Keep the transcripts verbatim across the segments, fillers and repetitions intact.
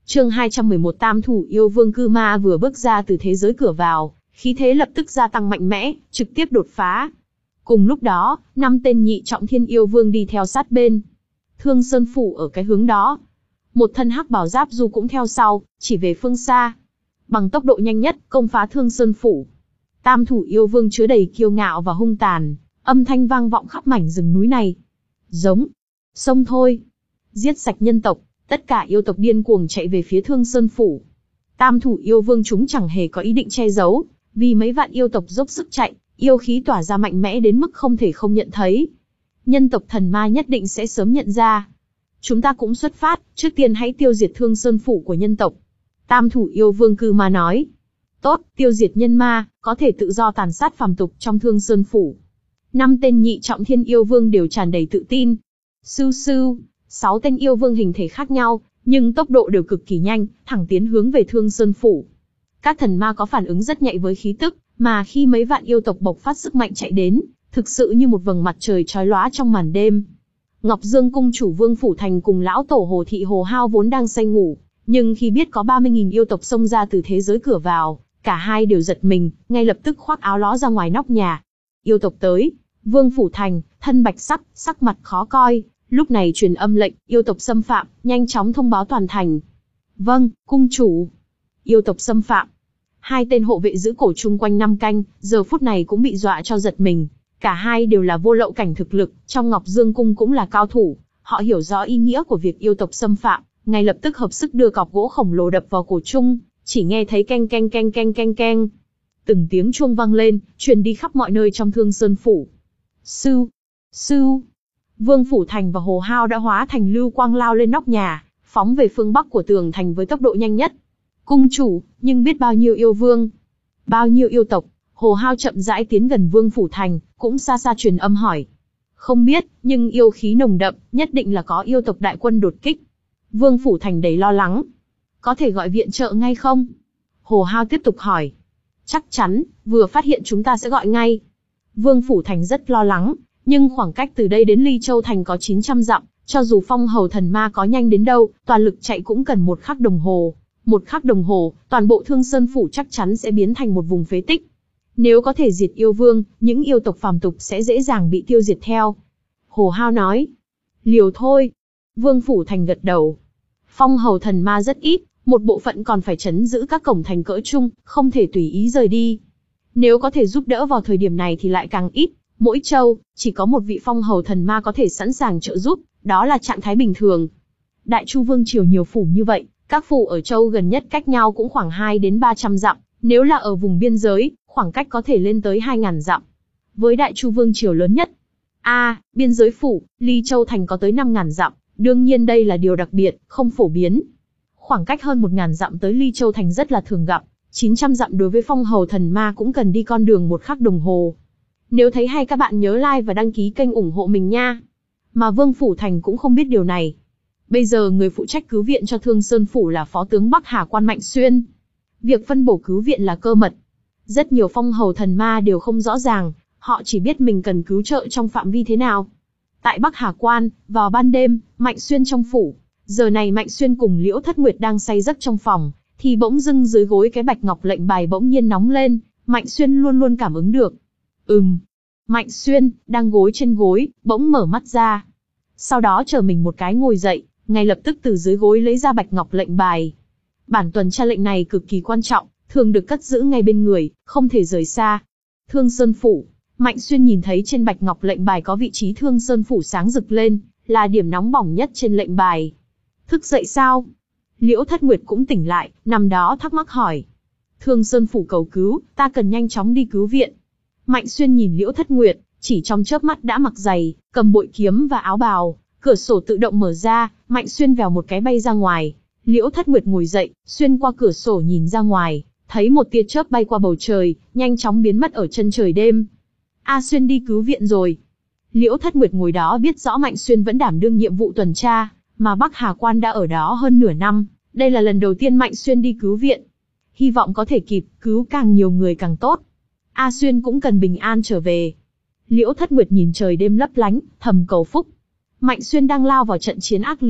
Chương hai trăm mười một Tam thủ yêu vương Cư Ma vừa bước ra từ thế giới cửa vào, khí thế lập tức gia tăng mạnh mẽ, trực tiếp đột phá. Cùng lúc đó, năm tên nhị trọng thiên yêu vương đi theo sát bên. Thương Sơn Phủ ở cái hướng đó. Một thân hắc bảo giáp du cũng theo sau, chỉ về phương xa. Bằng tốc độ nhanh nhất, công phá Thương Sơn Phủ. Tam thủ yêu vương chứa đầy kiêu ngạo và hung tàn, âm thanh vang vọng khắp mảnh rừng núi này. Giống, xông thôi, giết sạch nhân tộc, tất cả yêu tộc điên cuồng chạy về phía Thương Sơn Phủ. Tam thủ yêu vương chúng chẳng hề có ý định che giấu, vì mấy vạn yêu tộc dốc sức chạy, yêu khí tỏa ra mạnh mẽ đến mức không thể không nhận thấy. Nhân tộc thần ma nhất định sẽ sớm nhận ra. Chúng ta cũng xuất phát, trước tiên hãy tiêu diệt Thương Sơn Phủ của nhân tộc. Tam thủ yêu vương Cư Ma nói. Tốt, tiêu diệt nhân ma, có thể tự do tàn sát phàm tục trong Thương Sơn Phủ. Năm tên nhị trọng thiên yêu vương đều tràn đầy tự tin. Sưu sưu, sáu tên yêu vương hình thể khác nhau, nhưng tốc độ đều cực kỳ nhanh, thẳng tiến hướng về Thương Sơn Phủ. Các thần ma có phản ứng rất nhạy với khí tức, mà khi mấy vạn yêu tộc bộc phát sức mạnh chạy đến, thực sự như một vầng mặt trời chói lóa trong màn đêm. Ngọc Dương cung chủ Vương Phủ Thành cùng lão tổ Hồ Thị Hồ Hao vốn đang say ngủ, nhưng khi biết có ba mươi nghìn yêu tộc xông ra từ thế giới cửa vào, cả hai đều giật mình, ngay lập tức khoác áo ló ra ngoài nóc nhà. Yêu tộc tới, Vương Phủ Thành, thân bạch sắc, sắc mặt khó coi, lúc này truyền âm lệnh, yêu tộc xâm phạm, nhanh chóng thông báo toàn thành. Vâng, cung chủ. Yêu tộc xâm phạm. Hai tên hộ vệ giữ cổ chung quanh năm canh, giờ phút này cũng bị dọa cho giật mình. Cả hai đều là vô lậu cảnh thực lực, trong Ngọc Dương cung cũng là cao thủ. Họ hiểu rõ ý nghĩa của việc yêu tộc xâm phạm, ngay lập tức hợp sức đưa cọc gỗ khổng lồ đập vào cổ chung, chỉ nghe thấy keng keng keng keng keng keng. Từng tiếng chuông vang lên, truyền đi khắp mọi nơi trong Thương Sơn Phủ. Sưu, sưu. Vương Phủ Thành và Hồ Hao đã hóa thành lưu quang lao lên nóc nhà, phóng về phương bắc của tường thành với tốc độ nhanh nhất. Cung chủ, nhưng biết bao nhiêu yêu vương, bao nhiêu yêu tộc? Hồ Hao chậm rãi tiến gần Vương Phủ Thành, cũng xa xa truyền âm hỏi. Không biết, nhưng yêu khí nồng đậm, nhất định là có yêu tộc đại quân đột kích. Vương Phủ Thành đầy lo lắng. Có thể gọi viện trợ ngay không? Hồ Hao tiếp tục hỏi. Chắc chắn, vừa phát hiện chúng ta sẽ gọi ngay. Vương Phủ Thành rất lo lắng, nhưng khoảng cách từ đây đến Ly Châu Thành có chín trăm dặm, cho dù phong hầu thần ma có nhanh đến đâu, toàn lực chạy cũng cần một khắc đồng hồ. Một khắc đồng hồ, toàn bộ Thương Sơn Phủ chắc chắn sẽ biến thành một vùng phế tích. Nếu có thể diệt yêu vương, những yêu tộc phàm tục sẽ dễ dàng bị tiêu diệt theo. Hồ Hao nói. Liều thôi. Vương Phủ Thành gật đầu. Phong hầu thần ma rất ít, một bộ phận còn phải trấn giữ các cổng thành cỡ trung, không thể tùy ý rời đi. Nếu có thể giúp đỡ vào thời điểm này thì lại càng ít. Mỗi châu, chỉ có một vị phong hầu thần ma có thể sẵn sàng trợ giúp, đó là trạng thái bình thường. Đại Chu Vương triều nhiều phủ như vậy, các phủ ở châu gần nhất cách nhau cũng khoảng hai đến ba trăm dặm, nếu là ở vùng biên giới, khoảng cách có thể lên tới hai nghìn dặm. Với Đại Chu Vương triều lớn nhất, a, à, biên giới phủ, Ly Châu Thành có tới năm nghìn dặm, đương nhiên đây là điều đặc biệt, không phổ biến. Khoảng cách hơn một nghìn dặm tới Ly Châu Thành rất là thường gặp, chín trăm dặm đối với phong hầu thần ma cũng cần đi con đường một khắc đồng hồ. Nếu thấy hay các bạn nhớ like và đăng ký kênh ủng hộ mình nha. Mà Vương Phủ Thành cũng không biết điều này. Bây giờ người phụ trách cứu viện cho Thương Sơn Phủ là Phó tướng Bắc Hà Quan Mạnh Xuyên. Việc phân bổ cứu viện là cơ mật. Rất nhiều phong hầu thần ma đều không rõ ràng, họ chỉ biết mình cần cứu trợ trong phạm vi thế nào. Tại Bắc Hà Quan, vào ban đêm, Mạnh Xuyên trong phủ. Giờ này Mạnh Xuyên cùng Liễu Thất Nguyệt đang say giấc trong phòng, thì bỗng dưng dưới gối cái bạch ngọc lệnh bài bỗng nhiên nóng lên, Mạnh Xuyên luôn luôn cảm ứng được. Ừm. Mạnh Xuyên, đang gối trên gối, bỗng mở mắt ra. Sau đó trở mình một cái ngồi dậy, ngay lập tức từ dưới gối lấy ra bạch ngọc lệnh bài. Bản tuần tra lệnh này cực kỳ quan trọng, thường được cất giữ ngay bên người, không thể rời xa. Thương Sơn Phủ, Mạnh Xuyên nhìn thấy trên bạch ngọc lệnh bài có vị trí Thương Sơn Phủ sáng rực lên, là điểm nóng bỏng nhất trên lệnh bài. Thức dậy sao? Liễu Thất Nguyệt cũng tỉnh lại, nằm đó thắc mắc hỏi. Thương Sơn Phủ cầu cứu, ta cần nhanh chóng đi cứu viện. Mạnh Xuyên nhìn Liễu Thất Nguyệt, chỉ trong chớp mắt đã mặc giày, cầm bội kiếm và áo bào, cửa sổ tự động mở ra, Mạnh Xuyên vèo một cái bay ra ngoài. Liễu Thất Nguyệt ngồi dậy, xuyên qua cửa sổ nhìn ra ngoài, thấy một tia chớp bay qua bầu trời, nhanh chóng biến mất ở chân trời đêm. A Xuyên đi cứu viện rồi. Liễu Thất Nguyệt ngồi đó biết rõ Mạnh Xuyên vẫn đảm đương nhiệm vụ tuần tra, mà Bắc Hà Quan đã ở đó hơn nửa năm, đây là lần đầu tiên Mạnh Xuyên đi cứu viện. Hy vọng có thể kịp, cứu càng nhiều người càng tốt. A Xuyên cũng cần bình an trở về. Liễu Thất Nguyệt nhìn trời đêm lấp lánh, thầm cầu phúc. Mạnh Xuyên đang lao vào trận chiến ác liệt,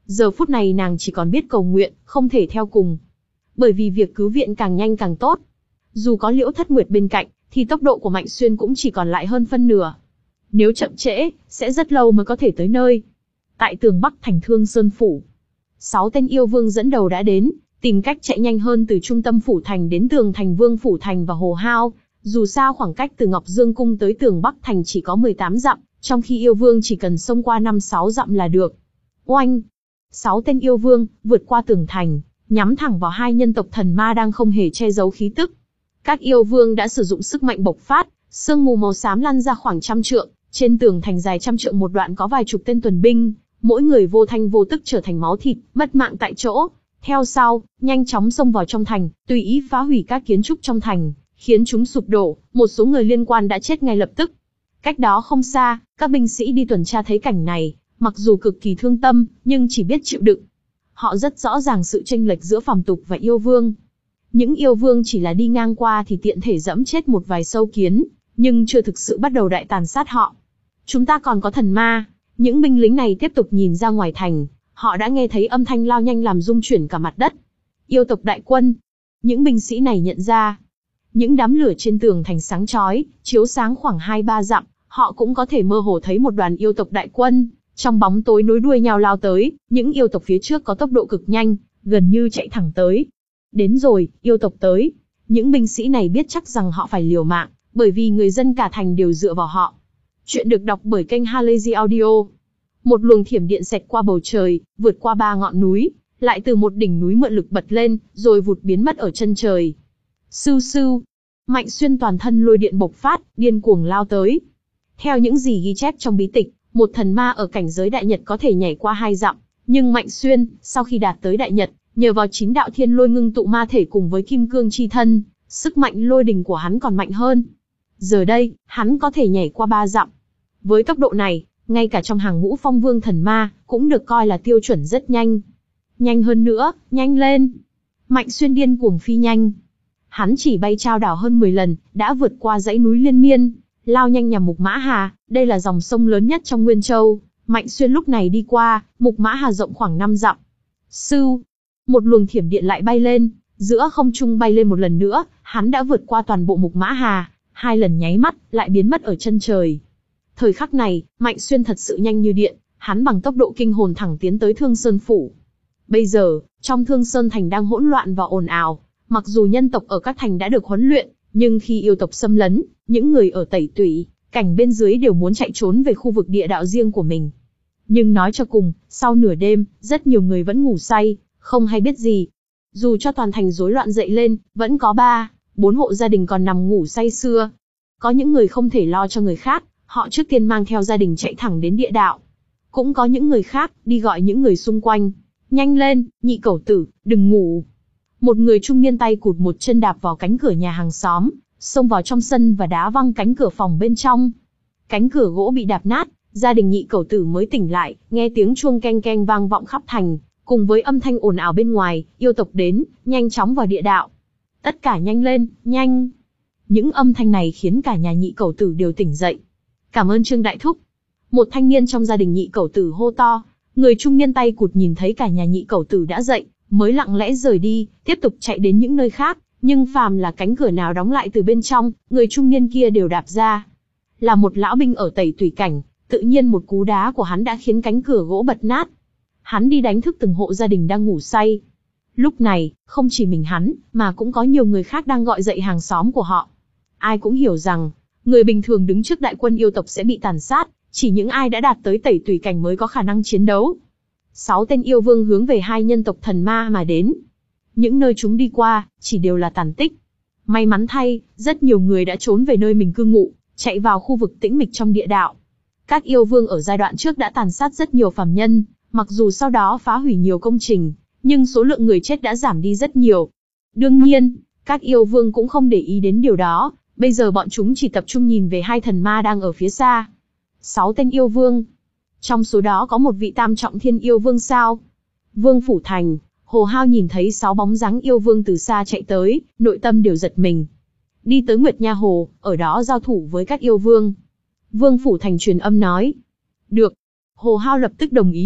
Giờ phút này nàng chỉ còn biết cầu nguyện, không thể theo cùng. Bởi vì việc cứu viện càng nhanh càng tốt. Dù có Liễu Thất Nguyệt bên cạnh, thì tốc độ của Mạnh Xuyên cũng chỉ còn lại hơn phân nửa. Nếu chậm trễ, sẽ rất lâu mới có thể tới nơi. Tại tường Bắc thành Thương Sơn Phủ, sáu tên yêu vương dẫn đầu đã đến, tìm cách chạy nhanh hơn từ trung tâm phủ thành đến tường thành Vương Phủ Thành và Hồ Hao. Dù sao khoảng cách từ Ngọc Dương Cung tới tường Bắc thành chỉ có mười tám dặm, trong khi yêu vương chỉ cần xông qua năm sáu dặm là được. Oanh! Sáu tên yêu vương vượt qua tường thành, nhắm thẳng vào hai nhân tộc thần ma đang không hề che giấu khí tức. Các yêu vương đã sử dụng sức mạnh bộc phát, sương mù màu xám lăn ra khoảng trăm trượng, trên tường thành dài trăm trượng một đoạn có vài chục tên tuần binh, mỗi người vô thanh vô tức trở thành máu thịt, mất mạng tại chỗ. Theo sau, nhanh chóng xông vào trong thành, tùy ý phá hủy các kiến trúc trong thành, khiến chúng sụp đổ, một số người liên quan đã chết ngay lập tức. Cách đó không xa, các binh sĩ đi tuần tra thấy cảnh này, mặc dù cực kỳ thương tâm, nhưng chỉ biết chịu đựng. Họ rất rõ ràng sự chênh lệch giữa phàm tục và yêu vương. Những yêu vương chỉ là đi ngang qua thì tiện thể dẫm chết một vài sâu kiến, nhưng chưa thực sự bắt đầu đại tàn sát họ. Chúng ta còn có thần ma. Những binh lính này tiếp tục nhìn ra ngoài thành, họ đã nghe thấy âm thanh lao nhanh làm rung chuyển cả mặt đất. Yêu tộc đại quân. Những binh sĩ này nhận ra, những đám lửa trên tường thành sáng chói, chiếu sáng khoảng hai ba dặm, họ cũng có thể mơ hồ thấy một đoàn yêu tộc đại quân, trong bóng tối nối đuôi nhau lao tới. Những yêu tộc phía trước có tốc độ cực nhanh, gần như chạy thẳng tới. Đến rồi, yêu tộc tới. Những binh sĩ này biết chắc rằng họ phải liều mạng, bởi vì người dân cả thành đều dựa vào họ. Chuyện được đọc bởi kênh Halazy Audio. Một luồng thiểm điện xẹt qua bầu trời, vượt qua ba ngọn núi, lại từ một đỉnh núi mượn lực bật lên, rồi vụt biến mất ở chân trời. Sưu sưu, Mạnh Xuyên toàn thân lôi điện bộc phát, điên cuồng lao tới. Theo những gì ghi chép trong bí tịch, một thần ma ở cảnh giới đại nhật có thể nhảy qua hai dặm, nhưng Mạnh Xuyên, sau khi đạt tới đại nhật, nhờ vào chín đạo thiên lôi ngưng tụ ma thể cùng với kim cương chi thân, sức mạnh lôi đình của hắn còn mạnh hơn. Giờ đây, hắn có thể nhảy qua ba dặm. Với tốc độ này, ngay cả trong hàng ngũ phong vương thần ma, cũng được coi là tiêu chuẩn rất nhanh. Nhanh hơn nữa, nhanh lên. Mạnh Xuyên điên cuồng phi nhanh. Hắn chỉ bay trao đảo hơn mười lần, đã vượt qua dãy núi liên miên, lao nhanh nhằm Mục Mã Hà, đây là dòng sông lớn nhất trong Nguyên Châu. Mạnh Xuyên lúc này đi qua, Mục Mã Hà rộng khoảng năm dặm. Sưu, một luồng thiểm điện lại bay lên, giữa không trung bay lên một lần nữa, hắn đã vượt qua toàn bộ Mục Mã Hà, hai lần nháy mắt, lại biến mất ở chân trời. Thời khắc này, Mạnh Xuyên thật sự nhanh như điện, hắn bằng tốc độ kinh hồn thẳng tiến tới Thương Sơn Phủ. Bây giờ, trong Thương Sơn Thành đang hỗn loạn và ồn ào, mặc dù nhân tộc ở các thành đã được huấn luyện, nhưng khi yêu tộc xâm lấn, những người ở Tẩy Tủy, cảnh bên dưới đều muốn chạy trốn về khu vực địa đạo riêng của mình. Nhưng nói cho cùng, sau nửa đêm, rất nhiều người vẫn ngủ say, không hay biết gì. Dù cho toàn thành rối loạn dậy lên, vẫn có ba, bốn hộ gia đình còn nằm ngủ say sưa. Có những người không thể lo cho người khác, họ trước tiên mang theo gia đình chạy thẳng đến địa đạo. Cũng có những người khác, đi gọi những người xung quanh. Nhanh lên, nhị cẩu tử, đừng ngủ. Một người trung niên tay cụt một chân đạp vào cánh cửa nhà hàng xóm, xông vào trong sân và đá văng cánh cửa phòng bên trong. Cánh cửa gỗ bị đạp nát, gia đình nhị cẩu tử mới tỉnh lại, nghe tiếng chuông keng keng vang vọng khắp thành, cùng với âm thanh ồn ào bên ngoài, yêu tộc đến, nhanh chóng vào địa đạo. Tất cả nhanh lên, nhanh. Những âm thanh này khiến cả nhà nhị cẩu tử đều tỉnh dậy. Cảm ơn Trương Đại Thúc. Một thanh niên trong gia đình nhị cẩu tử hô to. Người trung niên tay cụt nhìn thấy cả nhà nhị cẩu tử đã dậy, mới lặng lẽ rời đi, tiếp tục chạy đến những nơi khác, nhưng phàm là cánh cửa nào đóng lại từ bên trong, người trung niên kia đều đạp ra. Là một lão binh ở Tẩy Tủy cảnh, tự nhiên một cú đá của hắn đã khiến cánh cửa gỗ bật nát. Hắn đi đánh thức từng hộ gia đình đang ngủ say. Lúc này, không chỉ mình hắn, mà cũng có nhiều người khác đang gọi dậy hàng xóm của họ. Ai cũng hiểu rằng, người bình thường đứng trước đại quân yêu tộc sẽ bị tàn sát, chỉ những ai đã đạt tới Tẩy Tủy cảnh mới có khả năng chiến đấu. Sáu tên yêu vương hướng về hai nhân tộc thần ma mà đến. Những nơi chúng đi qua, chỉ đều là tàn tích. May mắn thay, rất nhiều người đã trốn về nơi mình cư ngụ, chạy vào khu vực tĩnh mịch trong địa đạo. Các yêu vương ở giai đoạn trước đã tàn sát rất nhiều phàm nhân, mặc dù sau đó phá hủy nhiều công trình, nhưng số lượng người chết đã giảm đi rất nhiều. Đương nhiên, các yêu vương cũng không để ý đến điều đó, bây giờ bọn chúng chỉ tập trung nhìn về hai thần ma đang ở phía xa. Sáu tên yêu vương. Trong số đó có một vị tam trọng thiên yêu vương sao? Vương Phủ Thành, Hồ Hao nhìn thấy sáu bóng dáng yêu vương từ xa chạy tới, nội tâm đều giật mình. Đi tới Nguyệt Nha Hồ, ở đó giao thủ với các yêu vương. Vương Phủ Thành truyền âm nói. Được. Hồ Hao lập tức đồng ý.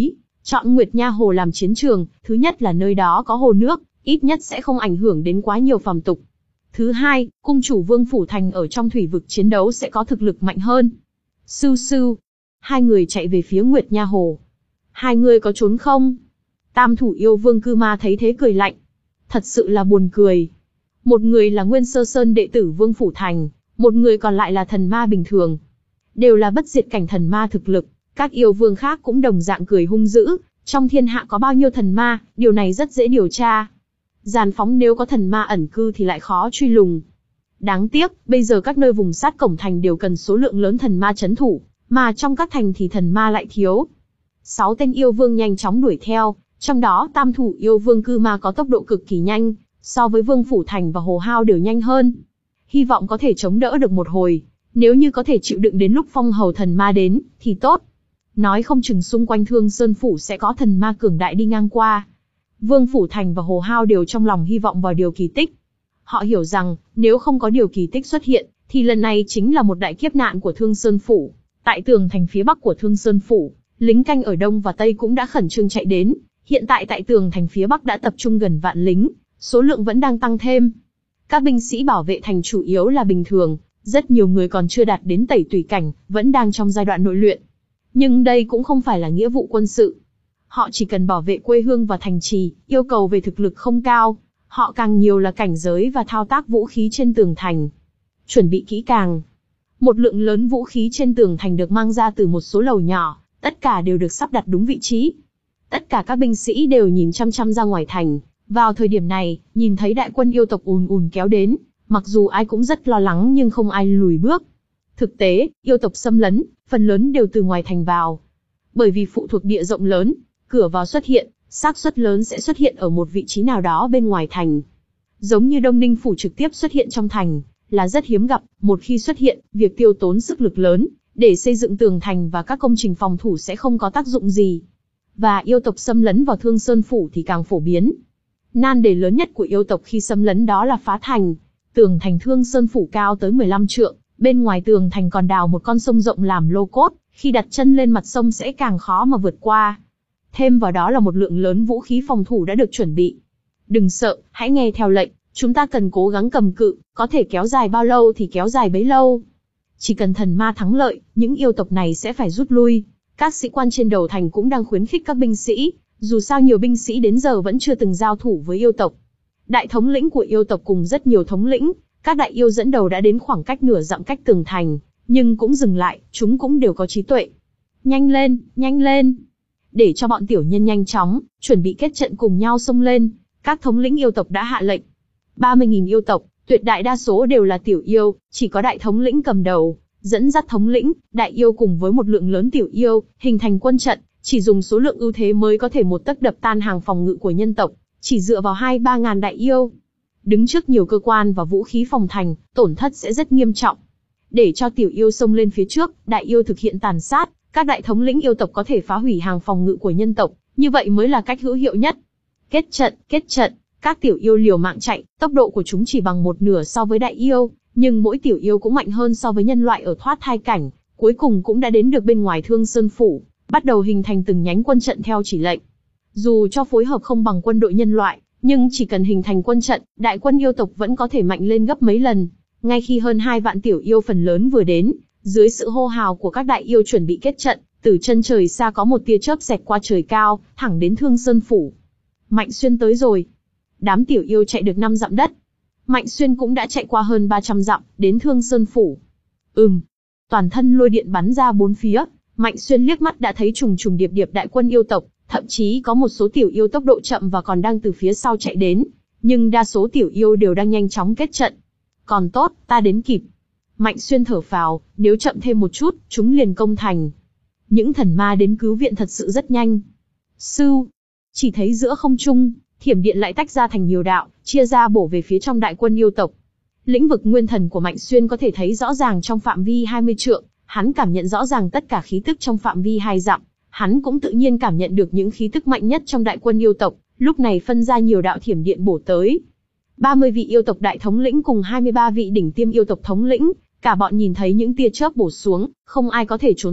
Chọn Nguyệt Nha Hồ làm chiến trường, thứ nhất là nơi đó có hồ nước, ít nhất sẽ không ảnh hưởng đến quá nhiều phàm tục. Thứ hai, cung chủ Vương Phủ Thành ở trong thủy vực chiến đấu sẽ có thực lực mạnh hơn. Sưu sưu. Hai người chạy về phía Nguyệt Nha Hồ. Hai người có trốn không? Tam thủ yêu vương Cư Ma thấy thế cười lạnh. Thật sự là buồn cười. Một người là Nguyên Sơ Sơn đệ tử Vương Phủ Thành, một người còn lại là thần ma bình thường. Đều là bất diệt cảnh thần ma thực lực, các yêu vương khác cũng đồng dạng cười hung dữ. Trong thiên hạ có bao nhiêu thần ma, điều này rất dễ điều tra. Giàn phóng nếu có thần ma ẩn cư thì lại khó truy lùng. Đáng tiếc, bây giờ các nơi vùng sát cổng thành đều cần số lượng lớn thần ma trấn thủ, mà trong các thành thì thần ma lại thiếu. Sáu tên yêu vương nhanh chóng đuổi theo, trong đó tam thủ yêu vương Cư Ma có tốc độ cực kỳ nhanh, so với Vương Phủ Thành và Hồ Hao đều nhanh hơn. Hy vọng có thể chống đỡ được một hồi, nếu như có thể chịu đựng đến lúc phong hầu thần ma đến, thì tốt. Nói không chừng xung quanh Thương Sơn Phủ sẽ có thần ma cường đại đi ngang qua. Vương Phủ Thành và Hồ Hao đều trong lòng hy vọng vào điều kỳ tích. Họ hiểu rằng, nếu không có điều kỳ tích xuất hiện, thì lần này chính là một đại kiếp nạn của Thương Sơn Phủ. Tại tường thành phía bắc của Thương Sơn Phủ, lính canh ở đông và tây cũng đã khẩn trương chạy đến. Hiện tại tại tường thành phía bắc đã tập trung gần vạn lính, số lượng vẫn đang tăng thêm. Các binh sĩ bảo vệ thành chủ yếu là bình thường, rất nhiều người còn chưa đạt đến tẩy tùy cảnh, vẫn đang trong giai đoạn nội luyện. Nhưng đây cũng không phải là nghĩa vụ quân sự. Họ chỉ cần bảo vệ quê hương và thành trì, yêu cầu về thực lực không cao. Họ càng nhiều là cảnh giới và thao tác vũ khí trên tường thành. Chuẩn bị kỹ càng. Một lượng lớn vũ khí trên tường thành được mang ra từ một số lầu nhỏ, tất cả đều được sắp đặt đúng vị trí. Tất cả các binh sĩ đều nhìn chăm chăm ra ngoài thành. Vào thời điểm này, nhìn thấy đại quân yêu tộc ùn ùn kéo đến, mặc dù ai cũng rất lo lắng nhưng không ai lùi bước. Thực tế, yêu tộc xâm lấn, phần lớn đều từ ngoài thành vào. Bởi vì phụ thuộc địa rộng lớn, cửa vào xuất hiện, xác suất lớn sẽ xuất hiện ở một vị trí nào đó bên ngoài thành. Giống như Đông Ninh Phủ trực tiếp xuất hiện trong thành, là rất hiếm gặp, một khi xuất hiện, việc tiêu tốn sức lực lớn, để xây dựng tường thành và các công trình phòng thủ sẽ không có tác dụng gì. Và yêu tộc xâm lấn vào Thương Sơn Phủ thì càng phổ biến. Nan đề lớn nhất của yêu tộc khi xâm lấn đó là phá thành. Tường thành Thương Sơn Phủ cao tới mười lăm trượng, bên ngoài tường thành còn đào một con sông rộng làm lô cốt, khi đặt chân lên mặt sông sẽ càng khó mà vượt qua. Thêm vào đó là một lượng lớn vũ khí phòng thủ đã được chuẩn bị. Đừng sợ, hãy nghe theo lệnh, chúng ta cần cố gắng cầm cự, có thể kéo dài bao lâu thì kéo dài bấy lâu. Chỉ cần thần ma thắng lợi, những yêu tộc này sẽ phải rút lui. Các sĩ quan trên đầu thành cũng đang khuyến khích các binh sĩ, dù sao nhiều binh sĩ đến giờ vẫn chưa từng giao thủ với yêu tộc. Đại thống lĩnh của yêu tộc cùng rất nhiều thống lĩnh, các đại yêu dẫn đầu đã đến khoảng cách nửa dặm cách tường thành, nhưng cũng dừng lại, chúng cũng đều có trí tuệ. Nhanh lên, nhanh lên! Để cho bọn tiểu nhân nhanh chóng, chuẩn bị kết trận cùng nhau xông lên, các thống lĩnh yêu tộc đã hạ lệnh. ba mươi nghìn yêu tộc, tuyệt đại đa số đều là tiểu yêu, chỉ có đại thống lĩnh cầm đầu, dẫn dắt thống lĩnh, đại yêu cùng với một lượng lớn tiểu yêu, hình thành quân trận, chỉ dùng số lượng ưu thế mới có thể một tấc đập tan hàng phòng ngự của nhân tộc, chỉ dựa vào hai ba ngàn đại yêu. Đứng trước nhiều cơ quan và vũ khí phòng thành, tổn thất sẽ rất nghiêm trọng. Để cho tiểu yêu xông lên phía trước, đại yêu thực hiện tàn sát, các đại thống lĩnh yêu tộc có thể phá hủy hàng phòng ngự của nhân tộc, như vậy mới là cách hữu hiệu nhất. Kết trận, kết trận, các tiểu yêu liều mạng chạy, tốc độ của chúng chỉ bằng một nửa so với đại yêu, nhưng mỗi tiểu yêu cũng mạnh hơn so với nhân loại ở thoát thai cảnh, cuối cùng cũng đã đến được bên ngoài Thương Sơn Phủ, bắt đầu hình thành từng nhánh quân trận theo chỉ lệnh. Dù cho phối hợp không bằng quân đội nhân loại, nhưng chỉ cần hình thành quân trận, đại quân yêu tộc vẫn có thể mạnh lên gấp mấy lần. Ngay khi hơn hai vạn tiểu yêu phần lớn vừa đến, dưới sự hô hào của các đại yêu chuẩn bị kết trận, từ chân trời xa có một tia chớp xẹt qua trời cao, thẳng đến Thương Sơn Phủ. Mạnh Xuyên tới rồi. Đám tiểu yêu chạy được năm dặm đất. Mạnh Xuyên cũng đã chạy qua hơn ba trăm dặm, đến Thương Sơn Phủ. Ừm. Toàn thân lôi điện bắn ra bốn phía, Mạnh Xuyên liếc mắt đã thấy trùng trùng điệp điệp đại quân yêu tộc, thậm chí có một số tiểu yêu tốc độ chậm và còn đang từ phía sau chạy đến, nhưng đa số tiểu yêu đều đang nhanh chóng kết trận. Còn tốt, ta đến kịp. Mạnh Xuyên thở phào, nếu chậm thêm một chút, chúng liền công thành. Những thần ma đến cứu viện thật sự rất nhanh. Sưu, chỉ thấy giữa không trung, thiểm điện lại tách ra thành nhiều đạo, chia ra bổ về phía trong đại quân yêu tộc. Lĩnh vực nguyên thần của Mạnh Xuyên có thể thấy rõ ràng trong phạm vi hai mươi trượng, hắn cảm nhận rõ ràng tất cả khí tức trong phạm vi hai dặm, hắn cũng tự nhiên cảm nhận được những khí tức mạnh nhất trong đại quân yêu tộc, lúc này phân ra nhiều đạo thiểm điện bổ tới. ba mươi vị yêu tộc đại thống lĩnh cùng hai mươi ba vị đỉnh tiêm yêu tộc thống lĩnh, cả bọn nhìn thấy những tia chớp bổ xuống, không ai có thể trốn thoát,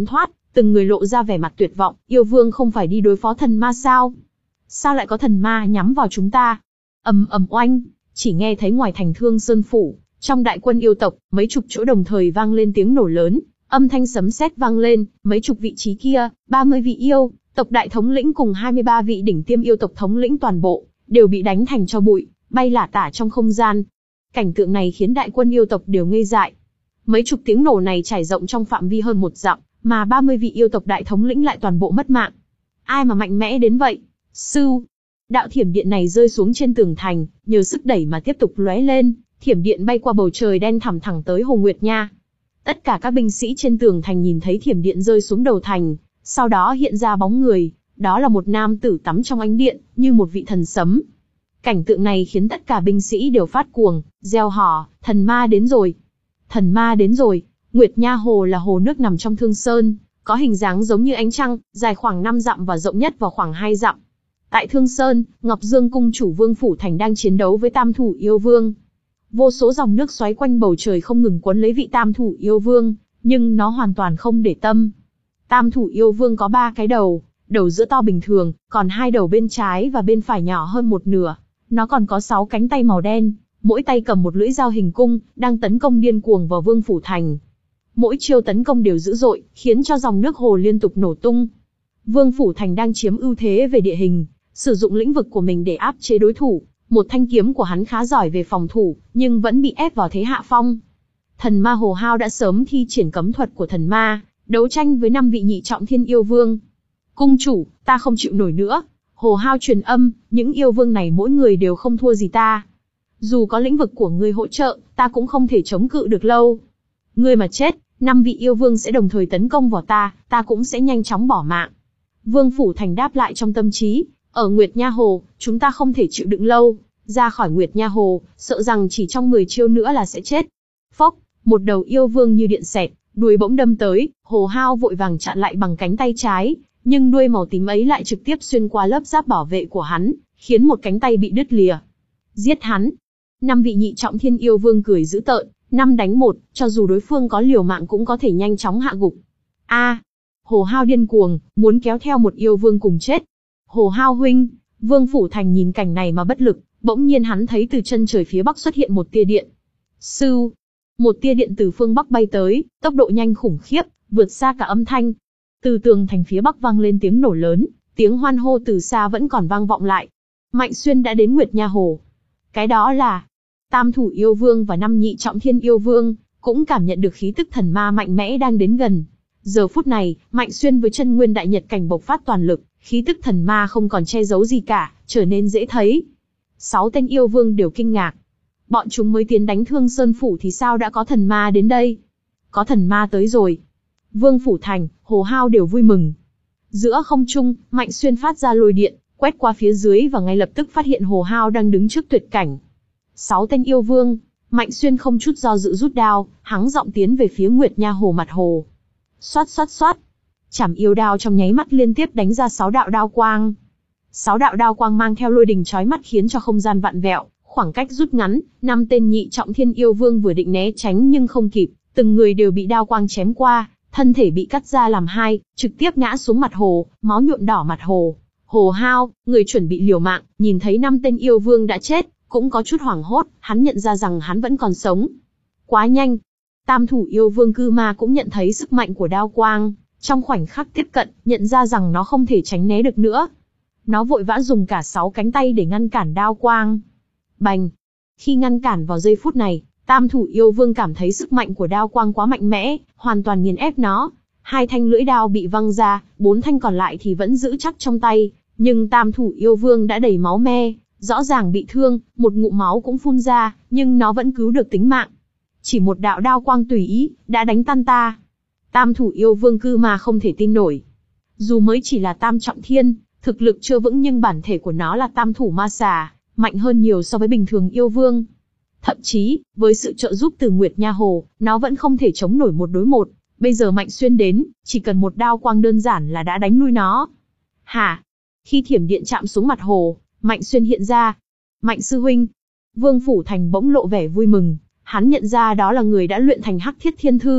từng người lộ ra vẻ mặt tuyệt vọng, yêu vương không phải đi đối phó thần ma sao? Sao lại có thần ma nhắm vào chúng ta? Ầm ầm oanh, chỉ nghe thấy ngoài thành Thương Sơn phủ, trong đại quân yêu tộc, mấy chục chỗ đồng thời vang lên tiếng nổ lớn, âm thanh sấm sét vang lên, mấy chục vị trí kia, ba mươi vị yêu tộc đại thống lĩnh cùng hai mươi ba vị đỉnh tiêm yêu tộc thống lĩnh toàn bộ đều bị đánh thành tro bụi, bay lả tả trong không gian. Cảnh tượng này khiến đại quân yêu tộc đều ngây dại. Mấy chục tiếng nổ này trải rộng trong phạm vi hơn một dặm, mà ba mươi vị yêu tộc đại thống lĩnh lại toàn bộ mất mạng. Ai mà mạnh mẽ đến vậy? Sưu, đạo thiểm điện này rơi xuống trên tường thành, nhờ sức đẩy mà tiếp tục lóe lên, thiểm điện bay qua bầu trời đen thẳm thẳng tới Hồ Nguyệt Nha. Tất cả các binh sĩ trên tường thành nhìn thấy thiểm điện rơi xuống đầu thành, sau đó hiện ra bóng người, đó là một nam tử tắm trong ánh điện, như một vị thần sấm. Cảnh tượng này khiến tất cả binh sĩ đều phát cuồng, reo hò, thần ma đến rồi. Thần ma đến rồi. Nguyệt Nha Hồ là hồ nước nằm trong Thương Sơn, có hình dáng giống như ánh trăng, dài khoảng năm dặm và rộng nhất vào khoảng hai dặm. Tại Thương Sơn, Ngọc Dương cung chủ Vương Phủ Thành đang chiến đấu với Tam Thủ Yêu Vương. Vô số dòng nước xoáy quanh bầu trời không ngừng cuốn lấy vị Tam Thủ Yêu Vương, nhưng nó hoàn toàn không để tâm. Tam Thủ Yêu Vương có ba cái đầu, đầu giữa to bình thường, còn hai đầu bên trái và bên phải nhỏ hơn một nửa. Nó còn có sáu cánh tay màu đen, mỗi tay cầm một lưỡi dao hình cung, đang tấn công điên cuồng vào Vương Phủ Thành. Mỗi chiêu tấn công đều dữ dội, khiến cho dòng nước hồ liên tục nổ tung. Vương Phủ Thành đang chiếm ưu thế về địa hình, sử dụng lĩnh vực của mình để áp chế đối thủ. Một thanh kiếm của hắn khá giỏi về phòng thủ, nhưng vẫn bị ép vào thế hạ phong. Thần ma Hồ Hao đã sớm thi triển cấm thuật của thần ma, đấu tranh với năm vị nhị trọng thiên yêu vương. Cung chủ, ta không chịu nổi nữa. Hồ Hao truyền âm, những yêu vương này mỗi người đều không thua gì ta. Dù có lĩnh vực của ngươi hỗ trợ, ta cũng không thể chống cự được lâu. Ngươi mà chết, năm vị yêu vương sẽ đồng thời tấn công vào ta, ta cũng sẽ nhanh chóng bỏ mạng. Vương Phủ Thành đáp lại trong tâm trí, ở Nguyệt Nha Hồ, chúng ta không thể chịu đựng lâu, ra khỏi Nguyệt Nha Hồ, sợ rằng chỉ trong mười chiêu nữa là sẽ chết. Phốc, một đầu yêu vương như điện xẹt, đuôi bỗng đâm tới, Hồ Hao vội vàng chặn lại bằng cánh tay trái, nhưng đuôi màu tím ấy lại trực tiếp xuyên qua lớp giáp bảo vệ của hắn, khiến một cánh tay bị đứt lìa. Giết hắn. Năm vị nhị trọng thiên yêu vương cười dữ tợn, năm đánh một, cho dù đối phương có liều mạng cũng có thể nhanh chóng hạ gục. A, à, Hồ Hao điên cuồng, muốn kéo theo một yêu vương cùng chết. Hồ Hao huynh, Vương Phủ Thành nhìn cảnh này mà bất lực, bỗng nhiên hắn thấy từ chân trời phía bắc xuất hiện một tia điện. Sưu, một tia điện từ phương bắc bay tới, tốc độ nhanh khủng khiếp, vượt xa cả âm thanh. Từ tường thành phía bắc vang lên tiếng nổ lớn, tiếng hoan hô từ xa vẫn còn vang vọng lại. Mạnh Xuyên đã đến Nguyệt Nha Hồ. Cái đó là Tam Thủ Yêu Vương và năm nhị trọng thiên yêu vương, cũng cảm nhận được khí tức thần ma mạnh mẽ đang đến gần. Giờ phút này, Mạnh Xuyên với chân nguyên đại nhật cảnh bộc phát toàn lực, khí tức thần ma không còn che giấu gì cả, trở nên dễ thấy. Sáu tên yêu vương đều kinh ngạc. Bọn chúng mới tiến đánh Thương Sơn phủ thì sao đã có thần ma đến đây? Có thần ma tới rồi. Vương Phủ Thành, Hồ Hao đều vui mừng. Giữa không trung, Mạnh Xuyên phát ra lôi điện, quét qua phía dưới và ngay lập tức phát hiện Hồ Hao đang đứng trước tuyệt cảnh. Sáu tên yêu vương, Mạnh Xuyên không chút do dự rút đao, hắng giọng tiến về phía Nguyệt Nha Hồ mặt hồ. Xoát xoát xoát. Chảm yêu đao trong nháy mắt liên tiếp đánh ra sáu đạo đao quang. Sáu đạo đao quang mang theo lôi đình chói mắt khiến cho không gian vặn vẹo, khoảng cách rút ngắn, năm tên nhị trọng thiên yêu vương vừa định né tránh nhưng không kịp, từng người đều bị đao quang chém qua, thân thể bị cắt ra làm hai, trực tiếp ngã xuống mặt hồ, máu nhuộm đỏ mặt hồ. Hồ Hao, người chuẩn bị liều mạng, nhìn thấy năm tên yêu vương đã chết, cũng có chút hoảng hốt, hắn nhận ra rằng hắn vẫn còn sống. Quá nhanh. Tam Thủ Yêu Vương Cư Ma cũng nhận thấy sức mạnh của đao quang, trong khoảnh khắc tiếp cận, nhận ra rằng nó không thể tránh né được nữa. Nó vội vã dùng cả sáu cánh tay để ngăn cản đao quang. Bành! Khi ngăn cản vào giây phút này, Tam Thủ Yêu Vương cảm thấy sức mạnh của đao quang quá mạnh mẽ, hoàn toàn nghiền ép nó. Hai thanh lưỡi đao bị văng ra, bốn thanh còn lại thì vẫn giữ chắc trong tay, nhưng Tam Thủ Yêu Vương đã đầy máu me, rõ ràng bị thương, một ngụm máu cũng phun ra, nhưng nó vẫn cứu được tính mạng. Chỉ một đạo đao quang tùy ý, đã đánh tan ta. Tam Thủ Yêu Vương Cư Ma không thể tin nổi. Dù mới chỉ là tam trọng thiên, thực lực chưa vững nhưng bản thể của nó là tam thủ ma xà, mạnh hơn nhiều so với bình thường yêu vương. Thậm chí, với sự trợ giúp từ Nguyệt Nha Hồ, nó vẫn không thể chống nổi một đối một. Bây giờ Mạnh Xuyên đến, chỉ cần một đao quang đơn giản là đã đánh lui nó. Hả? Khi thiểm điện chạm xuống mặt hồ, Mạnh Xuyên hiện ra. Mạnh sư huynh. Vương Phủ Thành bỗng lộ vẻ vui mừng. Hắn nhận ra đó là người đã luyện thành Hắc Thiết Thiên Thư,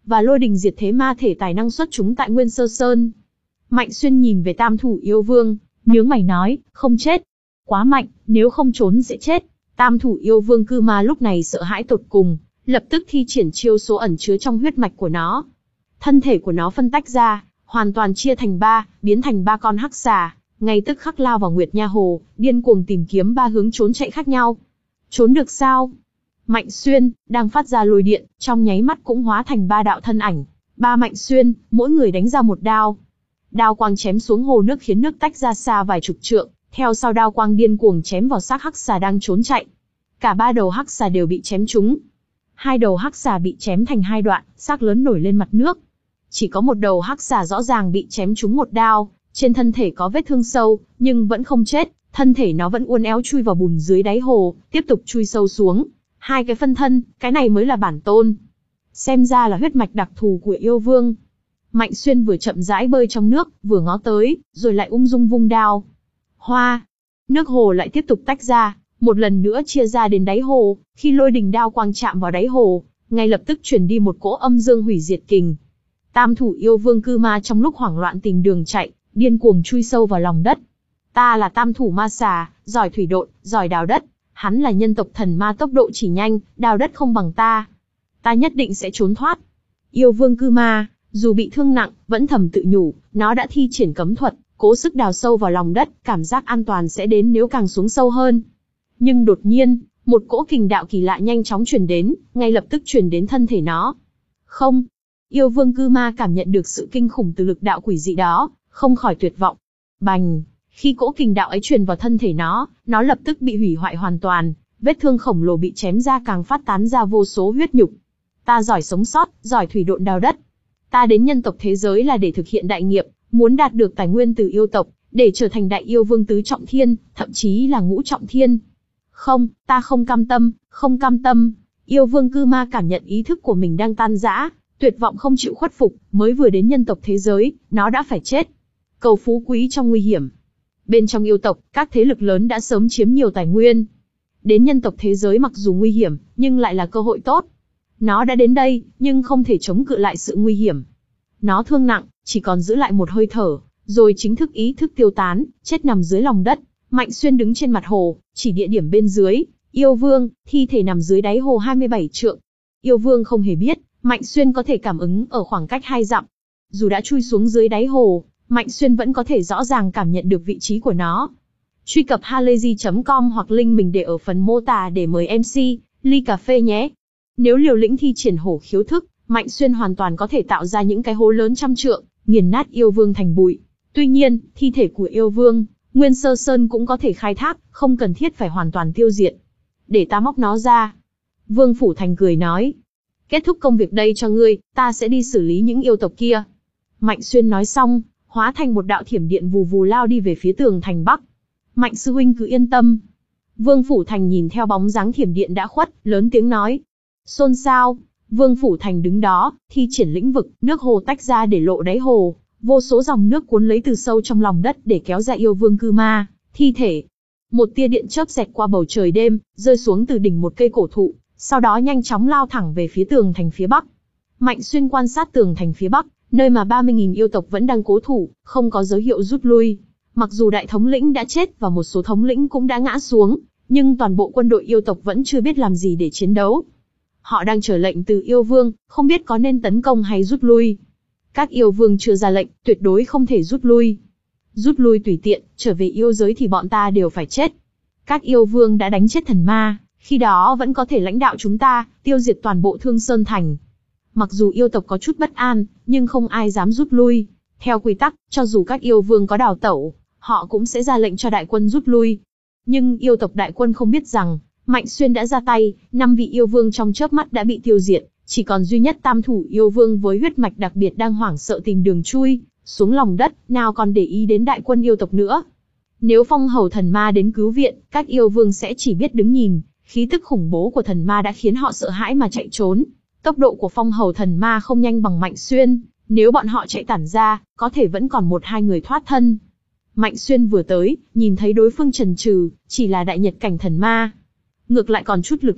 và lôi đình diệt thế ma thể tài năng xuất chúng tại Nguyên Sơ Sơn. Mạnh Xuyên nhìn về Tam Thủ Yêu Vương, nhướng mày nói, không chết. Quá mạnh, nếu không trốn sẽ chết. Tam Thủ Yêu Vương Cư Ma lúc này sợ hãi tột cùng, lập tức thi triển chiêu số ẩn chứa trong huyết mạch của nó. Thân thể của nó phân tách ra, hoàn toàn chia thành ba, biến thành ba con hắc xà, ngay tức khắc lao vào Nguyệt Nha Hồ, điên cuồng tìm kiếm ba hướng trốn chạy khác nhau. Trốn được sao? Mạnh Xuyên, đang phát ra lôi điện, trong nháy mắt cũng hóa thành ba đạo thân ảnh. Ba Mạnh Xuyên, mỗi người đánh ra một đao. Đao quang chém xuống hồ nước khiến nước tách ra xa vài chục trượng, theo sau đao quang điên cuồng chém vào xác hắc xà đang trốn chạy. Cả ba đầu hắc xà đều bị chém trúng. Hai đầu hắc xà bị chém thành hai đoạn, xác lớn nổi lên mặt nước. Chỉ có một đầu hắc xà rõ ràng bị chém trúng một đao, trên thân thể có vết thương sâu, nhưng vẫn không chết, thân thể nó vẫn uốn éo chui vào bùn dưới đáy hồ, tiếp tục chui sâu xuống. Hai cái phân thân, cái này mới là bản tôn. Xem ra là huyết mạch đặc thù của yêu vương. Mạnh Xuyên vừa chậm rãi bơi trong nước, vừa ngó tới, rồi lại ung dung vung đao. Hoa! Nước hồ lại tiếp tục tách ra, một lần nữa chia ra đến đáy hồ, khi lôi đình đao quang chạm vào đáy hồ, ngay lập tức chuyển đi một cỗ âm dương hủy diệt kình. Tam Thủ Yêu Vương Cư Ma trong lúc hoảng loạn tìm đường chạy, điên cuồng chui sâu vào lòng đất. Ta là Tam Thủ Ma Xà, giỏi thủy độn, giỏi đào đất. Hắn là nhân tộc thần ma tốc độ chỉ nhanh, đào đất không bằng ta. Ta nhất định sẽ trốn thoát. Yêu Vương Cư Ma, dù bị thương nặng, vẫn thầm tự nhủ, nó đã thi triển cấm thuật, cố sức đào sâu vào lòng đất, cảm giác an toàn sẽ đến nếu càng xuống sâu hơn. Nhưng đột nhiên, một cỗ kình đạo kỳ lạ nhanh chóng truyền đến, ngay lập tức truyền đến thân thể nó. Không! Yêu Vương Cư Ma cảm nhận được sự kinh khủng từ lực đạo quỷ dị đó, không khỏi tuyệt vọng. Bành! Khi cỗ kình đạo ấy truyền vào thân thể nó, nó lập tức bị hủy hoại hoàn toàn, vết thương khổng lồ bị chém ra càng phát tán ra vô số huyết nhục. Ta giỏi sống sót, giỏi thủy độn đào đất. Ta đến nhân tộc thế giới là để thực hiện đại nghiệp, muốn đạt được tài nguyên từ yêu tộc, để trở thành đại yêu vương tứ trọng thiên, thậm chí là ngũ trọng thiên. Không, ta không cam tâm, không cam tâm. Yêu Vương Cư Ma cảm nhận ý thức của mình đang tan rã, tuyệt vọng không chịu khuất phục, mới vừa đến nhân tộc thế giới, nó đã phải chết. Cầu phú quý trong nguy hiểm. Bên trong yêu tộc, các thế lực lớn đã sớm chiếm nhiều tài nguyên. Đến nhân tộc thế giới mặc dù nguy hiểm, nhưng lại là cơ hội tốt. Nó đã đến đây, nhưng không thể chống cự lại sự nguy hiểm. Nó thương nặng, chỉ còn giữ lại một hơi thở, rồi chính thức ý thức tiêu tán, chết nằm dưới lòng đất. Mạnh Xuyên đứng trên mặt hồ, chỉ địa điểm bên dưới. Yêu Vương, thi thể nằm dưới đáy hồ hai mươi bảy trượng. Yêu Vương không hề biết, Mạnh Xuyên có thể cảm ứng ở khoảng cách hai dặm. Dù đã chui xuống dưới đáy hồ, Mạnh Xuyên vẫn có thể rõ ràng cảm nhận được vị trí của nó. Truy cập halayzi chấm com hoặc link mình để ở phần mô tả để mời em xê, ly cà phê nhé. Nếu liều lĩnh thi triển hổ khiếu thức, Mạnh Xuyên hoàn toàn có thể tạo ra những cái hố lớn trăm trượng, nghiền nát yêu vương thành bụi. Tuy nhiên, thi thể của yêu vương, Nguyên Sơ Sơn cũng có thể khai thác, không cần thiết phải hoàn toàn tiêu diệt. Để ta móc nó ra. Vương Phủ Thành cười nói. Kết thúc công việc đây cho ngươi, ta sẽ đi xử lý những yêu tộc kia. Mạnh Xuyên nói xong, hóa thành một đạo thiểm điện vù vù lao đi về phía tường thành Bắc. Mạnh sư huynh cứ yên tâm. Vương Phủ Thành nhìn theo bóng dáng thiểm điện đã khuất, lớn tiếng nói. Xôn xao. Vương Phủ Thành đứng đó, thi triển lĩnh vực, nước hồ tách ra để lộ đáy hồ, vô số dòng nước cuốn lấy từ sâu trong lòng đất để kéo ra yêu vương Cư Ma, thi thể. Một tia điện chớp xẹt qua bầu trời đêm, rơi xuống từ đỉnh một cây cổ thụ, sau đó nhanh chóng lao thẳng về phía tường thành phía Bắc. Mạnh Xuyên quan sát tường thành phía Bắc, nơi mà ba mươi nghìn yêu tộc vẫn đang cố thủ, không có dấu hiệu rút lui. Mặc dù đại thống lĩnh đã chết và một số thống lĩnh cũng đã ngã xuống, nhưng toàn bộ quân đội yêu tộc vẫn chưa biết làm gì để chiến đấu. Họ đang chờ lệnh từ yêu vương, không biết có nên tấn công hay rút lui. Các yêu vương chưa ra lệnh, tuyệt đối không thể rút lui. Rút lui tùy tiện, trở về yêu giới thì bọn ta đều phải chết. Các yêu vương đã đánh chết thần ma, khi đó vẫn có thể lãnh đạo chúng ta, tiêu diệt toàn bộ Thương Sơn Thành. Mặc dù yêu tộc có chút bất an, nhưng không ai dám rút lui. Theo quy tắc, cho dù các yêu vương có đào tẩu, họ cũng sẽ ra lệnh cho đại quân rút lui. Nhưng yêu tộc đại quân không biết rằng, Mạnh Xuyên đã ra tay, năm vị yêu vương trong chớp mắt đã bị tiêu diệt, chỉ còn duy nhất Tam Thủ Yêu Vương với huyết mạch đặc biệt đang hoảng sợ tìm đường chui xuống lòng đất, nào còn để ý đến đại quân yêu tộc nữa. Nếu Phong Hầu thần ma đến cứu viện, các yêu vương sẽ chỉ biết đứng nhìn, khí tức khủng bố của thần ma đã khiến họ sợ hãi mà chạy trốn. Tốc độ của Phong Hầu thần ma không nhanh bằng Mạnh Xuyên, nếu bọn họ chạy tản ra, có thể vẫn còn một hai người thoát thân. Mạnh Xuyên vừa tới, nhìn thấy đối phương chần chừ, chỉ là đại nhật cảnh thần ma. Ngược lại còn chút lực lượng,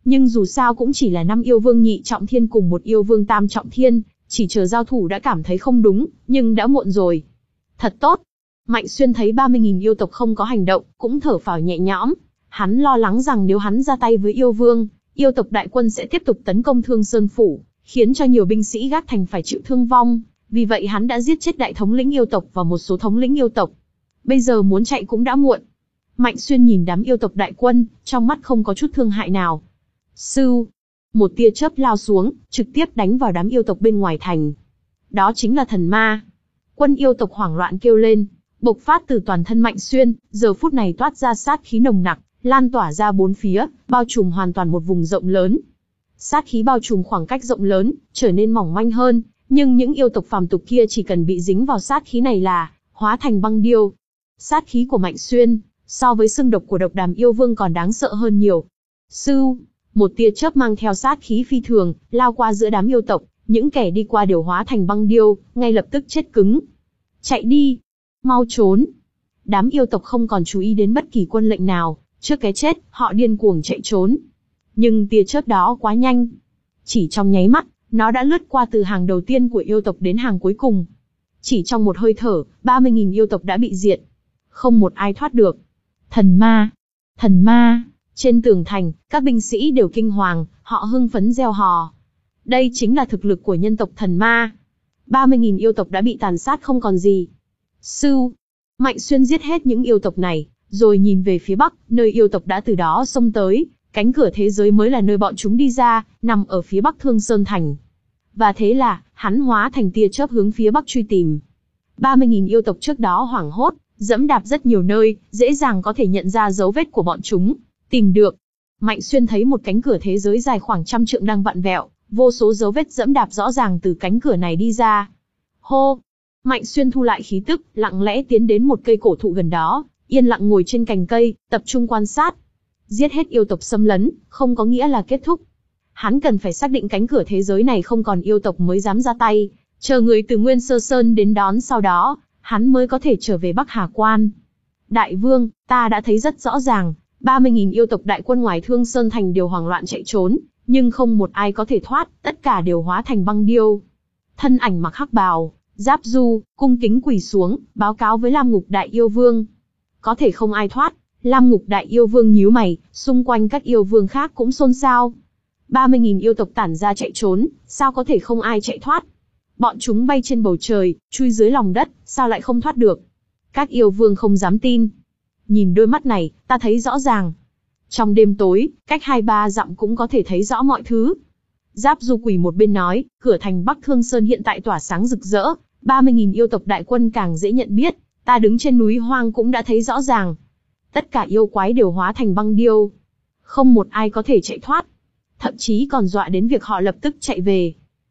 Nhưng dù sao cũng chỉ là năm yêu vương nhị trọng thiên cùng một yêu vương tam trọng thiên, chỉ chờ giao thủ đã cảm thấy không đúng, nhưng đã muộn rồi. Thật tốt. Mạnh Xuyên thấy ba mươi nghìn yêu tộc không có hành động, cũng thở phào nhẹ nhõm. Hắn lo lắng rằng nếu hắn ra tay với yêu vương, yêu tộc đại quân sẽ tiếp tục tấn công Thương Sơn Phủ, khiến cho nhiều binh sĩ gác thành phải chịu thương vong. Vì vậy hắn đã giết chết đại thống lĩnh yêu tộc và một số thống lĩnh yêu tộc. Bây giờ muốn chạy cũng đã muộn. Mạnh Xuyên nhìn đám yêu tộc đại quân, trong mắt không có chút thương hại nào. Sưu, một tia chớp lao xuống, trực tiếp đánh vào đám yêu tộc bên ngoài thành. Đó chính là thần ma. Quân yêu tộc hoảng loạn kêu lên, bộc phát từ toàn thân Mạnh Xuyên, giờ phút này toát ra sát khí nồng nặc, lan tỏa ra bốn phía, bao trùm hoàn toàn một vùng rộng lớn. Sát khí bao trùm khoảng cách rộng lớn, trở nên mỏng manh hơn, nhưng những yêu tộc phàm tục kia chỉ cần bị dính vào sát khí này là hóa thành băng điêu. Sát khí của Mạnh Xuyên, so với xương độc của độc đàm yêu vương còn đáng sợ hơn nhiều. Sưu, một tia chớp mang theo sát khí phi thường, lao qua giữa đám yêu tộc, những kẻ đi qua đều hóa thành băng điêu, ngay lập tức chết cứng. Chạy đi! Mau trốn! Đám yêu tộc không còn chú ý đến bất kỳ quân lệnh nào, trước cái chết, họ điên cuồng chạy trốn. Nhưng tia chớp đó quá nhanh. Chỉ trong nháy mắt, nó đã lướt qua từ hàng đầu tiên của yêu tộc đến hàng cuối cùng. Chỉ trong một hơi thở, ba mươi nghìn yêu tộc đã bị diệt. Không một ai thoát được. Thần ma! Thần ma! Trên tường thành, các binh sĩ đều kinh hoàng, họ hưng phấn reo hò. Đây chính là thực lực của nhân tộc thần ma. ba mươi nghìn yêu tộc đã bị tàn sát không còn gì. Sưu! Mạnh Xuyên giết hết những yêu tộc này, rồi nhìn về phía bắc, nơi yêu tộc đã từ đó xông tới. Cánh cửa thế giới mới là nơi bọn chúng đi ra, nằm ở phía bắc Thương Sơn Thành. Và thế là, hắn hóa thành tia chớp hướng phía bắc truy tìm. ba mươi nghìn yêu tộc trước đó hoảng hốt, dẫm đạp rất nhiều nơi, dễ dàng có thể nhận ra dấu vết của bọn chúng. Tìm được. Mạnh Xuyên thấy một cánh cửa thế giới dài khoảng trăm trượng đang vặn vẹo, vô số dấu vết dẫm đạp rõ ràng từ cánh cửa này đi ra. Hô! Mạnh Xuyên thu lại khí tức, lặng lẽ tiến đến một cây cổ thụ gần đó, yên lặng ngồi trên cành cây, tập trung quan sát. Giết hết yêu tộc xâm lấn, không có nghĩa là kết thúc. Hắn cần phải xác định cánh cửa thế giới này không còn yêu tộc mới dám ra tay, chờ người từ Nguyên Sơ Sơn đến đón sau đó, hắn mới có thể trở về Bắc Hà Quan. Đại vương, ta đã thấy rất rõ ràng, ba mươi nghìn yêu tộc đại quân ngoài Thương Sơn Thành đều hoảng loạn chạy trốn, nhưng không một ai có thể thoát, tất cả đều hóa thành băng điêu. Thân ảnh mặc hắc bào, giáp du, cung kính quỳ xuống, báo cáo với Lam Ngục Đại Yêu Vương. Có thể không ai thoát. Lam Ngục Đại Yêu Vương nhíu mày, xung quanh các yêu vương khác cũng xôn xao. ba mươi nghìn yêu tộc tản ra chạy trốn, sao có thể không ai chạy thoát? Bọn chúng bay trên bầu trời, chui dưới lòng đất, sao lại không thoát được? Các yêu vương không dám tin. Nhìn đôi mắt này, ta thấy rõ ràng. Trong đêm tối, cách hai ba dặm cũng có thể thấy rõ mọi thứ. Giáp Du quỳ một bên nói, cửa thành Bắc Thương Sơn hiện tại tỏa sáng rực rỡ, ba mươi nghìn yêu tộc đại quân càng dễ nhận biết, ta đứng trên núi hoang cũng đã thấy rõ ràng. Tất cả yêu quái đều hóa thành băng điêu. Không một ai có thể chạy thoát. Thậm chí còn dọa đến việc họ lập tức chạy về.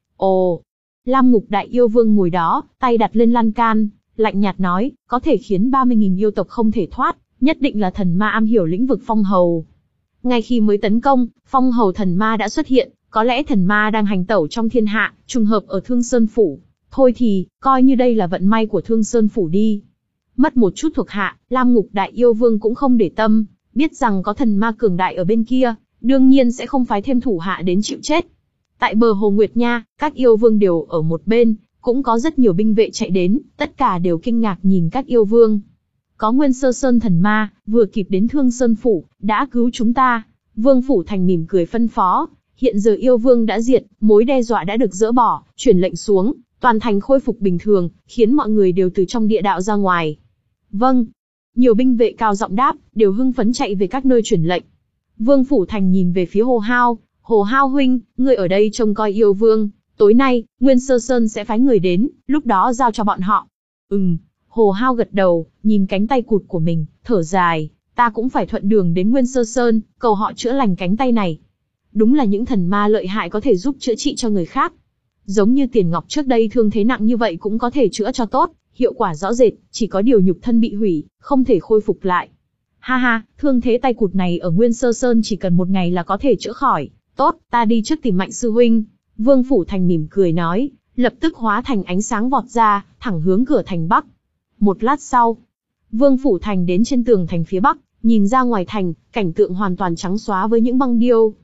Ồ! Lam Ngục Đại Yêu Vương ngồi đó, tay đặt lên lan can, lạnh nhạt nói, có thể khiến ba mươi nghìn yêu tộc không thể thoát, nhất định là thần ma am hiểu lĩnh vực phong hầu. Ngay khi mới tấn công, phong hầu thần ma đã xuất hiện, có lẽ thần ma đang hành tẩu trong thiên hạ, trùng hợp ở Thương Sơn Phủ. Thôi thì, coi như đây là vận may của Thương Sơn Phủ đi. Mất một chút thuộc hạ, Lam Ngục Đại Yêu Vương cũng không để tâm, biết rằng có thần ma cường đại ở bên kia, đương nhiên sẽ không phái thêm thủ hạ đến chịu chết. Tại bờ Hồ Nguyệt Nha, các yêu vương đều ở một bên, cũng có rất nhiều binh vệ chạy đến, tất cả đều kinh ngạc nhìn các yêu vương. Có Nguyên Sơ Sơn thần ma, vừa kịp đến Thương Sơn Phủ, đã cứu chúng ta. Vương Phủ Thành mỉm cười phân phó, hiện giờ yêu vương đã diệt, mối đe dọa đã được dỡ bỏ, truyền lệnh xuống, toàn thành khôi phục bình thường, khiến mọi người đều từ trong địa đạo ra ngoài. Vâng. Nhiều binh vệ cao giọng đáp, đều hưng phấn chạy về các nơi truyền lệnh. Vương Phủ Thành nhìn về phía Hồ Hao, Hồ Hao huynh, người ở đây trông coi yêu vương, tối nay, Nguyên Sơ Sơn sẽ phái người đến, lúc đó giao cho bọn họ. Ừm, Hồ Hao gật đầu, nhìn cánh tay cụt của mình, thở dài, ta cũng phải thuận đường đến Nguyên Sơ Sơn, cầu họ chữa lành cánh tay này. Đúng là những thần ma lợi hại có thể giúp chữa trị cho người khác. Giống như Tiền Ngọc trước đây thương thế nặng như vậy cũng có thể chữa cho tốt, hiệu quả rõ rệt, chỉ có điều nhục thân bị hủy, không thể khôi phục lại. Ha ha, thương thế tay cụt này ở Nguyên Sơ Sơn chỉ cần một ngày là có thể chữa khỏi. Tốt, ta đi trước tìm Mạnh sư huynh. Vương Phủ Thành mỉm cười nói, lập tức hóa thành ánh sáng vọt ra, thẳng hướng cửa thành Bắc. Một lát sau, Vương Phủ Thành đến trên tường thành phía Bắc, nhìn ra ngoài thành, cảnh tượng hoàn toàn trắng xóa với những băng điêu.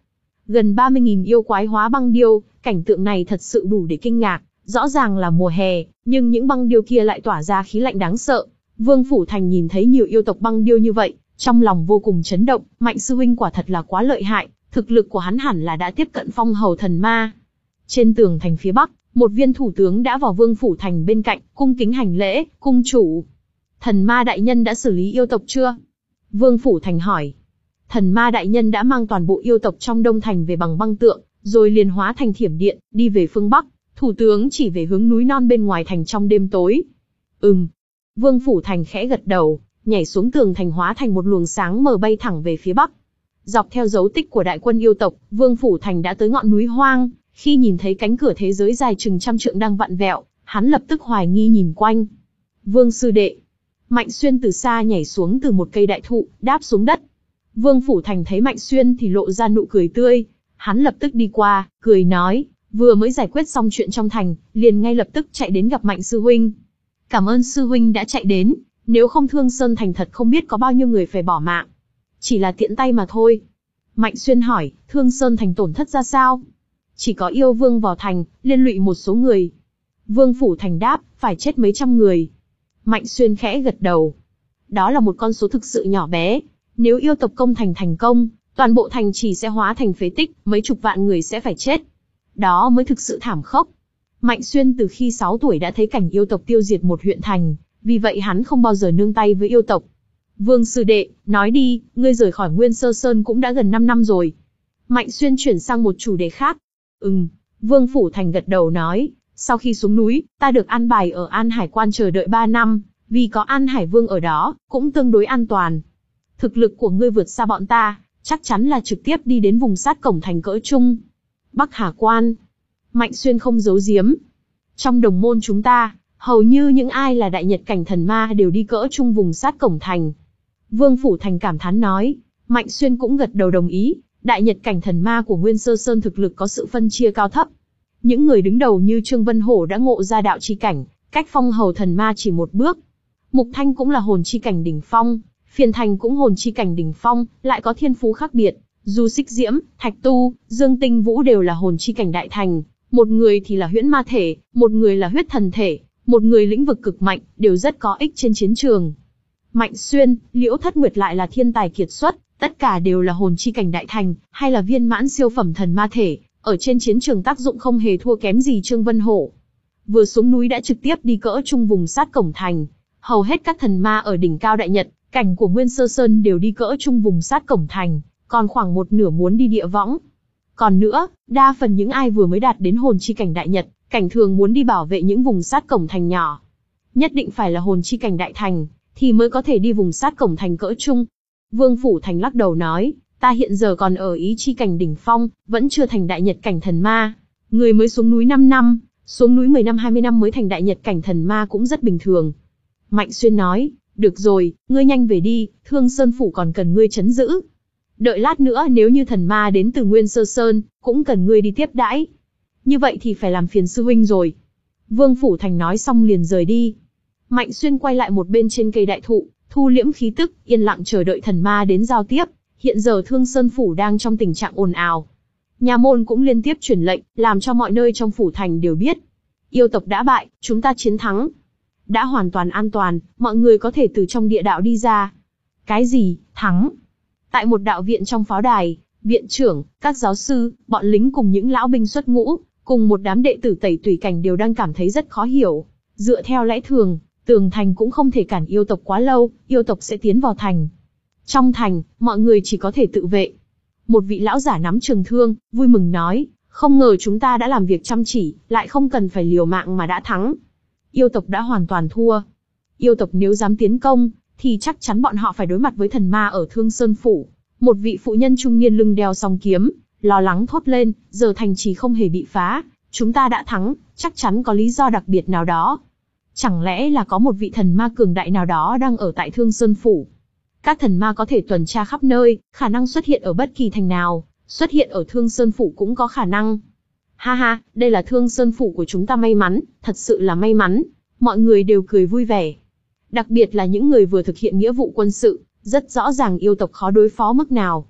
gần ba mươi nghìn yêu quái hóa băng điêu, cảnh tượng này thật sự đủ để kinh ngạc. Rõ ràng là mùa hè, nhưng những băng điêu kia lại tỏa ra khí lạnh đáng sợ. Vương Phủ Thành nhìn thấy nhiều yêu tộc băng điêu như vậy, trong lòng vô cùng chấn động. Mạnh sư huynh quả thật là quá lợi hại, thực lực của hắn hẳn là đã tiếp cận phong hầu thần ma. Trên tường thành phía bắc, một viên thủ tướng đã vào Vương Phủ Thành bên cạnh, cung kính hành lễ. Cung chủ, thần ma đại nhân đã xử lý yêu tộc chưa? Vương Phủ Thành hỏi. Thần ma đại nhân đã mang toàn bộ yêu tộc trong Đông Thành về bằng băng tượng, rồi liền hóa thành thiểm điện, đi về phương bắc. Thủ tướng chỉ về hướng núi non bên ngoài thành trong đêm tối. Ừm. Vương Phủ Thành khẽ gật đầu, nhảy xuống tường thành hóa thành một luồng sáng mờ bay thẳng về phía bắc. Dọc theo dấu tích của đại quân yêu tộc, Vương Phủ Thành đã tới ngọn núi hoang. Khi nhìn thấy cánh cửa thế giới dài chừng trăm trượng đang vặn vẹo, hắn lập tức hoài nghi nhìn quanh. Vương sư đệ. Mạnh Xuyên từ xa nhảy xuống từ một cây đại thụ, đáp xuống đất. Vương Phủ Thành thấy Mạnh Xuyên thì lộ ra nụ cười tươi. Hắn lập tức đi qua, cười nói, vừa mới giải quyết xong chuyện trong thành, liền ngay lập tức chạy đến gặp Mạnh sư huynh. Cảm ơn sư huynh đã chạy đến, nếu không Thương Sơn Thành thật không biết có bao nhiêu người phải bỏ mạng. Chỉ là tiện tay mà thôi. Mạnh Xuyên hỏi, Thương Sơn Thành tổn thất ra sao? Chỉ có yêu vương vào thành, liên lụy một số người. Vương Phủ Thành đáp, phải chết mấy trăm người. Mạnh Xuyên khẽ gật đầu. Đó là một con số thực sự nhỏ bé. Nếu yêu tộc công thành thành công, toàn bộ thành chỉ sẽ hóa thành phế tích, mấy chục vạn người sẽ phải chết. Đó mới thực sự thảm khốc. Mạnh Xuyên từ khi sáu tuổi đã thấy cảnh yêu tộc tiêu diệt một huyện thành, vì vậy hắn không bao giờ nương tay với yêu tộc. Vương sư đệ, nói đi, ngươi rời khỏi Nguyên Sơ Sơn cũng đã gần năm năm rồi. Mạnh Xuyên chuyển sang một chủ đề khác. Ừm, Vương Phủ Thành gật đầu nói, sau khi xuống núi, ta được an bài ở An Hải Quan chờ đợi ba năm, vì có An Hải Vương ở đó, cũng tương đối an toàn. Thực lực của ngươi vượt xa bọn ta, chắc chắn là trực tiếp đi đến vùng sát cổng thành cỡ trung. Bắc Hà Quan. Mạnh Xuyên không giấu giếm. Trong đồng môn chúng ta, hầu như những ai là đại nhật cảnh thần ma đều đi cỡ trung vùng sát cổng thành. Vương Phủ Thành cảm thán nói. Mạnh Xuyên cũng gật đầu đồng ý. Đại nhật cảnh thần ma của Nguyên Sơ Sơn thực lực có sự phân chia cao thấp. Những người đứng đầu như Trương Vân Hổ đã ngộ ra đạo chi cảnh, cách phong hầu thần ma chỉ một bước. Mục Thanh cũng là hồn chi cảnh đỉnh phong, Phiền Thành cũng hồn chi cảnh đỉnh phong, lại có thiên phú khác biệt. Du Xích Diễm, Thạch Tu, Dương Tinh Vũ đều là hồn chi cảnh đại thành, một người thì là huyễn ma thể, một người là huyết thần thể, một người lĩnh vực cực mạnh, đều rất có ích trên chiến trường. Mạnh Xuyên, Liễu Thất Nguyệt lại là thiên tài kiệt xuất, tất cả đều là hồn chi cảnh đại thành, hay là viên mãn siêu phẩm thần ma thể, ở trên chiến trường tác dụng không hề thua kém gì Trương Vân Hổ. Vừa xuống núi đã trực tiếp đi cỡ trung vùng sát cổng thành, hầu hết các thần ma ở đỉnh cao đại nhật cảnh của Nguyên Sơ Sơn đều đi cỡ trung vùng sát cổng thành, còn khoảng một nửa muốn đi địa võng. Còn nữa, đa phần những ai vừa mới đạt đến hồn chi cảnh đại nhật cảnh thường muốn đi bảo vệ những vùng sát cổng thành nhỏ. Nhất định phải là hồn chi cảnh đại thành, thì mới có thể đi vùng sát cổng thành cỡ trung. Vương Phủ Thành lắc đầu nói, ta hiện giờ còn ở ý chi cảnh đỉnh phong, vẫn chưa thành đại nhật cảnh thần ma. Người mới xuống núi năm năm, xuống núi mười năm hai mươi năm mới thành đại nhật cảnh thần ma cũng rất bình thường. Mạnh Xuyên nói, được rồi, ngươi nhanh về đi, Thương Sơn Phủ còn cần ngươi trấn giữ. Đợi lát nữa nếu như thần ma đến từ Nguyên Sơ Sơn, cũng cần ngươi đi tiếp đãi. Như vậy thì phải làm phiền sư huynh rồi. Vương Phủ Thành nói xong liền rời đi. Mạnh Xuyên quay lại một bên trên cây đại thụ, thu liễm khí tức, yên lặng chờ đợi thần ma đến giao tiếp. Hiện giờ Thương Sơn Phủ đang trong tình trạng ồn ào. Nhà môn cũng liên tiếp truyền lệnh, làm cho mọi nơi trong Phủ Thành đều biết. Yêu tộc đã bại, chúng ta chiến thắng. Đã hoàn toàn an toàn, mọi người có thể từ trong địa đạo đi ra. Cái gì, thắng? Tại một đạo viện trong pháo đài, viện trưởng, các giáo sư, bọn lính cùng những lão binh xuất ngũ, cùng một đám đệ tử tẩy tùy cảnh đều đang cảm thấy rất khó hiểu. Dựa theo lẽ thường, tường thành cũng không thể cản yêu tộc quá lâu, yêu tộc sẽ tiến vào thành. Trong thành, mọi người chỉ có thể tự vệ. Một vị lão giả nắm trường thương, vui mừng nói, không ngờ chúng ta đã làm việc chăm chỉ, lại không cần phải liều mạng mà đã thắng. Yêu tộc đã hoàn toàn thua. Yêu tộc nếu dám tiến công, thì chắc chắn bọn họ phải đối mặt với thần ma ở Thương Sơn Phủ. Một vị phụ nhân trung niên lưng đeo song kiếm, lo lắng thốt lên, giờ thành trì không hề bị phá, chúng ta đã thắng, chắc chắn có lý do đặc biệt nào đó. Chẳng lẽ là có một vị thần ma cường đại nào đó đang ở tại Thương Sơn Phủ? Các thần ma có thể tuần tra khắp nơi, khả năng xuất hiện ở bất kỳ thành nào, xuất hiện ở Thương Sơn Phủ cũng có khả năng. Ha ha, đây là Thương Sơn Phủ của chúng ta may mắn, thật sự là may mắn. Mọi người đều cười vui vẻ. Đặc biệt là những người vừa thực hiện nghĩa vụ quân sự, rất rõ ràng yêu tộc khó đối phó mức nào.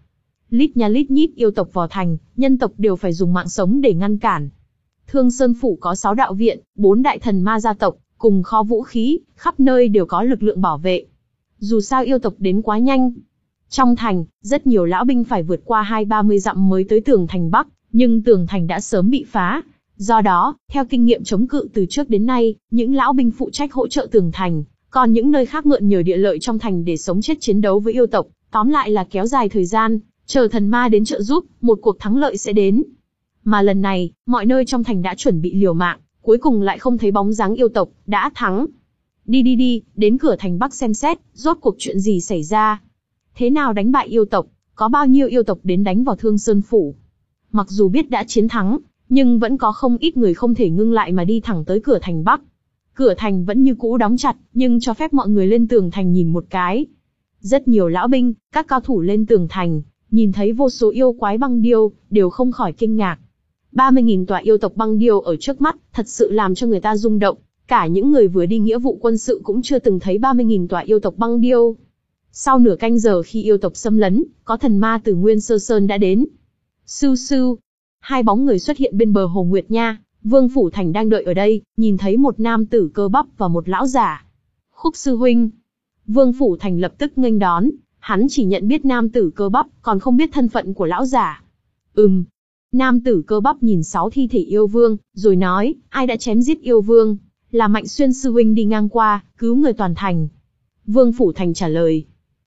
Lít nha lít nhít yêu tộc vào thành, nhân tộc đều phải dùng mạng sống để ngăn cản. Thương Sơn Phủ có sáu đạo viện, bốn đại thần ma gia tộc, cùng kho vũ khí, khắp nơi đều có lực lượng bảo vệ. Dù sao yêu tộc đến quá nhanh. Trong thành, rất nhiều lão binh phải vượt qua hai ba mươi dặm mới tới tường thành Bắc, nhưng tường thành đã sớm bị phá. Do đó, theo kinh nghiệm chống cự từ trước đến nay, những lão binh phụ trách hỗ trợ tường thành, còn những nơi khác mượn nhờ địa lợi trong thành để sống chết chiến đấu với yêu tộc, tóm lại là kéo dài thời gian, chờ thần ma đến trợ giúp, một cuộc thắng lợi sẽ đến. Mà lần này, mọi nơi trong thành đã chuẩn bị liều mạng, cuối cùng lại không thấy bóng dáng yêu tộc, đã thắng. Đi đi đi, đến cửa thành Bắc xem xét, rốt cuộc chuyện gì xảy ra. Thế nào đánh bại yêu tộc, có bao nhiêu yêu tộc đến đánh vào Thương Sơn Phủ. Mặc dù biết đã chiến thắng, nhưng vẫn có không ít người không thể ngưng lại mà đi thẳng tới cửa thành Bắc. Cửa thành vẫn như cũ đóng chặt, nhưng cho phép mọi người lên tường thành nhìn một cái. Rất nhiều lão binh, các cao thủ lên tường thành, nhìn thấy vô số yêu quái băng điêu, đều không khỏi kinh ngạc. ba mươi nghìn tòa yêu tộc băng điêu ở trước mắt, thật sự làm cho người ta rung động. Cả những người vừa đi nghĩa vụ quân sự cũng chưa từng thấy ba mươi nghìn tòa yêu tộc băng điêu. Sau nửa canh giờ khi yêu tộc xâm lấn, có thần ma từ Nguyên Sơ Sơn đã đến. Sưu sưu, hai bóng người xuất hiện bên bờ Hồ Nguyệt Nha. Vương Phủ Thành đang đợi ở đây, nhìn thấy một nam tử cơ bắp và một lão giả. Khúc sư huynh. Vương Phủ Thành lập tức nghênh đón, hắn chỉ nhận biết nam tử cơ bắp, còn không biết thân phận của lão giả. Ừm. Nam tử cơ bắp nhìn sáu thi thể yêu vương, rồi nói, ai đã chém giết yêu vương? Là Mạnh Xuyên sư huynh đi ngang qua, cứu người toàn thành. Vương Phủ Thành trả lời.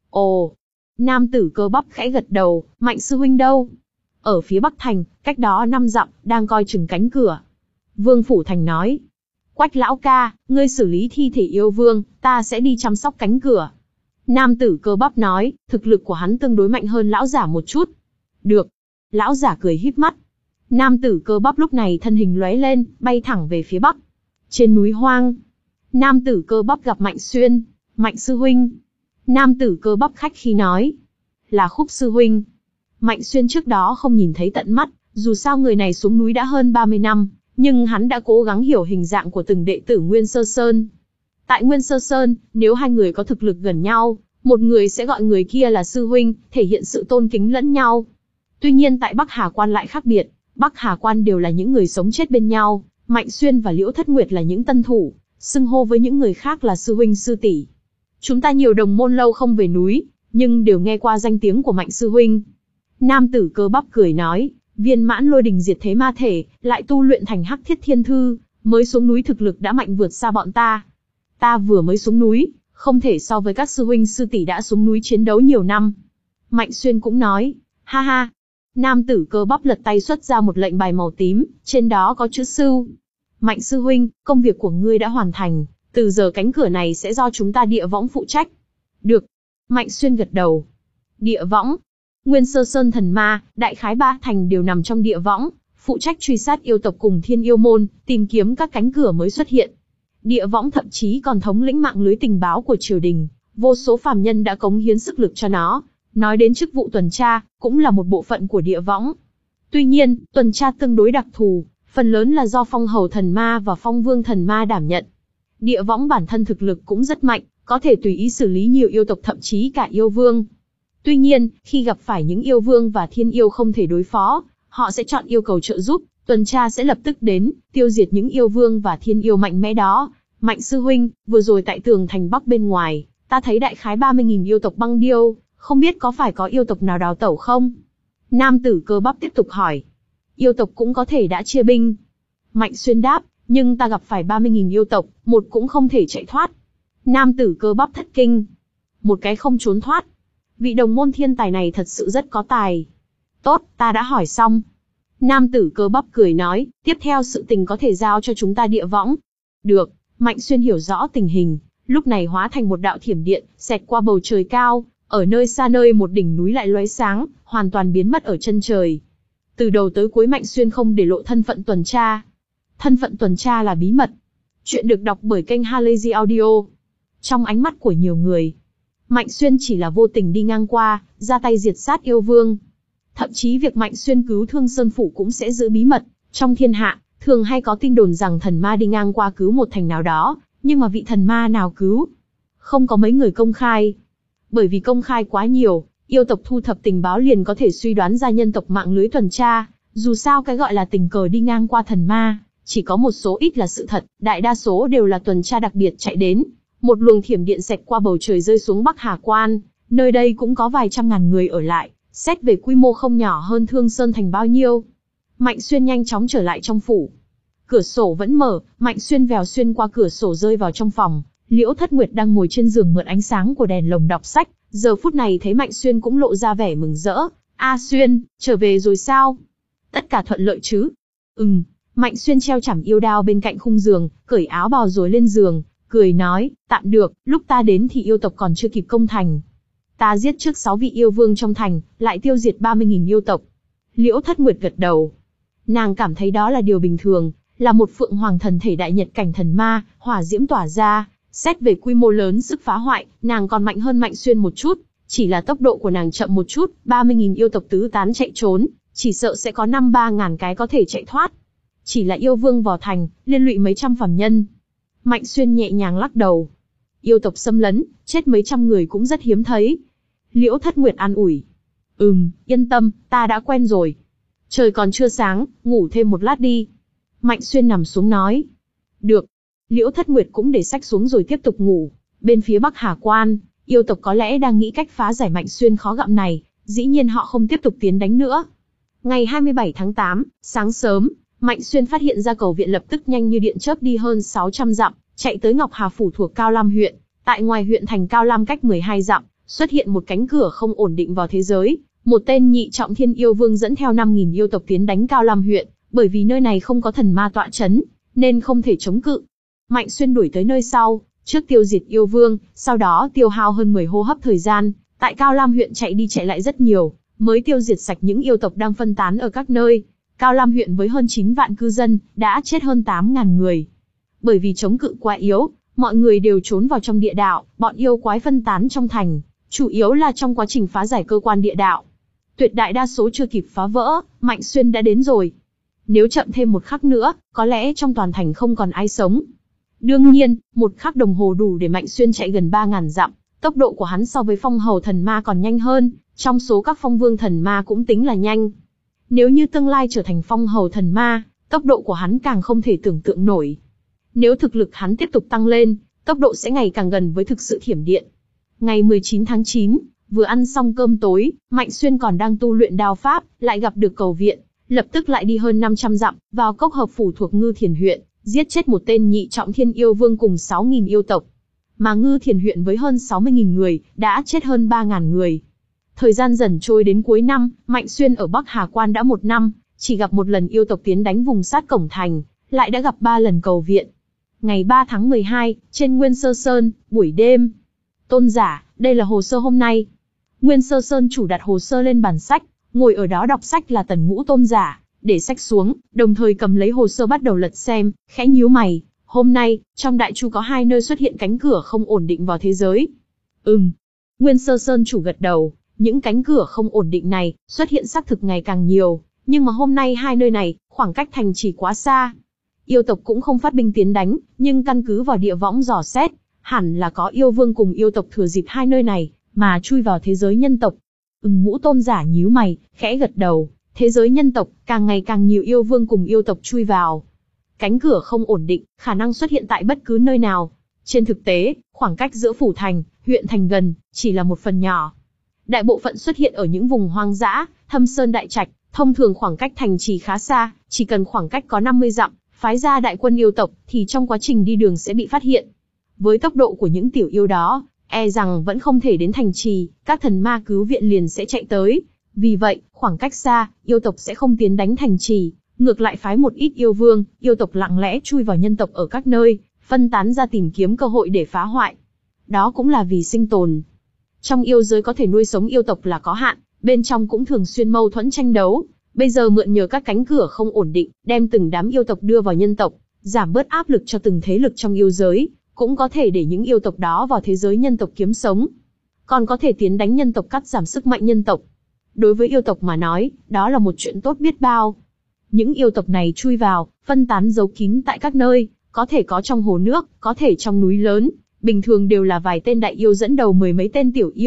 Ồ. Nam tử cơ bắp khẽ gật đầu, Mạnh sư huynh đâu? Ở phía Bắc Thành, cách đó năm dặm, đang coi chừng cánh cửa. Vương Phủ Thành nói. Quách lão ca, ngươi xử lý thi thể yêu vương, ta sẽ đi chăm sóc cánh cửa. Nam tử cơ bắp nói, thực lực của hắn tương đối mạnh hơn lão giả một chút. Được. Lão giả cười híp mắt. Nam tử cơ bắp lúc này thân hình lóe lên, bay thẳng về phía Bắc. Trên núi hoang, nam tử cơ bắp gặp Mạnh Xuyên. Mạnh sư huynh. Nam tử cơ bắp khách khí nói. Là Khúc sư huynh. Mạnh Xuyên trước đó không nhìn thấy tận mắt, dù sao người này xuống núi đã hơn ba mươi năm, nhưng hắn đã cố gắng hiểu hình dạng của từng đệ tử Nguyên Sơ Sơn. Tại Nguyên Sơ Sơn, nếu hai người có thực lực gần nhau, một người sẽ gọi người kia là sư huynh, thể hiện sự tôn kính lẫn nhau. Tuy nhiên tại Bắc Hà Quan lại khác biệt, Bắc Hà Quan đều là những người sống chết bên nhau, Mạnh Xuyên và Liễu Thất Nguyệt là những tân thủ, xưng hô với những người khác là sư huynh sư tỷ. Chúng ta nhiều đồng môn lâu không về núi, nhưng đều nghe qua danh tiếng của Mạnh sư huynh. Nam tử cơ bắp cười nói, viên mãn lôi đình diệt thế ma thể, lại tu luyện thành Hắc Thiết Thiên Thư, mới xuống núi thực lực đã mạnh vượt xa bọn ta. Ta vừa mới xuống núi, không thể so với các sư huynh sư tỷ đã xuống núi chiến đấu nhiều năm. Mạnh Xuyên cũng nói, ha ha. Nam tử cơ bắp lật tay xuất ra một lệnh bài màu tím, trên đó có chữ Sưu. Mạnh sư huynh, công việc của ngươi đã hoàn thành, từ giờ cánh cửa này sẽ do chúng ta Địa Võng phụ trách. Được. Mạnh Xuyên gật đầu. Địa Võng. Nguyên Sơ Sơn thần ma, đại khái ba thành đều nằm trong Địa Võng, phụ trách truy sát yêu tộc cùng Thiên Yêu Môn, tìm kiếm các cánh cửa mới xuất hiện. Địa Võng thậm chí còn thống lĩnh mạng lưới tình báo của triều đình, vô số phàm nhân đã cống hiến sức lực cho nó. Nói đến chức vụ tuần tra, cũng là một bộ phận của Địa Võng. Tuy nhiên, tuần tra tương đối đặc thù, phần lớn là do Phong Hầu thần ma và Phong Vương thần ma đảm nhận. Địa Võng bản thân thực lực cũng rất mạnh, có thể tùy ý xử lý nhiều yêu tộc thậm chí cả yêu vương. Tuy nhiên, khi gặp phải những yêu vương và thiên yêu không thể đối phó, họ sẽ chọn yêu cầu trợ giúp, tuần tra sẽ lập tức đến, tiêu diệt những yêu vương và thiên yêu mạnh mẽ đó. Mạnh sư huynh, vừa rồi tại tường thành Bắc bên ngoài, ta thấy đại khái ba mươi nghìn yêu tộc băng điêu, không biết có phải có yêu tộc nào đào tẩu không? Nam tử cơ bắp tiếp tục hỏi. Yêu tộc cũng có thể đã chia binh. Mạnh Xuyên đáp, nhưng ta gặp phải ba mươi nghìn yêu tộc, một cũng không thể chạy thoát. Nam tử cơ bắp thất kinh. Một cái không trốn thoát. Vị đồng môn thiên tài này thật sự rất có tài. Tốt, ta đã hỏi xong. Nam tử cơ bắp cười nói, tiếp theo sự tình có thể giao cho chúng ta Địa Võng. Được, Mạnh Xuyên hiểu rõ tình hình, lúc này hóa thành một đạo thiểm điện, xẹt qua bầu trời cao, ở nơi xa nơi một đỉnh núi lại lóe sáng, hoàn toàn biến mất ở chân trời. Từ đầu tới cuối Mạnh Xuyên không để lộ thân phận tuần tra. Thân phận tuần tra là bí mật. Chuyện được đọc bởi kênh Halazy Audio. Trong ánh mắt của nhiều người, Mạnh Xuyên chỉ là vô tình đi ngang qua, ra tay diệt sát yêu vương. Thậm chí việc Mạnh Xuyên cứu Thương Sơn Phủ cũng sẽ giữ bí mật. Trong thiên hạ, thường hay có tin đồn rằng thần ma đi ngang qua cứu một thành nào đó, nhưng mà vị thần ma nào cứu? Không có mấy người công khai. Bởi vì công khai quá nhiều, Yêu tộc thu thập tình báo liền có thể suy đoán ra nhân tộc mạng lưới tuần tra, dù sao cái gọi là tình cờ đi ngang qua thần ma, chỉ có một số ít là sự thật, đại đa số đều là tuần tra đặc biệt chạy đến. Một luồng thiểm điện xẹt qua bầu trời rơi xuống Bắc Hà Quan, nơi đây cũng có vài trăm ngàn người ở lại, xét về quy mô không nhỏ hơn Thương Sơn Thành bao nhiêu. Mạnh Xuyên nhanh chóng trở lại trong phủ. Cửa sổ vẫn mở, Mạnh Xuyên vèo xuyên qua cửa sổ rơi vào trong phòng. Liễu Thất Nguyệt đang ngồi trên giường mượn ánh sáng của đèn lồng đọc sách, giờ phút này thấy Mạnh Xuyên cũng lộ ra vẻ mừng rỡ. A Xuyên, trở về rồi sao? Tất cả thuận lợi chứ? Ừm. Mạnh Xuyên treo chảm yêu đao bên cạnh khung giường, cởi áo bào rồi lên giường, cười nói, tạm được, lúc ta đến thì yêu tộc còn chưa kịp công thành. Ta giết trước sáu vị yêu vương trong thành, lại tiêu diệt ba mươi nghìn yêu tộc. Liễu Thất Nguyệt gật đầu. Nàng cảm thấy đó là điều bình thường, là một phượng hoàng thần thể đại nhật cảnh thần ma, hỏa diễm tỏa ra, xét về quy mô lớn sức phá hoại, nàng còn mạnh hơn Mạnh Xuyên một chút, chỉ là tốc độ của nàng chậm một chút, ba mươi nghìn yêu tộc tứ tán chạy trốn, chỉ sợ sẽ có năm ba ngàn cái có thể chạy thoát. Chỉ là yêu vương vào thành, liên lụy mấy trăm phàm nhân. Mạnh Xuyên nhẹ nhàng lắc đầu. Yêu tộc xâm lấn, chết mấy trăm người cũng rất hiếm thấy. Liễu Thất Nguyệt an ủi. Ừm, yên tâm, ta đã quen rồi. Trời còn chưa sáng, ngủ thêm một lát đi. Mạnh Xuyên nằm xuống nói. Được. Liễu Thất Nguyệt cũng để sách xuống rồi tiếp tục ngủ. Bên phía Bắc Hà Quan, yêu tộc có lẽ đang nghĩ cách phá giải Mạnh Xuyên khó gặm này, dĩ nhiên họ không tiếp tục tiến đánh nữa. Ngày hai mươi bảy tháng tám, sáng sớm, Mạnh Xuyên phát hiện ra cầu viện lập tức nhanh như điện chớp đi hơn sáu trăm dặm, chạy tới Ngọc Hà Phủ thuộc Cao Lam huyện. Tại ngoài huyện thành Cao Lam cách mười hai dặm, xuất hiện một cánh cửa không ổn định vào thế giới. Một tên nhị trọng thiên yêu vương dẫn theo năm nghìn yêu tộc tiến đánh Cao Lam huyện, bởi vì nơi này không có thần ma tọa chấn, nên không thể chống cự. Mạnh Xuyên đuổi tới nơi sau, trước tiêu diệt yêu vương, sau đó tiêu hao hơn mười hô hấp thời gian, tại Cao Lam huyện chạy đi chạy lại rất nhiều, mới tiêu diệt sạch những yêu tộc đang phân tán ở các nơi. Cao Lam huyện với hơn chín vạn cư dân, đã chết hơn tám ngàn người. Bởi vì chống cự quá yếu, mọi người đều trốn vào trong địa đạo, bọn yêu quái phân tán trong thành, chủ yếu là trong quá trình phá giải cơ quan địa đạo. Tuyệt đại đa số chưa kịp phá vỡ, Mạnh Xuyên đã đến rồi. Nếu chậm thêm một khắc nữa, có lẽ trong toàn thành không còn ai sống. Đương nhiên, một khắc đồng hồ đủ để Mạnh Xuyên chạy gần ba ngàn dặm, tốc độ của hắn so với phong hầu thần ma còn nhanh hơn, trong số các phong vương thần ma cũng tính là nhanh. Nếu như tương lai trở thành phong hầu thần ma, tốc độ của hắn càng không thể tưởng tượng nổi. Nếu thực lực hắn tiếp tục tăng lên, tốc độ sẽ ngày càng gần với thực sự thiểm điện. Ngày mười chín tháng chín, vừa ăn xong cơm tối, Mạnh Xuyên còn đang tu luyện đao pháp, lại gặp được cầu viện, lập tức lại đi hơn năm trăm dặm, vào Cốc Hợp Phủ thuộc Ngư Thiền huyện, giết chết một tên nhị trọng thiên yêu vương cùng sáu nghìn yêu tộc. Mà Ngư Thiền huyện với hơn sáu mươi nghìn người, đã chết hơn ba ngàn người. Thời gian dần trôi đến cuối năm, Mạnh Xuyên ở Bắc Hà Quan đã một năm, chỉ gặp một lần yêu tộc tiến đánh vùng sát cổng thành, lại đã gặp ba lần cầu viện. Ngày ba tháng mười hai, trên Nguyên Sơ Sơn, buổi đêm. Tôn giả, đây là hồ sơ hôm nay. Nguyên Sơ Sơn chủ đặt hồ sơ lên bàn sách, ngồi ở đó đọc sách là Tần Ngũ tôn giả, để sách xuống, đồng thời cầm lấy hồ sơ bắt đầu lật xem, khẽ nhíu mày. Hôm nay, trong Đại Chu có hai nơi xuất hiện cánh cửa không ổn định vào thế giới. Ừm. Nguyên Sơ Sơn chủ gật đầu. Những cánh cửa không ổn định này, xuất hiện xác thực ngày càng nhiều, nhưng mà hôm nay hai nơi này, khoảng cách thành trì quá xa. Yêu tộc cũng không phát binh tiến đánh, nhưng căn cứ vào địa võng dò xét, hẳn là có yêu vương cùng yêu tộc thừa dịp hai nơi này, mà chui vào thế giới nhân tộc. Ừm. Ngũ tôn giả nhíu mày, khẽ gật đầu, thế giới nhân tộc, càng ngày càng nhiều yêu vương cùng yêu tộc chui vào. Cánh cửa không ổn định, khả năng xuất hiện tại bất cứ nơi nào. Trên thực tế, khoảng cách giữa phủ thành, huyện thành gần, chỉ là một phần nhỏ. Đại bộ phận xuất hiện ở những vùng hoang dã, thâm sơn đại trạch, thông thường khoảng cách thành trì khá xa, chỉ cần khoảng cách có năm mươi dặm, phái ra đại quân yêu tộc, thì trong quá trình đi đường sẽ bị phát hiện. Với tốc độ của những tiểu yêu đó, e rằng vẫn không thể đến thành trì, các thần ma cứu viện liền sẽ chạy tới. Vì vậy, khoảng cách xa, yêu tộc sẽ không tiến đánh thành trì, ngược lại phái một ít yêu vương, yêu tộc lặng lẽ chui vào nhân tộc ở các nơi, phân tán ra tìm kiếm cơ hội để phá hoại. Đó cũng là vì sinh tồn. Trong yêu giới có thể nuôi sống yêu tộc là có hạn, bên trong cũng thường xuyên mâu thuẫn tranh đấu. Bây giờ mượn nhờ các cánh cửa không ổn định, đem từng đám yêu tộc đưa vào nhân tộc, giảm bớt áp lực cho từng thế lực trong yêu giới, cũng có thể để những yêu tộc đó vào thế giới nhân tộc kiếm sống. Còn có thể tiến đánh nhân tộc cắt giảm sức mạnh nhân tộc. Đối với yêu tộc mà nói, đó là một chuyện tốt biết bao. Những yêu tộc này chui vào, phân tán giấu kín tại các nơi, có thể có trong hồ nước, có thể trong núi lớn, bình thường đều là vài tên đại yêu dẫn đầu mười mấy tên tiểu yêu,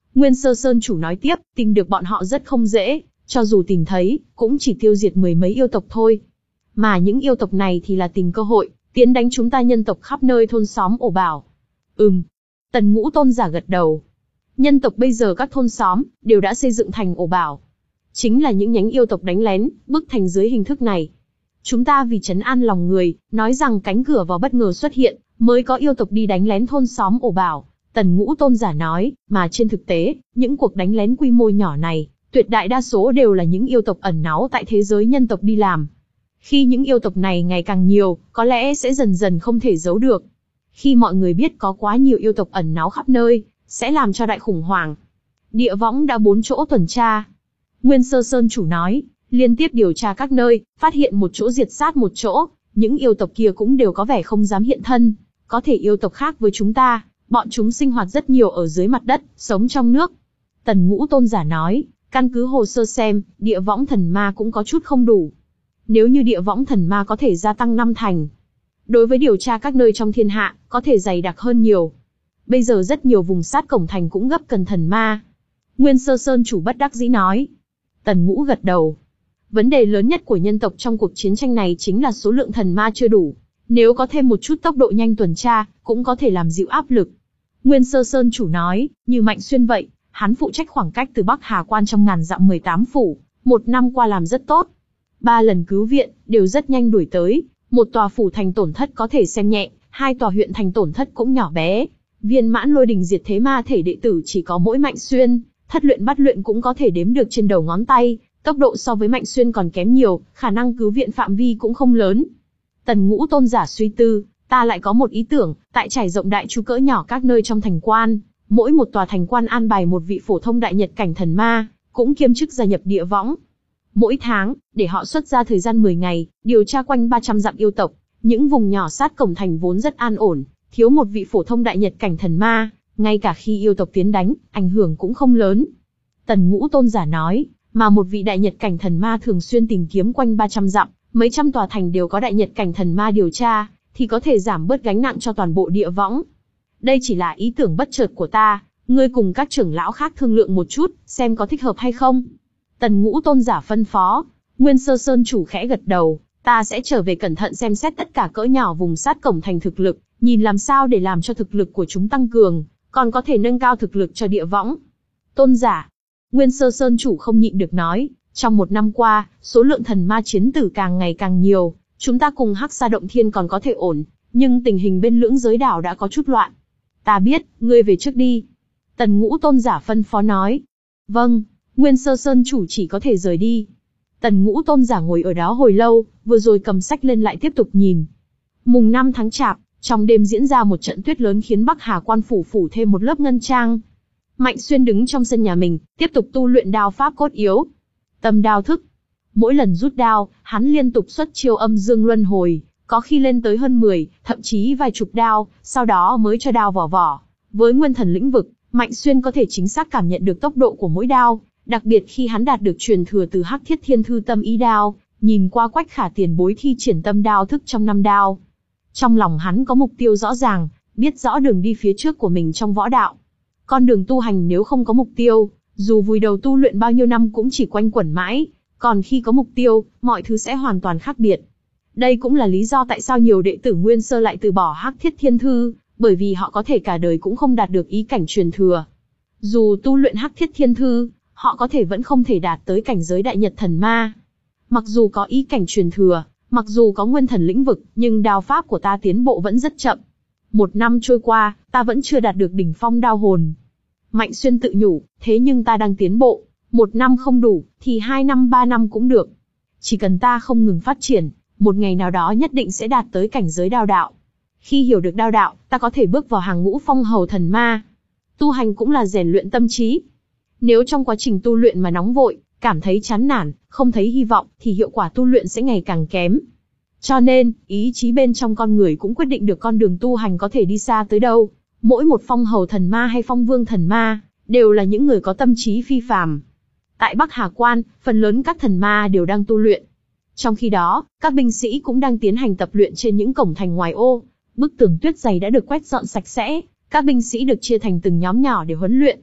Nguyên Sơ Sơn chủ nói tiếp, tìm được bọn họ rất không dễ, cho dù tìm thấy, cũng chỉ tiêu diệt mười mấy yêu tộc thôi. Mà những yêu tộc này thì là tìm cơ hội, tiến đánh chúng ta nhân tộc khắp nơi thôn xóm ổ bảo. Ừm. Tần Ngũ tôn giả gật đầu. Nhân tộc bây giờ các thôn xóm, đều đã xây dựng thành ổ bảo. Chính là những nhánh yêu tộc đánh lén, bức thành dưới hình thức này. Chúng ta vì trấn an lòng người, nói rằng cánh cửa vào bất ngờ xuất hiện, mới có yêu tộc đi đánh lén thôn xóm ổ bảo. Tần Ngũ tôn giả nói, mà trên thực tế, những cuộc đánh lén quy mô nhỏ này, tuyệt đại đa số đều là những yêu tộc ẩn náu tại thế giới nhân tộc đi làm. Khi những yêu tộc này ngày càng nhiều, có lẽ sẽ dần dần không thể giấu được. Khi mọi người biết có quá nhiều yêu tộc ẩn náu khắp nơi, sẽ làm cho đại khủng hoảng. Địa võng đã bốn chỗ tuần tra. Nguyên Sơ Sơn chủ nói, liên tiếp điều tra các nơi, phát hiện một chỗ diệt sát một chỗ, những yêu tộc kia cũng đều có vẻ không dám hiện thân. Có thể yêu tộc khác với chúng ta, bọn chúng sinh hoạt rất nhiều ở dưới mặt đất, sống trong nước. Tần Ngũ tôn giả nói, căn cứ hồ sơ xem, địa võng thần ma cũng có chút không đủ. Nếu như địa võng thần ma có thể gia tăng năm thành, đối với điều tra các nơi trong thiên hạ, có thể dày đặc hơn nhiều. Bây giờ rất nhiều vùng sát cổng thành cũng gấp cần thần ma. Nguyên Sơ Sơn chủ bất đắc dĩ nói. Tần Ngũ gật đầu. Vấn đề lớn nhất của nhân tộc trong cuộc chiến tranh này chính là số lượng thần ma chưa đủ. Nếu có thêm một chút tốc độ nhanh tuần tra, cũng có thể làm dịu áp lực. Nguyên Sơ Sơn chủ nói, như Mạnh Xuyên vậy, hắn phụ trách khoảng cách từ Bắc Hà Quan trong ngàn dặm mười tám phủ, một năm qua làm rất tốt. Ba lần cứu viện, đều rất nhanh đuổi tới, một tòa phủ thành tổn thất có thể xem nhẹ, hai tòa huyện thành tổn thất cũng nhỏ bé. Viên mãn lôi đình diệt thế ma thể đệ tử chỉ có mỗi Mạnh Xuyên, thất luyện bắt luyện cũng có thể đếm được trên đầu ngón tay, tốc độ so với Mạnh Xuyên còn kém nhiều, khả năng cứu viện phạm vi cũng không lớn. Tần Ngũ tôn giả suy tư, ta lại có một ý tưởng, tại trải rộng đại chu cỡ nhỏ các nơi trong thành quan, mỗi một tòa thành quan an bài một vị phổ thông đại nhật cảnh thần ma, cũng kiêm chức gia nhập địa võng. Mỗi tháng, để họ xuất ra thời gian mười ngày, điều tra quanh ba trăm dặm yêu tộc, những vùng nhỏ sát cổng thành vốn rất an ổn, thiếu một vị phổ thông đại nhật cảnh thần ma, ngay cả khi yêu tộc tiến đánh, ảnh hưởng cũng không lớn. Tần Ngũ tôn giả nói, mà một vị đại nhật cảnh thần ma thường xuyên tìm kiếm quanh ba trăm dặm, mấy trăm tòa thành đều có đại nhật cảnh thần ma điều tra, thì có thể giảm bớt gánh nặng cho toàn bộ địa võng. Đây chỉ là ý tưởng bất chợt của ta, ngươi cùng các trưởng lão khác thương lượng một chút, xem có thích hợp hay không. Tần Ngũ tôn giả phân phó. Nguyên Sơ Sơn chủ khẽ gật đầu, ta sẽ trở về cẩn thận xem xét tất cả cỡ nhỏ vùng sát cổng thành thực lực, nhìn làm sao để làm cho thực lực của chúng tăng cường, còn có thể nâng cao thực lực cho địa võng. Tôn giả. Nguyên Sơ Sơn chủ không nhịn được nói, trong một năm qua, số lượng thần ma chiến tử càng ngày càng nhiều, chúng ta cùng Hắc Sa Động Thiên còn có thể ổn, nhưng tình hình bên lưỡng giới đảo đã có chút loạn. Ta biết, ngươi về trước đi. Tần Ngũ tôn giả phân phó nói. Vâng. Nguyên Sơ Sơn chủ chỉ có thể rời đi. Tần Ngũ tôn giả ngồi ở đó hồi lâu, vừa rồi cầm sách lên lại tiếp tục nhìn. Mùng năm tháng Chạp, trong đêm diễn ra một trận tuyết lớn khiến Bắc Hà Quan phủ phủ thêm một lớp ngân trang. Mạnh Xuyên đứng trong sân nhà mình, tiếp tục tu luyện đao pháp cốt yếu. Tâm đao thức. Mỗi lần rút đao, hắn liên tục xuất chiêu âm dương luân hồi, có khi lên tới hơn mười, thậm chí vài chục đao, sau đó mới cho đao vào vỏ. Với nguyên thần lĩnh vực, Mạnh Xuyên có thể chính xác cảm nhận được tốc độ của mỗi đao. Đặc biệt khi hắn đạt được truyền thừa từ Hắc Thiết Thiên Thư Tâm Ý Đao, nhìn qua Quách Khả tiền bối thi triển tâm đao thức trong năm đao. Trong lòng hắn có mục tiêu rõ ràng, biết rõ đường đi phía trước của mình trong võ đạo. Con đường tu hành nếu không có mục tiêu, dù vùi đầu tu luyện bao nhiêu năm cũng chỉ quanh quẩn mãi, còn khi có mục tiêu, mọi thứ sẽ hoàn toàn khác biệt. Đây cũng là lý do tại sao nhiều đệ tử Nguyên Sơ lại từ bỏ Hắc Thiết Thiên Thư, bởi vì họ có thể cả đời cũng không đạt được ý cảnh truyền thừa. Dù tu luyện Hắc Thiết Thiên Thư, họ có thể vẫn không thể đạt tới cảnh giới đại nhật thần ma. Mặc dù có ý cảnh truyền thừa, mặc dù có nguyên thần lĩnh vực, nhưng đao pháp của ta tiến bộ vẫn rất chậm. Một năm trôi qua, ta vẫn chưa đạt được đỉnh phong đao hồn. Mạnh Xuyên tự nhủ, thế nhưng ta đang tiến bộ, một năm không đủ, thì hai năm ba năm cũng được. Chỉ cần ta không ngừng phát triển, một ngày nào đó nhất định sẽ đạt tới cảnh giới đao đạo. Khi hiểu được đao đạo, ta có thể bước vào hàng ngũ phong hầu thần ma. Tu hành cũng là rèn luyện tâm trí. Nếu trong quá trình tu luyện mà nóng vội, cảm thấy chán nản, không thấy hy vọng, thì hiệu quả tu luyện sẽ ngày càng kém. Cho nên, ý chí bên trong con người cũng quyết định được con đường tu hành có thể đi xa tới đâu. Mỗi một phong hầu thần ma hay phong vương thần ma, đều là những người có tâm trí phi phàm. Tại Bắc Hà Quan, phần lớn các thần ma đều đang tu luyện. Trong khi đó, các binh sĩ cũng đang tiến hành tập luyện trên những cổng thành ngoài ô. Bức tường tuyết dày đã được quét dọn sạch sẽ, các binh sĩ được chia thành từng nhóm nhỏ để huấn luyện.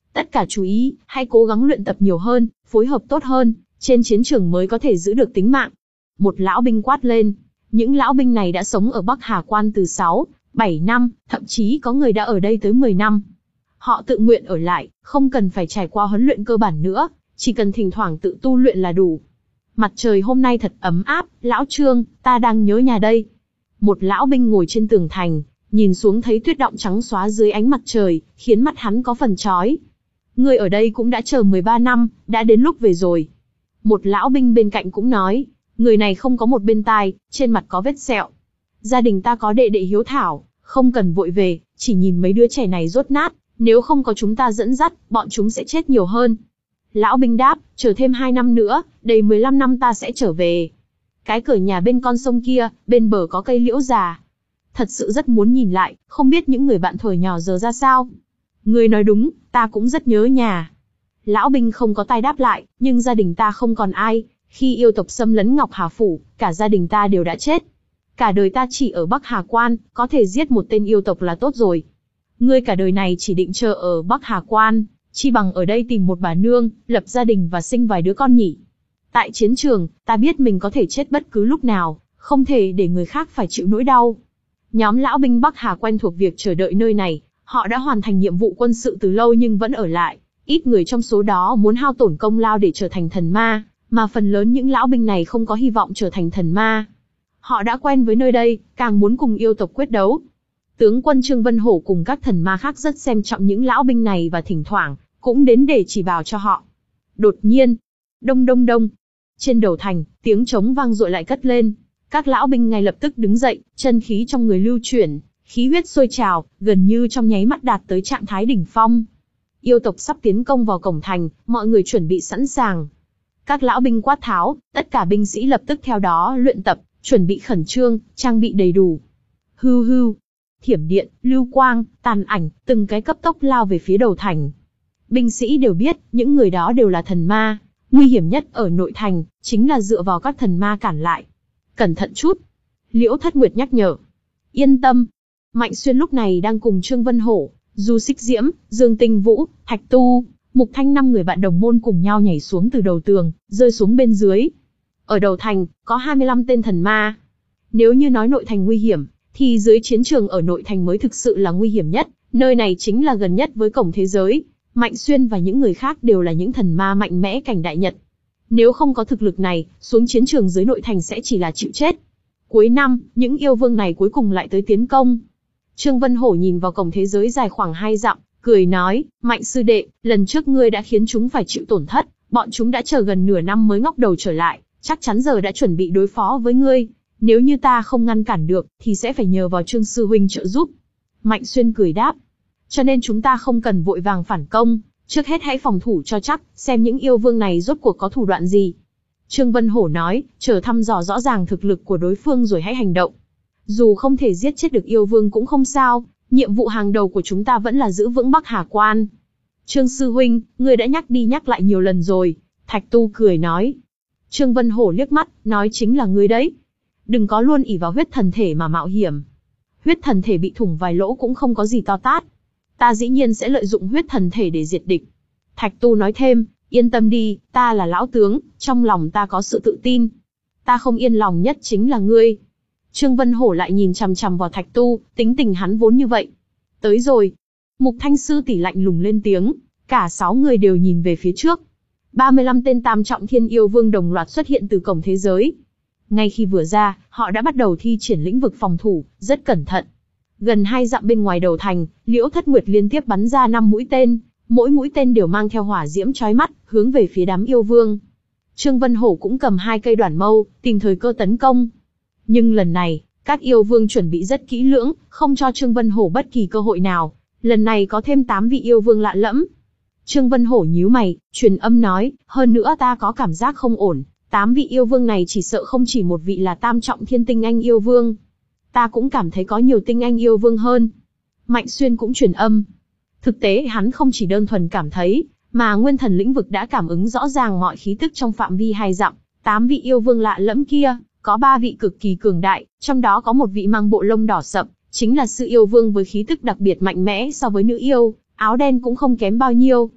Tất cả chú ý, hãy cố gắng luyện tập nhiều hơn, phối hợp tốt hơn, trên chiến trường mới có thể giữ được tính mạng. Một lão binh quát lên. Những lão binh này đã sống ở Bắc Hà Quan từ sáu, bảy năm, thậm chí có người đã ở đây tới mười năm. Họ tự nguyện ở lại, không cần phải trải qua huấn luyện cơ bản nữa, chỉ cần thỉnh thoảng tự tu luyện là đủ. Mặt trời hôm nay thật ấm áp, lão Trương, ta đang nhớ nhà đây. Một lão binh ngồi trên tường thành, nhìn xuống thấy tuyết động trắng xóa dưới ánh mặt trời, khiến mắt hắn có phần chói. Người ở đây cũng đã chờ mười ba năm, đã đến lúc về rồi. Một lão binh bên cạnh cũng nói, người này không có một bên tai, trên mặt có vết sẹo. Gia đình ta có đệ đệ hiếu thảo, không cần vội về, chỉ nhìn mấy đứa trẻ này rốt nát, nếu không có chúng ta dẫn dắt, bọn chúng sẽ chết nhiều hơn. Lão binh đáp, chờ thêm hai năm nữa, đầy mười lăm năm ta sẽ trở về. Cái cửa nhà bên con sông kia, bên bờ có cây liễu già. Thật sự rất muốn nhìn lại, không biết những người bạn thuở nhỏ giờ ra sao. Người nói đúng, ta cũng rất nhớ nhà. Lão binh không có tai đáp lại, nhưng gia đình ta không còn ai. Khi yêu tộc xâm lấn Ngọc Hà Phủ, cả gia đình ta đều đã chết. Cả đời ta chỉ ở Bắc Hà Quan, có thể giết một tên yêu tộc là tốt rồi. Ngươi cả đời này chỉ định chờ ở Bắc Hà Quan, chi bằng ở đây tìm một bà nương, lập gia đình và sinh vài đứa con nhỉ. Tại chiến trường, ta biết mình có thể chết bất cứ lúc nào, không thể để người khác phải chịu nỗi đau. Nhóm lão binh Bắc Hà quen thuộc việc chờ đợi nơi này, họ đã hoàn thành nhiệm vụ quân sự từ lâu nhưng vẫn ở lại. Ít người trong số đó muốn hao tổn công lao để trở thành thần ma, mà phần lớn những lão binh này không có hy vọng trở thành thần ma. Họ đã quen với nơi đây, càng muốn cùng yêu tộc quyết đấu. Tướng quân Trương Vân Hổ cùng các thần ma khác rất xem trọng những lão binh này và thỉnh thoảng cũng đến để chỉ bảo cho họ. Đột nhiên, đông đông đông, trên đầu thành, tiếng trống vang dội lại cất lên. Các lão binh ngay lập tức đứng dậy, chân khí trong người lưu chuyển, khí huyết sôi trào, gần như trong nháy mắt đạt tới trạng thái đỉnh phong. Yêu tộc sắp tiến công vào cổng thành, mọi người chuẩn bị sẵn sàng. Các lão binh quát tháo, tất cả binh sĩ lập tức theo đó luyện tập, chuẩn bị khẩn trương, trang bị đầy đủ. Hưu hưu, thiểm điện, lưu quang, tàn ảnh, từng cái cấp tốc lao về phía đầu thành. Binh sĩ đều biết, những người đó đều là thần ma. Nguy hiểm nhất ở nội thành, chính là dựa vào các thần ma cản lại. Cẩn thận chút. Liễu Thất Nguyệt nhắc nhở. Yên tâm. Mạnh Xuyên lúc này đang cùng Trương Vân Hổ, Du Xích Diễm, Dương Tinh Vũ, Thạch Tu, Mục Thanh năm người bạn đồng môn cùng nhau nhảy xuống từ đầu tường, rơi xuống bên dưới. Ở đầu thành, có hai mươi lăm tên thần ma. Nếu như nói nội thành nguy hiểm, thì dưới chiến trường ở nội thành mới thực sự là nguy hiểm nhất, nơi này chính là gần nhất với cổng thế giới. Mạnh Xuyên và những người khác đều là những thần ma mạnh mẽ cảnh đại nhật. Nếu không có thực lực này, xuống chiến trường dưới nội thành sẽ chỉ là chịu chết. Cuối năm, những yêu vương này cuối cùng lại tới tiến công. Trương Vân Hổ nhìn vào cổng thế giới dài khoảng hai dặm, cười nói, Mạnh sư đệ, lần trước ngươi đã khiến chúng phải chịu tổn thất, bọn chúng đã chờ gần nửa năm mới ngóc đầu trở lại, chắc chắn giờ đã chuẩn bị đối phó với ngươi. Nếu như ta không ngăn cản được, thì sẽ phải nhờ vào Trương sư huynh trợ giúp. Mạnh Xuyên cười đáp. Cho nên chúng ta không cần vội vàng phản công, trước hết hãy phòng thủ cho chắc, xem những yêu vương này rốt cuộc có thủ đoạn gì. Trương Vân Hổ nói, chờ thăm dò rõ ràng thực lực của đối phương rồi hãy hành động. Dù không thể giết chết được yêu vương cũng không sao, nhiệm vụ hàng đầu của chúng ta vẫn là giữ vững Bắc Hà Quan. Trương sư huynh, ngươi đã nhắc đi nhắc lại nhiều lần rồi. Thạch Tu cười nói. Trương Vân Hổ liếc mắt, nói chính là ngươi đấy. Đừng có luôn ỷ vào huyết thần thể mà mạo hiểm. Huyết thần thể bị thủng vài lỗ cũng không có gì to tát. Ta dĩ nhiên sẽ lợi dụng huyết thần thể để diệt địch. Thạch Tu nói thêm, yên tâm đi, ta là lão tướng, trong lòng ta có sự tự tin. Ta không yên lòng nhất chính là ngươi. Trương Vân Hổ lại nhìn chằm chằm vào Thạch Tu, tính tình hắn vốn như vậy. Tới rồi. Mục Thanh sư tỷ lạnh lùng lên tiếng, cả sáu người đều nhìn về phía trước. ba mươi lăm tên tam trọng thiên yêu vương đồng loạt xuất hiện từ cổng thế giới. Ngay khi vừa ra, họ đã bắt đầu thi triển lĩnh vực phòng thủ, rất cẩn thận. Gần hai dặm bên ngoài đầu thành, Liễu Thất Nguyệt liên tiếp bắn ra năm mũi tên, mỗi mũi tên đều mang theo hỏa diễm chói mắt, hướng về phía đám yêu vương. Trương Vân Hổ cũng cầm hai cây đoản mâu, tìm thời cơ tấn công. Nhưng lần này, các yêu vương chuẩn bị rất kỹ lưỡng, không cho Trương Vân Hổ bất kỳ cơ hội nào. Lần này có thêm tám vị yêu vương lạ lẫm. Trương Vân Hổ nhíu mày, truyền âm nói, hơn nữa ta có cảm giác không ổn. Tám vị yêu vương này chỉ sợ không chỉ một vị là tam trọng thiên tinh anh yêu vương. Ta cũng cảm thấy có nhiều tinh anh yêu vương hơn. Mạnh Xuyên cũng truyền âm. Thực tế hắn không chỉ đơn thuần cảm thấy, mà nguyên thần lĩnh vực đã cảm ứng rõ ràng mọi khí tức trong phạm vi hai dặm. Tám vị yêu vương lạ lẫm kia, có ba vị cực kỳ cường đại, trong đó có một vị mang bộ lông đỏ sậm, chính là sư yêu vương với khí tức đặc biệt mạnh mẽ so với nữ yêu, áo đen cũng không kém bao nhiêu.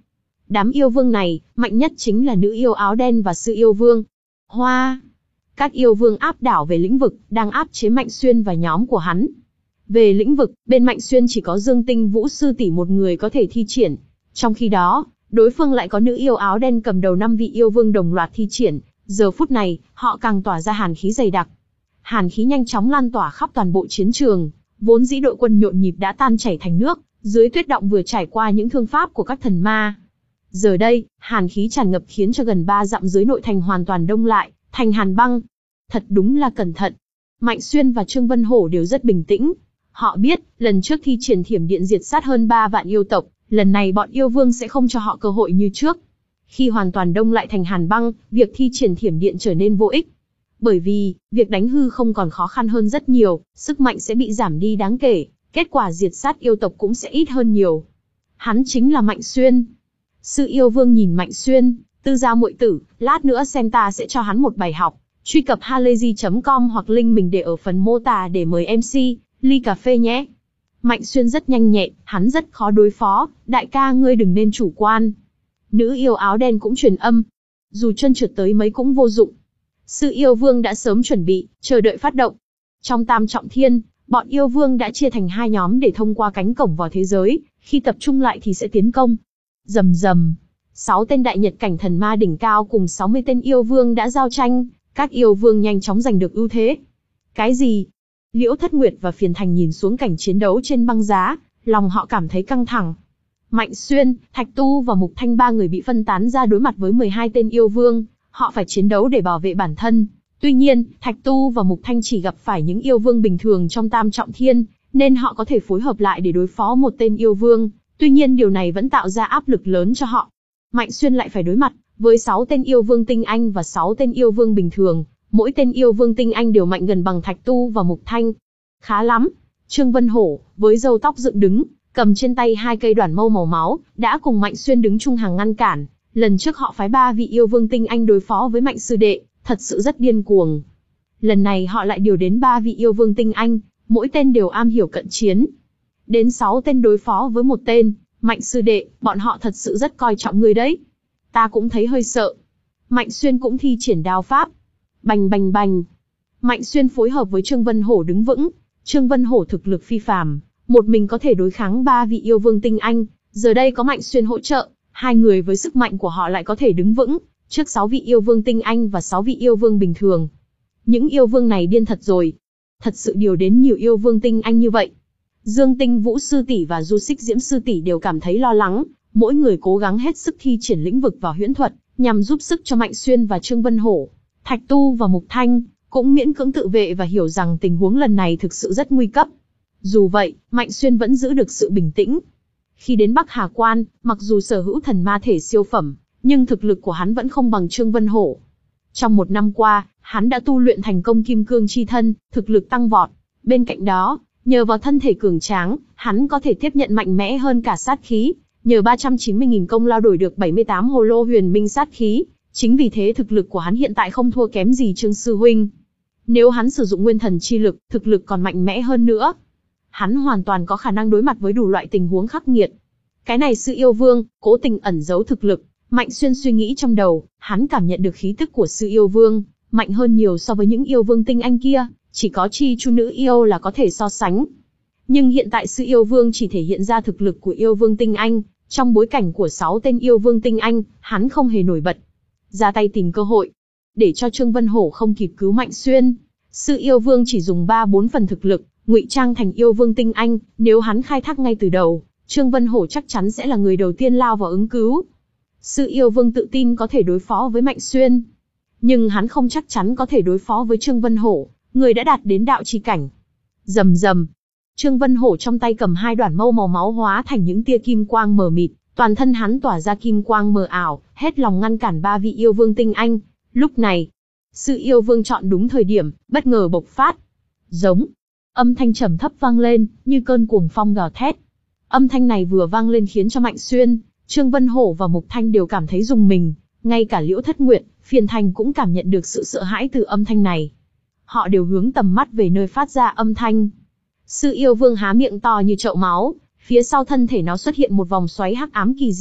Đám yêu vương này, mạnh nhất chính là nữ yêu áo đen và sư yêu vương. Hoa! Các yêu vương áp đảo về lĩnh vực, đang áp chế Mạnh Xuyên và nhóm của hắn. Về lĩnh vực, bên Mạnh Xuyên chỉ có Dương Tinh Vũ sư tỷ một người có thể thi triển. Trong khi đó, đối phương lại có nữ yêu áo đen cầm đầu năm vị yêu vương đồng loạt thi triển. Giờ phút này, họ càng tỏa ra hàn khí dày đặc. Hàn khí nhanh chóng lan tỏa khắp toàn bộ chiến trường, vốn dĩ đội quân nhộn nhịp đã tan chảy thành nước, dưới tuyết động vừa trải qua những thương pháp của các thần ma. Giờ đây, hàn khí tràn ngập khiến cho gần ba dặm dưới nội thành hoàn toàn đông lại, thành hàn băng. Thật đúng là cẩn thận. Mạnh Xuyên và Trương Vân Hổ đều rất bình tĩnh. Họ biết, lần trước thi triển thiểm điện diệt sát hơn ba vạn yêu tộc, lần này bọn yêu vương sẽ không cho họ cơ hội như trước. Khi hoàn toàn đông lại thành hàn băng, việc thi triển thiểm điện trở nên vô ích. Bởi vì, việc đánh hư không còn khó khăn hơn rất nhiều, sức mạnh sẽ bị giảm đi đáng kể, kết quả diệt sát yêu tộc cũng sẽ ít hơn nhiều. Hắn chính là Mạnh Xuyên. Sư yêu vương nhìn Mạnh Xuyên, tư gia muội tử, lát nữa xem ta sẽ cho hắn một bài học. Truy cập halayzi chấm com hoặc link mình để ở phần mô tả để mời em xê, ly cà phê nhé. Mạnh Xuyên rất nhanh nhẹn, hắn rất khó đối phó, đại ca ngươi đừng nên chủ quan. Nữ yêu áo đen cũng truyền âm. Dù chân trượt tới mấy cũng vô dụng. Sư yêu vương đã sớm chuẩn bị, chờ đợi phát động. Trong Tam Trọng Thiên, bọn yêu vương đã chia thành hai nhóm để thông qua cánh cổng vào thế giới, khi tập trung lại thì sẽ tiến công. Rầm rầm, sáu tên đại nhật cảnh thần ma đỉnh cao cùng sáu mươi tên yêu vương đã giao tranh, các yêu vương nhanh chóng giành được ưu thế. Cái gì? Liễu Thất Nguyệt và Phiền Thành nhìn xuống cảnh chiến đấu trên băng giá, lòng họ cảm thấy căng thẳng. Mạnh Xuyên, Thạch Tu và Mục Thanh ba người bị phân tán ra đối mặt với mười hai tên yêu vương, họ phải chiến đấu để bảo vệ bản thân. Tuy nhiên, Thạch Tu và Mục Thanh chỉ gặp phải những yêu vương bình thường trong Tam Trọng Thiên, nên họ có thể phối hợp lại để đối phó một tên yêu vương. Tuy nhiên điều này vẫn tạo ra áp lực lớn cho họ. Mạnh Xuyên lại phải đối mặt với sáu tên yêu vương tinh anh và sáu tên yêu vương bình thường. Mỗi tên yêu vương tinh anh đều mạnh gần bằng Thạch Tu và Mục Thanh. Khá lắm. Trương Vân Hổ, với râu tóc dựng đứng, cầm trên tay hai cây đoản mâu màu máu, đã cùng Mạnh Xuyên đứng chung hàng ngăn cản. Lần trước họ phái ba vị yêu vương tinh anh đối phó với Mạnh sư đệ, thật sự rất điên cuồng. Lần này họ lại điều đến ba vị yêu vương tinh anh, mỗi tên đều am hiểu cận chiến. Đến sáu tên đối phó với một tên, Mạnh sư đệ, bọn họ thật sự rất coi trọng ngươi đấy. Ta cũng thấy hơi sợ. Mạnh Xuyên cũng thi triển đao pháp. Bành bành bành. Mạnh Xuyên phối hợp với Trương Vân Hổ đứng vững. Trương Vân Hổ thực lực phi phàm, một mình có thể đối kháng ba vị yêu vương tinh anh. Giờ đây có Mạnh Xuyên hỗ trợ, hai người với sức mạnh của họ lại có thể đứng vững trước sáu vị yêu vương tinh anh và sáu vị yêu vương bình thường. Những yêu vương này điên thật rồi. Thật sự điều đến nhiều yêu vương tinh anh như vậy. Dương Tinh Vũ sư tỷ và Du Xích Diễm sư tỷ đều cảm thấy lo lắng, mỗi người cố gắng hết sức thi triển lĩnh vực và huyễn thuật, nhằm giúp sức cho Mạnh Xuyên và Trương Vân Hổ. Thạch Tu và Mục Thanh cũng miễn cưỡng tự vệ và hiểu rằng tình huống lần này thực sự rất nguy cấp. Dù vậy, Mạnh Xuyên vẫn giữ được sự bình tĩnh. Khi đến Bắc Hà Quan, mặc dù sở hữu thần ma thể siêu phẩm, nhưng thực lực của hắn vẫn không bằng Trương Vân Hổ. Trong một năm qua, hắn đã tu luyện thành công Kim Cương Chi Thân, thực lực tăng vọt. Bên cạnh đó, nhờ vào thân thể cường tráng, hắn có thể tiếp nhận mạnh mẽ hơn cả sát khí, nhờ ba trăm chín mươi nghìn công lao đổi được bảy mươi tám hồ lô huyền minh sát khí. Chính vì thế thực lực của hắn hiện tại không thua kém gì Trương sư huynh. Nếu hắn sử dụng nguyên thần chi lực, thực lực còn mạnh mẽ hơn nữa. Hắn hoàn toàn có khả năng đối mặt với đủ loại tình huống khắc nghiệt. Cái này sư yêu vương, cố tình ẩn giấu thực lực. Mạnh Xuyên suy nghĩ trong đầu, hắn cảm nhận được khí tức của sư yêu vương, mạnh hơn nhiều so với những yêu vương tinh anh kia, chỉ có Chi Chu nữ yêu là có thể so sánh. Nhưng hiện tại sư yêu vương chỉ thể hiện ra thực lực của yêu vương tinh anh, trong bối cảnh của sáu tên yêu vương tinh anh, hắn không hề nổi bật. Ra tay tìm cơ hội, để cho Trương Vân Hổ không kịp cứu Mạnh Xuyên. Sư yêu vương chỉ dùng ba bốn phần thực lực, ngụy trang thành yêu vương tinh anh, nếu hắn khai thác ngay từ đầu, Trương Vân Hổ chắc chắn sẽ là người đầu tiên lao vào ứng cứu. Sư yêu vương tự tin có thể đối phó với Mạnh Xuyên, nhưng hắn không chắc chắn có thể đối phó với Trương Vân Hổ, người đã đạt đến đạo chi cảnh. Rầm rầm, Trương Vân Hổ trong tay cầm hai đoản mâu màu máu hóa thành những tia kim quang mờ mịt, toàn thân hắn tỏa ra kim quang mờ ảo, hết lòng ngăn cản ba vị yêu vương tinh anh. Lúc này, sư yêu vương chọn đúng thời điểm, bất ngờ bộc phát. Giống, âm thanh trầm thấp vang lên, như cơn cuồng phong gào thét. Âm thanh này vừa vang lên khiến cho Mạnh Xuyên, Trương Vân Hổ và Mục Thanh đều cảm thấy rùng mình, ngay cả Liễu Thất Nguyệt, Phiền Thành cũng cảm nhận được sự sợ hãi từ âm thanh này. Họ đều hướng tầm mắt về nơi phát ra âm thanh. Sư yêu vương há miệng to như chậu máu, phía sau thân thể nó xuất hiện một vòng xoáy hắc ám kỳ dị,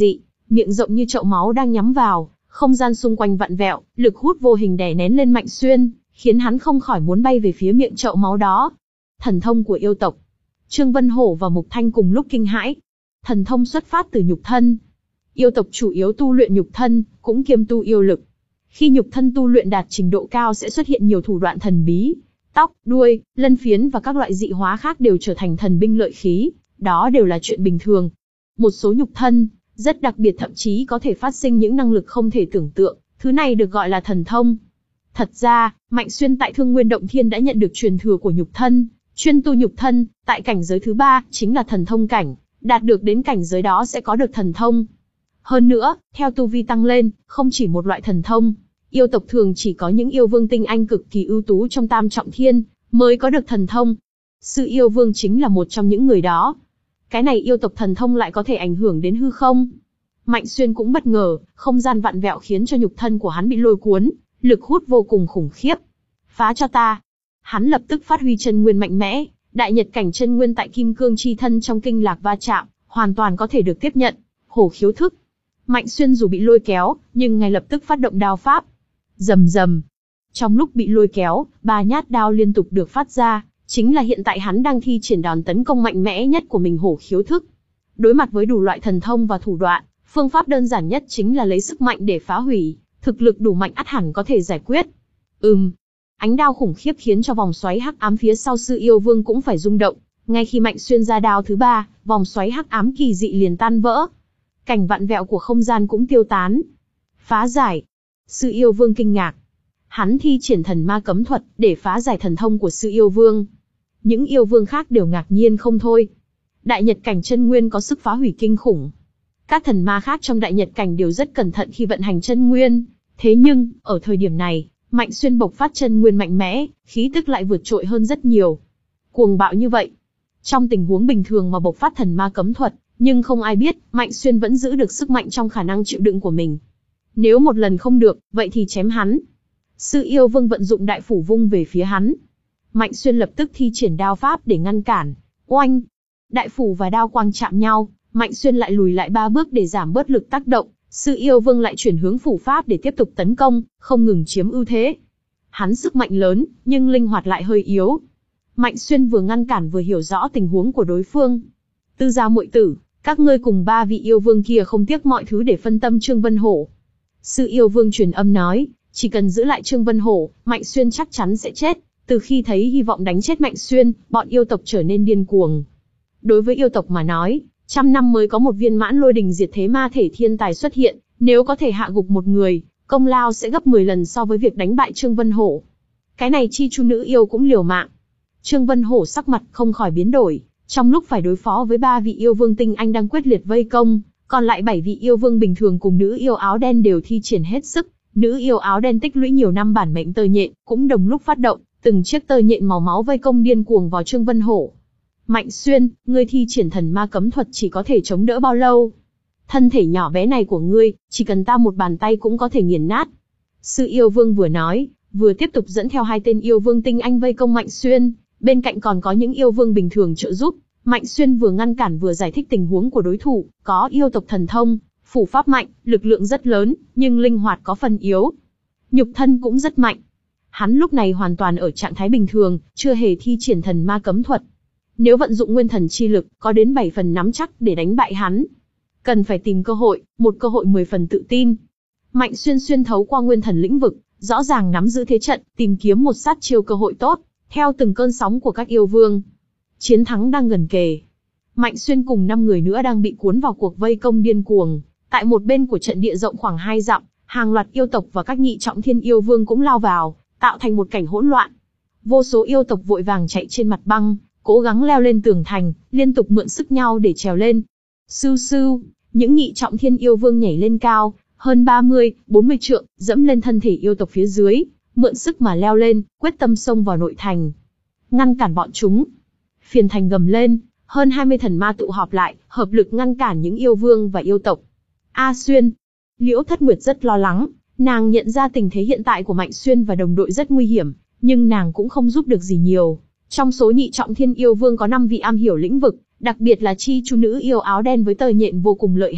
miệng rộng như chậu máu đang nhắm vào, không gian xung quanh vặn vẹo, lực hút vô hình đè nén lên Mạnh Xuyên, khiến hắn không khỏi muốn bay về phía miệng chậu máu đó. Thần thông của yêu tộc. Trương Vân Hổ và Mục Thanh cùng lúc kinh hãi. Thần thông xuất phát từ nhục thân. Yêu tộc chủ yếu tu luyện nhục thân, cũng kiêm tu yêu lực. Khi nhục thân tu luyện đạt trình độ cao sẽ xuất hiện nhiều thủ đoạn thần bí. Tóc, đuôi, lân phiến và các loại dị hóa khác đều trở thành thần binh lợi khí, đó đều là chuyện bình thường. Một số nhục thân, rất đặc biệt thậm chí có thể phát sinh những năng lực không thể tưởng tượng, thứ này được gọi là thần thông. Thật ra, Mạnh Xuyên tại Thương Nguyên Động Thiên đã nhận được truyền thừa của nhục thân, chuyên tu nhục thân, tại cảnh giới thứ ba, chính là thần thông cảnh, đạt được đến cảnh giới đó sẽ có được thần thông. Hơn nữa, theo tu vi tăng lên, không chỉ một loại thần thông, yêu tộc thường chỉ có những yêu vương tinh anh cực kỳ ưu tú trong tam trọng thiên, mới có được thần thông. Sư yêu vương chính là một trong những người đó. Cái này yêu tộc thần thông lại có thể ảnh hưởng đến hư không. Mạnh Xuyên cũng bất ngờ, không gian vặn vẹo khiến cho nhục thân của hắn bị lôi cuốn, lực hút vô cùng khủng khiếp. Phá cho ta. Hắn lập tức phát huy chân nguyên mạnh mẽ, đại nhật cảnh chân nguyên tại kim cương chi thân trong kinh lạc va chạm, hoàn toàn có thể được tiếp nhận. Hổ khiếu thức. Mạnh Xuyên dù bị lôi kéo, nhưng ngay lập tức phát động đao pháp. Rầm rầm. Trong lúc bị lôi kéo, ba nhát đao liên tục được phát ra, chính là hiện tại hắn đang thi triển đòn tấn công mạnh mẽ nhất của mình, hổ khiếu thức. Đối mặt với đủ loại thần thông và thủ đoạn, phương pháp đơn giản nhất chính là lấy sức mạnh để phá hủy, thực lực đủ mạnh ắt hẳn có thể giải quyết. Ừm. Ánh đao khủng khiếp khiến cho vòng xoáy hắc ám phía sau sư yêu vương cũng phải rung động. Ngay khi Mạnh Xuyên ra đao thứ ba, vòng xoáy hắc ám kỳ dị liền tan vỡ. Cảnh vặn vẹo của không gian cũng tiêu tán. Phá giải. Sư yêu vương kinh ngạc. Hắn thi triển thần ma cấm thuật để phá giải thần thông của sư yêu vương. Những yêu vương khác đều ngạc nhiên không thôi. Đại nhật cảnh chân nguyên có sức phá hủy kinh khủng. Các thần ma khác trong đại nhật cảnh đều rất cẩn thận khi vận hành chân nguyên. Thế nhưng, ở thời điểm này, Mạnh Xuyên bộc phát chân nguyên mạnh mẽ, khí tức lại vượt trội hơn rất nhiều. Cuồng bạo như vậy. Trong tình huống bình thường mà bộc phát thần ma cấm thuật, nhưng không ai biết, Mạnh Xuyên vẫn giữ được sức mạnh trong khả năng chịu đựng của mình. Nếu một lần không được, vậy thì chém hắn. Sư yêu vương vận dụng đại phủ vung về phía hắn. Mạnh Xuyên lập tức thi triển đao pháp để ngăn cản. Oanh! Đại phủ và đao quang chạm nhau, Mạnh Xuyên lại lùi lại ba bước để giảm bớt lực tác động. Sư yêu vương lại chuyển hướng phủ pháp để tiếp tục tấn công, không ngừng chiếm ưu thế. Hắn sức mạnh lớn, nhưng linh hoạt lại hơi yếu. Mạnh Xuyên vừa ngăn cản vừa hiểu rõ tình huống của đối phương. Tư gia muội tử, các ngươi cùng ba vị yêu vương kia không tiếc mọi thứ để phân tâm Trương Vân Hổ. Sư yêu vương truyền âm nói, chỉ cần giữ lại Trương Vân Hổ, Mạnh Xuyên chắc chắn sẽ chết. Từ khi thấy hy vọng đánh chết Mạnh Xuyên, bọn yêu tộc trở nên điên cuồng. Đối với yêu tộc mà nói, trăm năm mới có một viên mãn lôi đình diệt thế ma thể thiên tài xuất hiện, nếu có thể hạ gục một người, công lao sẽ gấp mười lần so với việc đánh bại Trương Vân Hổ. Cái này chi chu nữ yêu cũng liều mạng. Trương Vân Hổ sắc mặt không khỏi biến đổi, trong lúc phải đối phó với ba vị yêu vương tinh anh đang quyết liệt vây công, còn lại bảy vị yêu vương bình thường cùng nữ yêu áo đen đều thi triển hết sức. Nữ yêu áo đen tích lũy nhiều năm bản mệnh tơ nhện, cũng đồng lúc phát động, từng chiếc tơ nhện màu máu vây công điên cuồng vào Trương Vân Hổ. Mạnh Xuyên, ngươi thi triển thần ma cấm thuật chỉ có thể chống đỡ bao lâu? Thân thể nhỏ bé này của ngươi, chỉ cần ta một bàn tay cũng có thể nghiền nát. Sư yêu vương vừa nói, vừa tiếp tục dẫn theo hai tên yêu vương tinh anh vây công Mạnh Xuyên, bên cạnh còn có những yêu vương bình thường trợ giúp. Mạnh Xuyên vừa ngăn cản vừa giải thích tình huống của đối thủ, có yêu tộc thần thông, phủ pháp mạnh, lực lượng rất lớn, nhưng linh hoạt có phần yếu. Nhục thân cũng rất mạnh. Hắn lúc này hoàn toàn ở trạng thái bình thường, chưa hề thi triển thần ma cấm thuật. Nếu vận dụng nguyên thần chi lực, có đến bảy phần nắm chắc để đánh bại hắn. Cần phải tìm cơ hội, một cơ hội mười phần tự tin. Mạnh Xuyên xuyên thấu qua nguyên thần lĩnh vực, rõ ràng nắm giữ thế trận, tìm kiếm một sát chiêu cơ hội tốt, theo từng cơn sóng của các yêu vương. Chiến thắng đang gần kề. Mạnh Xuyên cùng năm người nữa đang bị cuốn vào cuộc vây công điên cuồng. Tại một bên của trận địa rộng khoảng hai dặm, hàng loạt yêu tộc và các nhị trọng thiên yêu vương cũng lao vào, tạo thành một cảnh hỗn loạn. Vô số yêu tộc vội vàng chạy trên mặt băng, cố gắng leo lên tường thành, liên tục mượn sức nhau để trèo lên. Sưu sưu, những nhị trọng thiên yêu vương nhảy lên cao, hơn ba mươi, bốn mươi trượng, dẫm lên thân thể yêu tộc phía dưới, mượn sức mà leo lên, quyết tâm xông vào nội thành. Ngăn cản bọn chúng. Phiền thành gầm lên, hơn hai mươi thần ma tụ họp lại, hợp lực ngăn cản những yêu vương và yêu tộc. A Xuyên. Liễu Thất Nguyệt rất lo lắng, nàng nhận ra tình thế hiện tại của Mạnh Xuyên và đồng đội rất nguy hiểm, nhưng nàng cũng không giúp được gì nhiều. Trong số nhị trọng thiên yêu vương có năm vị am hiểu lĩnh vực, đặc biệt là chi chu nữ yêu áo đen với tơ nhện vô cùng lợi hại,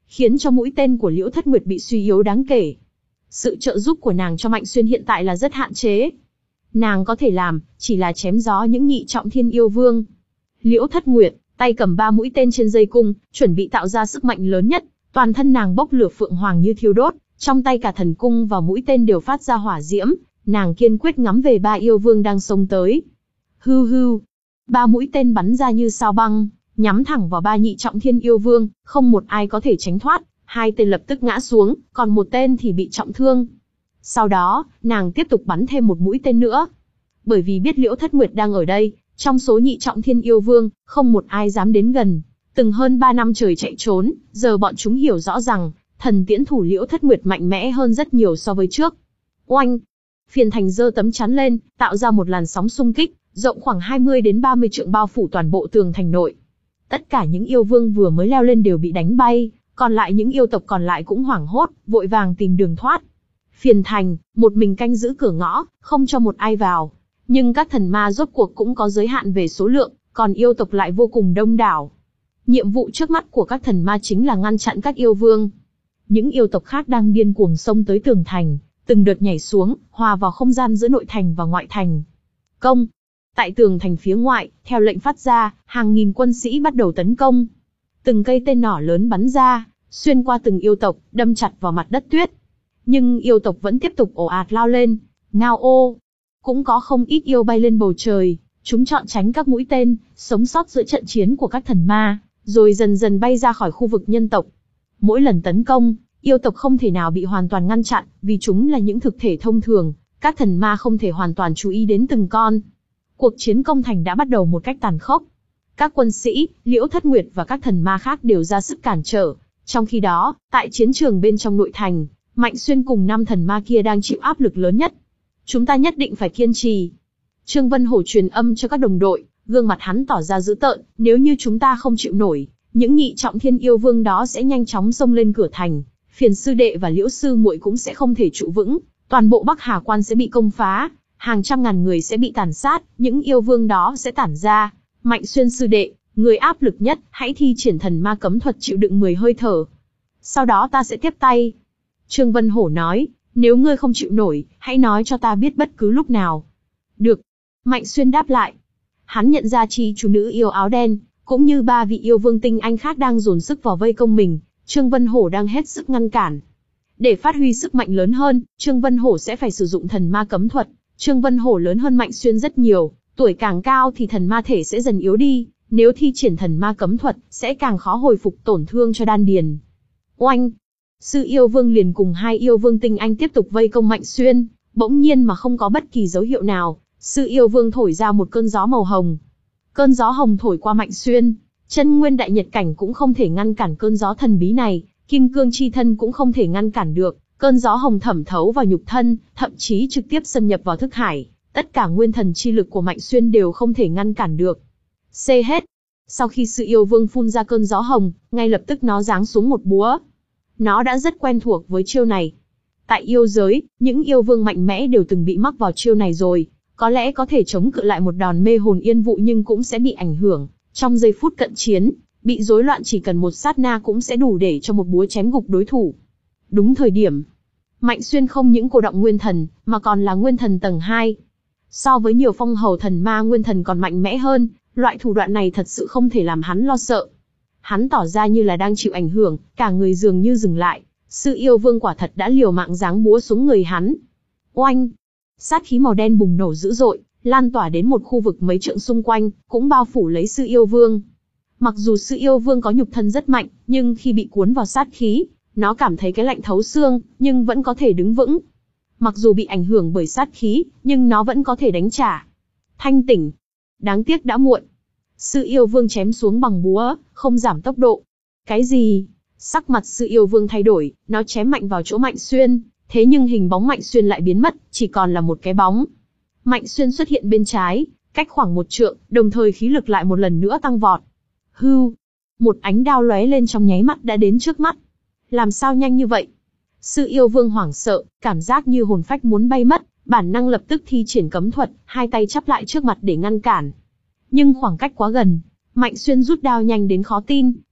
khiến cho mũi tên của Liễu Thất Nguyệt bị suy yếu đáng kể. Sự trợ giúp của nàng cho Mạnh Xuyên hiện tại là rất hạn chế. Nàng có thể làm, chỉ là chém gió những nhị trọng thiên yêu vương. Liễu Thất Nguyệt, tay cầm ba mũi tên trên dây cung, chuẩn bị tạo ra sức mạnh lớn nhất, toàn thân nàng bốc lửa phượng hoàng như thiêu đốt, trong tay cả thần cung và mũi tên đều phát ra hỏa diễm, nàng kiên quyết ngắm về ba yêu vương đang xông tới. Hưu hưu, ba mũi tên bắn ra như sao băng, nhắm thẳng vào ba nhị trọng thiên yêu vương, không một ai có thể tránh thoát, hai tên lập tức ngã xuống, còn một tên thì bị trọng thương. Sau đó, nàng tiếp tục bắn thêm một mũi tên nữa. Bởi vì biết Liễu Thất Nguyệt đang ở đây, trong số nhị trọng thiên yêu vương, không một ai dám đến gần. Từng hơn ba năm trời chạy trốn, giờ bọn chúng hiểu rõ rằng, thần tiễn thủ Liễu Thất Nguyệt mạnh mẽ hơn rất nhiều so với trước. Oanh! Phiền Thành giơ tấm chắn lên, tạo ra một làn sóng xung kích, rộng khoảng hai mươi đến ba mươi trượng bao phủ toàn bộ tường thành nội. Tất cả những yêu vương vừa mới leo lên đều bị đánh bay, còn lại những yêu tộc còn lại cũng hoảng hốt, vội vàng tìm đường thoát. Phiền Thành, một mình canh giữ cửa ngõ, không cho một ai vào. Nhưng các thần ma rốt cuộc cũng có giới hạn về số lượng, còn yêu tộc lại vô cùng đông đảo. Nhiệm vụ trước mắt của các thần ma chính là ngăn chặn các yêu vương. Những yêu tộc khác đang điên cuồng xông tới tường thành, từng đợt nhảy xuống, hòa vào không gian giữa nội thành và ngoại thành. Công! Tại tường thành phía ngoại, theo lệnh phát ra, hàng nghìn quân sĩ bắt đầu tấn công. Từng cây tên nỏ lớn bắn ra, xuyên qua từng yêu tộc, đâm chặt vào mặt đất tuyết. Nhưng yêu tộc vẫn tiếp tục ồ ạt lao lên. Ngao ô! Cũng có không ít yêu bay lên bầu trời, chúng chọn tránh các mũi tên, sống sót giữa trận chiến của các thần ma, rồi dần dần bay ra khỏi khu vực nhân tộc. Mỗi lần tấn công, yêu tộc không thể nào bị hoàn toàn ngăn chặn, vì chúng là những thực thể thông thường, các thần ma không thể hoàn toàn chú ý đến từng con. Cuộc chiến công thành đã bắt đầu một cách tàn khốc. Các quân sĩ, Liễu Thất Nguyệt và các thần ma khác đều ra sức cản trở. Trong khi đó, tại chiến trường bên trong nội thành, Mạnh Xuyên cùng năm thần ma kia đang chịu áp lực lớn nhất. Chúng ta nhất định phải kiên trì. Trương Vân Hổ truyền âm cho các đồng đội, gương mặt hắn tỏ ra dữ tợn, nếu như chúng ta không chịu nổi, những nhị trọng thiên yêu vương đó sẽ nhanh chóng xông lên cửa thành, Phiền sư đệ và Liễu sư muội cũng sẽ không thể trụ vững, toàn bộ Bắc Hà Quan sẽ bị công phá, hàng trăm ngàn người sẽ bị tàn sát, những yêu vương đó sẽ tản ra. Mạnh Xuyên sư đệ, người áp lực nhất, hãy thi triển thần ma cấm thuật chịu đựng mười hơi thở. Sau đó ta sẽ tiếp tay. Trương Vân Hổ nói, nếu ngươi không chịu nổi, hãy nói cho ta biết bất cứ lúc nào. Được. Mạnh Xuyên đáp lại. Hắn nhận ra chi chủ nữ yêu áo đen, cũng như ba vị yêu vương tinh anh khác đang dồn sức vào vây công mình, Trương Vân Hổ đang hết sức ngăn cản. Để phát huy sức mạnh lớn hơn, Trương Vân Hổ sẽ phải sử dụng thần ma cấm thuật. Trương Vân Hổ lớn hơn Mạnh Xuyên rất nhiều, tuổi càng cao thì thần ma thể sẽ dần yếu đi, nếu thi triển thần ma cấm thuật, sẽ càng khó hồi phục tổn thương cho đan điền. Oanh! Sư yêu vương liền cùng hai yêu vương tinh anh tiếp tục vây công Mạnh Xuyên, bỗng nhiên mà không có bất kỳ dấu hiệu nào, sư yêu vương thổi ra một cơn gió màu hồng. Cơn gió hồng thổi qua Mạnh Xuyên, chân nguyên đại nhật cảnh cũng không thể ngăn cản cơn gió thần bí này, kim cương chi thân cũng không thể ngăn cản được, cơn gió hồng thẩm thấu vào nhục thân, thậm chí trực tiếp xâm nhập vào thức hải, tất cả nguyên thần chi lực của Mạnh Xuyên đều không thể ngăn cản được. Xê hết. Sau khi sư yêu vương phun ra cơn gió hồng, ngay lập tức nó giáng xuống một búa. Nó đã rất quen thuộc với chiêu này. Tại yêu giới, những yêu vương mạnh mẽ đều từng bị mắc vào chiêu này rồi, có lẽ có thể chống cự lại một đòn mê hồn yên vụ nhưng cũng sẽ bị ảnh hưởng. Trong giây phút cận chiến, bị rối loạn chỉ cần một sát na cũng sẽ đủ để cho một búa chém gục đối thủ. Đúng thời điểm, Mạnh Xuyên không những cô động nguyên thần, mà còn là nguyên thần tầng hai. So với nhiều phong hầu thần ma nguyên thần còn mạnh mẽ hơn, loại thủ đoạn này thật sự không thể làm hắn lo sợ. Hắn tỏ ra như là đang chịu ảnh hưởng, cả người dường như dừng lại. Sư yêu vương quả thật đã liều mạng giáng búa xuống người hắn. Oanh! Sát khí màu đen bùng nổ dữ dội, lan tỏa đến một khu vực mấy trượng xung quanh, cũng bao phủ lấy sư yêu vương. Mặc dù sư yêu vương có nhục thân rất mạnh, nhưng khi bị cuốn vào sát khí, nó cảm thấy cái lạnh thấu xương, nhưng vẫn có thể đứng vững. Mặc dù bị ảnh hưởng bởi sát khí, nhưng nó vẫn có thể đánh trả. Thanh tỉnh. Đáng tiếc đã muộn. Sư yêu vương chém xuống bằng búa, không giảm tốc độ. Cái gì? Sắc mặt sư yêu vương thay đổi, nó chém mạnh vào chỗ Mạnh Xuyên, thế nhưng hình bóng Mạnh Xuyên lại biến mất, chỉ còn là một cái bóng. Mạnh Xuyên xuất hiện bên trái, cách khoảng một trượng, đồng thời khí lực lại một lần nữa tăng vọt. Hưu! Một ánh đao lóe lên trong nháy mắt đã đến trước mắt. Làm sao nhanh như vậy? Sư yêu vương hoảng sợ, cảm giác như hồn phách muốn bay mất, bản năng lập tức thi triển cấm thuật, hai tay chắp lại trước mặt để ngăn cản. Nhưng khoảng cách quá gần, Mạnh Xuyên rút đao nhanh đến khó tin,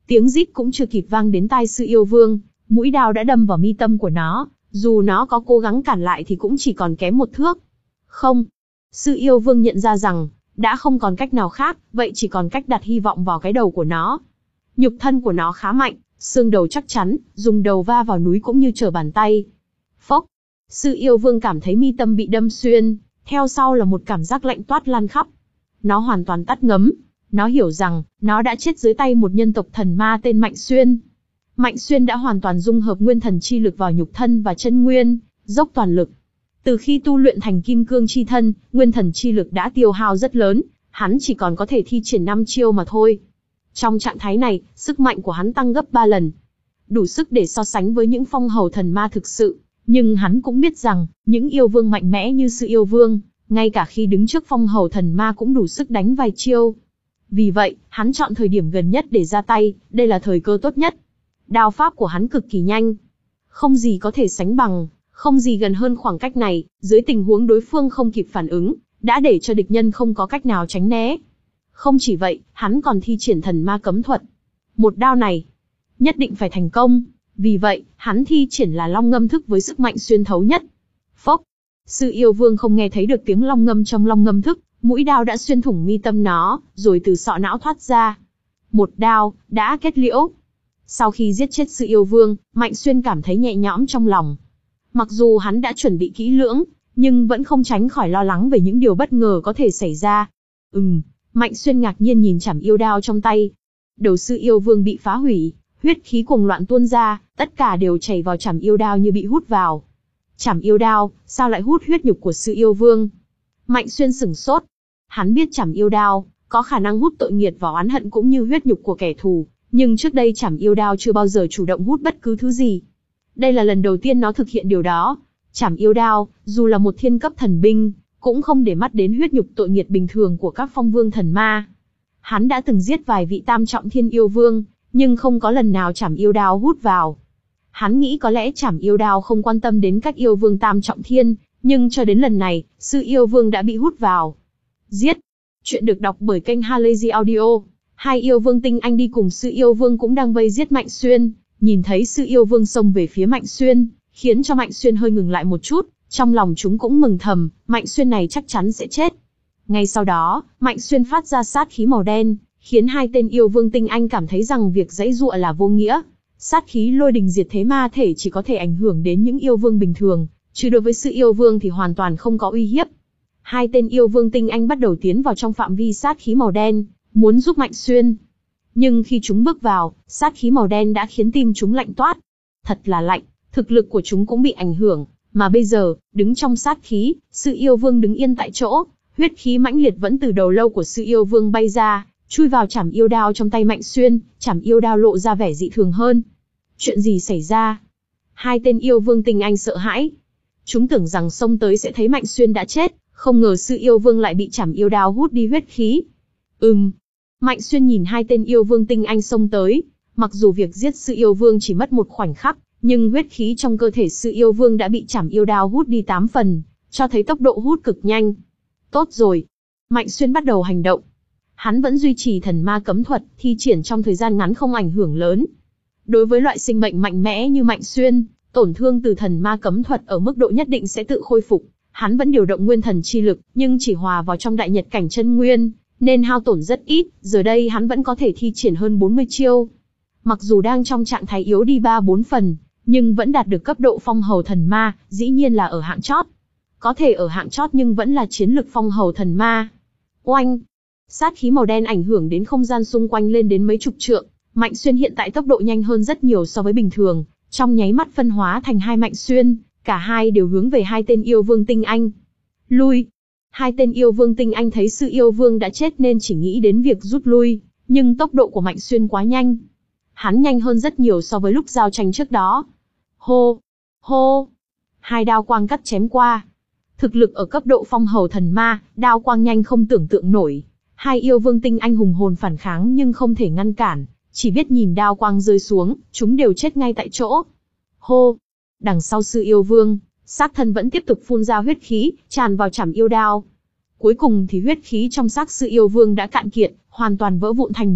Tiếng rít cũng chưa kịp vang đến tai sư yêu vương, mũi đao đã đâm vào mi tâm của nó, dù nó có cố gắng cản lại thì cũng chỉ còn kém một thước. Không. Sư yêu vương nhận ra rằng, đã không còn cách nào khác, vậy chỉ còn cách đặt hy vọng vào cái đầu của nó. Nhục thân của nó khá mạnh, xương đầu chắc chắn, dùng đầu va vào núi cũng như trở bàn tay. Phốc. Sư yêu vương cảm thấy mi tâm bị đâm xuyên, theo sau là một cảm giác lạnh toát lan khắp. Nó hoàn toàn tắt ngấm. Nó hiểu rằng, nó đã chết dưới tay một nhân tộc thần ma tên Mạnh Xuyên. Mạnh Xuyên đã hoàn toàn dung hợp nguyên thần chi lực vào nhục thân và chân nguyên, dốc toàn lực. Từ khi tu luyện thành kim cương chi thân, nguyên thần chi lực đã tiêu hao rất lớn, hắn chỉ còn có thể thi triển năm chiêu mà thôi. Trong trạng thái này, sức mạnh của hắn tăng gấp ba lần. Đủ sức để so sánh với những phong hầu thần ma thực sự, nhưng hắn cũng biết rằng, những yêu vương mạnh mẽ như sư yêu vương, ngay cả khi đứng trước phong hầu thần ma cũng đủ sức đánh vài chiêu. Vì vậy, hắn chọn thời điểm gần nhất để ra tay, đây là thời cơ tốt nhất. Đao pháp của hắn cực kỳ nhanh. Không gì có thể sánh bằng, không gì gần hơn khoảng cách này, dưới tình huống đối phương không kịp phản ứng, đã để cho địch nhân không có cách nào tránh né. Không chỉ vậy, hắn còn thi triển thần ma cấm thuật. Một đao này, nhất định phải thành công, vì vậy, hắn thi triển là long ngâm thức với sức mạnh xuyên thấu nhất. Phốc, sư yêu vương không nghe thấy được tiếng long ngâm trong long ngâm thức, mũi đao đã xuyên thủng mi tâm nó, rồi từ sọ não thoát ra. Một đao, đã kết liễu. Sau khi giết chết sư yêu vương, Mạnh Xuyên cảm thấy nhẹ nhõm trong lòng. Mặc dù hắn đã chuẩn bị kỹ lưỡng, nhưng vẫn không tránh khỏi lo lắng về những điều bất ngờ có thể xảy ra. Ừm, Mạnh Xuyên ngạc nhiên nhìn chảm yêu đao trong tay. Đầu sư yêu vương bị phá hủy, huyết khí cuồng loạn tuôn ra, tất cả đều chảy vào chảm yêu đao như bị hút vào. Chảm yêu đao, sao lại hút huyết nhục của sư yêu vương? Mạnh Xuyên sửng sốt. Hắn biết chảm yêu đao có khả năng hút tội nghiệt và oán hận cũng như huyết nhục của kẻ thù, nhưng trước đây chảm yêu đao chưa bao giờ chủ động hút bất cứ thứ gì. Đây là lần đầu tiên nó thực hiện điều đó. Chảm yêu đao, dù là một thiên cấp thần binh, cũng không để mắt đến huyết nhục tội nghiệt bình thường của các phong vương thần ma. Hắn đã từng giết vài vị tam trọng thiên yêu vương, nhưng không có lần nào chảm yêu đao hút vào. Hắn nghĩ có lẽ chảm yêu đao không quan tâm đến các yêu vương tam trọng thiên, nhưng cho đến lần này, sư yêu vương đã bị hút vào. Giết. Chuyện được đọc bởi kênh Halazy Audio. Hai yêu vương tinh anh đi cùng sư yêu vương cũng đang vây giết Mạnh Xuyên, nhìn thấy sư yêu vương xông về phía Mạnh Xuyên, khiến cho Mạnh Xuyên hơi ngừng lại một chút, trong lòng chúng cũng mừng thầm, Mạnh Xuyên này chắc chắn sẽ chết. Ngay sau đó, Mạnh Xuyên phát ra sát khí màu đen, khiến hai tên yêu vương tinh anh cảm thấy rằng việc giãy giụa là vô nghĩa. Sát khí lôi đình diệt thế ma thể chỉ có thể ảnh hưởng đến những yêu vương bình thường, chứ đối với sư yêu vương thì hoàn toàn không có uy hiếp. Hai tên yêu vương tinh anh bắt đầu tiến vào trong phạm vi sát khí màu đen, muốn giúp Mạnh Xuyên. Nhưng khi chúng bước vào, sát khí màu đen đã khiến tim chúng lạnh toát. Thật là lạnh, thực lực của chúng cũng bị ảnh hưởng, mà bây giờ, đứng trong sát khí, sư yêu vương đứng yên tại chỗ, huyết khí mãnh liệt vẫn từ đầu lâu của sư yêu vương bay ra, chui vào chảm yêu đao trong tay Mạnh Xuyên, chảm yêu đao lộ ra vẻ dị thường hơn. Chuyện gì xảy ra? Hai tên yêu vương tinh anh sợ hãi. Chúng tưởng rằng xông tới sẽ thấy Mạnh Xuyên đã chết, không ngờ sư yêu vương lại bị chảm yêu đao hút đi huyết khí. Ừm. Mạnh Xuyên nhìn hai tên yêu vương tinh anh xông tới, mặc dù việc giết sư yêu vương chỉ mất một khoảnh khắc, nhưng huyết khí trong cơ thể sư yêu vương đã bị chảm yêu đao hút đi tám phần, cho thấy tốc độ hút cực nhanh. Tốt rồi. Mạnh Xuyên bắt đầu hành động. Hắn vẫn duy trì thần ma cấm thuật, thi triển trong thời gian ngắn không ảnh hưởng lớn. Đối với loại sinh mệnh mạnh mẽ như Mạnh Xuyên, tổn thương từ thần ma cấm thuật ở mức độ nhất định sẽ tự khôi phục. Hắn vẫn điều động nguyên thần chi lực, nhưng chỉ hòa vào trong đại nhật cảnh chân nguyên, nên hao tổn rất ít, giờ đây hắn vẫn có thể thi triển hơn bốn mươi chiêu. Mặc dù đang trong trạng thái yếu đi ba bốn phần, nhưng vẫn đạt được cấp độ phong hầu thần ma, dĩ nhiên là ở hạng chót. Có thể ở hạng chót nhưng vẫn là chiến lực phong hầu thần ma. Oanh! Sát khí màu đen ảnh hưởng đến không gian xung quanh lên đến mấy chục trượng. Mạnh Xuyên hiện tại tốc độ nhanh hơn rất nhiều so với bình thường, trong nháy mắt phân hóa thành hai Mạnh Xuyên, cả hai đều hướng về hai tên yêu vương tinh anh. Lui! Hai tên yêu vương tinh anh thấy sư yêu vương đã chết nên chỉ nghĩ đến việc rút lui, nhưng tốc độ của Mạnh Xuyên quá nhanh. Hắn nhanh hơn rất nhiều so với lúc giao tranh trước đó. Hô! Hô! Hai đao quang cắt chém qua. Thực lực ở cấp độ phong hầu thần ma, đao quang nhanh không tưởng tượng nổi. Hai yêu vương tinh anh hùng hồn phản kháng nhưng không thể ngăn cản, chỉ biết nhìn đao quang rơi xuống, chúng đều chết ngay tại chỗ. Hô! Đằng sau sư yêu vương, xác thân vẫn tiếp tục phun ra huyết khí, tràn vào chảm yêu đao. Cuối cùng thì huyết khí trong xác sư yêu vương đã cạn kiệt, hoàn toàn vỡ vụn thành bụi.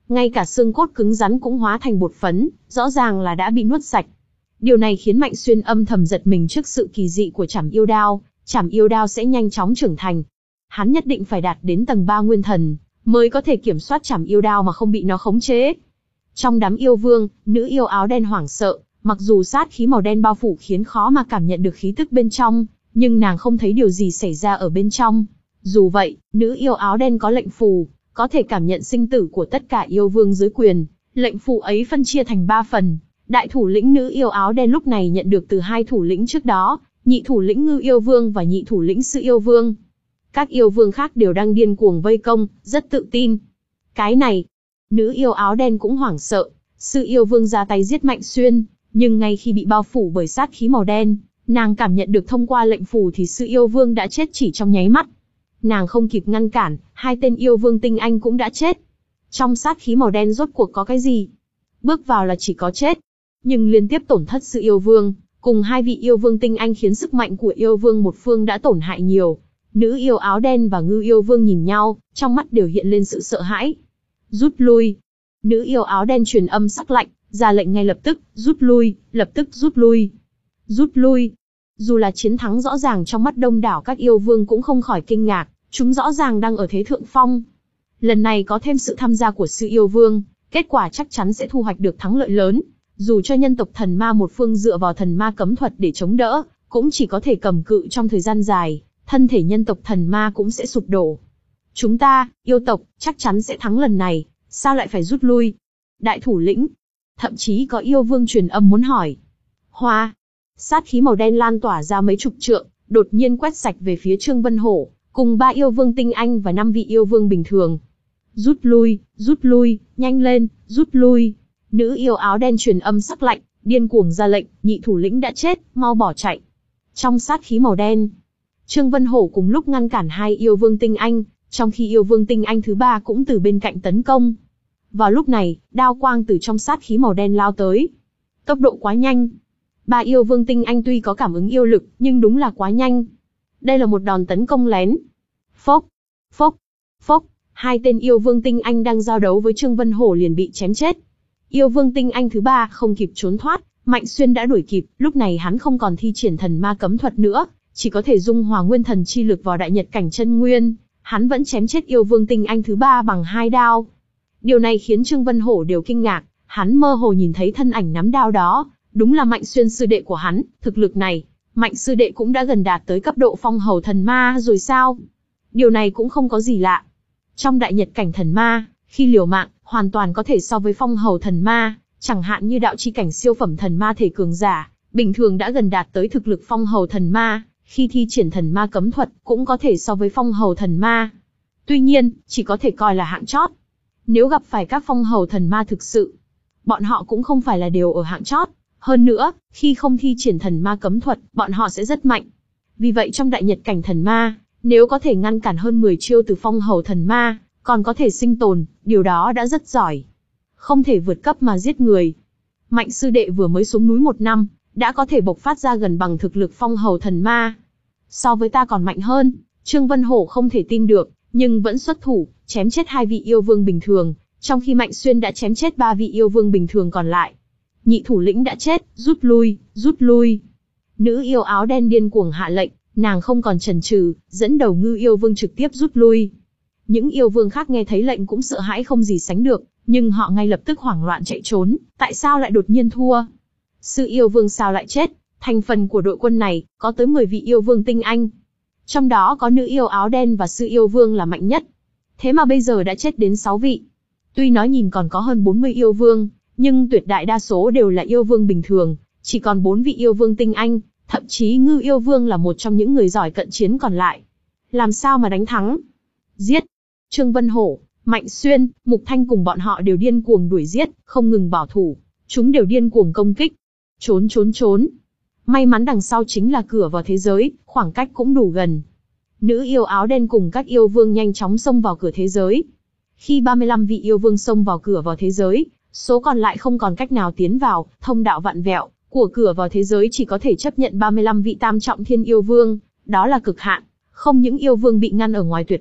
ngay cả xương cốt cứng rắn cũng hóa thành bột phấn, rõ ràng là đã bị nuốt sạch. Điều này khiến Mạnh Xuyên âm thầm giật mình trước sự kỳ dị của Trảm Yêu Đao, Trảm Yêu Đao sẽ nhanh chóng trưởng thành. Hắn nhất định phải đạt đến tầng ba nguyên thần, mới có thể kiểm soát Trảm Yêu Đao mà không bị nó khống chế. Trong đám yêu vương, nữ yêu áo đen hoảng sợ, mặc dù sát khí màu đen bao phủ khiến khó mà cảm nhận được khí tức bên trong, nhưng nàng không thấy điều gì xảy ra ở bên trong. Dù vậy, nữ yêu áo đen có lệnh phù, có thể cảm nhận sinh tử của tất cả yêu vương dưới quyền. Lệnh phù ấy phân chia thành ba phần. Đại thủ lĩnh nữ yêu áo đen lúc này nhận được từ hai thủ lĩnh trước đó, nhị thủ lĩnh ngư yêu vương và nhị thủ lĩnh sư yêu vương. Các yêu vương khác đều đang điên cuồng vây công, rất tự tin. Cái này, nữ yêu áo đen cũng hoảng sợ. Sư yêu vương ra tay giết Mạnh Xuyên, nhưng ngay khi bị bao phủ bởi sát khí màu đen, nàng cảm nhận được thông qua lệnh phù thì sư yêu vương đã chết chỉ trong nháy mắt. Nàng không kịp ngăn cản, hai tên yêu vương tinh anh cũng đã chết. Trong sát khí màu đen rốt cuộc có cái gì? Bước vào là chỉ có chết. Nhưng liên tiếp tổn thất sư yêu vương, cùng hai vị yêu vương tinh anh khiến sức mạnh của yêu vương một phương đã tổn hại nhiều. Nữ yêu áo đen và ngư yêu vương nhìn nhau, trong mắt đều hiện lên sự sợ hãi. Rút lui. Nữ yêu áo đen truyền âm sắc lạnh, ra lệnh ngay lập tức, rút lui, lập tức rút lui. Rút lui. Dù là chiến thắng rõ ràng trong mắt đông đảo các yêu vương cũng không khỏi kinh ngạc, chúng rõ ràng đang ở thế thượng phong. Lần này có thêm sự tham gia của sư yêu vương, kết quả chắc chắn sẽ thu hoạch được thắng lợi lớn. Dù cho nhân tộc thần ma một phương dựa vào thần ma cấm thuật để chống đỡ, cũng chỉ có thể cầm cự trong thời gian dài, thân thể nhân tộc thần ma cũng sẽ sụp đổ. Chúng ta, yêu tộc, chắc chắn sẽ thắng lần này, sao lại phải rút lui? Đại thủ lĩnh, thậm chí có yêu vương truyền âm muốn hỏi. Hoa, sát khí màu đen lan tỏa ra mấy chục trượng, đột nhiên quét sạch về phía Trương Vân Hổ, cùng ba yêu vương tinh anh và năm vị yêu vương bình thường. Rút lui, rút lui, nhanh lên, rút lui. Nữ yêu áo đen truyền âm sắc lạnh, điên cuồng ra lệnh, nhị thủ lĩnh đã chết, mau bỏ chạy. Trong sát khí màu đen, Trương Vân Hổ cùng lúc ngăn cản hai yêu vương tinh anh, trong khi yêu vương tinh anh thứ ba cũng từ bên cạnh tấn công. Vào lúc này, đao quang từ trong sát khí màu đen lao tới. Tốc độ quá nhanh. Ba yêu vương tinh anh tuy có cảm ứng yêu lực, nhưng đúng là quá nhanh. Đây là một đòn tấn công lén. Phốc, phốc, phốc, hai tên yêu vương tinh anh đang giao đấu với Trương Vân Hổ liền bị chém chết. Yêu vương tinh anh thứ ba không kịp trốn thoát, Mạnh Xuyên đã đuổi kịp, lúc này hắn không còn thi triển thần ma cấm thuật nữa, chỉ có thể dung hòa nguyên thần chi lực vào đại nhật cảnh chân nguyên, hắn vẫn chém chết yêu vương tinh anh thứ ba bằng hai đao. Điều này khiến Trương Vân Hổ đều kinh ngạc, hắn mơ hồ nhìn thấy thân ảnh nắm đao đó, đúng là Mạnh Xuyên sư đệ của hắn, thực lực này, Mạnh sư đệ cũng đã gần đạt tới cấp độ phong hầu thần ma rồi sao? Điều này cũng không có gì lạ. Trong đại nhật cảnh thần ma, khi liều mạng, hoàn toàn có thể so với phong hầu thần ma, chẳng hạn như đạo chi cảnh siêu phẩm thần ma thể cường giả, bình thường đã gần đạt tới thực lực phong hầu thần ma, khi thi triển thần ma cấm thuật cũng có thể so với phong hầu thần ma. Tuy nhiên, chỉ có thể coi là hạng chót. Nếu gặp phải các phong hầu thần ma thực sự, bọn họ cũng không phải là đều ở hạng chót. Hơn nữa, khi không thi triển thần ma cấm thuật, bọn họ sẽ rất mạnh. Vì vậy trong đại nhật cảnh thần ma, nếu có thể ngăn cản hơn mười chiêu từ phong hầu thần ma, còn có thể sinh tồn, điều đó đã rất giỏi. Không thể vượt cấp mà giết người. Mạnh sư đệ vừa mới xuống núi một năm, đã có thể bộc phát ra gần bằng thực lực phong hầu thần ma. So với ta còn mạnh hơn, Trương Vân Hổ không thể tin được, nhưng vẫn xuất thủ, chém chết hai vị yêu vương bình thường, trong khi Mạnh Xuyên đã chém chết ba vị yêu vương bình thường còn lại. Nhị thủ lĩnh đã chết, rút lui, rút lui. Nữ yêu áo đen điên cuồng hạ lệnh, nàng không còn chần chừ, dẫn đầu ngư yêu vương trực tiếp rút lui. Những yêu vương khác nghe thấy lệnh cũng sợ hãi không gì sánh được, nhưng họ ngay lập tức hoảng loạn chạy trốn, tại sao lại đột nhiên thua? Sư yêu vương sao lại chết? Thành phần của đội quân này, có tới mười vị yêu vương tinh anh. Trong đó có nữ yêu áo đen và sư yêu vương là mạnh nhất. Thế mà bây giờ đã chết đến sáu vị. Tuy nói nhìn còn có hơn bốn mươi yêu vương, nhưng tuyệt đại đa số đều là yêu vương bình thường, chỉ còn bốn vị yêu vương tinh anh, thậm chí ngư yêu vương là một trong những người giỏi cận chiến còn lại. Làm sao mà đánh thắng? Giết! Trương Vân Hổ, Mạnh Xuyên, Mục Thanh cùng bọn họ đều điên cuồng đuổi giết, không ngừng bảo thủ. Chúng đều điên cuồng công kích. Trốn trốn trốn. May mắn đằng sau chính là cửa vào thế giới, khoảng cách cũng đủ gần. Nữ yêu áo đen cùng các yêu vương nhanh chóng xông vào cửa thế giới. Khi ba mươi lăm vị yêu vương xông vào cửa vào thế giới, số còn lại không còn cách nào tiến vào, thông đạo vặn vẹo của cửa vào thế giới chỉ có thể chấp nhận ba mươi lăm vị tam trọng thiên yêu vương, đó là cực hạn. Không những yêu vương bị ngăn ở ngoài tuyệt vọng,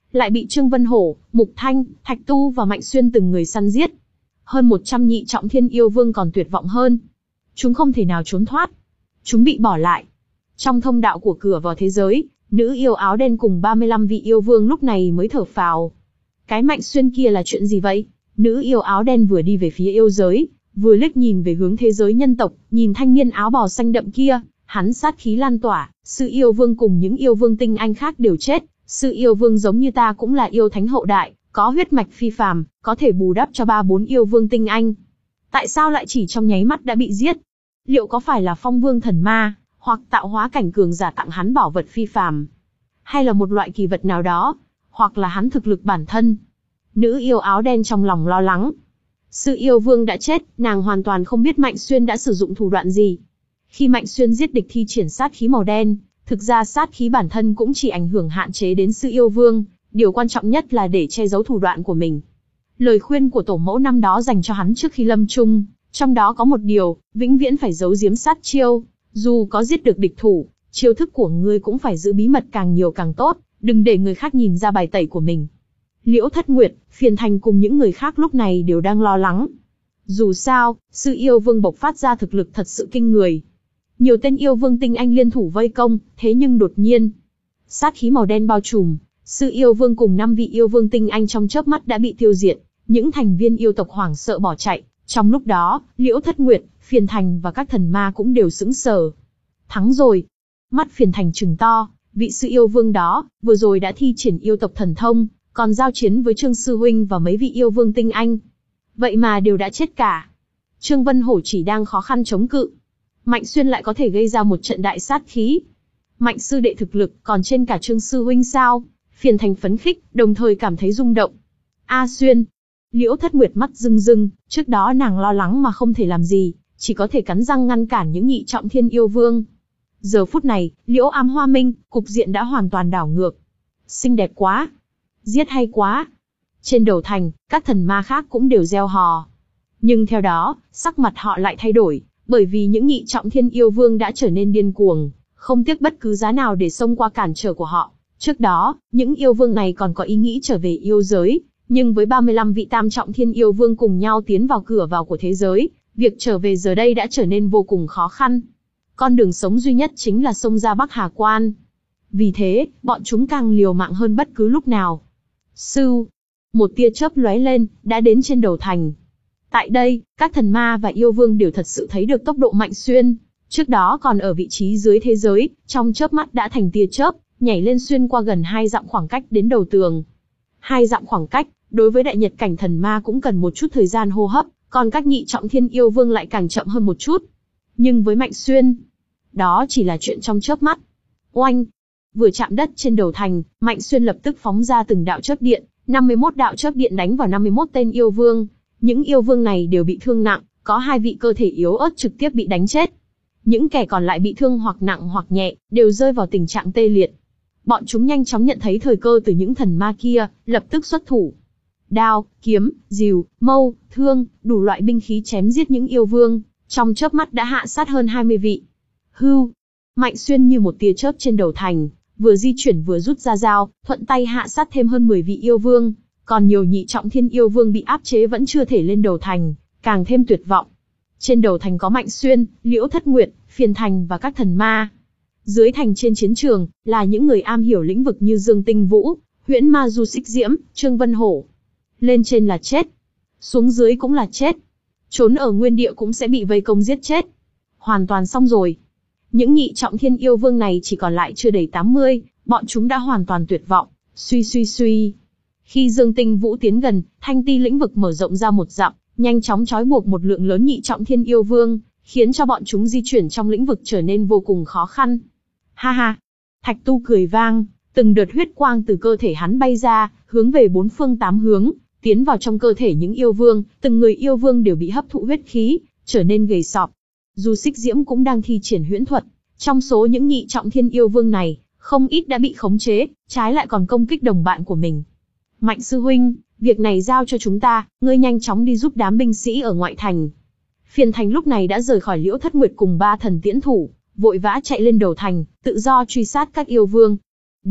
lại bị Trương Vân Hổ, Mục Thanh, Thạch Tu và Mạnh Xuyên từng người săn giết. Hơn một trăm nhị trọng thiên yêu vương còn tuyệt vọng hơn. Chúng không thể nào trốn thoát. Chúng bị bỏ lại. Trong thông đạo của cửa vào thế giới, nữ yêu áo đen cùng ba mươi lăm vị yêu vương lúc này mới thở phào. Cái Mạnh Xuyên kia là chuyện gì vậy? Nữ yêu áo đen vừa đi về phía yêu giới, vừa liếc nhìn về hướng thế giới nhân tộc, nhìn thanh niên áo bào xanh đậm kia, hắn sát khí lan tỏa, sư yêu vương cùng những yêu vương tinh anh khác đều chết, sư yêu vương giống như ta cũng là yêu thánh hậu đại, có huyết mạch phi phàm, có thể bù đắp cho ba bốn yêu vương tinh anh. Tại sao lại chỉ trong nháy mắt đã bị giết? Liệu có phải là phong vương thần ma, hoặc tạo hóa cảnh cường giả tặng hắn bảo vật phi phàm, hay là một loại kỳ vật nào đó, hoặc là hắn thực lực bản thân? Nữ yêu áo đen trong lòng lo lắng. Sư yêu vương đã chết, nàng hoàn toàn không biết Mạnh Xuyên đã sử dụng thủ đoạn gì. Khi Mạnh Xuyên giết địch thi triển sát khí màu đen, thực ra sát khí bản thân cũng chỉ ảnh hưởng hạn chế đến sư yêu vương, điều quan trọng nhất là để che giấu thủ đoạn của mình. Lời khuyên của tổ mẫu năm đó dành cho hắn trước khi lâm chung, trong đó có một điều, vĩnh viễn phải giấu giếm sát chiêu, dù có giết được địch thủ, chiêu thức của ngươi cũng phải giữ bí mật càng nhiều càng tốt, đừng để người khác nhìn ra bài tẩy của mình. Liễu Thất Nguyệt, Phiền Thành cùng những người khác lúc này đều đang lo lắng. Dù sao, sư yêu vương bộc phát ra thực lực thật sự kinh người. Nhiều tên yêu vương tinh anh liên thủ vây công, thế nhưng đột nhiên, sát khí màu đen bao trùm, sư yêu vương cùng năm vị yêu vương tinh anh trong chớp mắt đã bị tiêu diệt, những thành viên yêu tộc hoảng sợ bỏ chạy. Trong lúc đó, Liễu Thất Nguyệt, Phiền Thành và các thần ma cũng đều sững sờ. Thắng rồi. Mắt Phiền Thành trừng to, vị sư yêu vương đó, vừa rồi đã thi triển yêu tộc thần thông, còn giao chiến với Trương Sư Huynh và mấy vị yêu vương tinh anh. Vậy mà đều đã chết cả. Trương Vân Hổ chỉ đang khó khăn chống cự. Mạnh Xuyên lại có thể gây ra một trận đại sát khí. Mạnh sư đệ thực lực còn trên cả Trương Sư Huynh sao? Phiền Thành phấn khích, đồng thời cảm thấy rung động. A Xuyên. Liễu Thất Nguyệt mắt rưng rưng, trước đó nàng lo lắng mà không thể làm gì, chỉ có thể cắn răng ngăn cản những nhị trọng thiên yêu vương. Giờ phút này, Liễu Ám Hoa Minh, cục diện đã hoàn toàn đảo ngược. Xinh đẹp quá. Giết hay quá. Trên đầu thành, các thần ma khác cũng đều reo hò. Nhưng theo đó, sắc mặt họ lại thay đổi, bởi vì những nhị trọng thiên yêu vương đã trở nên điên cuồng, không tiếc bất cứ giá nào để xông qua cản trở của họ. Trước đó, những yêu vương này còn có ý nghĩ trở về yêu giới, nhưng với ba mươi lăm vị tam trọng thiên yêu vương cùng nhau tiến vào cửa vào của thế giới, việc trở về giờ đây đã trở nên vô cùng khó khăn. Con đường sống duy nhất chính là xông ra Bắc Hà Quan. Vì thế, bọn chúng càng liều mạng hơn bất cứ lúc nào. Sưu, một tia chớp lóe lên, đã đến trên đầu thành. Tại đây, các thần ma và yêu vương đều thật sự thấy được tốc độ Mạnh Xuyên. Trước đó còn ở vị trí dưới thế giới, trong chớp mắt đã thành tia chớp, nhảy lên xuyên qua gần hai dặm khoảng cách đến đầu tường. Hai dặm khoảng cách, đối với đại nhật cảnh thần ma cũng cần một chút thời gian hô hấp, còn các nhị trọng thiên yêu vương lại càng chậm hơn một chút. Nhưng với Mạnh Xuyên, đó chỉ là chuyện trong chớp mắt. Oanh! Vừa chạm đất trên đầu thành, Mạnh Xuyên lập tức phóng ra từng đạo chớp điện, năm mươi mốt đạo chớp điện đánh vào năm mươi mốt tên yêu vương. Những yêu vương này đều bị thương nặng, có hai vị cơ thể yếu ớt trực tiếp bị đánh chết. Những kẻ còn lại bị thương hoặc nặng hoặc nhẹ, đều rơi vào tình trạng tê liệt. Bọn chúng nhanh chóng nhận thấy thời cơ từ những thần ma kia, lập tức xuất thủ. Đao, kiếm, rìu, mâu, thương, đủ loại binh khí chém giết những yêu vương, trong chớp mắt đã hạ sát hơn hai mươi vị. Hưu! Mạnh Xuyên như một tia chớp trên đầu thành, vừa di chuyển vừa rút ra dao, thuận tay hạ sát thêm hơn mười vị yêu vương, còn nhiều nhị trọng thiên yêu vương bị áp chế vẫn chưa thể lên đầu thành, càng thêm tuyệt vọng. Trên đầu thành có Mạnh Xuyên, Liễu Thất Nguyệt, Phiền Thành và các thần ma. Dưới thành trên chiến trường, là những người am hiểu lĩnh vực như Dương Tinh Vũ, Huyễn Ma Du Xích Diễm, Trương Vân Hổ. Lên trên là chết, xuống dưới cũng là chết. Trốn ở nguyên địa cũng sẽ bị vây công giết chết. Hoàn toàn xong rồi. Những nhị trọng thiên yêu vương này chỉ còn lại chưa đầy tám mươi, bọn chúng đã hoàn toàn tuyệt vọng. Suy suy suy. Khi Dương Tinh Vũ tiến gần, thanh ti lĩnh vực mở rộng ra một dặm, nhanh chóng trói buộc một lượng lớn nhị trọng thiên yêu vương, khiến cho bọn chúng di chuyển trong lĩnh vực trở nên vô cùng khó khăn. Ha ha! Thạch Tu cười vang, từng đợt huyết quang từ cơ thể hắn bay ra, hướng về bốn phương tám hướng, tiến vào trong cơ thể những yêu vương, từng người yêu vương đều bị hấp thụ huyết khí, trở nên gầy sọp. Du Xích Diễm cũng đang thi triển huyễn thuật, trong số những nhị trọng thiên yêu vương này, không ít đã bị khống chế, trái lại còn công kích đồng bạn của mình. Mạnh sư huynh, việc này giao cho chúng ta, ngươi nhanh chóng đi giúp đám binh sĩ ở ngoại thành. Phiền Thành lúc này đã rời khỏi Liễu Thất Nguyệt cùng ba thần tiễn thủ, vội vã chạy lên đầu thành, tự do truy sát các yêu vương. Được,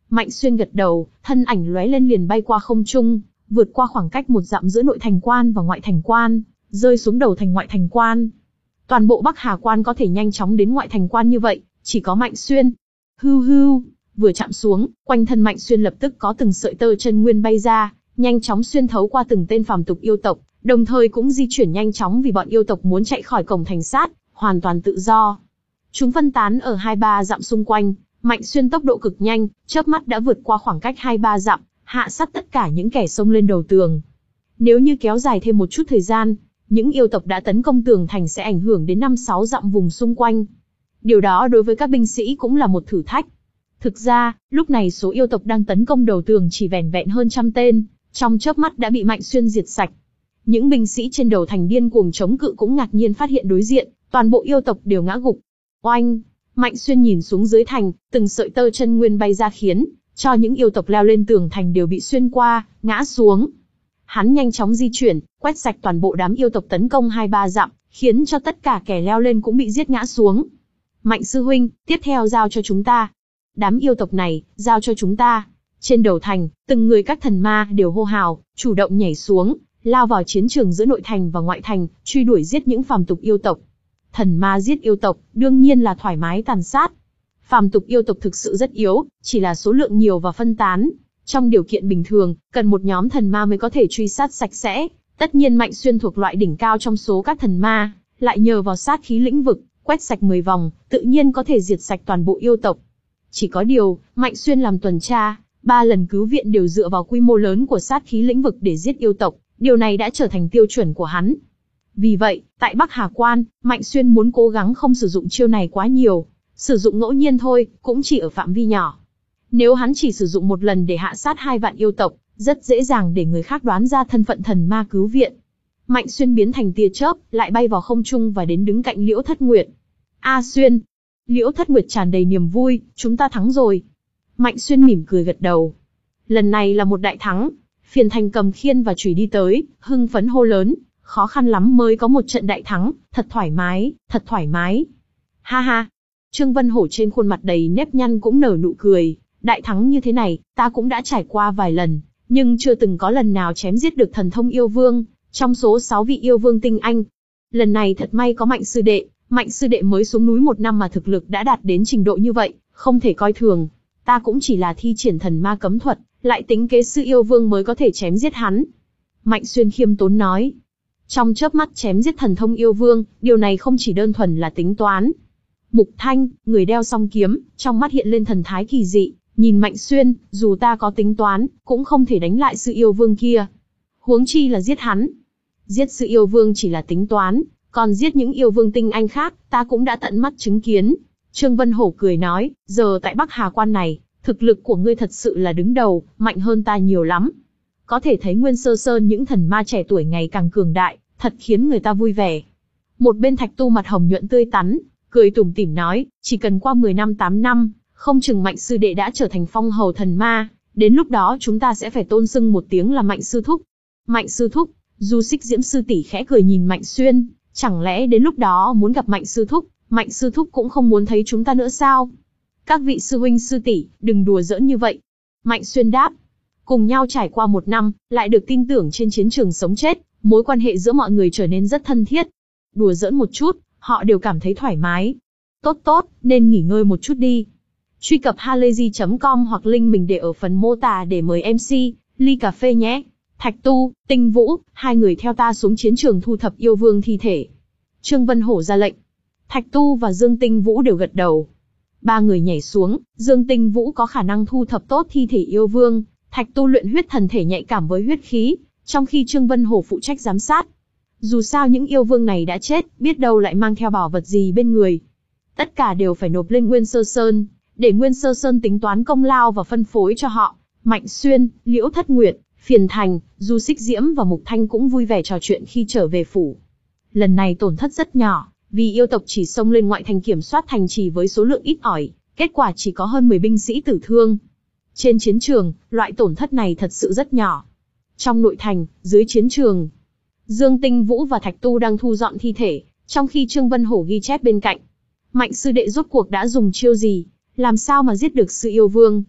Mạnh Xuyên gật đầu, thân ảnh lóe lên liền bay qua không trung, vượt qua khoảng cách một dặm giữa nội thành quan và ngoại thành quan, rơi xuống đầu thành ngoại thành quan. Toàn bộ Bắc Hà quan có thể nhanh chóng đến ngoại thành quan như vậy, chỉ có Mạnh Xuyên. Hưu hưu, vừa chạm xuống, quanh thân Mạnh Xuyên lập tức có từng sợi tơ chân nguyên bay ra, nhanh chóng xuyên thấu qua từng tên phàm tục yêu tộc, đồng thời cũng di chuyển nhanh chóng vì bọn yêu tộc muốn chạy khỏi cổng thành sát, hoàn toàn tự do. Chúng phân tán ở hai ba dặm xung quanh, Mạnh Xuyên tốc độ cực nhanh, chớp mắt đã vượt qua khoảng cách hai ba dặm, hạ sát tất cả những kẻ xông lên đầu tường. Nếu như kéo dài thêm một chút thời gian, những yêu tộc đã tấn công tường thành sẽ ảnh hưởng đến năm sáu dặm vùng xung quanh. Điều đó đối với các binh sĩ cũng là một thử thách. Thực ra, lúc này số yêu tộc đang tấn công đầu tường chỉ vẻn vẹn hơn trăm tên, trong chớp mắt đã bị Mạnh Xuyên diệt sạch. Những binh sĩ trên đầu thành điên cuồng chống cự cũng ngạc nhiên phát hiện đối diện, toàn bộ yêu tộc đều ngã gục. Oanh! Mạnh Xuyên nhìn xuống dưới thành, từng sợi tơ chân nguyên bay ra khiến cho những yêu tộc leo lên tường thành đều bị xuyên qua, ngã xuống. Hắn nhanh chóng di chuyển, quét sạch toàn bộ đám yêu tộc tấn công hai ba dặm, khiến cho tất cả kẻ leo lên cũng bị giết ngã xuống. Mạnh sư huynh, tiếp theo giao cho chúng ta. Đám yêu tộc này, giao cho chúng ta. Trên đầu thành, từng người các thần ma đều hô hào, chủ động nhảy xuống, lao vào chiến trường giữa nội thành và ngoại thành, truy đuổi giết những phàm tục yêu tộc. Thần ma giết yêu tộc, đương nhiên là thoải mái tàn sát. Phàm tục yêu tộc thực sự rất yếu, chỉ là số lượng nhiều và phân tán. Trong điều kiện bình thường, cần một nhóm thần ma mới có thể truy sát sạch sẽ. Tất nhiên Mạnh Xuyên thuộc loại đỉnh cao trong số các thần ma, lại nhờ vào sát khí lĩnh vực, quét sạch mười vòng, tự nhiên có thể diệt sạch toàn bộ yêu tộc. Chỉ có điều, Mạnh Xuyên làm tuần tra, ba lần cứu viện đều dựa vào quy mô lớn của sát khí lĩnh vực để giết yêu tộc, điều này đã trở thành tiêu chuẩn của hắn. Vì vậy, tại Bắc Hà Quan, Mạnh Xuyên muốn cố gắng không sử dụng chiêu này quá nhiều, sử dụng ngẫu nhiên thôi, cũng chỉ ở phạm vi nhỏ. Nếu hắn chỉ sử dụng một lần để hạ sát hai vạn yêu tộc, rất dễ dàng để người khác đoán ra thân phận thần ma cứu viện. Mạnh Xuyên biến thành tia chớp, lại bay vào không trung và đến đứng cạnh Liễu Thất Nguyệt. A Xuyên! Liễu Thất Nguyệt tràn đầy niềm vui, chúng ta thắng rồi. Mạnh Xuyên mỉm cười gật đầu. Lần này là một đại thắng. Phiền Thành cầm khiên và chùy đi tới, hưng phấn hô lớn, khó khăn lắm mới có một trận đại thắng, thật thoải mái, thật thoải mái. Ha ha! Trương Vân Hổ trên khuôn mặt đầy nếp nhăn cũng nở nụ cười. Đại thắng như thế này, ta cũng đã trải qua vài lần, nhưng chưa từng có lần nào chém giết được thần thông yêu vương, trong số sáu vị yêu vương tinh anh. Lần này thật may có Mạnh sư đệ, Mạnh sư đệ mới xuống núi một năm mà thực lực đã đạt đến trình độ như vậy, không thể coi thường. Ta cũng chỉ là thi triển thần ma cấm thuật, lại tính kế sư yêu vương mới có thể chém giết hắn. Mạnh Xuyên khiêm tốn nói. Trong chớp mắt chém giết thần thông yêu vương, điều này không chỉ đơn thuần là tính toán. Mục Thanh, người đeo song kiếm, trong mắt hiện lên thần thái kỳ dị, nhìn Mạnh Xuyên, dù ta có tính toán, cũng không thể đánh lại sư yêu vương kia. Huống chi là giết hắn. Giết sư yêu vương chỉ là tính toán, còn giết những yêu vương tinh anh khác, ta cũng đã tận mắt chứng kiến. Trương Vân Hổ cười nói, giờ tại Bắc Hà Quan này, thực lực của ngươi thật sự là đứng đầu, mạnh hơn ta nhiều lắm. Có thể thấy Nguyên Sơ Sơn những thần ma trẻ tuổi ngày càng cường đại, thật khiến người ta vui vẻ. Một bên Thạch Tu mặt hồng nhuận tươi tắn, cười tủm tỉm nói, chỉ cần qua mười năm tám năm, không chừng Mạnh sư đệ đã trở thành phong hầu thần ma, đến lúc đó chúng ta sẽ phải tôn xưng một tiếng là Mạnh sư thúc. Mạnh sư thúc, Du Xích Diễm sư tỷ khẽ cười nhìn Mạnh Xuyên, chẳng lẽ đến lúc đó muốn gặp Mạnh sư thúc, Mạnh sư thúc cũng không muốn thấy chúng ta nữa sao? Các vị sư huynh sư tỷ, đừng đùa giỡn như vậy. Mạnh Xuyên đáp, cùng nhau trải qua một năm, lại được tin tưởng trên chiến trường sống chết, mối quan hệ giữa mọi người trở nên rất thân thiết. Đùa giỡn một chút, họ đều cảm thấy thoải mái. Tốt tốt, nên nghỉ ngơi một chút đi. Truy cập halayzi chấm com hoặc link mình để ở phần mô tả để mời em xê, ly cà phê nhé. Thạch Tu, Tinh Vũ, hai người theo ta xuống chiến trường thu thập yêu vương thi thể. Trương Vân Hổ ra lệnh. Thạch Tu và Dương Tinh Vũ đều gật đầu. Ba người nhảy xuống, Dương Tinh Vũ có khả năng thu thập tốt thi thể yêu vương, Thạch Tu luyện huyết thần thể nhạy cảm với huyết khí, trong khi Trương Vân Hổ phụ trách giám sát. Dù sao những yêu vương này đã chết, biết đâu lại mang theo bảo vật gì bên người. Tất cả đều phải nộp lên Nguyên Sơ Sơn, để Nguyên Sơ Sơn tính toán công lao và phân phối cho họ. Mạnh Xuyên, Liễu Thất Nguyệt, Phiền Thành, Du Xích Diễm và Mục Thanh cũng vui vẻ trò chuyện khi trở về phủ. Lần này tổn thất rất nhỏ, vì yêu tộc chỉ xông lên ngoại thành kiểm soát thành trì với số lượng ít ỏi, kết quả chỉ có hơn mười binh sĩ tử thương. Trên chiến trường, loại tổn thất này thật sự rất nhỏ. Trong nội thành, dưới chiến trường, Dương Tinh Vũ và Thạch Tu đang thu dọn thi thể, trong khi Trương Vân Hổ ghi chép bên cạnh. Mạnh sư đệ rốt cuộc đã dùng chiêu gì, làm sao mà giết được sư yêu vương?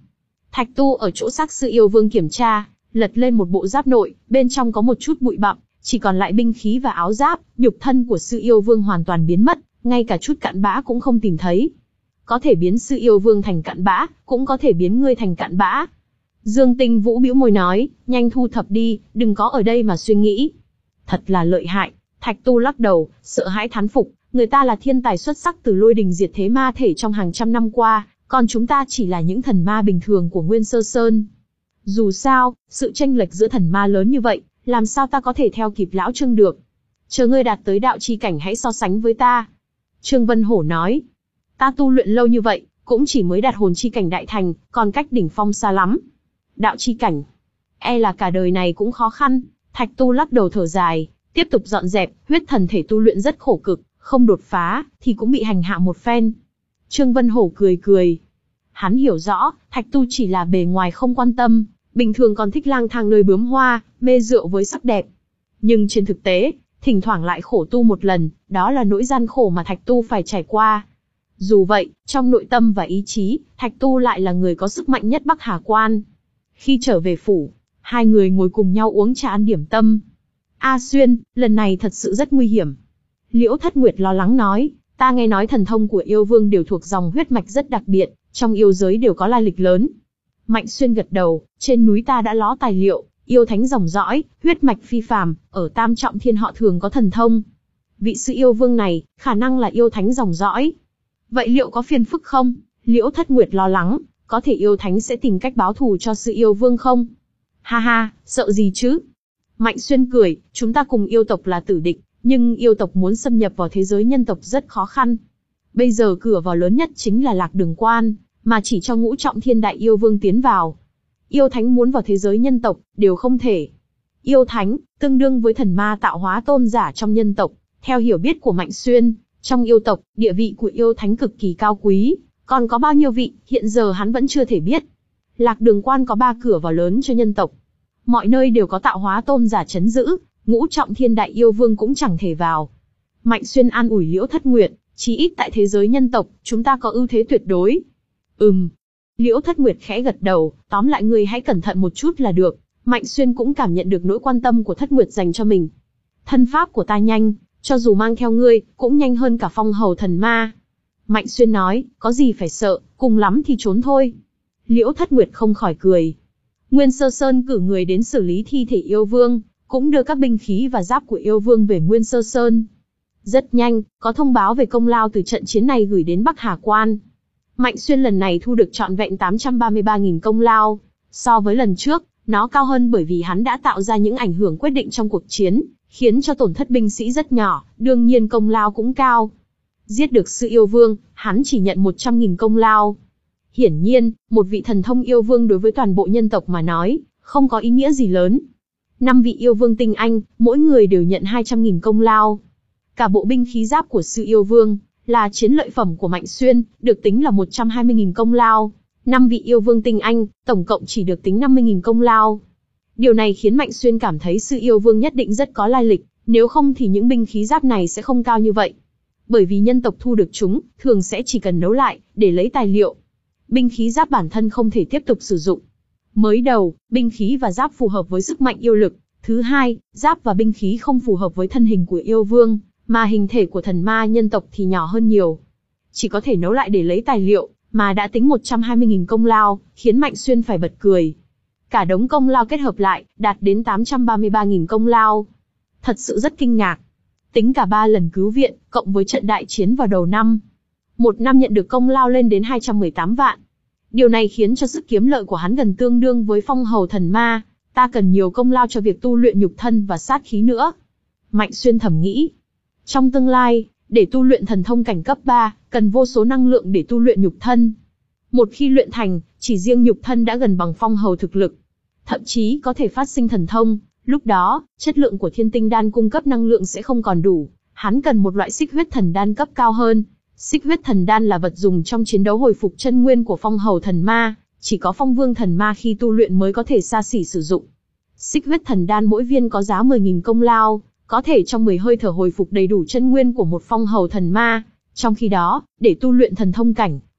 Thạch Tu ở chỗ xác sư yêu vương kiểm tra, lật lên một bộ giáp nội, bên trong có một chút bụi bặm, chỉ còn lại binh khí và áo giáp, nhục thân của sư yêu vương hoàn toàn biến mất, ngay cả chút cặn bã cũng không tìm thấy. Có thể biến sư yêu vương thành cặn bã, cũng có thể biến ngươi thành cặn bã. Dương Tinh Vũ bĩu môi nói, nhanh thu thập đi, đừng có ở đây mà suy nghĩ. Thật là lợi hại. Thạch Tu lắc đầu, sợ hãi thán phục, người ta là thiên tài xuất sắc từ lôi đình diệt thế ma thể trong hàng trăm năm qua, còn chúng ta chỉ là những thần ma bình thường của Nguyên Sơ Sơn. Dù sao, sự chênh lệch giữa thần ma lớn như vậy, làm sao ta có thể theo kịp lão Trương được? Chờ ngươi đạt tới đạo chi cảnh hãy so sánh với ta. Trương Vân Hổ nói, ta tu luyện lâu như vậy, cũng chỉ mới đạt hồn chi cảnh đại thành, còn cách đỉnh phong xa lắm. Đạo chi cảnh, e là cả đời này cũng khó khăn. Thạch Tu lắc đầu thở dài, tiếp tục dọn dẹp, huyết thần thể tu luyện rất khổ cực, không đột phá, thì cũng bị hành hạ một phen. Trương Vân Hổ cười cười. Hắn hiểu rõ, Thạch Tu chỉ là bề ngoài không quan tâm, bình thường còn thích lang thang nơi bướm hoa, mê rượu với sắc đẹp. Nhưng trên thực tế, thỉnh thoảng lại khổ tu một lần, đó là nỗi gian khổ mà Thạch Tu phải trải qua. Dù vậy, trong nội tâm và ý chí, Thạch Tu lại là người có sức mạnh nhất Bắc Hà Quan. Khi trở về phủ, hai người ngồi cùng nhau uống trà ăn điểm tâm. A Xuyên, lần này thật sự rất nguy hiểm. Liễu Thất Nguyệt lo lắng nói, ta nghe nói thần thông của yêu vương đều thuộc dòng huyết mạch rất đặc biệt, trong yêu giới đều có lai lịch lớn. Mạnh Xuyên gật đầu, trên núi ta đã ló tài liệu, yêu thánh dòng dõi, huyết mạch phi phàm, ở Tam Trọng Thiên họ thường có thần thông. Vị sư yêu vương này, khả năng là yêu thánh dòng dõi. Vậy liệu có phiền phức không? Liễu Thất Nguyệt lo lắng, có thể yêu thánh sẽ tìm cách báo thù cho sư yêu vương không? Ha ha, sợ gì chứ? Mạnh Xuyên cười, chúng ta cùng yêu tộc là tử địch, nhưng yêu tộc muốn xâm nhập vào thế giới nhân tộc rất khó khăn. Bây giờ cửa vào lớn nhất chính là Lạc Đường Quan, mà chỉ cho ngũ trọng thiên đại yêu vương tiến vào. Yêu thánh muốn vào thế giới nhân tộc, đều không thể. Yêu thánh, tương đương với thần ma tạo hóa tôn giả trong nhân tộc. Theo hiểu biết của Mạnh Xuyên, trong yêu tộc, địa vị của yêu thánh cực kỳ cao quý, còn có bao nhiêu vị, hiện giờ hắn vẫn chưa thể biết. Lạc Đường Quan có ba cửa vào lớn cho nhân tộc. Mọi nơi đều có tạo hóa tôn giả trấn giữ, ngũ trọng thiên đại yêu vương cũng chẳng thể vào. Mạnh Xuyên an ủi Liễu Thất Nguyệt, chí ít tại thế giới nhân tộc, chúng ta có ưu thế tuyệt đối. Ừm. Liễu Thất Nguyệt khẽ gật đầu, tóm lại ngươi hãy cẩn thận một chút là được. Mạnh Xuyên cũng cảm nhận được nỗi quan tâm của Thất Nguyệt dành cho mình. Thân pháp của ta nhanh, cho dù mang theo ngươi, cũng nhanh hơn cả phong hầu thần ma. Mạnh Xuyên nói, có gì phải sợ, cùng lắm thì trốn thôi. Liễu Thất Nguyệt không khỏi cười. Nguyên Sơ Sơn cử người đến xử lý thi thể yêu vương, cũng đưa các binh khí và giáp của yêu vương về Nguyên Sơ Sơn. Rất nhanh, có thông báo về công lao từ trận chiến này gửi đến Bắc Hà Quan. Mạnh Xuyên lần này thu được trọn vẹn tám trăm ba mươi ba nghìn công lao. So với lần trước, nó cao hơn bởi vì hắn đã tạo ra những ảnh hưởng quyết định trong cuộc chiến, khiến cho tổn thất binh sĩ rất nhỏ, đương nhiên công lao cũng cao. Giết được sư yêu vương, hắn chỉ nhận một trăm nghìn công lao. Hiển nhiên, một vị thần thông yêu vương đối với toàn bộ nhân tộc mà nói, không có ý nghĩa gì lớn. Năm vị yêu vương tinh anh, mỗi người đều nhận hai trăm nghìn công lao. Cả bộ binh khí giáp của sư yêu vương, là chiến lợi phẩm của Mạnh Xuyên, được tính là một trăm hai mươi nghìn công lao. Năm vị yêu vương tinh anh, tổng cộng chỉ được tính năm mươi nghìn công lao. Điều này khiến Mạnh Xuyên cảm thấy sư yêu vương nhất định rất có lai lịch, nếu không thì những binh khí giáp này sẽ không cao như vậy. Bởi vì nhân tộc thu được chúng, thường sẽ chỉ cần nấu lại, để lấy tài liệu. Binh khí giáp bản thân không thể tiếp tục sử dụng. Mới đầu, binh khí và giáp phù hợp với sức mạnh yêu lực. Thứ hai, giáp và binh khí không phù hợp với thân hình của yêu vương, mà hình thể của thần ma nhân tộc thì nhỏ hơn nhiều. Chỉ có thể nấu lại để lấy tài liệu, mà đã tính một trăm hai mươi nghìn công lao, khiến Mạnh Xuyên phải bật cười. Cả đống công lao kết hợp lại, đạt đến tám trăm ba mươi ba nghìn công lao. Thật sự rất kinh ngạc. Tính cả ba lần cứu viện, cộng với trận đại chiến vào đầu năm. Một năm nhận được công lao lên đến hai trăm mười tám vạn. Điều này khiến cho sức kiếm lợi của hắn gần tương đương với phong hầu thần ma. Ta cần nhiều công lao cho việc tu luyện nhục thân và sát khí nữa. Mạnh Xuyên thầm nghĩ. Trong tương lai, để tu luyện thần thông cảnh cấp ba, cần vô số năng lượng để tu luyện nhục thân. Một khi luyện thành, chỉ riêng nhục thân đã gần bằng phong hầu thực lực. Thậm chí có thể phát sinh thần thông, lúc đó, chất lượng của thiên tinh đan cung cấp năng lượng sẽ không còn đủ. Hắn cần một loại xích huyết thần đan cấp cao hơn. Xích huyết thần đan là vật dùng trong chiến đấu hồi phục chân nguyên của phong hầu thần ma, chỉ có phong vương thần ma khi tu luyện mới có thể xa xỉ sử dụng. Xích huyết thần đan mỗi viên có giá mười nghìn công lao, có thể trong mười hơi thở hồi phục đầy đủ chân nguyên của một phong hầu thần ma. Trong khi đó, để tu luyện thần thông cảnh,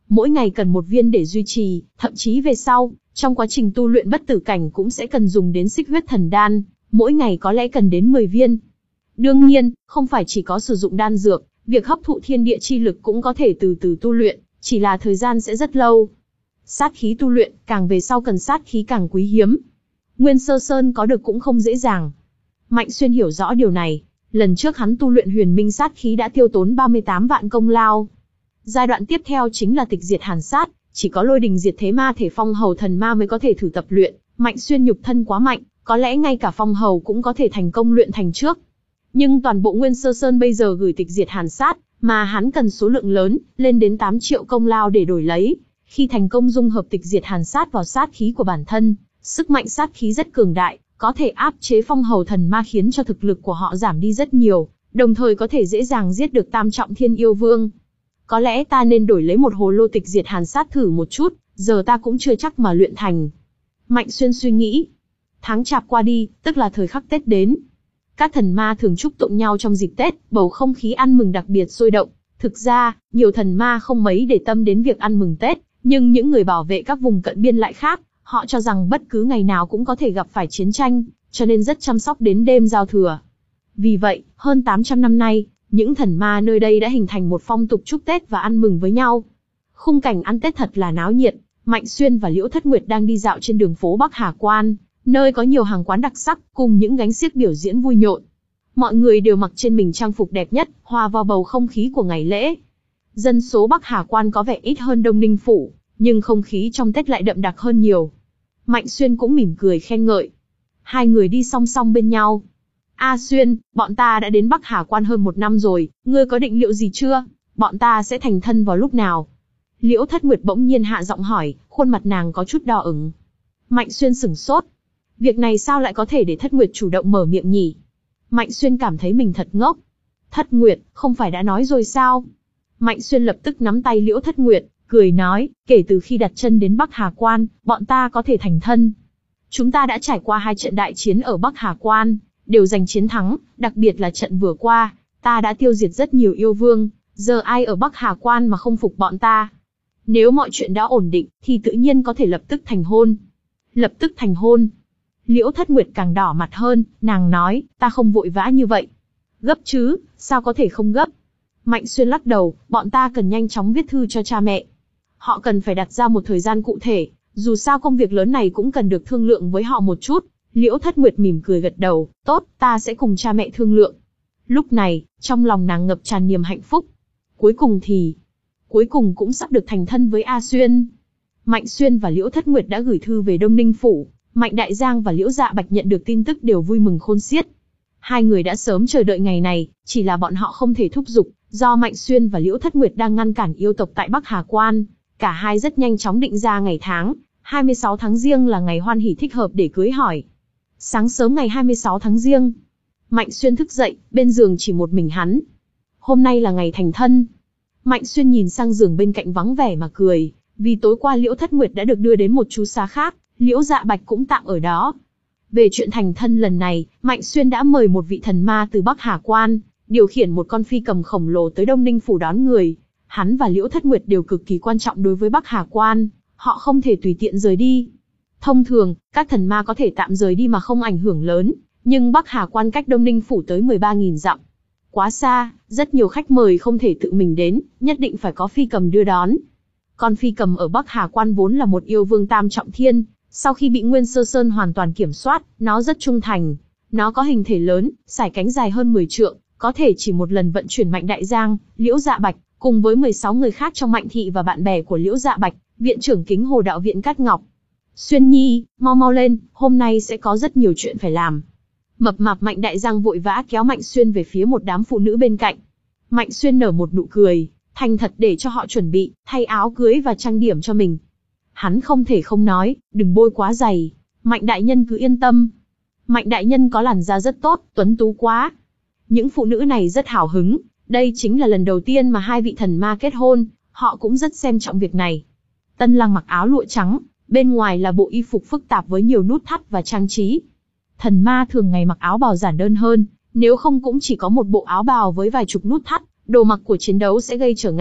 Mỗi ngày cần một viên để duy trì, thậm chí về sau, trong quá trình tu luyện bất tử cảnh cũng sẽ cần dùng đến xích huyết thần đan, mỗi ngày có lẽ cần đến mười viên. Đương nhiên, không phải chỉ có sử dụng đan dược, việc hấp thụ thiên địa chi lực cũng có thể từ từ tu luyện, chỉ là thời gian sẽ rất lâu. Sát khí tu luyện, càng về sau cần sát khí càng quý hiếm. Nguyên Sơ Sơn có được cũng không dễ dàng. Mạnh Xuyên hiểu rõ điều này, lần trước hắn tu luyện huyền minh sát khí đã tiêu tốn ba mươi tám vạn công lao. Giai đoạn tiếp theo chính là tịch diệt hàn sát, chỉ có lôi đình diệt thế ma thể phong hầu thần ma mới có thể thử tập luyện, Mạnh Xuyên nhục thân quá mạnh, có lẽ ngay cả phong hầu cũng có thể thành công luyện thành trước. Nhưng toàn bộ Nguyên Sơ Sơn bây giờ gửi tịch diệt hàn sát, mà hắn cần số lượng lớn, lên đến tám triệu công lao để đổi lấy. Khi thành công dung hợp tịch diệt hàn sát vào sát khí của bản thân, sức mạnh sát khí rất cường đại, có thể áp chế phong hầu thần ma khiến cho thực lực của họ giảm đi rất nhiều, đồng thời có thể dễ dàng giết được tam trọng thiên yêu vương. Có lẽ ta nên đổi lấy một hồ lô tịch diệt hàn sát thử một chút, giờ ta cũng chưa chắc mà luyện thành. Mạnh Xuyên suy nghĩ. Tháng chạp qua đi, tức là thời khắc Tết đến. Các thần ma thường chúc tụng nhau trong dịp Tết, bầu không khí ăn mừng đặc biệt sôi động. Thực ra, nhiều thần ma không mấy để tâm đến việc ăn mừng Tết, nhưng những người bảo vệ các vùng cận biên lại khác, họ cho rằng bất cứ ngày nào cũng có thể gặp phải chiến tranh, cho nên rất chăm sóc đến đêm giao thừa. Vì vậy, hơn tám trăm năm nay, những thần ma nơi đây đã hình thành một phong tục chúc Tết và ăn mừng với nhau. Khung cảnh ăn Tết thật là náo nhiệt, Mạnh Xuyên và Liễu Thất Nguyệt đang đi dạo trên đường phố Bắc Hà Quan, nơi có nhiều hàng quán đặc sắc, cùng những gánh xiếc biểu diễn vui nhộn. Mọi người đều mặc trên mình trang phục đẹp nhất, hòa vào bầu không khí của ngày lễ. Dân số Bắc Hà Quan có vẻ ít hơn Đông Ninh Phủ, nhưng không khí trong Tết lại đậm đặc hơn nhiều. Mạnh Xuyên cũng mỉm cười khen ngợi. Hai người đi song song bên nhau. A Xuyên, bọn ta đã đến Bắc Hà Quan hơn một năm rồi, ngươi có định liệu gì chưa? Bọn ta sẽ thành thân vào lúc nào? Liễu Thất Nguyệt bỗng nhiên hạ giọng hỏi, khuôn mặt nàng có chút đỏ ửng. Mạnh Xuyên sửng sốt. Việc này sao lại có thể để Thất Nguyệt chủ động mở miệng nhỉ? Mạnh Xuyên cảm thấy mình thật ngốc. Thất Nguyệt, không phải đã nói rồi sao? Mạnh Xuyên lập tức nắm tay Liễu Thất Nguyệt, cười nói, kể từ khi đặt chân đến Bắc Hà Quan, bọn ta có thể thành thân. Chúng ta đã trải qua hai trận đại chiến ở Bắc Hà Quan, đều giành chiến thắng, đặc biệt là trận vừa qua, ta đã tiêu diệt rất nhiều yêu vương, giờ ai ở Bắc Hà Quan mà không phục bọn ta. Nếu mọi chuyện đã ổn định, thì tự nhiên có thể lập tức thành hôn. Lập tức thành hôn. Liễu Thất Nguyệt càng đỏ mặt hơn, nàng nói, ta không vội vã như vậy. Gấp chứ, sao có thể không gấp? Mạnh Xuyên lắc đầu, bọn ta cần nhanh chóng viết thư cho cha mẹ. Họ cần phải đặt ra một thời gian cụ thể, dù sao công việc lớn này cũng cần được thương lượng với họ một chút. Liễu Thất Nguyệt mỉm cười gật đầu, tốt, ta sẽ cùng cha mẹ thương lượng. Lúc này, trong lòng nàng ngập tràn niềm hạnh phúc. Cuối cùng thì, cuối cùng cũng sắp được thành thân với A Xuyên. Mạnh Xuyên và Liễu Thất Nguyệt đã gửi thư về Đông Ninh Phủ, Mạnh Đại Giang và Liễu Dạ Bạch nhận được tin tức đều vui mừng khôn xiết. Hai người đã sớm chờ đợi ngày này, chỉ là bọn họ không thể thúc giục, do Mạnh Xuyên và Liễu Thất Nguyệt đang ngăn cản yêu tộc tại Bắc Hà Quan. Cả hai rất nhanh chóng định ra ngày tháng, hai mươi sáu tháng Giêng là ngày hoan hỉ thích hợp để cưới hỏi. Sáng sớm ngày hai mươi sáu tháng Giêng, Mạnh Xuyên thức dậy, bên giường chỉ một mình hắn. Hôm nay là ngày thành thân. Mạnh Xuyên nhìn sang giường bên cạnh vắng vẻ mà cười, vì tối qua Liễu Thất Nguyệt đã được đưa đến một chú xá khác, Liễu Dạ Bạch cũng tạm ở đó. Về chuyện thành thân lần này, Mạnh Xuyên đã mời một vị thần ma từ Bắc Hà Quan, điều khiển một con phi cầm khổng lồ tới Đông Ninh Phủ đón người. Hắn và Liễu Thất Nguyệt đều cực kỳ quan trọng đối với Bắc Hà Quan, họ không thể tùy tiện rời đi. Thông thường, các thần ma có thể tạm rời đi mà không ảnh hưởng lớn, nhưng Bắc Hà Quan cách Đông Ninh Phủ tới mười ba nghìn dặm. Quá xa, rất nhiều khách mời không thể tự mình đến, nhất định phải có phi cầm đưa đón. Con phi cầm ở Bắc Hà Quan vốn là một yêu vương tam trọng thiên, sau khi bị Nguyên Sơ Sơn hoàn toàn kiểm soát, nó rất trung thành. Nó có hình thể lớn, sải cánh dài hơn mười trượng, có thể chỉ một lần vận chuyển Mạnh Đại Giang, Liễu Dạ Bạch, cùng với mười sáu người khác trong Mạnh thị và bạn bè của Liễu Dạ Bạch, viện trưởng Kính Hồ Đạo viện Cát Ngọc. Xuyên Nhi, mau mau lên, hôm nay sẽ có rất nhiều chuyện phải làm. Mập mạp Mạnh Đại Giang vội vã kéo Mạnh Xuyên về phía một đám phụ nữ bên cạnh. Mạnh Xuyên nở một nụ cười, thành thật để cho họ chuẩn bị, thay áo cưới và trang điểm cho mình. Hắn không thể không nói, đừng bôi quá dày, Mạnh đại nhân cứ yên tâm. Mạnh đại nhân có làn da rất tốt, tuấn tú quá. Những phụ nữ này rất hào hứng, đây chính là lần đầu tiên mà hai vị thần ma kết hôn, họ cũng rất xem trọng việc này. Tân lang mặc áo lụa trắng, bên ngoài là bộ y phục phức tạp với nhiều nút thắt và trang trí. Thần ma thường ngày mặc áo bào giản đơn hơn, nếu không cũng chỉ có một bộ áo bào với vài chục nút thắt, đồ mặc của chiến đấu sẽ gây trở ngại.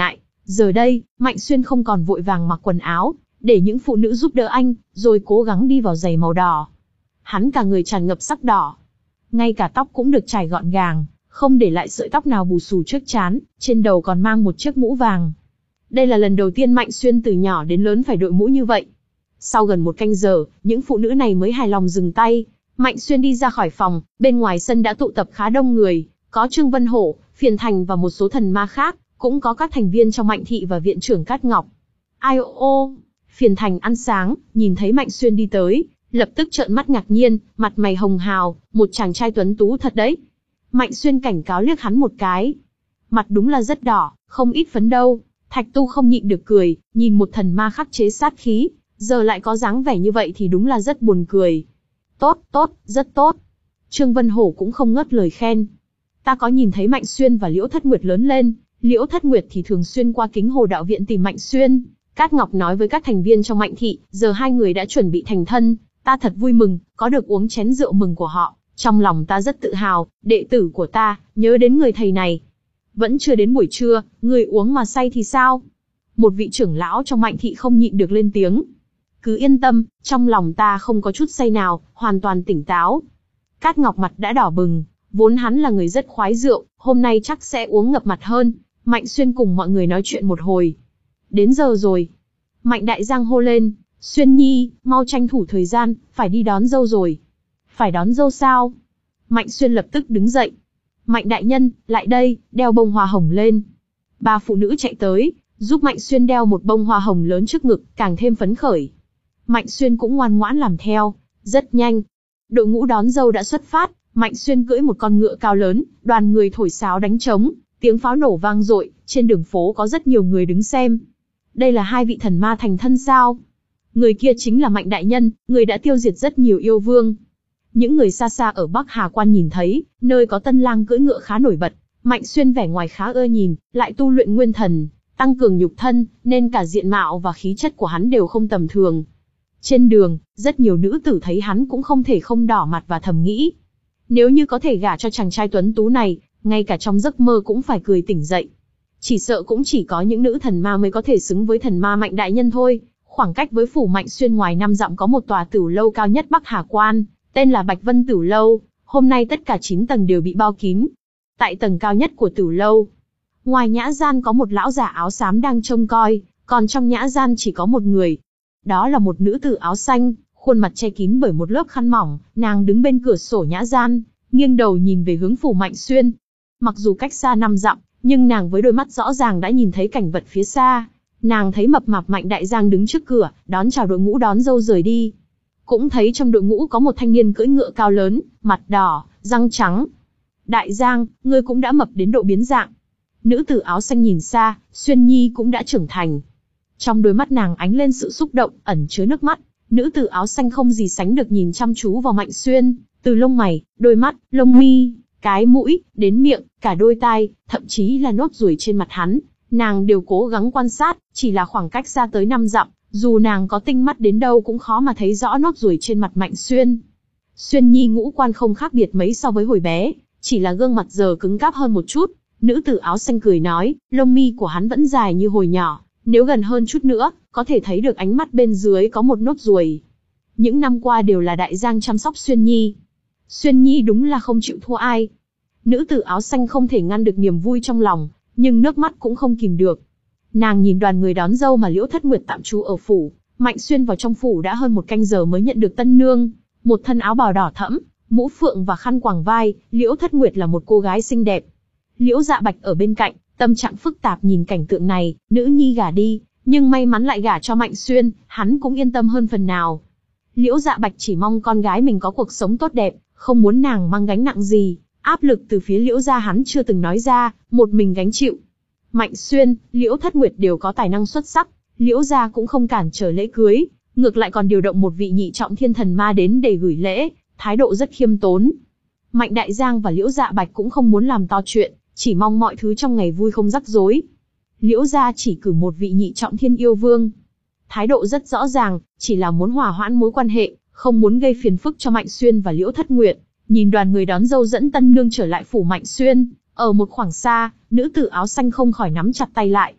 Giờ đây, Mạnh Xuyên không còn vội vàng mặc quần áo, để những phụ nữ giúp đỡ anh, rồi cố gắng đi vào giày màu đỏ. Hắn cả người tràn ngập sắc đỏ. Ngay cả tóc cũng được chải gọn gàng, không để lại sợi tóc nào bù xù trước trán, trên đầu còn mang một chiếc mũ vàng. Đây là lần đầu tiên Mạnh Xuyên từ nhỏ đến lớn phải đội mũ như vậy. Sau gần một canh giờ, những phụ nữ này mới hài lòng dừng tay. Mạnh Xuyên đi ra khỏi phòng, bên ngoài sân đã tụ tập khá đông người, có Trương Vân Hổ, Phiền Thành và một số thần ma khác, cũng có các thành viên trong Mạnh thị và viện trưởng Cát Ngọc. Ai ô ô, Phiền Thành ăn sáng, nhìn thấy Mạnh Xuyên đi tới, lập tức trợn mắt ngạc nhiên, mặt mày hồng hào, một chàng trai tuấn tú thật đấy. Mạnh Xuyên cảnh cáo liếc hắn một cái. Mặt đúng là rất đỏ, không ít phấn đâu. Thạch Tu không nhịn được cười, nhìn một thần ma khắc chế sát khí, giờ lại có dáng vẻ như vậy thì đúng là rất buồn cười. Tốt, tốt, rất tốt. Trương Vân Hổ cũng không ngớt lời khen. Ta có nhìn thấy Mạnh Xuyên và Liễu Thất Nguyệt lớn lên, Liễu Thất Nguyệt thì thường xuyên qua Kính Hồ đạo viện tìm Mạnh Xuyên. Cát Ngọc nói với các thành viên trong Mạnh thị, giờ hai người đã chuẩn bị thành thân, ta thật vui mừng, có được uống chén rượu mừng của họ, trong lòng ta rất tự hào, đệ tử của ta, nhớ đến người thầy này. Vẫn chưa đến buổi trưa, người uống mà say thì sao? Một vị trưởng lão trong Mạnh thị không nhịn được lên tiếng. Cứ yên tâm, trong lòng ta không có chút say nào, hoàn toàn tỉnh táo. Cát Ngọc mặt đã đỏ bừng, vốn hắn là người rất khoái rượu, hôm nay chắc sẽ uống ngập mặt hơn. Mạnh Xuyên cùng mọi người nói chuyện một hồi. Đến giờ rồi. Mạnh Đại Giang hô lên, Xuyên Nhi, mau tranh thủ thời gian, phải đi đón dâu rồi. Phải đón dâu sao? Mạnh Xuyên lập tức đứng dậy. Mạnh đại nhân, lại đây, đeo bông hoa hồng lên. Ba phụ nữ chạy tới, giúp Mạnh Xuyên đeo một bông hoa hồng lớn trước ngực, càng thêm phấn khởi. Mạnh Xuyên cũng ngoan ngoãn làm theo, rất nhanh. Đội ngũ đón dâu đã xuất phát, Mạnh Xuyên cưỡi một con ngựa cao lớn, đoàn người thổi sáo đánh trống, tiếng pháo nổ vang dội, trên đường phố có rất nhiều người đứng xem. Đây là hai vị thần ma thành thân sao? Người kia chính là Mạnh đại nhân, người đã tiêu diệt rất nhiều yêu vương. Những người xa xa ở Bắc Hà Quan nhìn thấy, nơi có tân lang cưỡi ngựa khá nổi bật, Mạnh Xuyên vẻ ngoài khá ưa nhìn, lại tu luyện nguyên thần, tăng cường nhục thân, nên cả diện mạo và khí chất của hắn đều không tầm thường. Trên đường, rất nhiều nữ tử thấy hắn cũng không thể không đỏ mặt và thầm nghĩ. Nếu như có thể gả cho chàng trai tuấn tú này, ngay cả trong giấc mơ cũng phải cười tỉnh dậy. Chỉ sợ cũng chỉ có những nữ thần ma mới có thể xứng với thần ma Mạnh đại nhân thôi. Khoảng cách với phủ Mạnh Xuyên ngoài năm dặm có một tòa tửu lâu cao nhất Bắc Hà Quan, tên là Bạch Vân Tửu Lâu, hôm nay tất cả chín tầng đều bị bao kín. Tại tầng cao nhất của tửu lâu, ngoài nhã gian có một lão già áo xám đang trông coi, còn trong nhã gian chỉ có một người. Đó là một nữ tử áo xanh, khuôn mặt che kín bởi một lớp khăn mỏng, nàng đứng bên cửa sổ nhã gian, nghiêng đầu nhìn về hướng phủ Mạnh Xuyên. Mặc dù cách xa năm dặm, nhưng nàng với đôi mắt rõ ràng đã nhìn thấy cảnh vật phía xa. Nàng thấy mập mạp Mạnh Đại Giang đứng trước cửa, đón chào đội ngũ đón dâu rời đi. Cũng thấy trong đội ngũ có một thanh niên cưỡi ngựa cao lớn, mặt đỏ, răng trắng. Đại Giang, ngươi cũng đã mập đến độ biến dạng. Nữ tử áo xanh nhìn xa, Xuyên Nhi cũng đã trưởng thành. Trong đôi mắt nàng ánh lên sự xúc động, ẩn chứa nước mắt. Nữ tử áo xanh không gì sánh được nhìn chăm chú vào Mạnh Xuyên, từ lông mày, đôi mắt, lông mi, cái mũi, đến miệng, cả đôi tai, thậm chí là nốt ruồi trên mặt hắn. Nàng đều cố gắng quan sát, chỉ là khoảng cách xa tới năm dặm, dù nàng có tinh mắt đến đâu cũng khó mà thấy rõ nốt ruồi trên mặt Mạnh Xuyên. Xuyên Nhi ngũ quan không khác biệt mấy so với hồi bé, chỉ là gương mặt giờ cứng cáp hơn một chút. Nữ tử áo xanh cười nói, lông mi của hắn vẫn dài như hồi nhỏ, nếu gần hơn chút nữa, có thể thấy được ánh mắt bên dưới có một nốt ruồi. Những năm qua đều là Đại Giang chăm sóc Xuyên Nhi. Xuyên Nhi đúng là không chịu thua ai. Nữ tử áo xanh không thể ngăn được niềm vui trong lòng, nhưng nước mắt cũng không kìm được. Nàng nhìn đoàn người đón dâu mà Liễu Thất Nguyệt tạm trú ở phủ, Mạnh Xuyên vào trong phủ đã hơn một canh giờ mới nhận được tân nương, một thân áo bào đỏ thẫm, mũ phượng và khăn quàng vai, Liễu Thất Nguyệt là một cô gái xinh đẹp. Liễu Dạ Bạch ở bên cạnh, tâm trạng phức tạp nhìn cảnh tượng này, nữ nhi gả đi, nhưng may mắn lại gả cho Mạnh Xuyên, hắn cũng yên tâm hơn phần nào. Liễu Dạ Bạch chỉ mong con gái mình có cuộc sống tốt đẹp, không muốn nàng mang gánh nặng gì, áp lực từ phía Liễu gia hắn chưa từng nói ra, một mình gánh chịu. Mạnh Xuyên, Liễu Thất Nguyệt đều có tài năng xuất sắc, Liễu gia cũng không cản trở lễ cưới, ngược lại còn điều động một vị nhị trọng thiên thần ma đến để gửi lễ, thái độ rất khiêm tốn. Mạnh Đại Giang và Liễu Dạ Bạch cũng không muốn làm to chuyện, chỉ mong mọi thứ trong ngày vui không rắc rối. Liễu gia chỉ cử một vị nhị trọng thiên yêu vương, thái độ rất rõ ràng, chỉ là muốn hòa hoãn mối quan hệ, không muốn gây phiền phức cho Mạnh Xuyên và Liễu Thất Nguyệt. Nhìn đoàn người đón dâu dẫn tân nương trở lại phủ Mạnh Xuyên, ở một khoảng xa, nữ tử áo xanh không khỏi nắm chặt tay lại.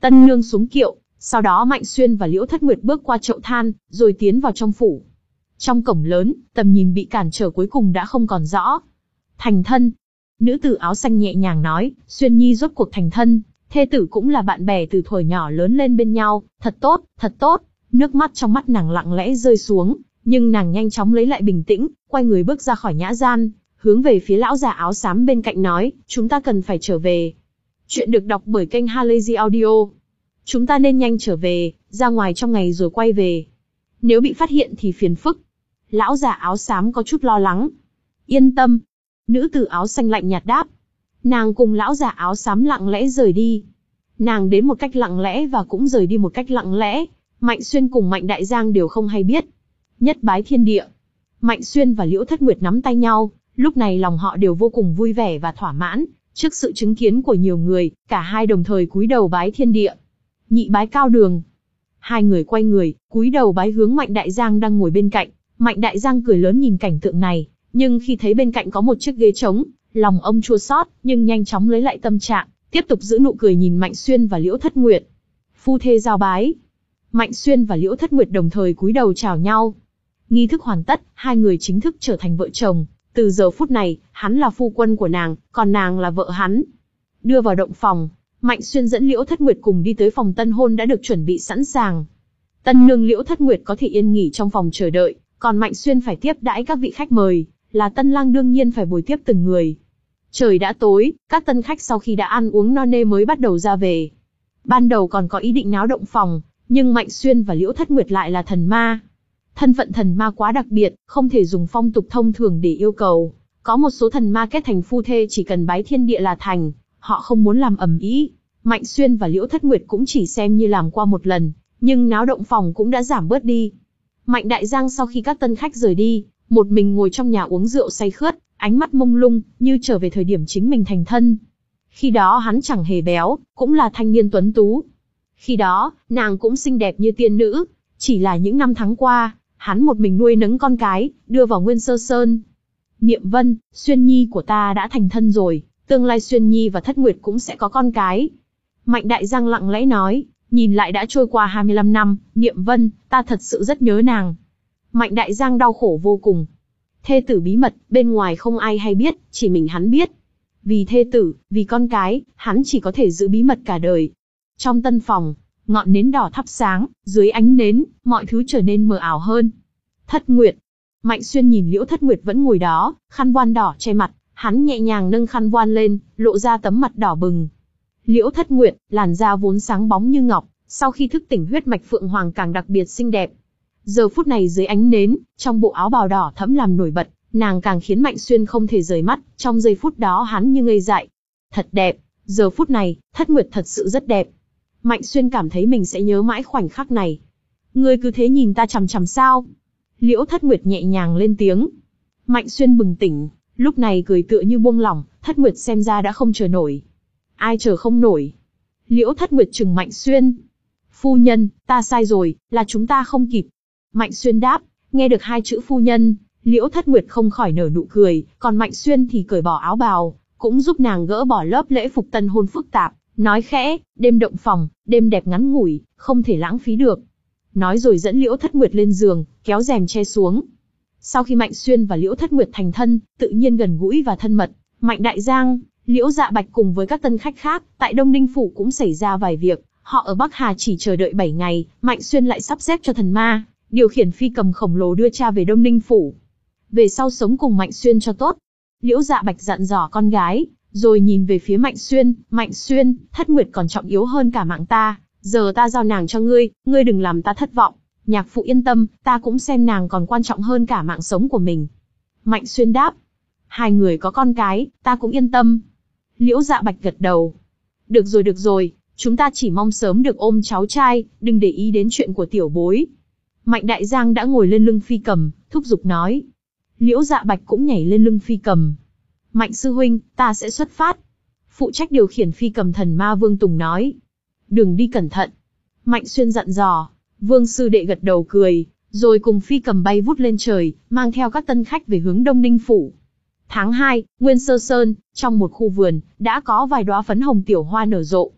Tân nương xuống kiệu, sau đó Mạnh Xuyên và Liễu Thất Nguyệt bước qua chậu than, rồi tiến vào trong phủ. Trong cổng lớn, tầm nhìn bị cản trở cuối cùng đã không còn rõ. Thành thân. Nữ tử áo xanh nhẹ nhàng nói, Xuyên Nhi rốt cuộc thành thân, thê tử cũng là bạn bè từ thuở nhỏ lớn lên bên nhau, thật tốt, thật tốt. Nước mắt trong mắt nàng lặng lẽ rơi xuống, nhưng nàng nhanh chóng lấy lại bình tĩnh, quay người bước ra khỏi nhã gian, hướng về phía lão già áo xám bên cạnh nói, chúng ta cần phải trở về. Chuyện được đọc bởi kênh Halazy Audio. Chúng ta nên nhanh trở về, ra ngoài trong ngày rồi quay về. Nếu bị phát hiện thì phiền phức. Lão già áo xám có chút lo lắng. Yên tâm. Nữ tử áo xanh lạnh nhạt đáp. Nàng cùng lão già áo xám lặng lẽ rời đi. Nàng đến một cách lặng lẽ và cũng rời đi một cách lặng lẽ. Mạnh Xuyên cùng Mạnh Đại Giang đều không hay biết. Nhất bái thiên địa. Mạnh Xuyên và Liễu Thất Nguyệt nắm tay nhau, lúc này lòng họ đều vô cùng vui vẻ và thỏa mãn. Trước sự chứng kiến của nhiều người, cả hai đồng thời cúi đầu bái thiên địa. Nhị bái cao đường. Hai người quay người, cúi đầu bái hướng Mạnh Đại Giang đang ngồi bên cạnh. Mạnh Đại Giang cười lớn nhìn cảnh tượng này, nhưng khi thấy bên cạnh có một chiếc ghế trống, lòng ông chua xót, nhưng nhanh chóng lấy lại tâm trạng, tiếp tục giữ nụ cười nhìn Mạnh Xuyên và Liễu Thất Nguyệt. Phu thê giao bái. Mạnh Xuyên và Liễu Thất Nguyệt đồng thời cúi đầu chào nhau. Nghi thức hoàn tất, hai người chính thức trở thành vợ chồng. Từ giờ phút này, hắn là phu quân của nàng, còn nàng là vợ hắn. Đưa vào động phòng, Mạnh Xuyên dẫn Liễu Thất Nguyệt cùng đi tới phòng tân hôn đã được chuẩn bị sẵn sàng. Tân nương Liễu Thất Nguyệt có thể yên nghỉ trong phòng chờ đợi, còn Mạnh Xuyên phải tiếp đãi các vị khách mời, là tân lang đương nhiên phải bồi tiếp từng người. Trời đã tối, các tân khách sau khi đã ăn uống no nê mới bắt đầu ra về. Ban đầu còn có ý định náo động phòng, nhưng Mạnh Xuyên và Liễu Thất Nguyệt lại là thần ma. Thân phận thần ma quá đặc biệt, không thể dùng phong tục thông thường để yêu cầu. Có một số thần ma kết thành phu thê chỉ cần bái thiên địa là thành, họ không muốn làm ầm ĩ. Mạnh Xuyên và Liễu Thất Nguyệt cũng chỉ xem như làm qua một lần, nhưng náo động phòng cũng đã giảm bớt đi. Mạnh Đại Giang sau khi các tân khách rời đi, một mình ngồi trong nhà uống rượu say khướt, ánh mắt mông lung, như trở về thời điểm chính mình thành thân. Khi đó hắn chẳng hề béo, cũng là thanh niên tuấn tú. Khi đó, nàng cũng xinh đẹp như tiên nữ, chỉ là những năm tháng qua, hắn một mình nuôi nấng con cái, đưa vào Nguyên Sơ Sơn. Niệm Vân, Xuyên Nhi của ta đã thành thân rồi, tương lai Xuyên Nhi và Thất Nguyệt cũng sẽ có con cái. Mạnh Đại Giang lặng lẽ nói, nhìn lại đã trôi qua hai mươi lăm năm, Niệm Vân, ta thật sự rất nhớ nàng. Mạnh Đại Giang đau khổ vô cùng. Thê tử bí mật, bên ngoài không ai hay biết, chỉ mình hắn biết. Vì thê tử, vì con cái, hắn chỉ có thể giữ bí mật cả đời. Trong tân phòng, ngọn nến đỏ thắp sáng, dưới ánh nến, mọi thứ trở nên mờ ảo hơn. Thất Nguyệt. Mạnh Xuyên nhìn Liễu Thất Nguyệt vẫn ngồi đó, khăn voan đỏ che mặt, hắn nhẹ nhàng nâng khăn voan lên, lộ ra tấm mặt đỏ bừng. Liễu Thất Nguyệt, làn da vốn sáng bóng như ngọc, sau khi thức tỉnh huyết mạch phượng hoàng càng đặc biệt xinh đẹp. Giờ phút này dưới ánh nến, trong bộ áo bào đỏ thẫm làm nổi bật, nàng càng khiến Mạnh Xuyên không thể rời mắt, trong giây phút đó hắn như ngây dại. Thật đẹp, giờ phút này, Thất Nguyệt thật sự rất đẹp. Mạnh Xuyên cảm thấy mình sẽ nhớ mãi khoảnh khắc này. Ngươi cứ thế nhìn ta chằm chằm sao? Liễu Thất Nguyệt nhẹ nhàng lên tiếng. Mạnh Xuyên bừng tỉnh, lúc này cười tựa như buông lỏng, Thất Nguyệt xem ra đã không chờ nổi. Ai chờ không nổi? Liễu Thất Nguyệt trừng Mạnh Xuyên. Phu nhân, ta sai rồi, là chúng ta không kịp. Mạnh Xuyên đáp, nghe được hai chữ phu nhân, Liễu Thất Nguyệt không khỏi nở nụ cười, còn Mạnh Xuyên thì cởi bỏ áo bào, cũng giúp nàng gỡ bỏ lớp lễ phục tân hôn phức tạp, nói khẽ, đêm động phòng, đêm đẹp ngắn ngủi, không thể lãng phí được. Nói rồi dẫn Liễu Thất Nguyệt lên giường, kéo rèm che xuống. Sau khi Mạnh Xuyên và Liễu Thất Nguyệt thành thân, tự nhiên gần gũi và thân mật, Mạnh Đại Giang, Liễu Dạ Bạch cùng với các tân khách khác, tại Đông Ninh Phủ cũng xảy ra vài việc. Họ ở Bắc Hà chỉ chờ đợi bảy ngày, Mạnh Xuyên lại sắp xếp cho thần ma điều khiển phi cầm khổng lồ đưa cha về Đông Ninh Phủ. Về sau sống cùng Mạnh Xuyên cho tốt. Liễu Dạ Bạch dặn dò con gái, rồi nhìn về phía Mạnh Xuyên, Mạnh Xuyên, Thất Nguyệt còn trọng yếu hơn cả mạng ta, giờ ta giao nàng cho ngươi, ngươi đừng làm ta thất vọng. Nhạc phụ yên tâm, ta cũng xem nàng còn quan trọng hơn cả mạng sống của mình. Mạnh Xuyên đáp, hai người có con cái, ta cũng yên tâm. Liễu Dạ Bạch gật đầu. Được rồi được rồi, chúng ta chỉ mong sớm được ôm cháu trai, đừng để ý đến chuyện của tiểu bối. Mạnh Đại Giang đã ngồi lên lưng phi cầm, thúc giục nói. Liễu Dạ Bạch cũng nhảy lên lưng phi cầm. Mạnh sư huynh, ta sẽ xuất phát. Phụ trách điều khiển phi cầm thần ma Vương Tùng nói. Đường đi cẩn thận. Mạnh Xuyên dặn dò. Vương sư đệ gật đầu cười, rồi cùng phi cầm bay vút lên trời, mang theo các tân khách về hướng Đông Ninh Phủ. Tháng hai, Nguyên Sơ Sơn, trong một khu vườn, đã có vài đóa phấn hồng tiểu hoa nở rộ.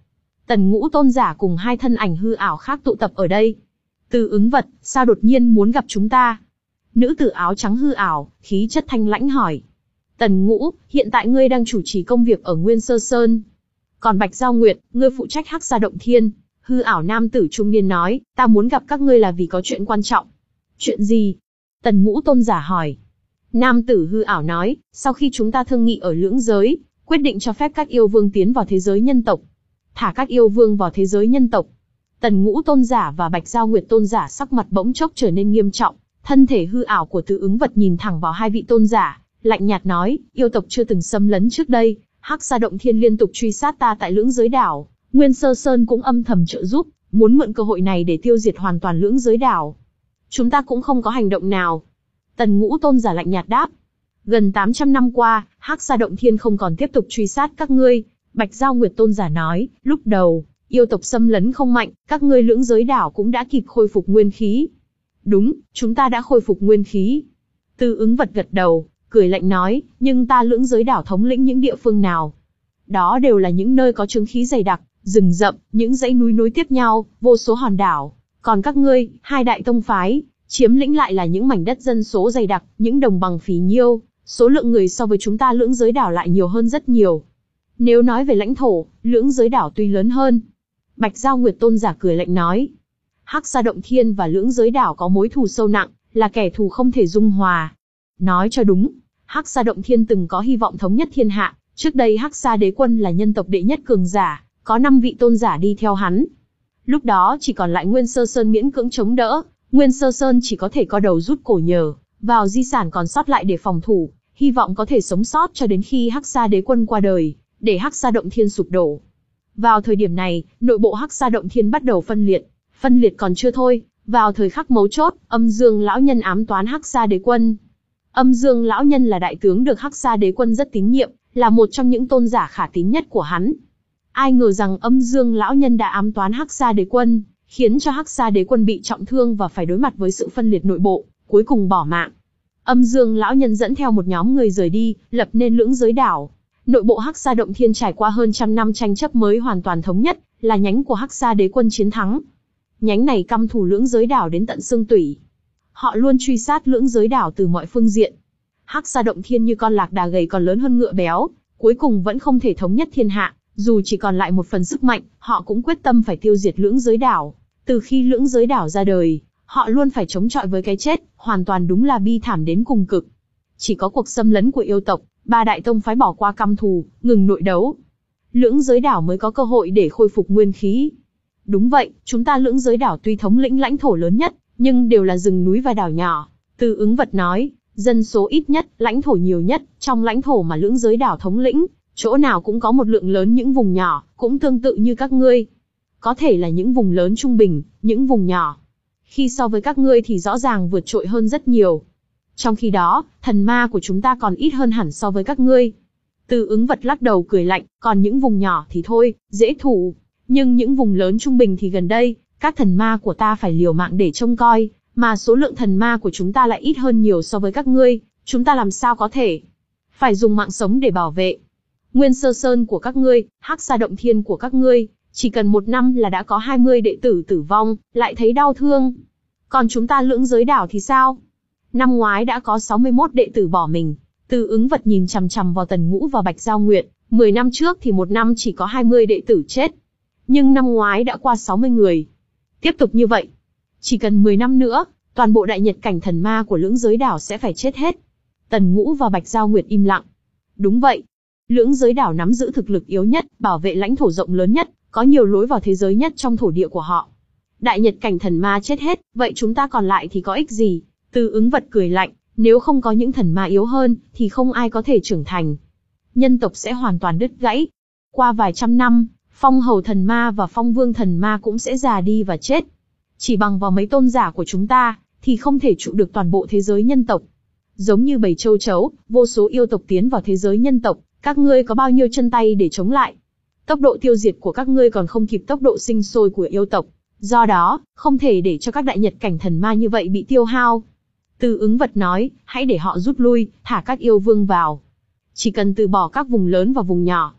Tần Ngũ tôn giả cùng hai thân ảnh hư ảo khác tụ tập ở đây. Từ Ứng Vật, sao đột nhiên muốn gặp chúng ta? Nữ tử áo trắng hư ảo, khí chất thanh lãnh hỏi. Tần Ngũ, hiện tại ngươi đang chủ trì công việc ở Nguyên Sơ Sơn. Còn Bạch Giao Nguyệt, ngươi phụ trách Hắc Sa Động Thiên. Hư ảo nam tử trung niên nói, ta muốn gặp các ngươi là vì có chuyện quan trọng. Chuyện gì? Tần Ngũ tôn giả hỏi. Nam tử hư ảo nói, sau khi chúng ta thương nghị ở lưỡng giới, quyết định cho phép các yêu vương tiến vào thế giới nhân tộc. Thả các yêu vương vào thế giới nhân tộc. Tần Ngũ tôn giả và Bạch Giao Nguyệt tôn giả sắc mặt bỗng chốc trở nên nghiêm trọng, thân thể hư ảo của Từ Ứng Vật nhìn thẳng vào hai vị tôn giả, lạnh nhạt nói, yêu tộc chưa từng xâm lấn trước đây, Hắc Sa Động Thiên liên tục truy sát ta tại lưỡng giới đảo, Nguyên Sơ Sơn cũng âm thầm trợ giúp, muốn mượn cơ hội này để tiêu diệt hoàn toàn lưỡng giới đảo. Chúng ta cũng không có hành động nào. Tần Ngũ tôn giả lạnh nhạt đáp. Gần tám trăm năm qua, Hắc Sa Động Thiên không còn tiếp tục truy sát các ngươi. Bạch Giao Nguyệt tôn giả nói, lúc đầu, yêu tộc xâm lấn không mạnh, các ngươi lưỡng giới đảo cũng đã kịp khôi phục nguyên khí. Đúng, chúng ta đã khôi phục nguyên khí. Từ Ứng Vật gật đầu, cười lạnh nói, nhưng ta lưỡng giới đảo thống lĩnh những địa phương nào? Đó đều là những nơi có chứng khí dày đặc, rừng rậm, những dãy núi nối tiếp nhau, vô số hòn đảo. Còn các ngươi, hai đại tông phái, chiếm lĩnh lại là những mảnh đất dân số dày đặc, những đồng bằng phì nhiêu, số lượng người so với chúng ta lưỡng giới đảo lại nhiều hơn rất nhiều. Nếu nói về lãnh thổ, lưỡng giới đảo tuy lớn hơn. Bạch Giao Nguyệt tôn giả cười lạnh nói. Hắc Sa Động Thiên và lưỡng giới đảo có mối thù sâu nặng, là kẻ thù không thể dung hòa. Nói cho đúng, Hắc Sa Động Thiên từng có hy vọng thống nhất thiên hạ, trước đây Hắc Sa Đế Quân là nhân tộc đệ nhất cường giả, có năm vị tôn giả đi theo hắn. Lúc đó chỉ còn lại Nguyên Sơ Sơn miễn cưỡng chống đỡ, Nguyên Sơ Sơn chỉ có thể co đầu rút cổ nhờ vào di sản còn sót lại để phòng thủ, hy vọng có thể sống sót cho đến khi Hắc Sa Đế Quân qua đời, để Hắc Sa Động Thiên sụp đổ. Vào thời điểm này, nội bộ Hắc Sa Động Thiên bắt đầu phân liệt. Phân liệt còn chưa thôi, vào thời khắc mấu chốt, Âm Dương lão nhân ám toán Hắc Sa Đế Quân. Âm Dương lão nhân là đại tướng được Hắc Sa Đế Quân rất tín nhiệm, là một trong những tôn giả khả tín nhất của hắn. Ai ngờ rằng Âm Dương lão nhân đã ám toán Hắc Sa Đế Quân, khiến cho Hắc Sa Đế Quân bị trọng thương và phải đối mặt với sự phân liệt nội bộ, cuối cùng bỏ mạng. Âm Dương lão nhân dẫn theo một nhóm người rời đi, lập nên lưỡng giới đảo. Nội bộ Hắc Sa Động Thiên trải qua hơn trăm năm tranh chấp mới hoàn toàn thống nhất, là nhánh của Hắc Sa Đế Quân chiến thắng. Nhánh này căm thù lưỡng giới đảo đến tận xương tủy. Họ luôn truy sát lưỡng giới đảo từ mọi phương diện. Hắc Sa Động Thiên như con lạc đà gầy còn lớn hơn ngựa béo, cuối cùng vẫn không thể thống nhất thiên hạ, dù chỉ còn lại một phần sức mạnh, họ cũng quyết tâm phải tiêu diệt lưỡng giới đảo. Từ khi lưỡng giới đảo ra đời, họ luôn phải chống chọi với cái chết, hoàn toàn đúng là bi thảm đến cùng cực. Chỉ có cuộc xâm lấn của yêu tộc, ba đại tông phái bỏ qua căm thù, ngừng nội đấu, lưỡng giới đảo mới có cơ hội để khôi phục nguyên khí. Đúng vậy, chúng ta lưỡng giới đảo tuy thống lĩnh lãnh thổ lớn nhất, nhưng đều là rừng núi và đảo nhỏ. Từ Ứng Vật nói, dân số ít nhất, lãnh thổ nhiều nhất, trong lãnh thổ mà lưỡng giới đảo thống lĩnh, chỗ nào cũng có một lượng lớn những vùng nhỏ, cũng tương tự như các ngươi. Có thể là những vùng lớn trung bình, những vùng nhỏ. Khi so với các ngươi thì rõ ràng vượt trội hơn rất nhiều. Trong khi đó, thần ma của chúng ta còn ít hơn hẳn so với các ngươi. Từ Ứng Vật lắc đầu cười lạnh, còn những vùng nhỏ thì thôi, dễ thủ. Nhưng những vùng lớn trung bình thì gần đây, các thần ma của ta phải liều mạng để trông coi, mà số lượng thần ma của chúng ta lại ít hơn nhiều so với các ngươi, chúng ta làm sao có thể? Phải dùng mạng sống để bảo vệ. Nguyên Sơ Sơn của các ngươi, Hắc Sa Động Thiên của các ngươi, chỉ cần một năm là đã có hai mươi đệ tử tử vong, lại thấy đau thương. Còn chúng ta lưỡng giới đảo thì sao? Năm ngoái đã có sáu mươi mốt đệ tử bỏ mình. Từ Ứng Vật nhìn chằm chằm vào Tần Ngũ và Bạch Giao Nguyệt, mười năm trước thì một năm chỉ có hai mươi đệ tử chết. Nhưng năm ngoái đã qua sáu mươi người. Tiếp tục như vậy, chỉ cần mười năm nữa, toàn bộ đại nhật cảnh thần ma của lưỡng giới đảo sẽ phải chết hết. Tần Ngũ và Bạch Giao Nguyệt im lặng. Đúng vậy. Lưỡng giới đảo nắm giữ thực lực yếu nhất, bảo vệ lãnh thổ rộng lớn nhất, có nhiều lối vào thế giới nhất trong thổ địa của họ. Đại nhật cảnh thần ma chết hết, vậy chúng ta còn lại thì có ích gì? Từ Ứng Vật cười lạnh, nếu không có những thần ma yếu hơn, thì không ai có thể trưởng thành. Nhân tộc sẽ hoàn toàn đứt gãy. Qua vài trăm năm, Phong Hầu thần ma và Phong Vương thần ma cũng sẽ già đi và chết. Chỉ bằng vào mấy tôn giả của chúng ta, thì không thể trụ được toàn bộ thế giới nhân tộc. Giống như bầy châu chấu, vô số yêu tộc tiến vào thế giới nhân tộc, các ngươi có bao nhiêu chân tay để chống lại? Tốc độ tiêu diệt của các ngươi còn không kịp tốc độ sinh sôi của yêu tộc. Do đó, không thể để cho các đại nhật cảnh thần ma như vậy bị tiêu hao. Từ Ứng Vật nói, hãy để họ rút lui, thả các yêu vương vào. Chỉ cần từ bỏ các vùng lớn và vùng nhỏ.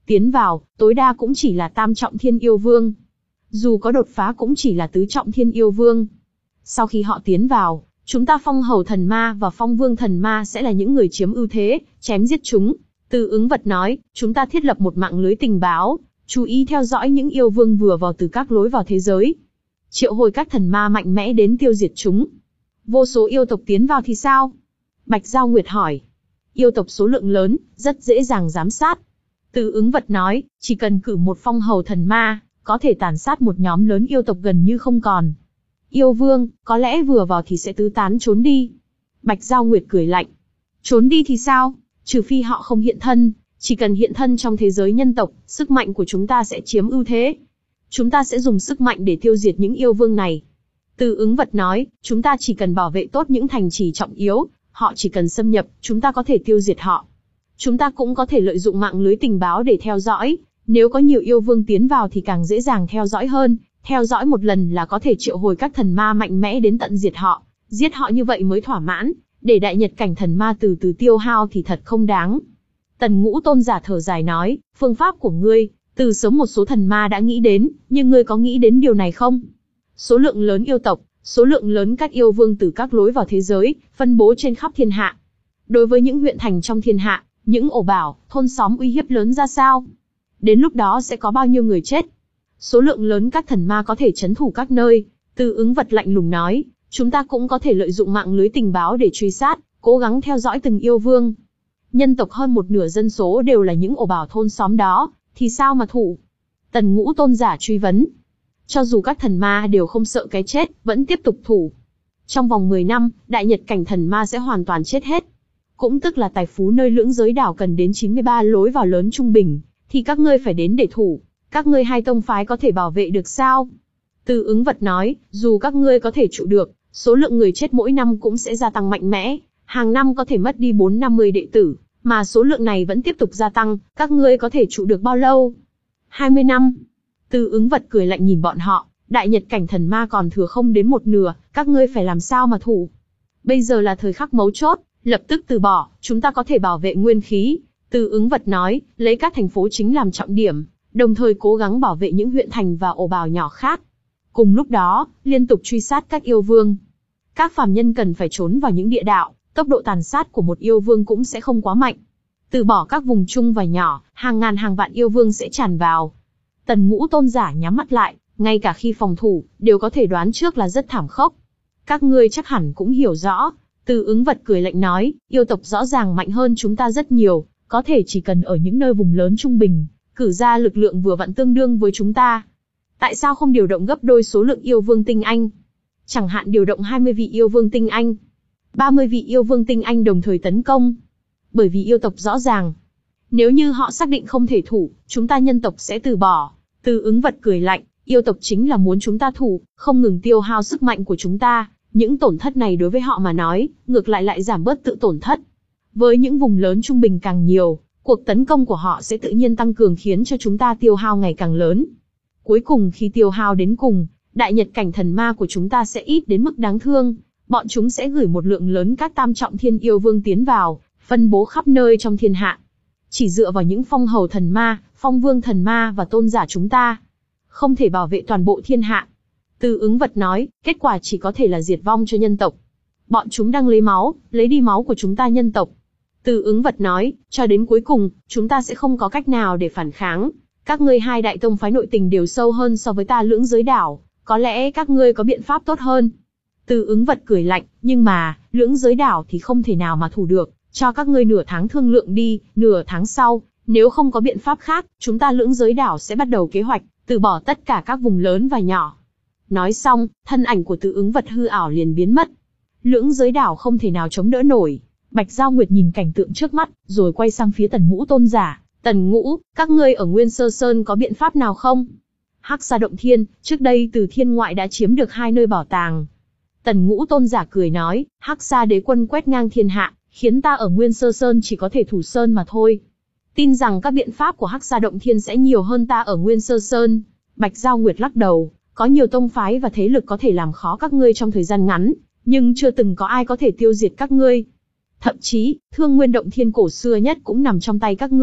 tiến vào, tối đa cũng chỉ là tam trọng thiên yêu vương. Dù có đột phá cũng chỉ là tứ trọng thiên yêu vương. Sau khi họ tiến vào, chúng ta phong hầu thần ma và phong vương thần ma sẽ là những người chiếm ưu thế, chém giết chúng. Từ ứng vật nói, chúng ta thiết lập một mạng lưới tình báo, chú ý theo dõi những yêu vương vừa vào từ các lối vào thế giới. Triệu hồi các thần ma mạnh mẽ đến tiêu diệt chúng. Vô số yêu tộc tiến vào thì sao? Bạch Giao Nguyệt hỏi. Yêu tộc số lượng lớn, rất dễ dàng giám sát. Từ ứng vật nói, chỉ cần cử một phong hầu thần ma, có thể tàn sát một nhóm lớn yêu tộc gần như không còn. Yêu vương, có lẽ vừa vào thì sẽ tứ tán trốn đi. Bạch Giao Nguyệt cười lạnh. Trốn đi thì sao? Trừ phi họ không hiện thân, chỉ cần hiện thân trong thế giới nhân tộc, sức mạnh của chúng ta sẽ chiếm ưu thế. Chúng ta sẽ dùng sức mạnh để tiêu diệt những yêu vương này. Từ ứng vật nói, chúng ta chỉ cần bảo vệ tốt những thành trì trọng yếu, họ chỉ cần xâm nhập, chúng ta có thể tiêu diệt họ. Chúng ta cũng có thể lợi dụng mạng lưới tình báo để theo dõi, nếu có nhiều yêu vương tiến vào thì càng dễ dàng theo dõi hơn, theo dõi một lần là có thể triệu hồi các thần ma mạnh mẽ đến tận diệt họ, giết họ như vậy mới thỏa mãn, để đại nhật cảnh thần ma từ từ tiêu hao thì thật không đáng. Tần Ngũ Tôn giả thở dài nói, phương pháp của ngươi, từ sớm một số thần ma đã nghĩ đến, nhưng ngươi có nghĩ đến điều này không? Số lượng lớn yêu tộc, số lượng lớn các yêu vương từ các lối vào thế giới, phân bố trên khắp thiên hạ. Đối với những huyện thành trong thiên hạ, những ổ bảo, thôn xóm uy hiếp lớn ra sao? Đến lúc đó sẽ có bao nhiêu người chết? Số lượng lớn các thần ma có thể trấn thủ các nơi. Từ ứng vật lạnh lùng nói, chúng ta cũng có thể lợi dụng mạng lưới tình báo để truy sát, cố gắng theo dõi từng yêu vương. Nhân tộc hơn một nửa dân số đều là những ổ bảo thôn xóm đó, thì sao mà thủ? Tần Ngũ Tôn giả truy vấn. Cho dù các thần ma đều không sợ cái chết, vẫn tiếp tục thủ. Trong vòng mười năm, đại nhật cảnh thần ma sẽ hoàn toàn chết hết. Cũng tức là tài phú nơi lưỡng giới đảo cần đến chín mươi ba lối vào lớn trung bình, thì các ngươi phải đến để thủ. Các ngươi hai tông phái có thể bảo vệ được sao? Từ ứng vật nói, dù các ngươi có thể trụ được, số lượng người chết mỗi năm cũng sẽ gia tăng mạnh mẽ, hàng năm có thể mất đi bốn năm mươi đệ tử, mà số lượng này vẫn tiếp tục gia tăng, các ngươi có thể trụ được bao lâu? hai mươi năm. Từ ứng vật cười lạnh nhìn bọn họ, đại nhật cảnh thần ma còn thừa không đến một nửa, các ngươi phải làm sao mà thủ? Bây giờ là thời khắc mấu chốt, lập tức từ bỏ, chúng ta có thể bảo vệ nguyên khí. Từ ứng vật nói, lấy các thành phố chính làm trọng điểm, đồng thời cố gắng bảo vệ những huyện thành và ổ bào nhỏ khác. Cùng lúc đó, liên tục truy sát các yêu vương. Các phàm nhân cần phải trốn vào những địa đạo, tốc độ tàn sát của một yêu vương cũng sẽ không quá mạnh. Từ bỏ các vùng trung và nhỏ, hàng ngàn hàng vạn yêu vương sẽ tràn vào. Tần Ngũ Tôn giả nhắm mắt lại, ngay cả khi phòng thủ, đều có thể đoán trước là rất thảm khốc. Các ngươi chắc hẳn cũng hiểu rõ. Từ ứng vật cười lạnh nói, yêu tộc rõ ràng mạnh hơn chúng ta rất nhiều, có thể chỉ cần ở những nơi vùng lớn trung bình, cử ra lực lượng vừa vặn tương đương với chúng ta. Tại sao không điều động gấp đôi số lượng yêu vương tinh anh? Chẳng hạn điều động hai mươi vị yêu vương tinh anh, ba mươi vị yêu vương tinh anh đồng thời tấn công. Bởi vì yêu tộc rõ ràng, nếu như họ xác định không thể thủ, chúng ta nhân tộc sẽ từ bỏ. Từ ứng vật cười lạnh, yêu tộc chính là muốn chúng ta thủ, không ngừng tiêu hao sức mạnh của chúng ta. Những tổn thất này đối với họ mà nói, ngược lại lại giảm bớt tự tổn thất. Với những vùng lớn trung bình càng nhiều, cuộc tấn công của họ sẽ tự nhiên tăng cường khiến cho chúng ta tiêu hao ngày càng lớn. Cuối cùng khi tiêu hao đến cùng, đại nhật cảnh thần ma của chúng ta sẽ ít đến mức đáng thương. Bọn chúng sẽ gửi một lượng lớn các tam trọng thiên yêu vương tiến vào, phân bố khắp nơi trong thiên hạ. Chỉ dựa vào những phong hầu thần ma, phong vương thần ma và tôn giả chúng ta, không thể bảo vệ toàn bộ thiên hạ. Từ ứng vật nói, kết quả chỉ có thể là diệt vong cho nhân tộc. Bọn chúng đang lấy máu, lấy đi máu của chúng ta nhân tộc. Từ ứng vật nói, cho đến cuối cùng, chúng ta sẽ không có cách nào để phản kháng. Các ngươi hai đại tông phái nội tình đều sâu hơn so với ta lưỡng giới đảo, có lẽ các ngươi có biện pháp tốt hơn. Từ ứng vật cười lạnh, nhưng mà, lưỡng giới đảo thì không thể nào mà thủ được, cho các ngươi nửa tháng thương lượng đi, nửa tháng sau, nếu không có biện pháp khác, chúng ta lưỡng giới đảo sẽ bắt đầu kế hoạch, từ bỏ tất cả các vùng lớn và nhỏ. Nói xong, thân ảnh của Từ ứng vật hư ảo liền biến mất. Lưỡng giới đảo không thể nào chống đỡ nổi. Bạch Giao Nguyệt nhìn cảnh tượng trước mắt, rồi quay sang phía Tần Ngũ Tôn giả. Tần Ngũ, các ngươi ở Nguyên Sơ Sơn có biện pháp nào không? Hắc Sa Động Thiên, trước đây Từ Thiên ngoại đã chiếm được hai nơi bảo tàng. Tần Ngũ Tôn giả cười nói, Hắc Sa đế quân quét ngang thiên hạ, khiến ta ở Nguyên Sơ Sơn chỉ có thể thủ sơn mà thôi. Tin rằng các biện pháp của Hắc Sa Động Thiên sẽ nhiều hơn ta ở Nguyên Sơ Sơn. Bạch Giao Nguyệt lắc đầu, có nhiều tông phái và thế lực có thể làm khó các ngươi trong thời gian ngắn, nhưng chưa từng có ai có thể tiêu diệt các ngươi. Thậm chí, Thương Nguyên Động Thiên cổ xưa nhất cũng nằm trong tay các ngươi,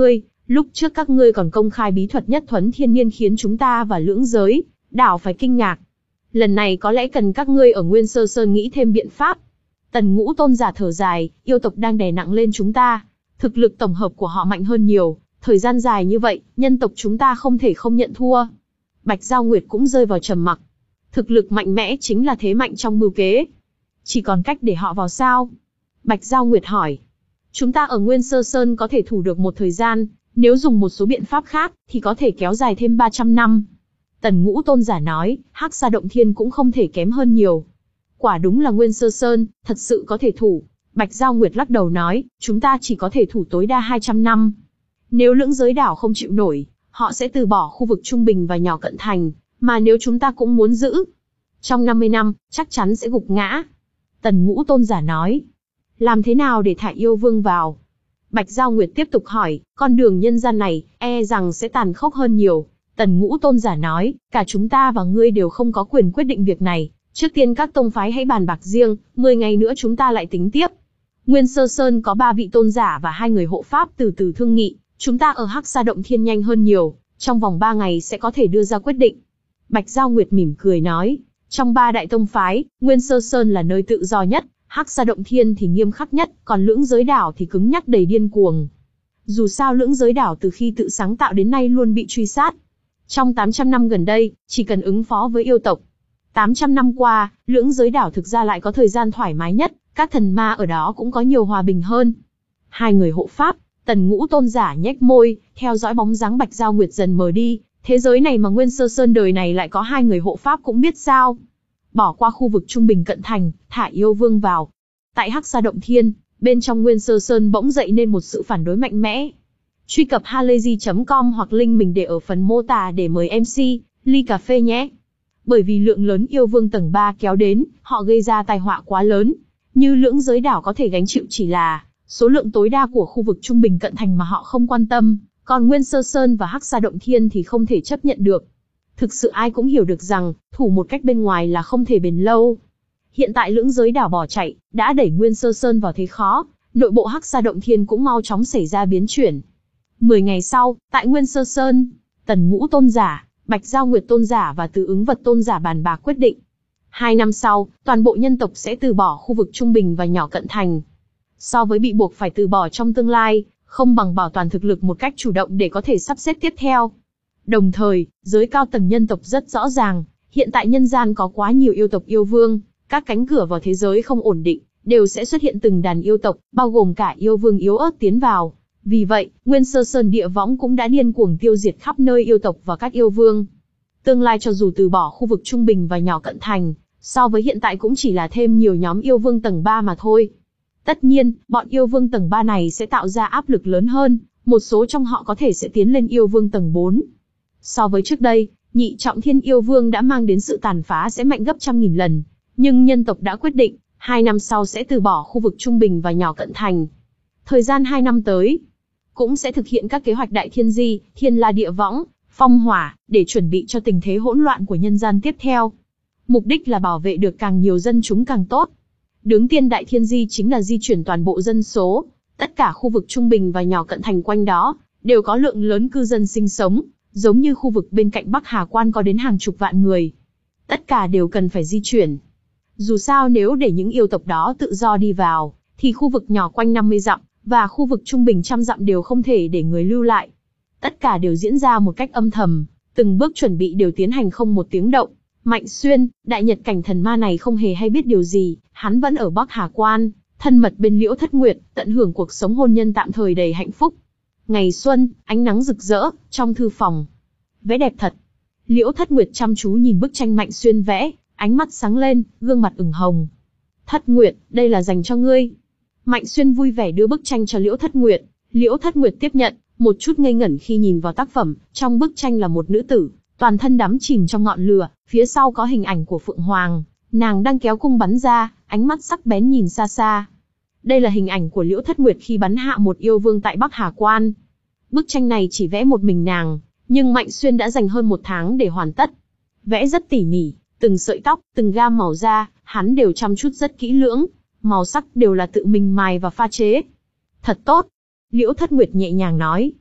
Lúc trước các ngươi còn công khai bí thuật nhất thuấn thiên niên khiến chúng ta và lưỡng giới đảo phải kinh ngạc. Lần này có lẽ cần các ngươi ở Nguyên Sơ Sơn nghĩ thêm biện pháp. Tần Ngũ tôn giả thở dài, yêu tộc đang đè nặng lên chúng ta. Thực lực tổng hợp của họ mạnh hơn nhiều, thời gian dài như vậy, nhân tộc chúng ta không thể không nhận thua. Bạch Giao Nguyệt cũng rơi vào trầm mặc. Thực lực mạnh mẽ chính là thế mạnh trong mưu kế. Chỉ còn cách để họ vào sao? Bạch Giao Nguyệt hỏi. Chúng ta ở Nguyên Sơ Sơn có thể thủ được một thời gian, nếu dùng một số biện pháp khác, thì có thể kéo dài thêm ba trăm năm. Tần Ngũ tôn giả nói, Hắc Sa Động Thiên cũng không thể kém hơn nhiều. Quả đúng là Nguyên Sơ Sơn, thật sự có thể thủ. Bạch Giao Nguyệt lắc đầu nói, chúng ta chỉ có thể thủ tối đa hai trăm năm. Nếu lưỡng giới đảo không chịu nổi, họ sẽ từ bỏ khu vực trung bình và nhỏ cận thành, mà nếu chúng ta cũng muốn giữ, trong năm mươi năm, chắc chắn sẽ gục ngã. Tần Ngũ tôn giả nói, làm thế nào để thả yêu vương vào? Bạch Giao Nguyệt tiếp tục hỏi, con đường nhân gian này, e rằng sẽ tàn khốc hơn nhiều. Tần Ngũ tôn giả nói, cả chúng ta và ngươi đều không có quyền quyết định việc này. Trước tiên các tông phái hãy bàn bạc riêng, mười ngày nữa chúng ta lại tính tiếp. Nguyên Sơ Sơn có ba vị tôn giả và hai người hộ pháp từ từ thương nghị, chúng ta ở Hắc Sa Động Thiên nhanh hơn nhiều, trong vòng ba ngày sẽ có thể đưa ra quyết định. Bạch Giao Nguyệt mỉm cười nói, trong ba đại tông phái, Nguyên Sơ Sơn là nơi tự do nhất, Hắc Sa Động Thiên thì nghiêm khắc nhất, còn lưỡng giới đảo thì cứng nhắc đầy điên cuồng. Dù sao lưỡng giới đảo từ khi tự sáng tạo đến nay luôn bị truy sát. Trong tám trăm năm gần đây, chỉ cần ứng phó với yêu tộc. tám trăm năm qua, lưỡng giới đảo thực ra lại có thời gian thoải mái nhất, các thần ma ở đó cũng có nhiều hòa bình hơn. Hai người hộ pháp, Tần Ngũ tôn giả nhếch môi, theo dõi bóng dáng Bạch Giao Nguyệt dần mờ đi, thế giới này mà Nguyên Sơ Sơn đời này lại có hai người hộ pháp cũng biết sao. Bỏ qua khu vực trung bình cận thành, thả yêu vương vào. Tại Hắc Sa Động Thiên, bên trong Nguyên Sơ Sơn bỗng dậy nên một sự phản đối mạnh mẽ. Truy cập halayzi chấm com hoặc link mình để ở phần mô tả để mời em xê, ly cà phê nhé. Bởi vì lượng lớn yêu vương tầng ba kéo đến, họ gây ra tai họa quá lớn. Như lưỡng giới đảo có thể gánh chịu chỉ là số lượng tối đa của khu vực trung bình cận thành mà họ không quan tâm, còn Nguyên Sơ Sơn và Hắc Sa Động Thiên thì không thể chấp nhận được. Thực sự ai cũng hiểu được rằng, thủ một cách bên ngoài là không thể bền lâu. Hiện tại lưỡng giới đảo bỏ chạy, đã đẩy Nguyên Sơ Sơn vào thế khó, nội bộ Hắc Sa Động Thiên cũng mau chóng xảy ra biến chuyển. Mười ngày sau, tại Nguyên Sơ Sơn, Tần Ngũ tôn giả, Bạch Giao Nguyệt tôn giả và Từ Ứng Vật tôn giả bàn bạc quyết định. Hai năm sau, toàn bộ nhân tộc sẽ từ bỏ khu vực trung bình và nhỏ cận thành. So với bị buộc phải từ bỏ trong tương lai, không bằng bảo toàn thực lực một cách chủ động để có thể sắp xếp tiếp theo. Đồng thời, giới cao tầng nhân tộc rất rõ ràng, hiện tại nhân gian có quá nhiều yêu tộc yêu vương, các cánh cửa vào thế giới không ổn định, đều sẽ xuất hiện từng đàn yêu tộc, bao gồm cả yêu vương yếu ớt tiến vào. Vì vậy, Nguyên Sơ Sơn địa võng cũng đã điên cuồng tiêu diệt khắp nơi yêu tộc và các yêu vương. Tương lai cho dù từ bỏ khu vực trung bình và nhỏ cận thành, so với hiện tại cũng chỉ là thêm nhiều nhóm yêu vương tầng ba mà thôi. Tất nhiên, bọn yêu vương tầng ba này sẽ tạo ra áp lực lớn hơn, một số trong họ có thể sẽ tiến lên yêu vương tầng bốn. So với trước đây, nhị trọng thiên yêu vương đã mang đến sự tàn phá sẽ mạnh gấp trăm nghìn lần, nhưng nhân tộc đã quyết định, hai năm sau sẽ từ bỏ khu vực trung bình và nhỏ cận thành. Thời gian hai năm tới, cũng sẽ thực hiện các kế hoạch đại thiên di, thiên la địa võng, phong hỏa, để chuẩn bị cho tình thế hỗn loạn của nhân gian tiếp theo. Mục đích là bảo vệ được càng nhiều dân chúng càng tốt. Đứng tiên đại thiên di chính là di chuyển toàn bộ dân số, tất cả khu vực trung bình và nhỏ cận thành quanh đó, đều có lượng lớn cư dân sinh sống, giống như khu vực bên cạnh Bắc Hà Quan có đến hàng chục vạn người. Tất cả đều cần phải di chuyển. Dù sao nếu để những yêu tộc đó tự do đi vào, thì khu vực nhỏ quanh năm mươi dặm, và khu vực trung bình trăm dặm đều không thể để người lưu lại. Tất cả đều diễn ra một cách âm thầm, từng bước chuẩn bị đều tiến hành không một tiếng động. Mạnh Xuyên, đại nhật cảnh thần ma này không hề hay biết điều gì, hắn vẫn ở Bắc Hà Quan, thân mật bên Liễu Thất Nguyệt, tận hưởng cuộc sống hôn nhân tạm thời đầy hạnh phúc. Ngày xuân, ánh nắng rực rỡ, trong thư phòng. Vẽ đẹp thật. Liễu Thất Nguyệt chăm chú nhìn bức tranh Mạnh Xuyên vẽ, ánh mắt sáng lên, gương mặt ửng hồng. Thất Nguyệt, đây là dành cho ngươi. Mạnh Xuyên vui vẻ đưa bức tranh cho Liễu Thất Nguyệt. Liễu Thất Nguyệt tiếp nhận, một chút ngây ngẩn khi nhìn vào tác phẩm. Trong bức tranh là một nữ tử, toàn thân đắm chìm trong ngọn lửa, phía sau có hình ảnh của Phượng Hoàng, nàng đang kéo cung bắn ra, ánh mắt sắc bén nhìn xa xa. Đây là hình ảnh của Liễu Thất Nguyệt khi bắn hạ một yêu vương tại Bắc Hà Quan. Bức tranh này chỉ vẽ một mình nàng, nhưng Mạnh Xuyên đã dành hơn một tháng để hoàn tất. Vẽ rất tỉ mỉ, từng sợi tóc, từng gam màu da, hắn đều chăm chút rất kỹ lưỡng, màu sắc đều là tự mình mài và pha chế. Thật tốt, Liễu Thất Nguyệt nhẹ nhàng nói.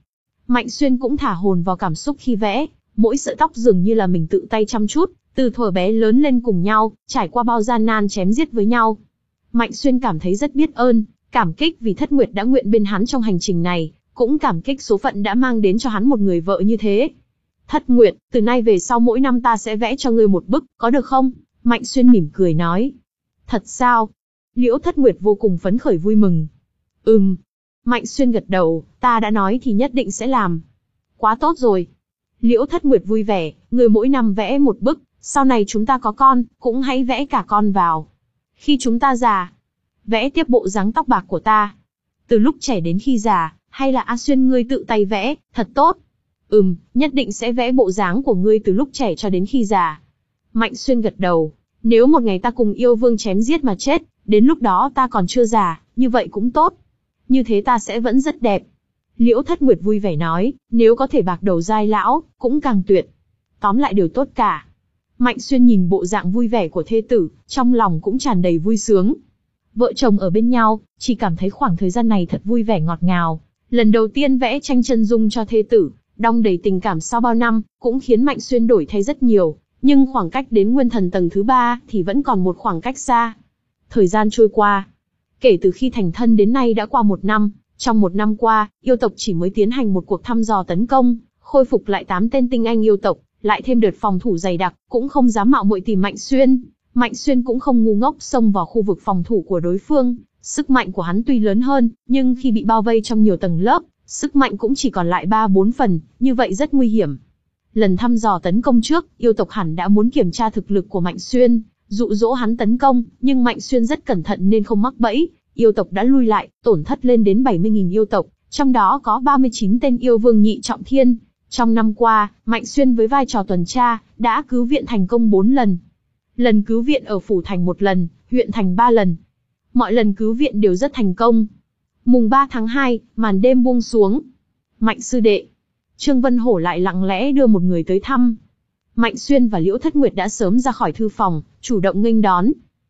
Mạnh Xuyên cũng thả hồn vào cảm xúc khi vẽ, mỗi sợi tóc dường như là mình tự tay chăm chút, từ thuở bé lớn lên cùng nhau, trải qua bao gian nan chém giết với nhau. Mạnh Xuyên cảm thấy rất biết ơn, cảm kích vì Thất Nguyệt đã nguyện bên hắn trong hành trình này, cũng cảm kích số phận đã mang đến cho hắn một người vợ như thế. Thất Nguyệt, từ nay về sau mỗi năm ta sẽ vẽ cho ngươi một bức, có được không? Mạnh Xuyên mỉm cười nói. Thật sao? Liễu Thất Nguyệt vô cùng phấn khởi vui mừng. Ừm. Mạnh Xuyên gật đầu, ta đã nói thì nhất định sẽ làm. Quá tốt rồi. Liễu Thất Nguyệt vui vẻ, ngươi mỗi năm vẽ một bức, sau này chúng ta có con, cũng hãy vẽ cả con vào. Khi chúng ta già, vẽ tiếp bộ dáng tóc bạc của ta. Từ lúc trẻ đến khi già, hay là A Xuyên ngươi tự tay vẽ, thật tốt. Ừm, nhất định sẽ vẽ bộ dáng của ngươi từ lúc trẻ cho đến khi già. Mạnh Xuyên gật đầu, nếu một ngày ta cùng yêu vương chém giết mà chết, đến lúc đó ta còn chưa già, như vậy cũng tốt. Như thế ta sẽ vẫn rất đẹp. Liễu Thất Nguyệt vui vẻ nói, nếu có thể bạc đầu giai lão, cũng càng tuyệt. Tóm lại đều tốt cả. Mạnh Xuyên nhìn bộ dạng vui vẻ của thê tử, trong lòng cũng tràn đầy vui sướng. Vợ chồng ở bên nhau, chỉ cảm thấy khoảng thời gian này thật vui vẻ ngọt ngào. Lần đầu tiên vẽ tranh chân dung cho thê tử, đong đầy tình cảm sau bao năm, cũng khiến Mạnh Xuyên đổi thay rất nhiều. Nhưng khoảng cách đến nguyên thần tầng thứ ba thì vẫn còn một khoảng cách xa. Thời gian trôi qua. Kể từ khi thành thân đến nay đã qua một năm. Trong một năm qua, yêu tộc chỉ mới tiến hành một cuộc thăm dò tấn công, khôi phục lại tám tên tinh anh yêu tộc, lại thêm đợt phòng thủ dày đặc, cũng không dám mạo muội tìm Mạnh Xuyên. Mạnh Xuyên cũng không ngu ngốc xông vào khu vực phòng thủ của đối phương. Sức mạnh của hắn tuy lớn hơn, nhưng khi bị bao vây trong nhiều tầng lớp, sức mạnh cũng chỉ còn lại ba bốn phần, như vậy rất nguy hiểm. Lần thăm dò tấn công trước, yêu tộc hẳn đã muốn kiểm tra thực lực của Mạnh Xuyên, dụ dỗ hắn tấn công, nhưng Mạnh Xuyên rất cẩn thận nên không mắc bẫy. Yêu tộc đã lui lại, tổn thất lên đến bảy mươi nghìn yêu tộc, trong đó có ba mươi chín tên yêu vương nhị trọng thiên. Trong năm qua, Mạnh Xuyên với vai trò tuần tra, đã cứu viện thành công bốn lần. Lần cứu viện ở phủ thành một lần, huyện thành ba lần. Mọi lần cứu viện đều rất thành công. Mùng ba tháng hai, màn đêm buông xuống. Mạnh sư đệ. Trương Vân Hổ lại lặng lẽ đưa một người tới thăm. Mạnh Xuyên và Liễu Thất Nguyệt đã sớm ra khỏi thư phòng, chủ động nghênh đón.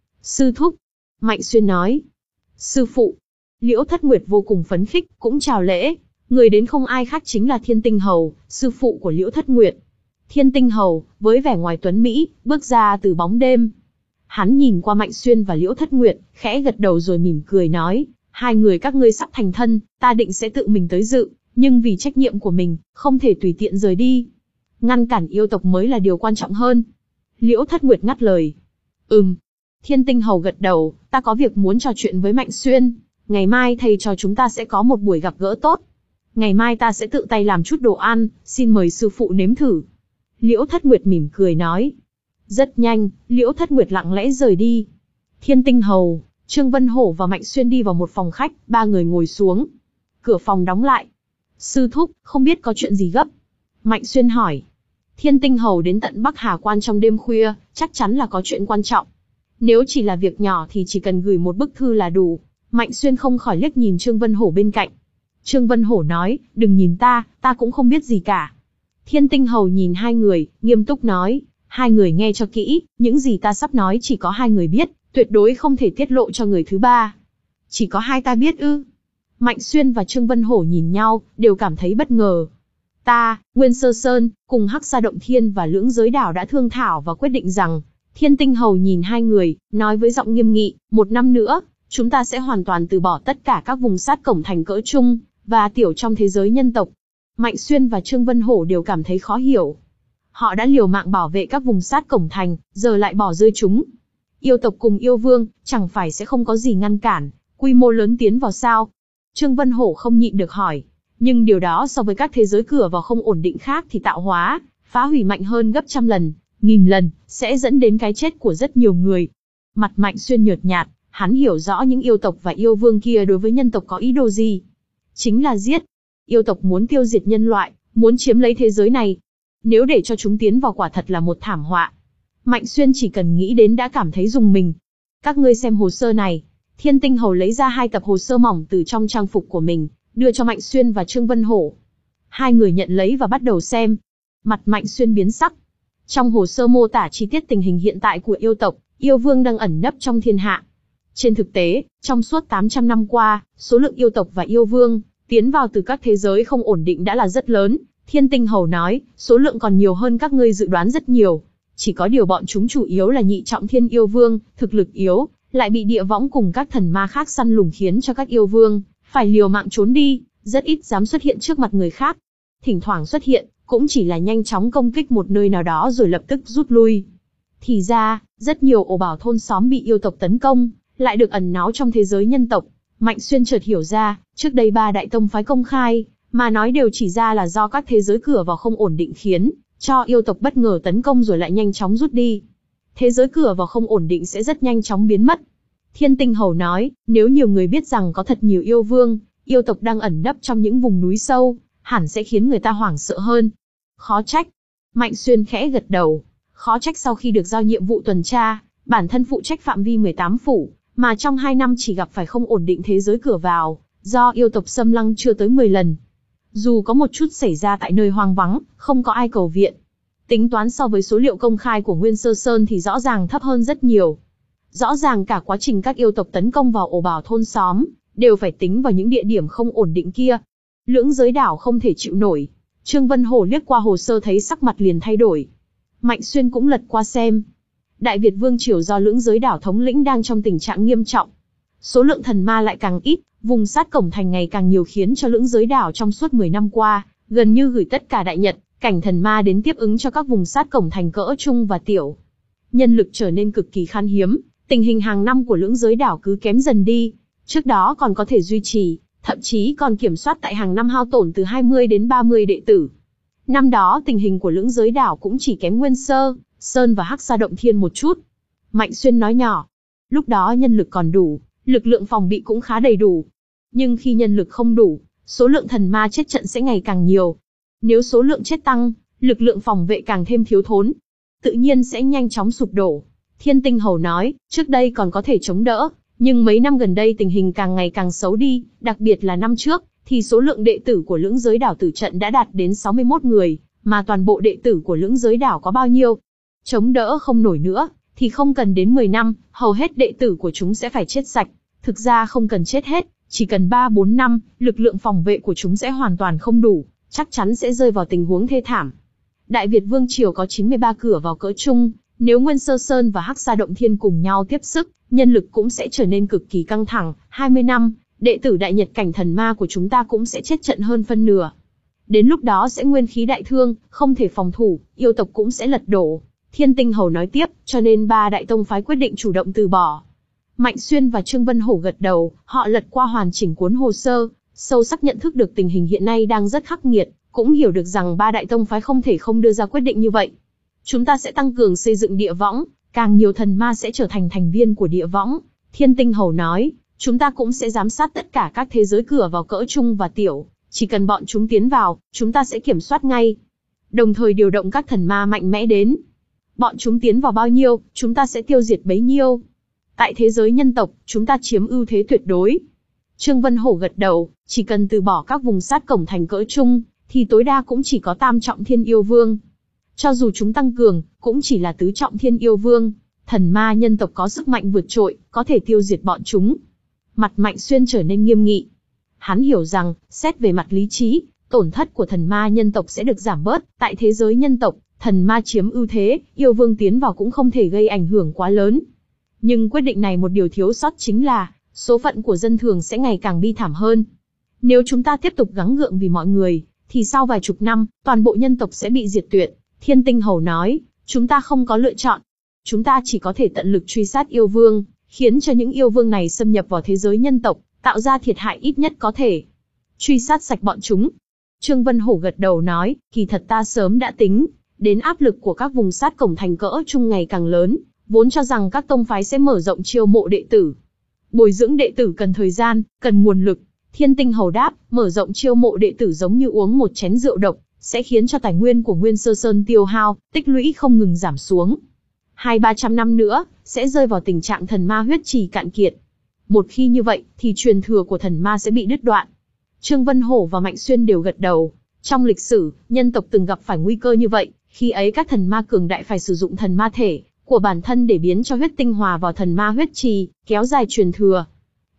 Sư thúc. Mạnh Xuyên nói. Sư phụ. Liễu Thất Nguyệt vô cùng phấn khích, cũng chào lễ. Người đến không ai khác chính là Thiên Tinh Hầu, sư phụ của Liễu Thất Nguyệt. Thiên Tinh Hầu, với vẻ ngoài tuấn Mỹ, bước ra từ bóng đêm. Hắn nhìn qua Mạnh Xuyên và Liễu Thất Nguyệt, khẽ gật đầu rồi mỉm cười nói, hai người các ngươi sắp thành thân, ta định sẽ tự mình tới dự, nhưng vì trách nhiệm của mình, không thể tùy tiện rời đi. Ngăn cản yêu tộc mới là điều quan trọng hơn. Liễu Thất Nguyệt ngắt lời. Ừm. Thiên Tinh Hầu gật đầu, ta có việc muốn trò chuyện với Mạnh Xuyên. Ngày mai thầy trò chúng ta sẽ có một buổi gặp gỡ tốt. Ngày mai ta sẽ tự tay làm chút đồ ăn, xin mời sư phụ nếm thử. Liễu Thất Nguyệt mỉm cười nói. Rất nhanh, Liễu Thất Nguyệt lặng lẽ rời đi. Thiên Tinh Hầu, Trương Vân Hổ và Mạnh Xuyên đi vào một phòng khách, ba người ngồi xuống. Cửa phòng đóng lại. Sư thúc, không biết có chuyện gì gấp? Mạnh Xuyên hỏi. Thiên Tinh Hầu đến tận Bắc Hà Quan trong đêm khuya, chắc chắn là có chuyện quan trọng. Nếu chỉ là việc nhỏ thì chỉ cần gửi một bức thư là đủ. Mạnh Xuyên không khỏi liếc nhìn Trương Vân Hổ bên cạnh. Trương Vân Hổ nói, đừng nhìn ta, ta cũng không biết gì cả. Thiên Tinh Hầu nhìn hai người, nghiêm túc nói, hai người nghe cho kỹ, những gì ta sắp nói chỉ có hai người biết, tuyệt đối không thể tiết lộ cho người thứ ba. Chỉ có hai ta biết ư? Mạnh Xuyên và Trương Vân Hổ nhìn nhau, đều cảm thấy bất ngờ. Ta, Nguyên Sơ Sơn, cùng Hắc Sa Động Thiên và Lưỡng Giới Đảo đã thương thảo và quyết định rằng, Thiên Tinh Hầu nhìn hai người, nói với giọng nghiêm nghị, một năm nữa, chúng ta sẽ hoàn toàn từ bỏ tất cả các vùng sát cổng thành cỡ trung, và tiểu trong thế giới nhân tộc. Mạnh Xuyên và Trương Vân Hổ đều cảm thấy khó hiểu. Họ đã liều mạng bảo vệ các vùng sát cổng thành, giờ lại bỏ rơi chúng. Yêu tộc cùng yêu vương, chẳng phải sẽ không có gì ngăn cản, quy mô lớn tiến vào sao? Trương Vân Hổ không nhịn được hỏi. Nhưng điều đó so với các thế giới cửa vào không ổn định khác thì tạo hóa, phá hủy mạnh hơn gấp trăm lần, nghìn lần, sẽ dẫn đến cái chết của rất nhiều người. Mặt Mạnh Xuyên nhợt nhạt, hắn hiểu rõ những yêu tộc và yêu vương kia đối với nhân tộc có ý đồ gì. Chính là giết. Yêu tộc muốn tiêu diệt nhân loại, muốn chiếm lấy thế giới này. Nếu để cho chúng tiến vào quả thật là một thảm họa. Mạnh Xuyên chỉ cần nghĩ đến đã cảm thấy rùng mình. Các ngươi xem hồ sơ này. Thiên Tinh Hầu lấy ra hai tập hồ sơ mỏng từ trong trang phục của mình, đưa cho Mạnh Xuyên và Trương Vân Hổ. Hai người nhận lấy và bắt đầu xem. Mặt Mạnh Xuyên biến sắc. Trong hồ sơ mô tả chi tiết tình hình hiện tại của yêu tộc, yêu vương đang ẩn nấp trong thiên hạ. Trên thực tế, trong suốt tám trăm năm qua, số lượng yêu tộc và yêu vương, tiến vào từ các thế giới không ổn định đã là rất lớn. Thiên Tinh Hầu nói, số lượng còn nhiều hơn các ngươi dự đoán rất nhiều. Chỉ có điều bọn chúng chủ yếu là nhị trọng thiên yêu vương, thực lực yếu, lại bị địa võng cùng các thần ma khác săn lùng khiến cho các yêu vương phải liều mạng trốn đi, rất ít dám xuất hiện trước mặt người khác. Thỉnh thoảng xuất hiện, cũng chỉ là nhanh chóng công kích một nơi nào đó rồi lập tức rút lui. Thì ra, rất nhiều ổ bảo thôn xóm bị yêu tộc tấn công, lại được ẩn náu trong thế giới nhân tộc. Mạnh Xuyên chợt hiểu ra, trước đây ba đại tông phái công khai, mà nói đều chỉ ra là do các thế giới cửa vào không ổn định khiến cho yêu tộc bất ngờ tấn công rồi lại nhanh chóng rút đi. Thế giới cửa vào không ổn định sẽ rất nhanh chóng biến mất. Thiên Tinh Hầu nói, nếu nhiều người biết rằng có thật nhiều yêu vương, yêu tộc đang ẩn nấp trong những vùng núi sâu, hẳn sẽ khiến người ta hoảng sợ hơn. Khó trách. Mạnh Xuyên khẽ gật đầu. Khó trách sau khi được giao nhiệm vụ tuần tra, bản thân phụ trách phạm vi mười tám phủ, mà trong hai năm chỉ gặp phải không ổn định thế giới cửa vào, do yêu tộc xâm lăng chưa tới mười lần. Dù có một chút xảy ra tại nơi hoang vắng, không có ai cầu viện. Tính toán so với số liệu công khai của Nguyên Sơ Sơn thì rõ ràng thấp hơn rất nhiều. Rõ ràng cả quá trình các yêu tộc tấn công vào ổ bảo thôn xóm, đều phải tính vào những địa điểm không ổn định kia. Lưỡng giới đảo không thể chịu nổi. Trương Vân Hổ liếc qua hồ sơ thấy sắc mặt liền thay đổi. Mạnh Xuyên cũng lật qua xem. Đại Việt Vương Triều do lưỡng giới đảo thống lĩnh đang trong tình trạng nghiêm trọng. Số lượng thần ma lại càng ít, vùng sát cổng thành ngày càng nhiều khiến cho lưỡng giới đảo trong suốt mười năm qua, gần như gửi tất cả đại nhật, cảnh thần ma đến tiếp ứng cho các vùng sát cổng thành cỡ trung và tiểu. Nhân lực trở nên cực kỳ khan hiếm, tình hình hàng năm của lưỡng giới đảo cứ kém dần đi. Trước đó còn có thể duy trì, thậm chí còn kiểm soát tại hàng năm hao tổn từ hai mươi đến ba mươi đệ tử. Năm đó tình hình của lưỡng giới đảo cũng chỉ kém Nguyên Sơ Sơn và Hắc Sa Động Thiên một chút. Mạnh Xuyên nói nhỏ. Lúc đó nhân lực còn đủ, lực lượng phòng bị cũng khá đầy đủ. Nhưng khi nhân lực không đủ, số lượng thần ma chết trận sẽ ngày càng nhiều. Nếu số lượng chết tăng, lực lượng phòng vệ càng thêm thiếu thốn, tự nhiên sẽ nhanh chóng sụp đổ. Thiên Tinh Hầu nói, trước đây còn có thể chống đỡ, nhưng mấy năm gần đây tình hình càng ngày càng xấu đi, đặc biệt là năm trước, thì số lượng đệ tử của lưỡng giới đảo tử trận đã đạt đến sáu mươi mốt người, mà toàn bộ đệ tử của lưỡng giới đảo có bao nhiêu? Chống đỡ không nổi nữa, thì không cần đến mười năm, hầu hết đệ tử của chúng sẽ phải chết sạch. Thực ra không cần chết hết, chỉ cần ba bốn năm, lực lượng phòng vệ của chúng sẽ hoàn toàn không đủ, chắc chắn sẽ rơi vào tình huống thê thảm. Đại Việt Vương Triều có chín mươi ba cửa vào cỡ trung, nếu Nguyên Sơ Sơn và Hắc Sa Động Thiên cùng nhau tiếp sức, nhân lực cũng sẽ trở nên cực kỳ căng thẳng, hai mươi năm, đệ tử đại nhật cảnh thần ma của chúng ta cũng sẽ chết trận hơn phân nửa. Đến lúc đó sẽ nguyên khí đại thương, không thể phòng thủ, yêu tộc cũng sẽ lật đổ. Thiên Tinh Hầu nói tiếp, cho nên ba đại tông phái quyết định chủ động từ bỏ. Mạnh Xuyên và Trương Vân Hổ gật đầu, họ lật qua hoàn chỉnh cuốn hồ sơ, sâu sắc nhận thức được tình hình hiện nay đang rất khắc nghiệt, cũng hiểu được rằng ba đại tông phái không thể không đưa ra quyết định như vậy. Chúng ta sẽ tăng cường xây dựng địa võng, càng nhiều thần ma sẽ trở thành thành viên của địa võng. Thiên Tinh Hầu nói, chúng ta cũng sẽ giám sát tất cả các thế giới cửa vào cỡ trung và tiểu, chỉ cần bọn chúng tiến vào, chúng ta sẽ kiểm soát ngay. Đồng thời điều động các thần ma mạnh mẽ đến. Bọn chúng tiến vào bao nhiêu, chúng ta sẽ tiêu diệt bấy nhiêu. Tại thế giới nhân tộc, chúng ta chiếm ưu thế tuyệt đối. Trương Vân Hổ gật đầu, chỉ cần từ bỏ các vùng sát cổng thành cỡ trung, thì tối đa cũng chỉ có tam trọng thiên yêu vương. Cho dù chúng tăng cường, cũng chỉ là tứ trọng thiên yêu vương. Thần ma nhân tộc có sức mạnh vượt trội, có thể tiêu diệt bọn chúng. Mặt Mạnh Xuyên trở nên nghiêm nghị. Hắn hiểu rằng, xét về mặt lý trí, tổn thất của thần ma nhân tộc sẽ được giảm bớt. Tại thế giới nhân tộc, thần ma chiếm ưu thế, yêu vương tiến vào cũng không thể gây ảnh hưởng quá lớn. Nhưng quyết định này một điều thiếu sót chính là, số phận của dân thường sẽ ngày càng bi thảm hơn. Nếu chúng ta tiếp tục gắng gượng vì mọi người, thì sau vài chục năm, toàn bộ nhân tộc sẽ bị diệt tuyệt. Thiên Tinh Hầu nói, chúng ta không có lựa chọn. Chúng ta chỉ có thể tận lực truy sát yêu vương, khiến cho những yêu vương này xâm nhập vào thế giới nhân tộc, tạo ra thiệt hại ít nhất có thể. Truy sát sạch bọn chúng. Trương Vân Hổ gật đầu nói, kỳ thật ta sớm đã tính, đến áp lực của các vùng sát cổng thành cỡ trung ngày càng lớn, vốn cho rằng các tông phái sẽ mở rộng chiêu mộ đệ tử. Bồi dưỡng đệ tử cần thời gian, cần nguồn lực. Thiên Tinh Hầu đáp, mở rộng chiêu mộ đệ tử giống như uống một chén rượu độc, sẽ khiến cho tài nguyên của Nguyên Sơ Sơn tiêu hao, tích lũy không ngừng giảm xuống. Hai ba trăm năm nữa, sẽ rơi vào tình trạng thần ma huyết trì cạn kiệt. Một khi như vậy, thì truyền thừa của thần ma sẽ bị đứt đoạn. Trương Vân Hổ và Mạnh Xuyên đều gật đầu. Trong lịch sử, nhân tộc từng gặp phải nguy cơ như vậy, khi ấy các thần ma cường đại phải sử dụng thần ma thể của bản thân để biến cho huyết tinh hòa vào thần ma huyết trì, kéo dài truyền thừa.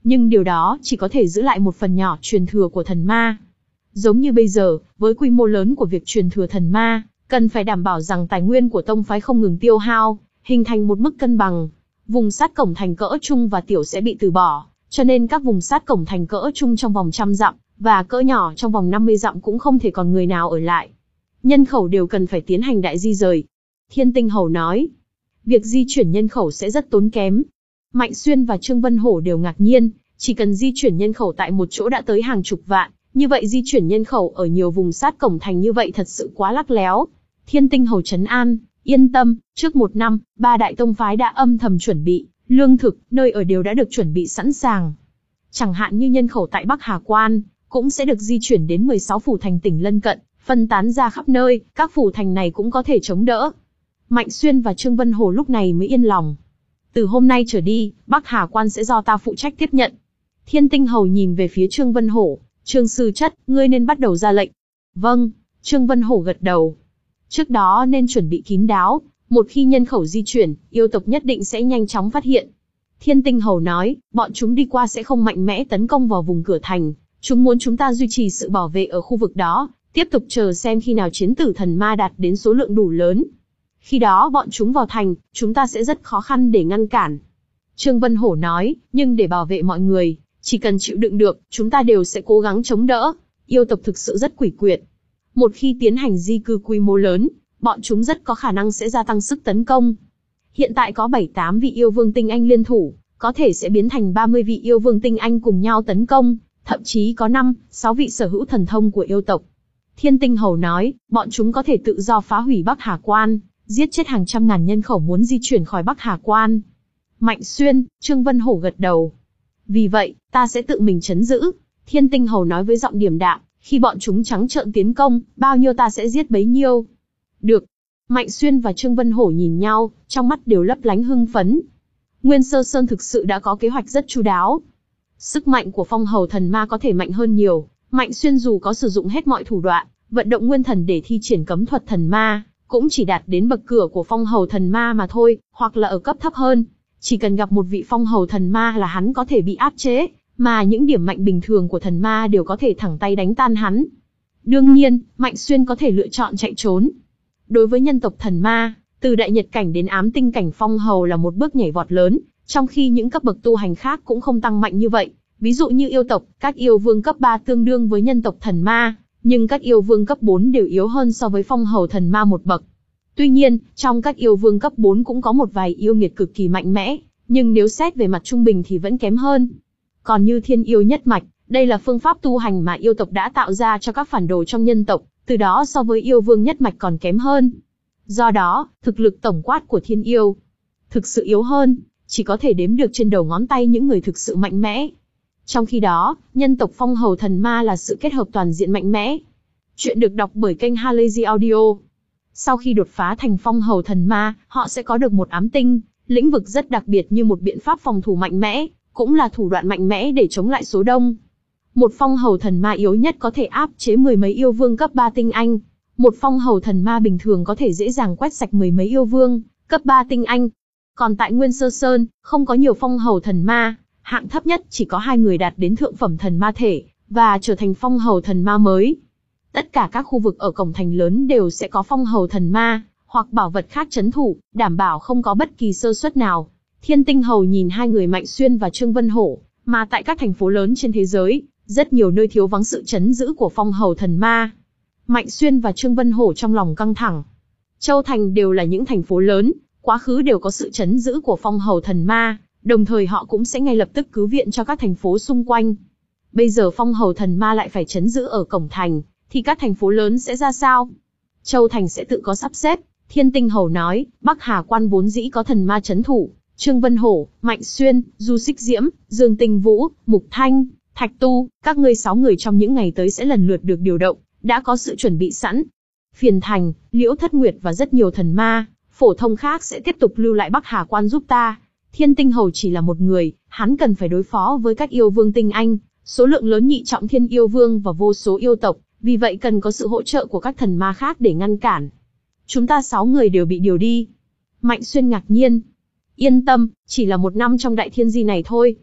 Nhưng điều đó chỉ có thể giữ lại một phần nhỏ truyền thừa của thần ma. Giống như bây giờ, với quy mô lớn của việc truyền thừa thần ma, cần phải đảm bảo rằng tài nguyên của tông phái không ngừng tiêu hao, hình thành một mức cân bằng. Vùng sát cổng thành cỡ trung và tiểu sẽ bị từ bỏ, cho nên các vùng sát cổng thành cỡ trung trong vòng trăm dặm, và cỡ nhỏ trong vòng năm mươi dặm cũng không thể còn người nào ở lại. Nhân khẩu đều cần phải tiến hành đại di rời. Thiên Tinh Hầu nói, việc di chuyển nhân khẩu sẽ rất tốn kém. Mạnh Xuyên và Trương Vân Hổ đều ngạc nhiên, chỉ cần di chuyển nhân khẩu tại một chỗ đã tới hàng chục vạn, như vậy di chuyển nhân khẩu ở nhiều vùng sát cổng thành như vậy thật sự quá lắc léo. Thiên Tinh Hầu trấn an, yên tâm, trước một năm, ba đại tông phái đã âm thầm chuẩn bị, lương thực, nơi ở đều đã được chuẩn bị sẵn sàng. Chẳng hạn như nhân khẩu tại Bắc Hà Quan, cũng sẽ được di chuyển đến mười sáu phủ thành tỉnh lân cận, phân tán ra khắp nơi, các phủ thành này cũng có thể chống đỡ. Mạnh Xuyên và Trương Vân Hổ lúc này mới yên lòng. Từ hôm nay trở đi, Bắc Hà Quan sẽ do ta phụ trách tiếp nhận. Thiên Tinh Hầu nhìn về phía Trương Vân Hổ, Trương sư chất, ngươi nên bắt đầu ra lệnh. Vâng, Trương Vân Hổ gật đầu. Trước đó nên chuẩn bị kín đáo, một khi nhân khẩu di chuyển, yêu tộc nhất định sẽ nhanh chóng phát hiện. Thiên Tinh Hầu nói, bọn chúng đi qua sẽ không mạnh mẽ tấn công vào vùng cửa thành, chúng muốn chúng ta duy trì sự bảo vệ ở khu vực đó, tiếp tục chờ xem khi nào chiến tử thần ma đạt đến số lượng đủ lớn. Khi đó bọn chúng vào thành, chúng ta sẽ rất khó khăn để ngăn cản. Trương Vân Hổ nói, nhưng để bảo vệ mọi người, chỉ cần chịu đựng được, chúng ta đều sẽ cố gắng chống đỡ. Yêu tộc thực sự rất quỷ quyệt. Một khi tiến hành di cư quy mô lớn, bọn chúng rất có khả năng sẽ gia tăng sức tấn công. Hiện tại có bảy tám vị yêu vương tinh anh liên thủ, có thể sẽ biến thành ba mươi vị yêu vương tinh anh cùng nhau tấn công, thậm chí có năm, sáu vị sở hữu thần thông của yêu tộc. Thiên Tinh Hầu nói, bọn chúng có thể tự do phá hủy Bắc Hà Quan, giết chết hàng trăm ngàn nhân khẩu muốn di chuyển khỏi Bắc Hà Quan. Mạnh Xuyên, Trương Vân Hổ gật đầu. Vì vậy, ta sẽ tự mình trấn giữ. Thiên Tinh Hầu nói với giọng điềm đạm, khi bọn chúng trắng trợn tiến công, bao nhiêu ta sẽ giết bấy nhiêu. Được. Mạnh Xuyên và Trương Vân Hổ nhìn nhau, trong mắt đều lấp lánh hưng phấn. Nguyên Sơ Sơn thực sự đã có kế hoạch rất chu đáo. Sức mạnh của phong hầu thần ma có thể mạnh hơn nhiều. Mạnh Xuyên dù có sử dụng hết mọi thủ đoạn, vận động nguyên thần để thi triển cấm thuật thần ma, cũng chỉ đạt đến bậc cửa của phong hầu thần ma mà thôi, hoặc là ở cấp thấp hơn. Chỉ cần gặp một vị phong hầu thần ma là hắn có thể bị áp chế, mà những điểm mạnh bình thường của thần ma đều có thể thẳng tay đánh tan hắn. Đương nhiên, Mạnh Xuyên có thể lựa chọn chạy trốn. Đối với nhân tộc thần ma, từ đại nhật cảnh đến ám tinh cảnh phong hầu là một bước nhảy vọt lớn, trong khi những cấp bậc tu hành khác cũng không tăng mạnh như vậy. Ví dụ như yêu tộc, các yêu vương cấp ba tương đương với nhân tộc thần ma, nhưng các yêu vương cấp bốn đều yếu hơn so với phong hầu thần ma một bậc. Tuy nhiên, trong các yêu vương cấp bốn cũng có một vài yêu nghiệt cực kỳ mạnh mẽ, nhưng nếu xét về mặt trung bình thì vẫn kém hơn. Còn như thiên yêu nhất mạch, đây là phương pháp tu hành mà yêu tộc đã tạo ra cho các phản đồ trong nhân tộc, từ đó so với yêu vương nhất mạch còn kém hơn. Do đó, thực lực tổng quát của thiên yêu thực sự yếu hơn, chỉ có thể đếm được trên đầu ngón tay những người thực sự mạnh mẽ. Trong khi đó, nhân tộc phong hầu thần ma là sự kết hợp toàn diện mạnh mẽ. Chuyện được đọc bởi kênh Halazy Audio. Sau khi đột phá thành phong hầu thần ma, họ sẽ có được một ám tinh, lĩnh vực rất đặc biệt như một biện pháp phòng thủ mạnh mẽ, cũng là thủ đoạn mạnh mẽ để chống lại số đông. Một phong hầu thần ma yếu nhất có thể áp chế mười mấy yêu vương cấp ba tinh anh. Một phong hầu thần ma bình thường có thể dễ dàng quét sạch mười mấy yêu vương cấp ba tinh anh. Còn tại Nguyên Sơ Sơn, không có nhiều phong hầu thần ma, hạng thấp nhất chỉ có hai người đạt đến thượng phẩm thần ma thể, và trở thành phong hầu thần ma mới. Tất cả các khu vực ở cổng thành lớn đều sẽ có phong hầu thần ma, hoặc bảo vật khác trấn thủ, đảm bảo không có bất kỳ sơ suất nào. Thiên Tinh Hầu nhìn hai người Mạnh Xuyên và Trương Vân Hổ, mà tại các thành phố lớn trên thế giới, rất nhiều nơi thiếu vắng sự trấn giữ của phong hầu thần ma. Mạnh Xuyên và Trương Vân Hổ trong lòng căng thẳng. Châu thành đều là những thành phố lớn, quá khứ đều có sự trấn giữ của phong hầu thần ma, đồng thời họ cũng sẽ ngay lập tức cứu viện cho các thành phố xung quanh. Bây giờ phong hầu thần ma lại phải trấn giữ ở cổng thành, thì các thành phố lớn sẽ ra sao? Châu thành sẽ tự có sắp xếp. Thiên Tinh Hầu nói, Bắc Hà Quan vốn dĩ có thần ma trấn thủ. Trương Vân Hổ, Mạnh Xuyên, Du Xích Diễm, Dương Tinh Vũ, Mục Thanh, Thạch Tu, các ngươi sáu người trong những ngày tới sẽ lần lượt được điều động, đã có sự chuẩn bị sẵn. Phiền Thành, Liễu Thất Nguyệt và rất nhiều thần ma phổ thông khác sẽ tiếp tục lưu lại Bắc Hà Quan giúp ta. Thiên Tinh Hầu chỉ là một người, hắn cần phải đối phó với các yêu vương tinh anh, số lượng lớn nhị trọng thiên yêu vương và vô số yêu tộc, vì vậy cần có sự hỗ trợ của các thần ma khác để ngăn cản. Chúng ta sáu người đều bị điều đi. Mạnh Xuyên ngạc nhiên. Yên tâm, chỉ là một năm trong đại thiên di này thôi.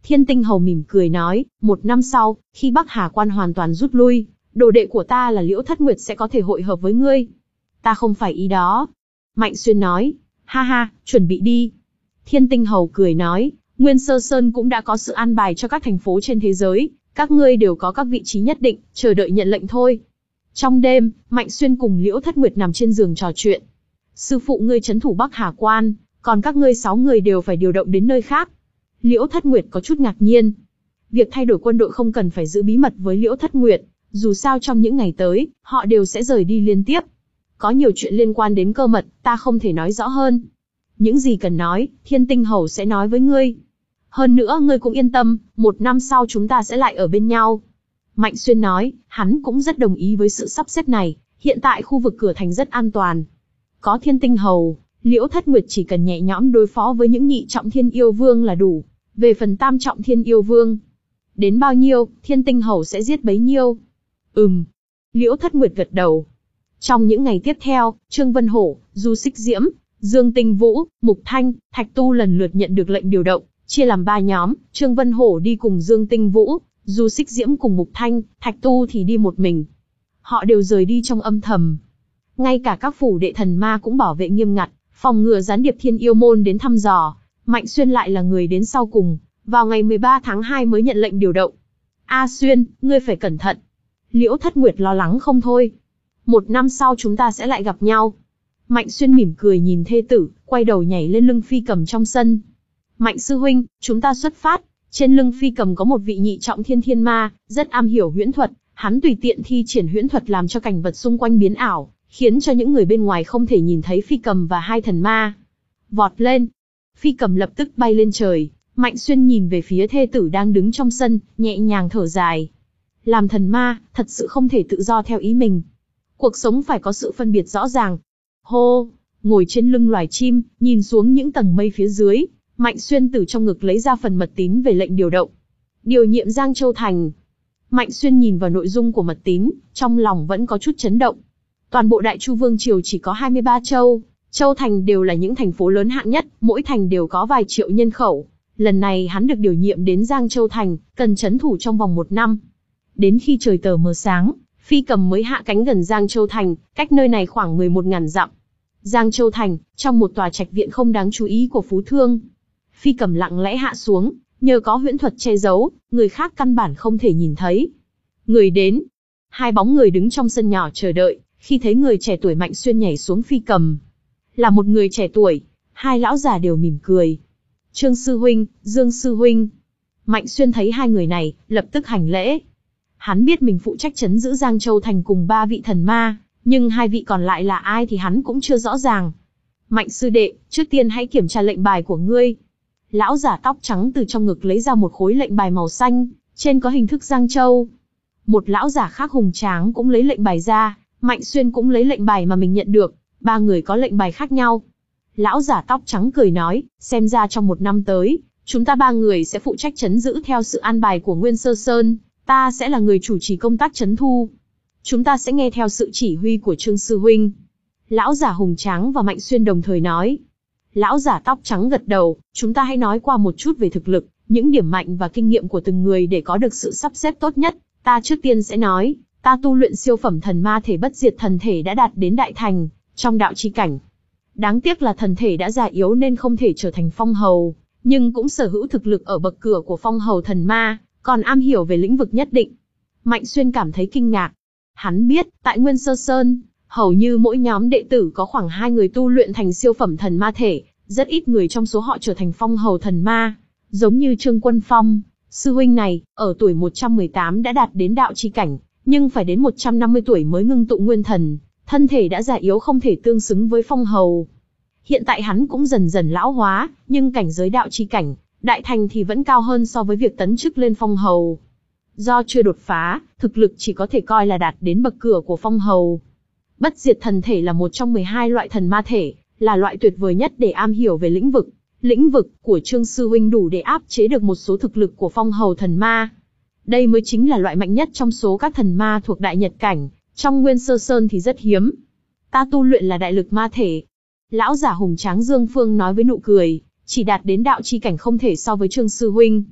Thiên Tinh Hầu mỉm cười nói, một năm sau, khi Bắc Hà Quan hoàn toàn rút lui, đồ đệ của ta là Liễu Thất Nguyệt sẽ có thể hội hợp với ngươi. Ta không phải ý đó. Mạnh Xuyên nói, ha ha, chuẩn bị đi. Thiên Tinh Hầu cười nói, Nguyên Sơ Sơn cũng đã có sự an bài cho các thành phố trên thế giới, các ngươi đều có các vị trí nhất định, chờ đợi nhận lệnh thôi. Trong đêm, Mạnh Xuyên cùng Liễu Thất Nguyệt nằm trên giường trò chuyện. Sư phụ ngươi trấn thủ Bắc Hà Quan, còn các ngươi sáu người đều phải điều động đến nơi khác. Liễu Thất Nguyệt có chút ngạc nhiên. Việc thay đổi quân đội không cần phải giữ bí mật với Liễu Thất Nguyệt, dù sao trong những ngày tới, họ đều sẽ rời đi liên tiếp. Có nhiều chuyện liên quan đến cơ mật, ta không thể nói rõ hơn. Những gì cần nói, Thiên Tinh Hầu sẽ nói với ngươi. Hơn nữa ngươi cũng yên tâm, một năm sau chúng ta sẽ lại ở bên nhau. Mạnh Xuyên nói, hắn cũng rất đồng ý với sự sắp xếp này, hiện tại khu vực cửa thành rất an toàn. Có Thiên Tinh Hầu, Liễu Thất Nguyệt chỉ cần nhẹ nhõm đối phó với những nhị trọng thiên yêu vương là đủ. Về phần tam trọng thiên yêu vương, đến bao nhiêu, Thiên Tinh Hầu sẽ giết bấy nhiêu. Ừm. Liễu Thất Nguyệt gật đầu. Trong những ngày tiếp theo, Trương Vân Hổ, Du Xích Diễm, Dương Tinh Vũ, Mục Thanh, Thạch Tu lần lượt nhận được lệnh điều động, chia làm ba nhóm, Trương Vân Hổ đi cùng Dương Tinh Vũ, Du Xích Diễm cùng Mục Thanh, Thạch Tu thì đi một mình. Họ đều rời đi trong âm thầm. Ngay cả các phủ đệ thần ma cũng bảo vệ nghiêm ngặt, phòng ngừa gián điệp Thiên Yêu Môn đến thăm dò. Mạnh Xuyên lại là người đến sau cùng, vào ngày mười ba tháng hai mới nhận lệnh điều động. A Xuyên, ngươi phải cẩn thận. Liễu Thất Nguyệt lo lắng không thôi. Một năm sau chúng ta sẽ lại gặp nhau. Mạnh Xuyên mỉm cười nhìn thê tử, quay đầu nhảy lên lưng phi cầm trong sân. Mạnh sư huynh, chúng ta xuất phát. Trên lưng phi cầm có một vị nhị trọng thiên thiên ma, rất am hiểu huyễn thuật. Hắn tùy tiện thi triển huyễn thuật làm cho cảnh vật xung quanh biến ảo, khiến cho những người bên ngoài không thể nhìn thấy phi cầm và hai thần ma. Vọt lên. Phi cầm lập tức bay lên trời. Mạnh Xuyên nhìn về phía thê tử đang đứng trong sân, nhẹ nhàng thở dài. Làm thần ma, thật sự không thể tự do theo ý mình. Cuộc sống phải có sự phân biệt rõ ràng. Hô, ngồi trên lưng loài chim, nhìn xuống những tầng mây phía dưới, Mạnh Xuyên từ trong ngực lấy ra phần mật tín về lệnh điều động. Điều nhiệm Giang Châu Thành. Mạnh Xuyên nhìn vào nội dung của mật tín, trong lòng vẫn có chút chấn động. Toàn bộ Đại Chu Vương Triều chỉ có hai mươi ba châu, châu thành đều là những thành phố lớn hạng nhất, mỗi thành đều có vài triệu nhân khẩu. Lần này hắn được điều nhiệm đến Giang Châu Thành, cần trấn thủ trong vòng một năm. Đến khi trời tờ mờ sáng, phi cầm mới hạ cánh gần Giang Châu Thành, cách nơi này khoảng mười một nghìn dặm. Giang Châu Thành, trong một tòa trạch viện không đáng chú ý của Phú Thương. Phi cầm lặng lẽ hạ xuống, nhờ có huyễn thuật che giấu, người khác căn bản không thể nhìn thấy. Người đến. Hai bóng người đứng trong sân nhỏ chờ đợi, khi thấy người trẻ tuổi Mạnh Xuyên nhảy xuống phi cầm. Là một người trẻ tuổi, hai lão già đều mỉm cười. Trương Sư Huynh, Dương Sư Huynh. Mạnh Xuyên thấy hai người này, lập tức hành lễ. Hắn biết mình phụ trách trấn giữ Giang Châu Thành cùng ba vị thần ma, nhưng hai vị còn lại là ai thì hắn cũng chưa rõ ràng. Mạnh sư đệ, trước tiên hãy kiểm tra lệnh bài của ngươi. Lão giả tóc trắng từ trong ngực lấy ra một khối lệnh bài màu xanh, trên có hình thức Giang Châu. Một lão giả khác hùng tráng cũng lấy lệnh bài ra, Mạnh Xuyên cũng lấy lệnh bài mà mình nhận được, ba người có lệnh bài khác nhau. Lão giả tóc trắng cười nói, xem ra trong một năm tới, chúng ta ba người sẽ phụ trách trấn giữ theo sự an bài của Nguyên Sơ Sơn, ta sẽ là người chủ trì công tác trấn thu. Chúng ta sẽ nghe theo sự chỉ huy của Trương Sư Huynh. Lão giả hùng tráng và Mạnh Xuyên đồng thời nói. Lão giả tóc trắng gật đầu, chúng ta hãy nói qua một chút về thực lực, những điểm mạnh và kinh nghiệm của từng người để có được sự sắp xếp tốt nhất. Ta trước tiên sẽ nói, ta tu luyện siêu phẩm thần ma thể bất diệt thần thể đã đạt đến đại thành, trong đạo chi cảnh. Đáng tiếc là thần thể đã già yếu nên không thể trở thành phong hầu, nhưng cũng sở hữu thực lực ở bậc cửa của phong hầu thần ma, còn am hiểu về lĩnh vực nhất định. Mạnh Xuyên cảm thấy kinh ngạc. Hắn biết, tại Nguyên Sơ Sơn, hầu như mỗi nhóm đệ tử có khoảng hai người tu luyện thành siêu phẩm thần ma thể, rất ít người trong số họ trở thành phong hầu thần ma. Giống như Trương Quân Phong, sư huynh này, ở tuổi một trăm mười tám đã đạt đến đạo chi cảnh, nhưng phải đến một trăm năm mươi tuổi mới ngưng tụ nguyên thần, thân thể đã già yếu không thể tương xứng với phong hầu. Hiện tại hắn cũng dần dần lão hóa, nhưng cảnh giới đạo chi cảnh, đại thành thì vẫn cao hơn so với việc tấn chức lên phong hầu. Do chưa đột phá, thực lực chỉ có thể coi là đạt đến bậc cửa của phong hầu. Bất diệt thần thể là một trong mười hai loại thần ma thể, là loại tuyệt vời nhất để am hiểu về lĩnh vực. Lĩnh vực của Trương Sư Huynh đủ để áp chế được một số thực lực của phong hầu thần ma. Đây mới chính là loại mạnh nhất trong số các thần ma thuộc đại nhật cảnh, trong Nguyên Sơ Sơn thì rất hiếm. Ta tu luyện là đại lực ma thể. Lão giả hùng tráng Dương Phương nói với nụ cười, chỉ đạt đến đạo chi cảnh không thể so với Trương Sư Huynh.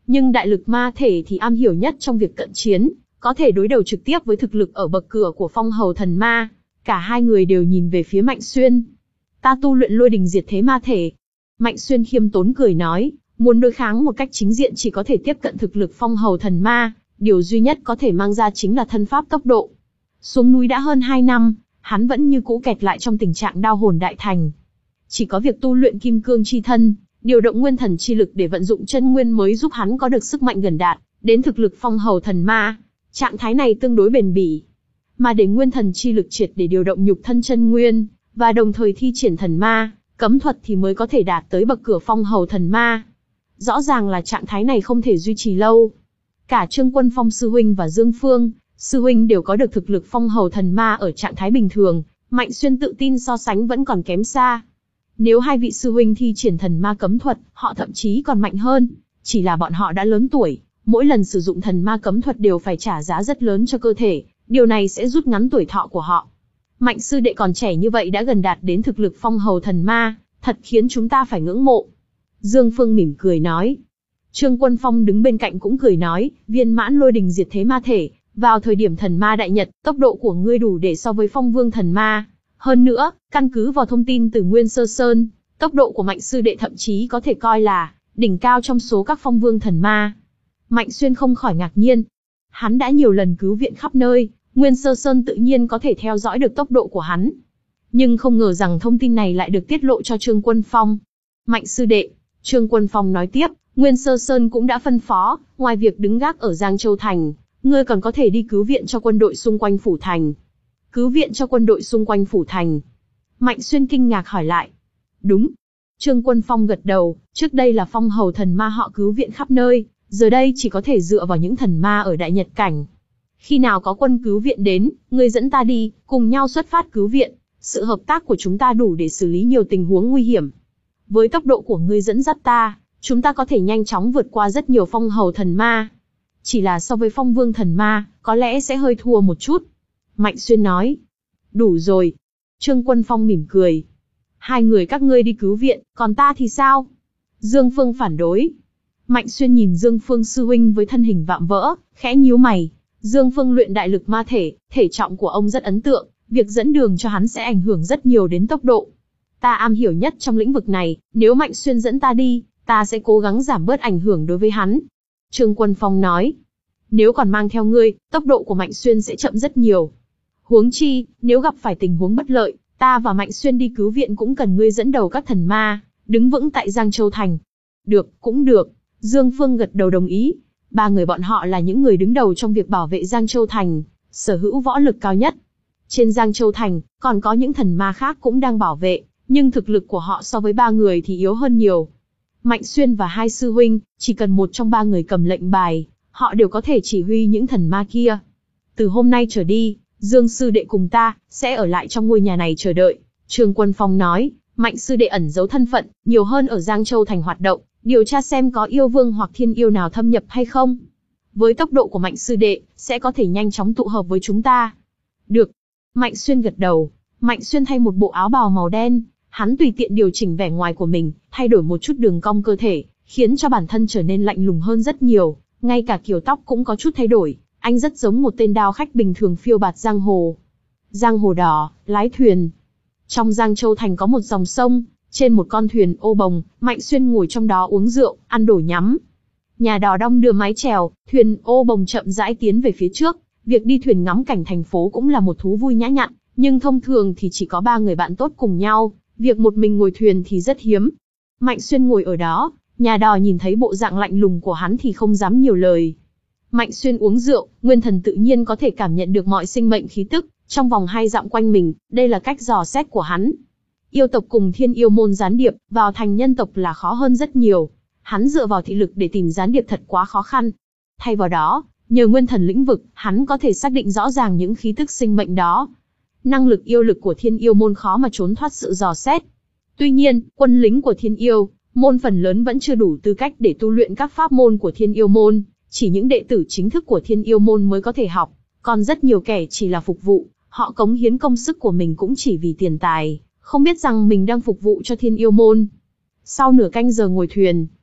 Nhưng đại lực ma thể thì am hiểu nhất trong việc cận chiến, có thể đối đầu trực tiếp với thực lực ở bậc cửa của phong hầu thần ma. Cả hai người đều nhìn về phía Mạnh Xuyên. Ta tu luyện lôi đình diệt thế ma thể. Mạnh Xuyên khiêm tốn cười nói, muốn đối kháng một cách chính diện chỉ có thể tiếp cận thực lực phong hầu thần ma, điều duy nhất có thể mang ra chính là thân pháp tốc độ. Xuống núi đã hơn hai năm, hắn vẫn như cũ kẹt lại trong tình trạng đao hồn đại thành. Chỉ có việc tu luyện kim cương chi thân, điều động nguyên thần chi lực để vận dụng chân nguyên mới giúp hắn có được sức mạnh gần đạt đến thực lực phong hầu thần ma. Trạng thái này tương đối bền bỉ. Mà để nguyên thần chi lực triệt để điều động nhục thân chân nguyên, và đồng thời thi triển thần ma, cấm thuật thì mới có thể đạt tới bậc cửa phong hầu thần ma. Rõ ràng là trạng thái này không thể duy trì lâu. Cả Trương Quân Phong sư huynh và Dương Phương sư huynh đều có được thực lực phong hầu thần ma ở trạng thái bình thường, Mạnh Xuyên tự tin so sánh vẫn còn kém xa. Nếu hai vị sư huynh thi triển thần ma cấm thuật, họ thậm chí còn mạnh hơn, chỉ là bọn họ đã lớn tuổi, mỗi lần sử dụng thần ma cấm thuật đều phải trả giá rất lớn cho cơ thể, điều này sẽ rút ngắn tuổi thọ của họ. Mạnh sư đệ còn trẻ như vậy đã gần đạt đến thực lực phong hầu thần ma, thật khiến chúng ta phải ngưỡng mộ. Dương Phương mỉm cười nói. Trương Quân Phong đứng bên cạnh cũng cười nói, viên mãn lôi đình diệt thế ma thể, vào thời điểm thần ma đại nhật, tốc độ của ngươi đủ để so với phong vương thần ma. Hơn nữa, căn cứ vào thông tin từ Nguyên Sơ Sơn, tốc độ của Mạnh sư đệ thậm chí có thể coi là đỉnh cao trong số các phong vương thần ma. Mạnh Xuyên không khỏi ngạc nhiên. Hắn đã nhiều lần cứu viện khắp nơi, Nguyên Sơ Sơn tự nhiên có thể theo dõi được tốc độ của hắn. Nhưng không ngờ rằng thông tin này lại được tiết lộ cho Trương Quân Phong. Mạnh sư đệ, Trương Quân Phong nói tiếp, Nguyên Sơ Sơn cũng đã phân phó, ngoài việc đứng gác ở Giang Châu Thành, ngươi còn có thể đi cứu viện cho quân đội xung quanh phủ thành. Cứu viện cho quân đội xung quanh phủ thành. Mạnh Xuyên kinh ngạc hỏi lại. Đúng. Trương Quân Phong gật đầu, trước đây là phong hầu thần ma họ cứu viện khắp nơi, giờ đây chỉ có thể dựa vào những thần ma ở Đại Nhật Cảnh. Khi nào có quân cứu viện đến, ngươi dẫn ta đi, cùng nhau xuất phát cứu viện. Sự hợp tác của chúng ta đủ để xử lý nhiều tình huống nguy hiểm. Với tốc độ của ngươi dẫn dắt ta, chúng ta có thể nhanh chóng vượt qua rất nhiều phong hầu thần ma. Chỉ là so với phong vương thần ma, có lẽ sẽ hơi thua một chút. Mạnh Xuyên nói. Đủ rồi. Trương Quân Phong mỉm cười. Hai người các ngươi đi cứu viện, còn ta thì sao? Dương Phương phản đối. Mạnh Xuyên nhìn Dương Phương sư huynh với thân hình vạm vỡ, khẽ nhíu mày. Dương Phương luyện đại lực ma thể, thể trọng của ông rất ấn tượng, việc dẫn đường cho hắn sẽ ảnh hưởng rất nhiều đến tốc độ. Ta am hiểu nhất trong lĩnh vực này, nếu Mạnh Xuyên dẫn ta đi, ta sẽ cố gắng giảm bớt ảnh hưởng đối với hắn. Trương Quân Phong nói. Nếu còn mang theo ngươi, tốc độ của Mạnh Xuyên sẽ chậm rất nhiều. Huống chi, nếu gặp phải tình huống bất lợi, ta và Mạnh Xuyên đi cứu viện cũng cần ngươi dẫn đầu các thần ma, đứng vững tại Giang Châu Thành. Được, cũng được. Dương Phương gật đầu đồng ý. Ba người bọn họ là những người đứng đầu trong việc bảo vệ Giang Châu Thành, sở hữu võ lực cao nhất. Trên Giang Châu Thành, còn có những thần ma khác cũng đang bảo vệ, nhưng thực lực của họ so với ba người thì yếu hơn nhiều. Mạnh Xuyên và hai sư huynh, chỉ cần một trong ba người cầm lệnh bài, họ đều có thể chỉ huy những thần ma kia. Từ hôm nay trở đi, Dương sư đệ cùng ta, sẽ ở lại trong ngôi nhà này chờ đợi. Trương Quân Phong nói, Mạnh sư đệ ẩn giấu thân phận, nhiều hơn ở Giang Châu Thành hoạt động, điều tra xem có yêu vương hoặc thiên yêu nào thâm nhập hay không. Với tốc độ của Mạnh sư đệ, sẽ có thể nhanh chóng tụ hợp với chúng ta. Được. Mạnh Xuyên gật đầu. Mạnh Xuyên thay một bộ áo bào màu đen, hắn tùy tiện điều chỉnh vẻ ngoài của mình, thay đổi một chút đường cong cơ thể, khiến cho bản thân trở nên lạnh lùng hơn rất nhiều, ngay cả kiểu tóc cũng có chút thay đổi, anh rất giống một tên đao khách bình thường phiêu bạt giang hồ. Giang hồ đỏ, lái thuyền. Trong Giang Châu Thành có một dòng sông, trên một con thuyền ô bồng, Mạnh Xuyên ngồi trong đó uống rượu, ăn đồ nhắm. Nhà đò đong đưa mái chèo, thuyền ô bồng chậm rãi tiến về phía trước, việc đi thuyền ngắm cảnh thành phố cũng là một thú vui nhã nhặn, nhưng thông thường thì chỉ có ba người bạn tốt cùng nhau, việc một mình ngồi thuyền thì rất hiếm. Mạnh Xuyên ngồi ở đó, nhà đò nhìn thấy bộ dạng lạnh lùng của hắn thì không dám nhiều lời. Mạnh Xuyên uống rượu, nguyên thần tự nhiên có thể cảm nhận được mọi sinh mệnh khí tức trong vòng hai dặm quanh mình, đây là cách dò xét của hắn. Yêu tộc cùng thiên yêu môn gián điệp, vào thành nhân tộc là khó hơn rất nhiều. Hắn dựa vào thị lực để tìm gián điệp thật quá khó khăn. Thay vào đó, nhờ nguyên thần lĩnh vực, hắn có thể xác định rõ ràng những khí tức sinh mệnh đó. Năng lực yêu lực của thiên yêu môn khó mà trốn thoát sự dò xét. Tuy nhiên, quân lính của thiên yêu môn phần lớn vẫn chưa đủ tư cách để tu luyện các pháp môn của thiên yêu môn, chỉ những đệ tử chính thức của thiên yêu môn mới có thể học, còn rất nhiều kẻ chỉ là phục vụ, họ cống hiến công sức của mình cũng chỉ vì tiền tài, không biết rằng mình đang phục vụ cho thiên yêu môn. Sau nửa canh giờ ngồi thuyền,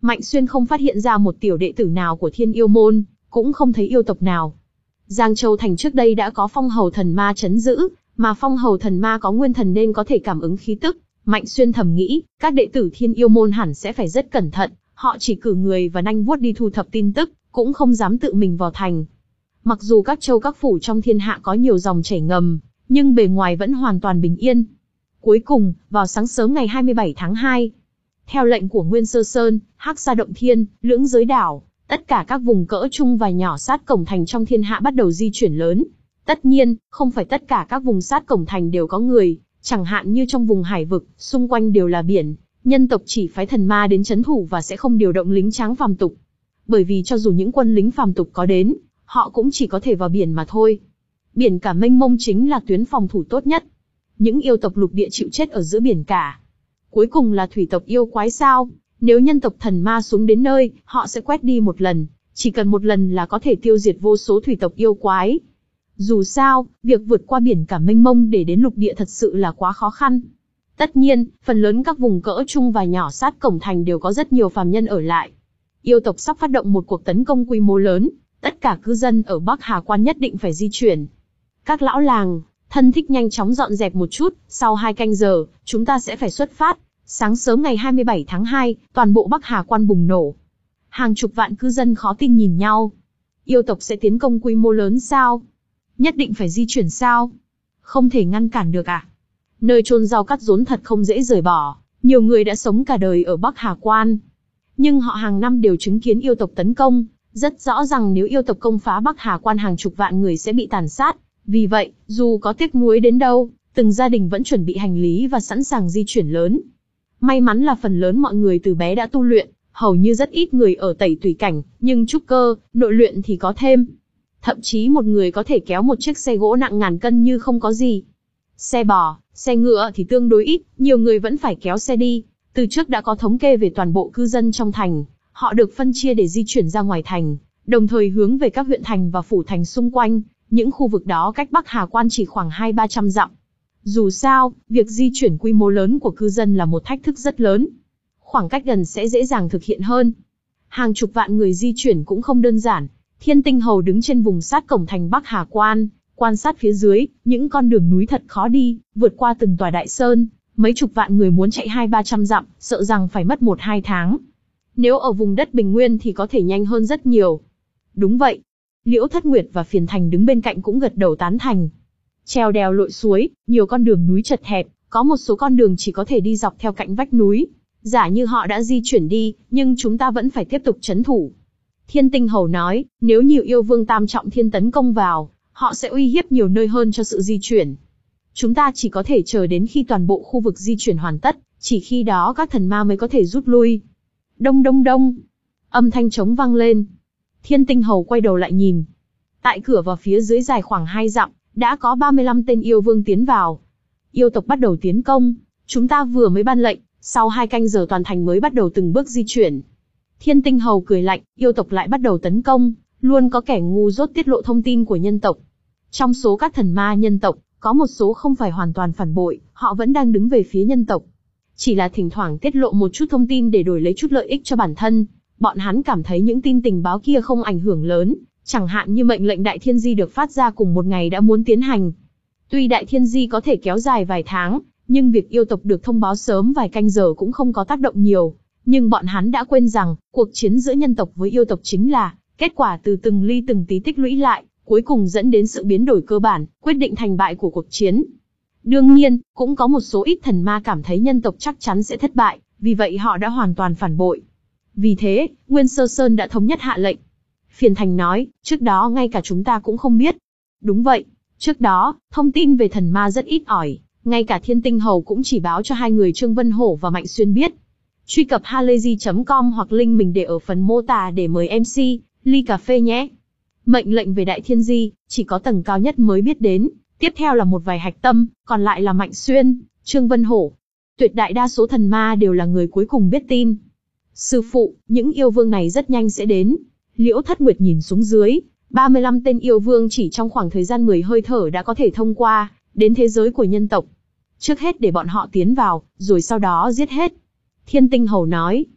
Mạnh Xuyên không phát hiện ra một tiểu đệ tử nào của Thiên Yêu Môn, cũng không thấy yêu tộc nào. Giang Châu Thành trước đây đã có phong hầu thần ma trấn giữ, mà phong hầu thần ma có nguyên thần nên có thể cảm ứng khí tức. Mạnh Xuyên thầm nghĩ, các đệ tử Thiên Yêu Môn hẳn sẽ phải rất cẩn thận, họ chỉ cử người và nanh vuốt đi thu thập tin tức, cũng không dám tự mình vào thành. Mặc dù các châu các phủ trong thiên hạ có nhiều dòng chảy ngầm, nhưng bề ngoài vẫn hoàn toàn bình yên. Cuối cùng, vào sáng sớm ngày hai mươi bảy tháng hai, theo lệnh của Nguyên Sơ Sơn, Hắc Sa Động Thiên, Lưỡng Giới Đảo, tất cả các vùng cỡ trung và nhỏ sát cổng thành trong thiên hạ bắt đầu di chuyển lớn. Tất nhiên, không phải tất cả các vùng sát cổng thành đều có người, chẳng hạn như trong vùng hải vực, xung quanh đều là biển, nhân tộc chỉ phái thần ma đến trấn thủ và sẽ không điều động lính tráng phàm tục. Bởi vì cho dù những quân lính phàm tục có đến, họ cũng chỉ có thể vào biển mà thôi. Biển cả mênh mông chính là tuyến phòng thủ tốt nhất. Những yêu tộc lục địa chịu chết ở giữa biển cả. Cuối cùng là thủy tộc yêu quái sao? Nếu nhân tộc thần ma xuống đến nơi, họ sẽ quét đi một lần, chỉ cần một lần là có thể tiêu diệt vô số thủy tộc yêu quái. Dù sao, việc vượt qua biển cả mênh mông để đến lục địa thật sự là quá khó khăn. Tất nhiên, phần lớn các vùng cỡ trung và nhỏ sát cổng thành đều có rất nhiều phàm nhân ở lại. Yêu tộc sắp phát động một cuộc tấn công quy mô lớn, tất cả cư dân ở Bắc Hà Quan nhất định phải di chuyển. Các lão làng, thân thích nhanh chóng dọn dẹp một chút, sau hai canh giờ, chúng ta sẽ phải xuất phát. Sáng sớm ngày hai mươi bảy tháng hai, toàn bộ Bắc Hà Quan bùng nổ. Hàng chục vạn cư dân khó tin nhìn nhau. Yêu tộc sẽ tiến công quy mô lớn sao? Nhất định phải di chuyển sao? Không thể ngăn cản được à? Nơi chôn rau cắt rốn thật không dễ rời bỏ, nhiều người đã sống cả đời ở Bắc Hà Quan. Nhưng họ hàng năm đều chứng kiến yêu tộc tấn công, rất rõ rằng nếu yêu tộc công phá Bắc Hà Quan hàng chục vạn người sẽ bị tàn sát. Vì vậy, dù có tiếc nuối đến đâu, từng gia đình vẫn chuẩn bị hành lý và sẵn sàng di chuyển lớn. May mắn là phần lớn mọi người từ bé đã tu luyện, hầu như rất ít người ở tẩy tùy cảnh, nhưng trúc cơ, nội luyện thì có thêm. Thậm chí một người có thể kéo một chiếc xe gỗ nặng ngàn cân như không có gì. Xe bò, xe ngựa thì tương đối ít, nhiều người vẫn phải kéo xe đi. Từ trước đã có thống kê về toàn bộ cư dân trong thành, họ được phân chia để di chuyển ra ngoài thành, đồng thời hướng về các huyện thành và phủ thành xung quanh. Những khu vực đó cách Bắc Hà Quan chỉ khoảng hai ba trăm dặm. Dù sao, việc di chuyển quy mô lớn của cư dân là một thách thức rất lớn. Khoảng cách gần sẽ dễ dàng thực hiện hơn. Hàng chục vạn người di chuyển cũng không đơn giản. Thiên Tinh Hầu đứng trên vùng sát cổng thành Bắc Hà Quan, quan sát phía dưới, những con đường núi thật khó đi, vượt qua từng tòa đại sơn. Mấy chục vạn người muốn chạy hai ba trăm dặm, sợ rằng phải mất một hai tháng. Nếu ở vùng đất bình nguyên thì có thể nhanh hơn rất nhiều. Đúng vậy. Liễu Thất Nguyệt và Phiền Thành đứng bên cạnh cũng gật đầu tán thành. Treo đèo lội suối, nhiều con đường núi chật hẹp, có một số con đường chỉ có thể đi dọc theo cạnh vách núi. Giả như họ đã di chuyển đi, nhưng chúng ta vẫn phải tiếp tục trấn thủ. Thiên Tinh Hầu nói, nếu nhiều yêu vương tam trọng thiên tấn công vào, họ sẽ uy hiếp nhiều nơi hơn cho sự di chuyển. Chúng ta chỉ có thể chờ đến khi toàn bộ khu vực di chuyển hoàn tất, chỉ khi đó các thần ma mới có thể rút lui. Đông đông đông, âm thanh trống vang lên. Thiên Tinh Hầu quay đầu lại nhìn. Tại cửa vào phía dưới dài khoảng hai dặm, đã có ba mươi lăm tên yêu vương tiến vào. Yêu tộc bắt đầu tiến công, chúng ta vừa mới ban lệnh, sau hai canh giờ toàn thành mới bắt đầu từng bước di chuyển. Thiên Tinh Hầu cười lạnh, yêu tộc lại bắt đầu tấn công, luôn có kẻ ngu dốt tiết lộ thông tin của nhân tộc. Trong số các thần ma nhân tộc, có một số không phải hoàn toàn phản bội, họ vẫn đang đứng về phía nhân tộc. Chỉ là thỉnh thoảng tiết lộ một chút thông tin để đổi lấy chút lợi ích cho bản thân. Bọn hắn cảm thấy những tin tình báo kia không ảnh hưởng lớn, chẳng hạn như mệnh lệnh Đại Thiên Di được phát ra cùng một ngày đã muốn tiến hành. Tuy Đại Thiên Di có thể kéo dài vài tháng, nhưng việc yêu tộc được thông báo sớm vài canh giờ cũng không có tác động nhiều. Nhưng bọn hắn đã quên rằng, cuộc chiến giữa nhân tộc với yêu tộc chính là kết quả từ từng ly từng tí tích lũy lại, cuối cùng dẫn đến sự biến đổi cơ bản, quyết định thành bại của cuộc chiến. Đương nhiên, cũng có một số ít thần ma cảm thấy nhân tộc chắc chắn sẽ thất bại, vì vậy họ đã hoàn toàn phản bội. Vì thế, Nguyên Sơ Sơn đã thống nhất hạ lệnh. Phiền Thành nói, trước đó ngay cả chúng ta cũng không biết. Đúng vậy, trước đó, thông tin về thần ma rất ít ỏi, ngay cả Thiên Tinh Hầu cũng chỉ báo cho hai người Trương Vân Hổ và Mạnh Xuyên biết. Truy cập halayzi chấm com hoặc link mình để ở phần mô tả để mời em xê, ly cà phê nhé. Mệnh lệnh về Đại Thiên Di, chỉ có tầng cao nhất mới biết đến, tiếp theo là một vài hạch tâm, còn lại là Mạnh Xuyên, Trương Vân Hổ. Tuyệt đại đa số thần ma đều là người cuối cùng biết tin. Sư phụ, những yêu vương này rất nhanh sẽ đến. Liễu Thất Nguyệt nhìn xuống dưới, ba mươi lăm tên yêu vương chỉ trong khoảng thời gian mười hơi thở đã có thể thông qua, đến thế giới của nhân tộc. Trước hết để bọn họ tiến vào, rồi sau đó giết hết. Thiên Tinh Hầu nói.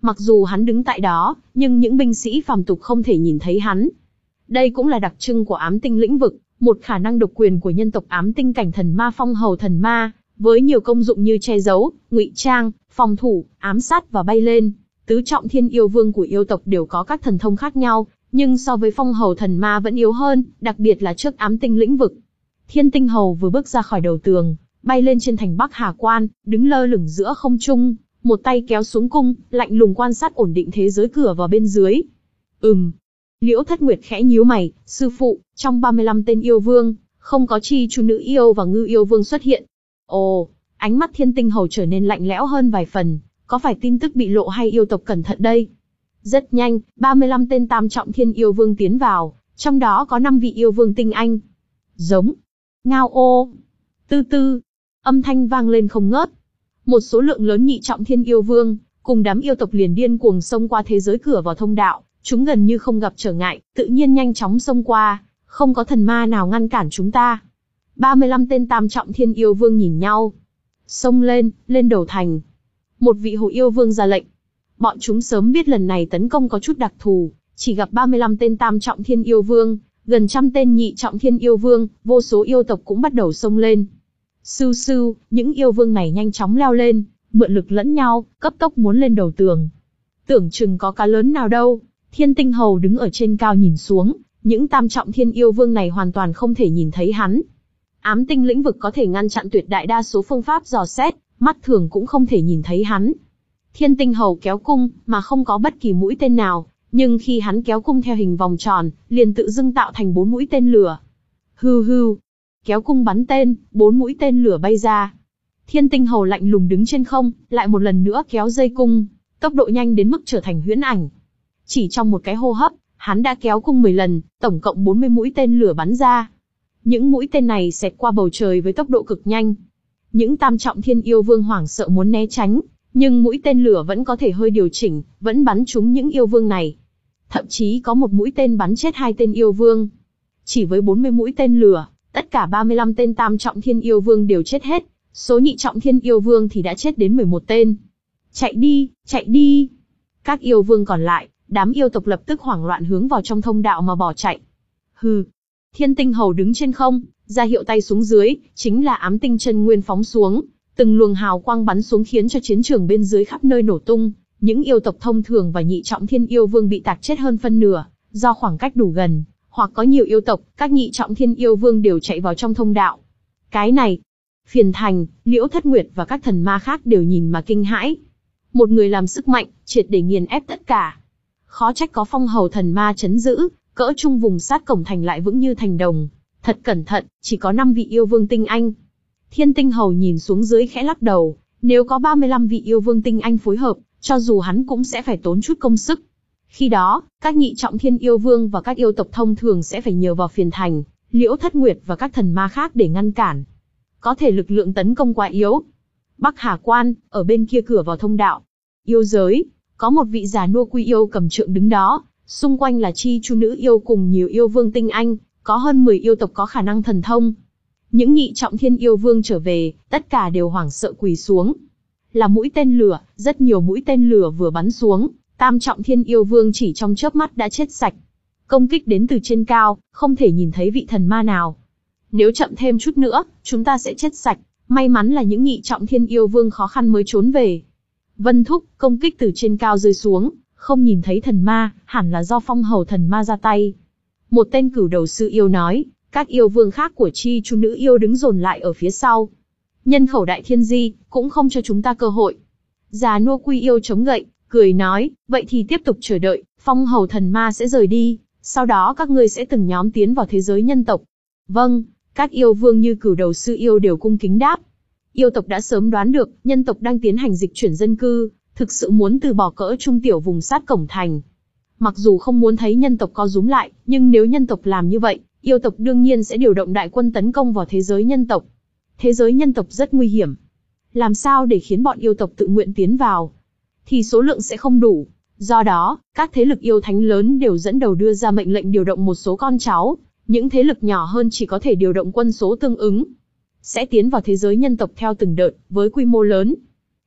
Mặc dù hắn đứng tại đó, nhưng những binh sĩ phàm tục không thể nhìn thấy hắn. Đây cũng là đặc trưng của ám tinh lĩnh vực, một khả năng độc quyền của nhân tộc ám tinh cảnh thần ma phong hầu thần ma, với nhiều công dụng như che giấu, ngụy trang, phòng thủ, ám sát và bay lên. Tứ trọng thiên yêu vương của yêu tộc đều có các thần thông khác nhau, nhưng so với phong hầu thần ma vẫn yếu hơn, đặc biệt là trước ám tinh lĩnh vực. Thiên tinh hầu vừa bước ra khỏi đầu tường, bay lên trên thành Bắc Hà Quan, đứng lơ lửng giữa không trung, một tay kéo xuống cung, lạnh lùng quan sát ổn định thế giới cửa vào bên dưới. Ừm. Liễu Thất Nguyệt khẽ nhíu mày, sư phụ, trong ba mươi lăm tên yêu vương, không có chi chu nữ yêu và ngư yêu vương xuất hiện. Ồ, ánh mắt thiên tinh hầu trở nên lạnh lẽo hơn vài phần, có phải tin tức bị lộ hay yêu tộc cẩn thận đây? Rất nhanh, ba mươi lăm tên tam trọng thiên yêu vương tiến vào, trong đó có năm vị yêu vương tinh anh. Giống. Ngao ô. Tư tư. Âm thanh vang lên không ngớt. Một số lượng lớn nhị trọng thiên yêu vương, cùng đám yêu tộc liền điên cuồng xông qua thế giới cửa vào thông đạo, chúng gần như không gặp trở ngại, tự nhiên nhanh chóng xông qua, không có thần ma nào ngăn cản chúng ta. ba mươi lăm tên tam trọng thiên yêu vương nhìn nhau. Xông lên, lên đầu thành. Một vị hồ yêu vương ra lệnh. Bọn chúng sớm biết lần này tấn công có chút đặc thù, chỉ gặp ba mươi lăm tên tam trọng thiên yêu vương, gần trăm tên nhị trọng thiên yêu vương, vô số yêu tộc cũng bắt đầu xông lên. Sưu sưu, những yêu vương này nhanh chóng leo lên, mượn lực lẫn nhau, cấp tốc muốn lên đầu tường. Tưởng chừng có cá lớn nào đâu, thiên tinh hầu đứng ở trên cao nhìn xuống, những tam trọng thiên yêu vương này hoàn toàn không thể nhìn thấy hắn. Ám tinh lĩnh vực có thể ngăn chặn tuyệt đại đa số phương pháp dò xét, mắt thường cũng không thể nhìn thấy hắn. Thiên tinh hầu kéo cung, mà không có bất kỳ mũi tên nào, nhưng khi hắn kéo cung theo hình vòng tròn, liền tự dưng tạo thành bốn mũi tên lửa. Hưu hưu. Kéo cung bắn tên, bốn mũi tên lửa bay ra. Thiên tinh hầu lạnh lùng đứng trên không, lại một lần nữa kéo dây cung, tốc độ nhanh đến mức trở thành huyễn ảnh. Chỉ trong một cái hô hấp, hắn đã kéo cung mười lần, tổng cộng bốn mươi mũi tên lửa bắn ra. Những mũi tên này xẹt qua bầu trời với tốc độ cực nhanh. Những tam trọng thiên yêu vương hoảng sợ muốn né tránh, nhưng mũi tên lửa vẫn có thể hơi điều chỉnh, vẫn bắn trúng những yêu vương này. Thậm chí có một mũi tên bắn chết hai tên yêu vương. Chỉ với bốn mươi mũi tên lửa, tất cả ba mươi lăm tên tam trọng thiên yêu vương đều chết hết, số nhị trọng thiên yêu vương thì đã chết đến mười một tên. Chạy đi, chạy đi. Các yêu vương còn lại, đám yêu tộc lập tức hoảng loạn hướng vào trong thông đạo mà bỏ chạy. Hừ. Thiên tinh hầu đứng trên không, ra hiệu tay xuống dưới, chính là ám tinh chân nguyên phóng xuống. Từng luồng hào quang bắn xuống khiến cho chiến trường bên dưới khắp nơi nổ tung. Những yêu tộc thông thường và nhị trọng thiên yêu vương bị tạc chết hơn phân nửa, do khoảng cách đủ gần, hoặc có nhiều yêu tộc, các nhị trọng thiên yêu vương đều chạy vào trong thông đạo. Cái này, Phiền Thành, Liễu Thất Nguyệt và các thần ma khác đều nhìn mà kinh hãi. Một người làm sức mạnh, triệt để nghiền ép tất cả. Khó trách có phong hầu thần ma chấn giữ, cỡ trung vùng sát cổng thành lại vững như thành đồng. Thật cẩn thận, chỉ có năm vị yêu vương tinh anh. Thiên tinh hầu nhìn xuống dưới khẽ lắc đầu, nếu có ba mươi lăm vị yêu vương tinh anh phối hợp, cho dù hắn cũng sẽ phải tốn chút công sức. Khi đó, các nhị trọng thiên yêu vương và các yêu tộc thông thường sẽ phải nhờ vào Phiền Thành, Liễu Thất Nguyệt và các thần ma khác để ngăn cản. Có thể lực lượng tấn công quá yếu. Bắc Hà Quan, ở bên kia cửa vào thông đạo. Yêu giới, có một vị già nua quy yêu cầm trượng đứng đó, xung quanh là chi chu nữ yêu cùng nhiều yêu vương tinh anh, có hơn mười yêu tộc có khả năng thần thông. Những nhị trọng thiên yêu vương trở về, tất cả đều hoảng sợ quỳ xuống. Là mũi tên lửa, rất nhiều mũi tên lửa vừa bắn xuống, tam trọng thiên yêu vương chỉ trong chớp mắt đã chết sạch. Công kích đến từ trên cao, không thể nhìn thấy vị thần ma nào. Nếu chậm thêm chút nữa, chúng ta sẽ chết sạch. May mắn là những nhị trọng thiên yêu vương khó khăn mới trốn về. Vân thúc, công kích từ trên cao rơi xuống, không nhìn thấy thần ma, hẳn là do phong hầu thần ma ra tay. Một tên cửu đầu sư yêu nói, các yêu vương khác của chi chu nữ yêu đứng dồn lại ở phía sau. Nhân khẩu đại thiên di, cũng không cho chúng ta cơ hội. Già nua quy yêu chống gậy, cười nói, vậy thì tiếp tục chờ đợi, phong hầu thần ma sẽ rời đi, sau đó các ngươi sẽ từng nhóm tiến vào thế giới nhân tộc. Vâng, các yêu vương như cửu đầu sư yêu đều cung kính đáp. Yêu tộc đã sớm đoán được, nhân tộc đang tiến hành dịch chuyển dân cư, thực sự muốn từ bỏ cỡ trung tiểu vùng sát cổng thành. Mặc dù không muốn thấy nhân tộc co rúm lại, nhưng nếu nhân tộc làm như vậy, yêu tộc đương nhiên sẽ điều động đại quân tấn công vào thế giới nhân tộc. Thế giới nhân tộc rất nguy hiểm. Làm sao để khiến bọn yêu tộc tự nguyện tiến vào? Thì số lượng sẽ không đủ. Do đó, các thế lực yêu thánh lớn đều dẫn đầu đưa ra mệnh lệnh điều động một số con cháu. Những thế lực nhỏ hơn chỉ có thể điều động quân số tương ứng. Sẽ tiến vào thế giới nhân tộc theo từng đợt, với quy mô lớn.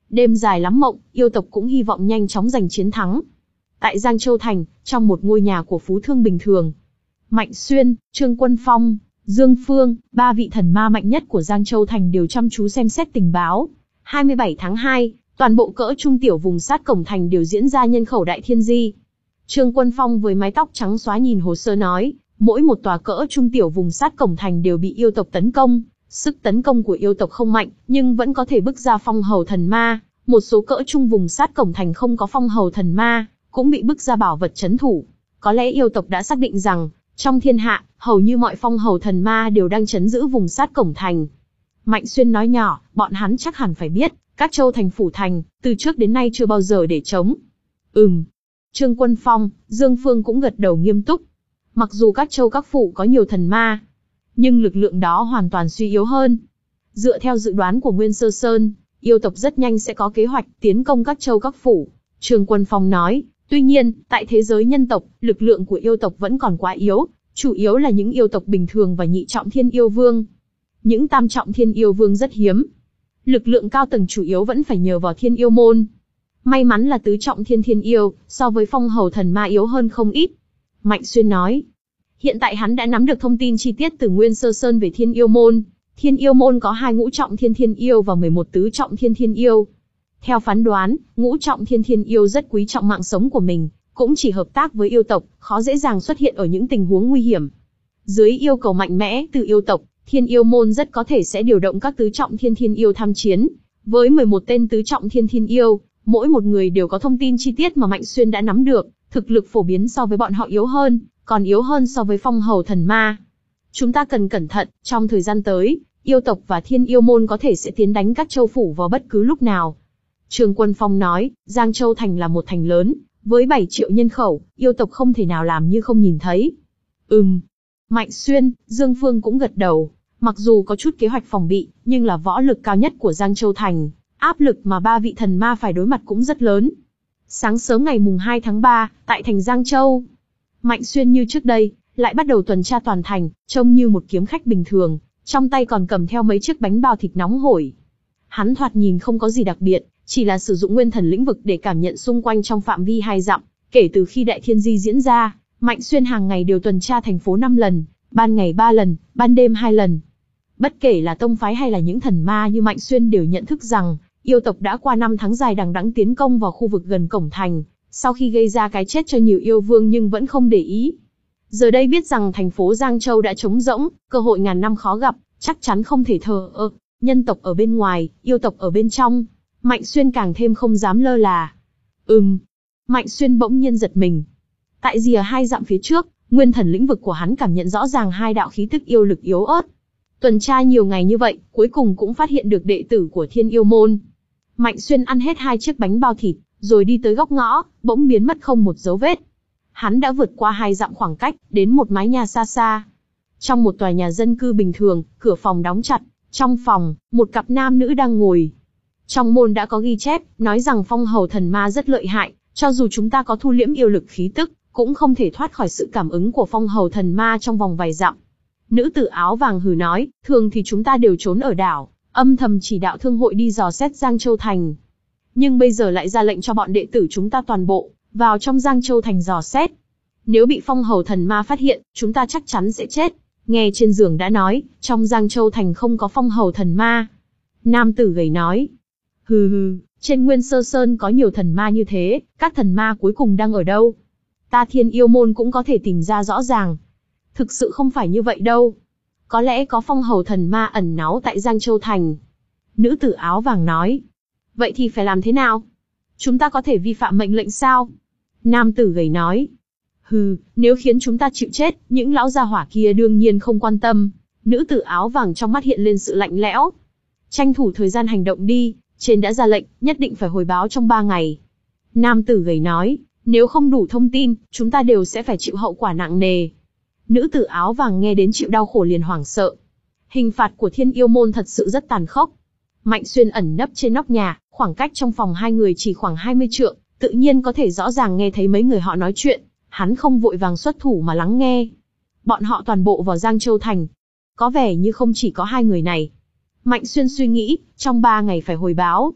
Đêm dài lắm mộng, yêu tộc cũng hy vọng nhanh chóng giành chiến thắng. Tại Giang Châu Thành, trong một ngôi nhà của phú thương bình thường, Mạnh Xuyên, Trương Quân Phong, Dương Phương, ba vị thần ma mạnh nhất của Giang Châu Thành đều chăm chú xem xét tình báo. hai mươi bảy tháng hai, toàn bộ cỡ trung tiểu vùng sát cổng thành đều diễn ra nhân khẩu đại thiên di. Trương Quân Phong với mái tóc trắng xóa nhìn hồ sơ nói, mỗi một tòa cỡ trung tiểu vùng sát cổng thành đều bị yêu tộc tấn công. Sức tấn công của yêu tộc không mạnh, nhưng vẫn có thể bức ra phong hầu thần ma. Một số cỡ trung vùng sát cổng thành không có phong hầu thần ma, cũng bị bức ra bảo vật trấn thủ. Có lẽ yêu tộc đã xác định rằng, trong thiên hạ, hầu như mọi phong hầu thần ma đều đang trấn giữ vùng sát cổng thành. Mạnh Xuyên nói nhỏ, bọn hắn chắc hẳn phải biết, các châu thành phủ thành, từ trước đến nay chưa bao giờ để trống. Ừm. Trương Quân Phong, Dương Phương cũng gật đầu nghiêm túc. Mặc dù các châu các phủ có nhiều thần ma, nhưng lực lượng đó hoàn toàn suy yếu hơn. Dựa theo dự đoán của Nguyên Sơ Sơn, yêu tộc rất nhanh sẽ có kế hoạch tiến công các châu các phủ. Trương Quân Phong nói, tuy nhiên, tại thế giới nhân tộc, lực lượng của yêu tộc vẫn còn quá yếu, chủ yếu là những yêu tộc bình thường và nhị trọng thiên yêu vương. Những tam trọng thiên yêu vương rất hiếm. Lực lượng cao tầng chủ yếu vẫn phải nhờ vào thiên yêu môn. May mắn là tứ trọng thiên thiên yêu, so với phong hầu thần ma yếu hơn không ít. Mạnh Xuyên nói, hiện tại hắn đã nắm được thông tin chi tiết từ Nguyên Sơ Sơn về thiên yêu môn. Thiên yêu môn có hai ngũ trọng thiên thiên yêu và mười một tứ trọng thiên thiên yêu. Theo phán đoán, ngũ trọng thiên thiên yêu rất quý trọng mạng sống của mình, cũng chỉ hợp tác với yêu tộc, khó dễ dàng xuất hiện ở những tình huống nguy hiểm. Dưới yêu cầu mạnh mẽ từ yêu tộc, thiên yêu môn rất có thể sẽ điều động các tứ trọng thiên thiên yêu tham chiến. Với mười một tên tứ trọng thiên thiên yêu, mỗi một người đều có thông tin chi tiết mà Mạnh Xuyên đã nắm được, thực lực phổ biến so với bọn họ yếu hơn, còn yếu hơn so với phong hầu thần ma. Chúng ta cần cẩn thận, trong thời gian tới, yêu tộc và thiên yêu môn có thể sẽ tiến đánh các châu phủ vào bất cứ lúc nào. Trương Quân Phong nói, Giang Châu Thành là một thành lớn, với bảy triệu nhân khẩu, yêu tộc không thể nào làm như không nhìn thấy. Ừm. Mạnh Xuyên, Dương Phương cũng gật đầu, mặc dù có chút kế hoạch phòng bị, nhưng là võ lực cao nhất của Giang Châu Thành, áp lực mà ba vị thần ma phải đối mặt cũng rất lớn. Sáng sớm ngày mùng hai tháng ba, tại thành Giang Châu, Mạnh Xuyên như trước đây, lại bắt đầu tuần tra toàn thành, trông như một kiếm khách bình thường, trong tay còn cầm theo mấy chiếc bánh bao thịt nóng hổi. Hắn thoạt nhìn không có gì đặc biệt, chỉ là sử dụng nguyên thần lĩnh vực để cảm nhận xung quanh trong phạm vi hai dặm. Kể từ khi Đại Thiên Di diễn ra, Mạnh Xuyên hàng ngày đều tuần tra thành phố năm lần, ban ngày ba lần, ban đêm hai lần. Bất kể là tông phái hay là những thần ma như Mạnh Xuyên đều nhận thức rằng, yêu tộc đã qua năm tháng dài đằng đẵng tiến công vào khu vực gần cổng thành, sau khi gây ra cái chết cho nhiều yêu vương nhưng vẫn không để ý. Giờ đây biết rằng thành phố Giang Châu đã trống rỗng, cơ hội ngàn năm khó gặp, chắc chắn không thể thờ ơ. Nhân tộc ở bên ngoài, yêu tộc ở bên trong, Mạnh Xuyên càng thêm không dám lơ là. Ừm. Mạnh Xuyên bỗng nhiên giật mình. Tại rìa hai dặm phía trước, nguyên thần lĩnh vực của hắn cảm nhận rõ ràng hai đạo khí tức yêu lực yếu ớt. Tuần tra nhiều ngày như vậy, cuối cùng cũng phát hiện được đệ tử của Thiên Yêu Môn. Mạnh Xuyên ăn hết hai chiếc bánh bao thịt, rồi đi tới góc ngõ, bỗng biến mất không một dấu vết. Hắn đã vượt qua hai dặm khoảng cách, đến một mái nhà xa xa. Trong một tòa nhà dân cư bình thường, cửa phòng đóng chặt. Trong phòng, một cặp nam nữ đang ngồi. Trong môn đã có ghi chép, nói rằng phong hầu thần ma rất lợi hại, cho dù chúng ta có thu liễm yêu lực khí tức, cũng không thể thoát khỏi sự cảm ứng của phong hầu thần ma trong vòng vài dặm. Nữ tử áo vàng hừ nói, thường thì chúng ta đều trốn ở đảo, âm thầm chỉ đạo thương hội đi dò xét Giang Châu Thành. Nhưng bây giờ lại ra lệnh cho bọn đệ tử chúng ta toàn bộ, vào trong Giang Châu Thành dò xét. Nếu bị phong hầu thần ma phát hiện, chúng ta chắc chắn sẽ chết. Nghe trên giường đã nói, trong Giang Châu Thành không có phong hầu thần ma. Nam tử gầy nói, hừ hừ, trên Nguyên Sơ Sơn có nhiều thần ma như thế, các thần ma cuối cùng đang ở đâu? Ta Thiên Yêu Môn cũng có thể tìm ra rõ ràng. Thực sự không phải như vậy đâu. Có lẽ có phong hầu thần ma ẩn náu tại Giang Châu Thành. Nữ tử áo vàng nói, vậy thì phải làm thế nào? Chúng ta có thể vi phạm mệnh lệnh sao? Nam tử gầy nói, hừ, nếu khiến chúng ta chịu chết, những lão gia hỏa kia đương nhiên không quan tâm. Nữ tử áo vàng trong mắt hiện lên sự lạnh lẽo. Tranh thủ thời gian hành động đi, trên đã ra lệnh, nhất định phải hồi báo trong ba ngày. Nam tử gầy nói, nếu không đủ thông tin, chúng ta đều sẽ phải chịu hậu quả nặng nề. Nữ tử áo vàng nghe đến chịu đau khổ liền hoảng sợ. Hình phạt của Thiên Yêu Môn thật sự rất tàn khốc. Mạnh Xuyên ẩn nấp trên nóc nhà, khoảng cách trong phòng hai người chỉ khoảng hai mươi trượng, tự nhiên có thể rõ ràng nghe thấy mấy người họ nói chuyện. Hắn không vội vàng xuất thủ mà lắng nghe. Bọn họ toàn bộ vào Giang Châu Thành. Có vẻ như không chỉ có hai người này. Mạnh Xuyên suy nghĩ, trong ba ngày phải hồi báo.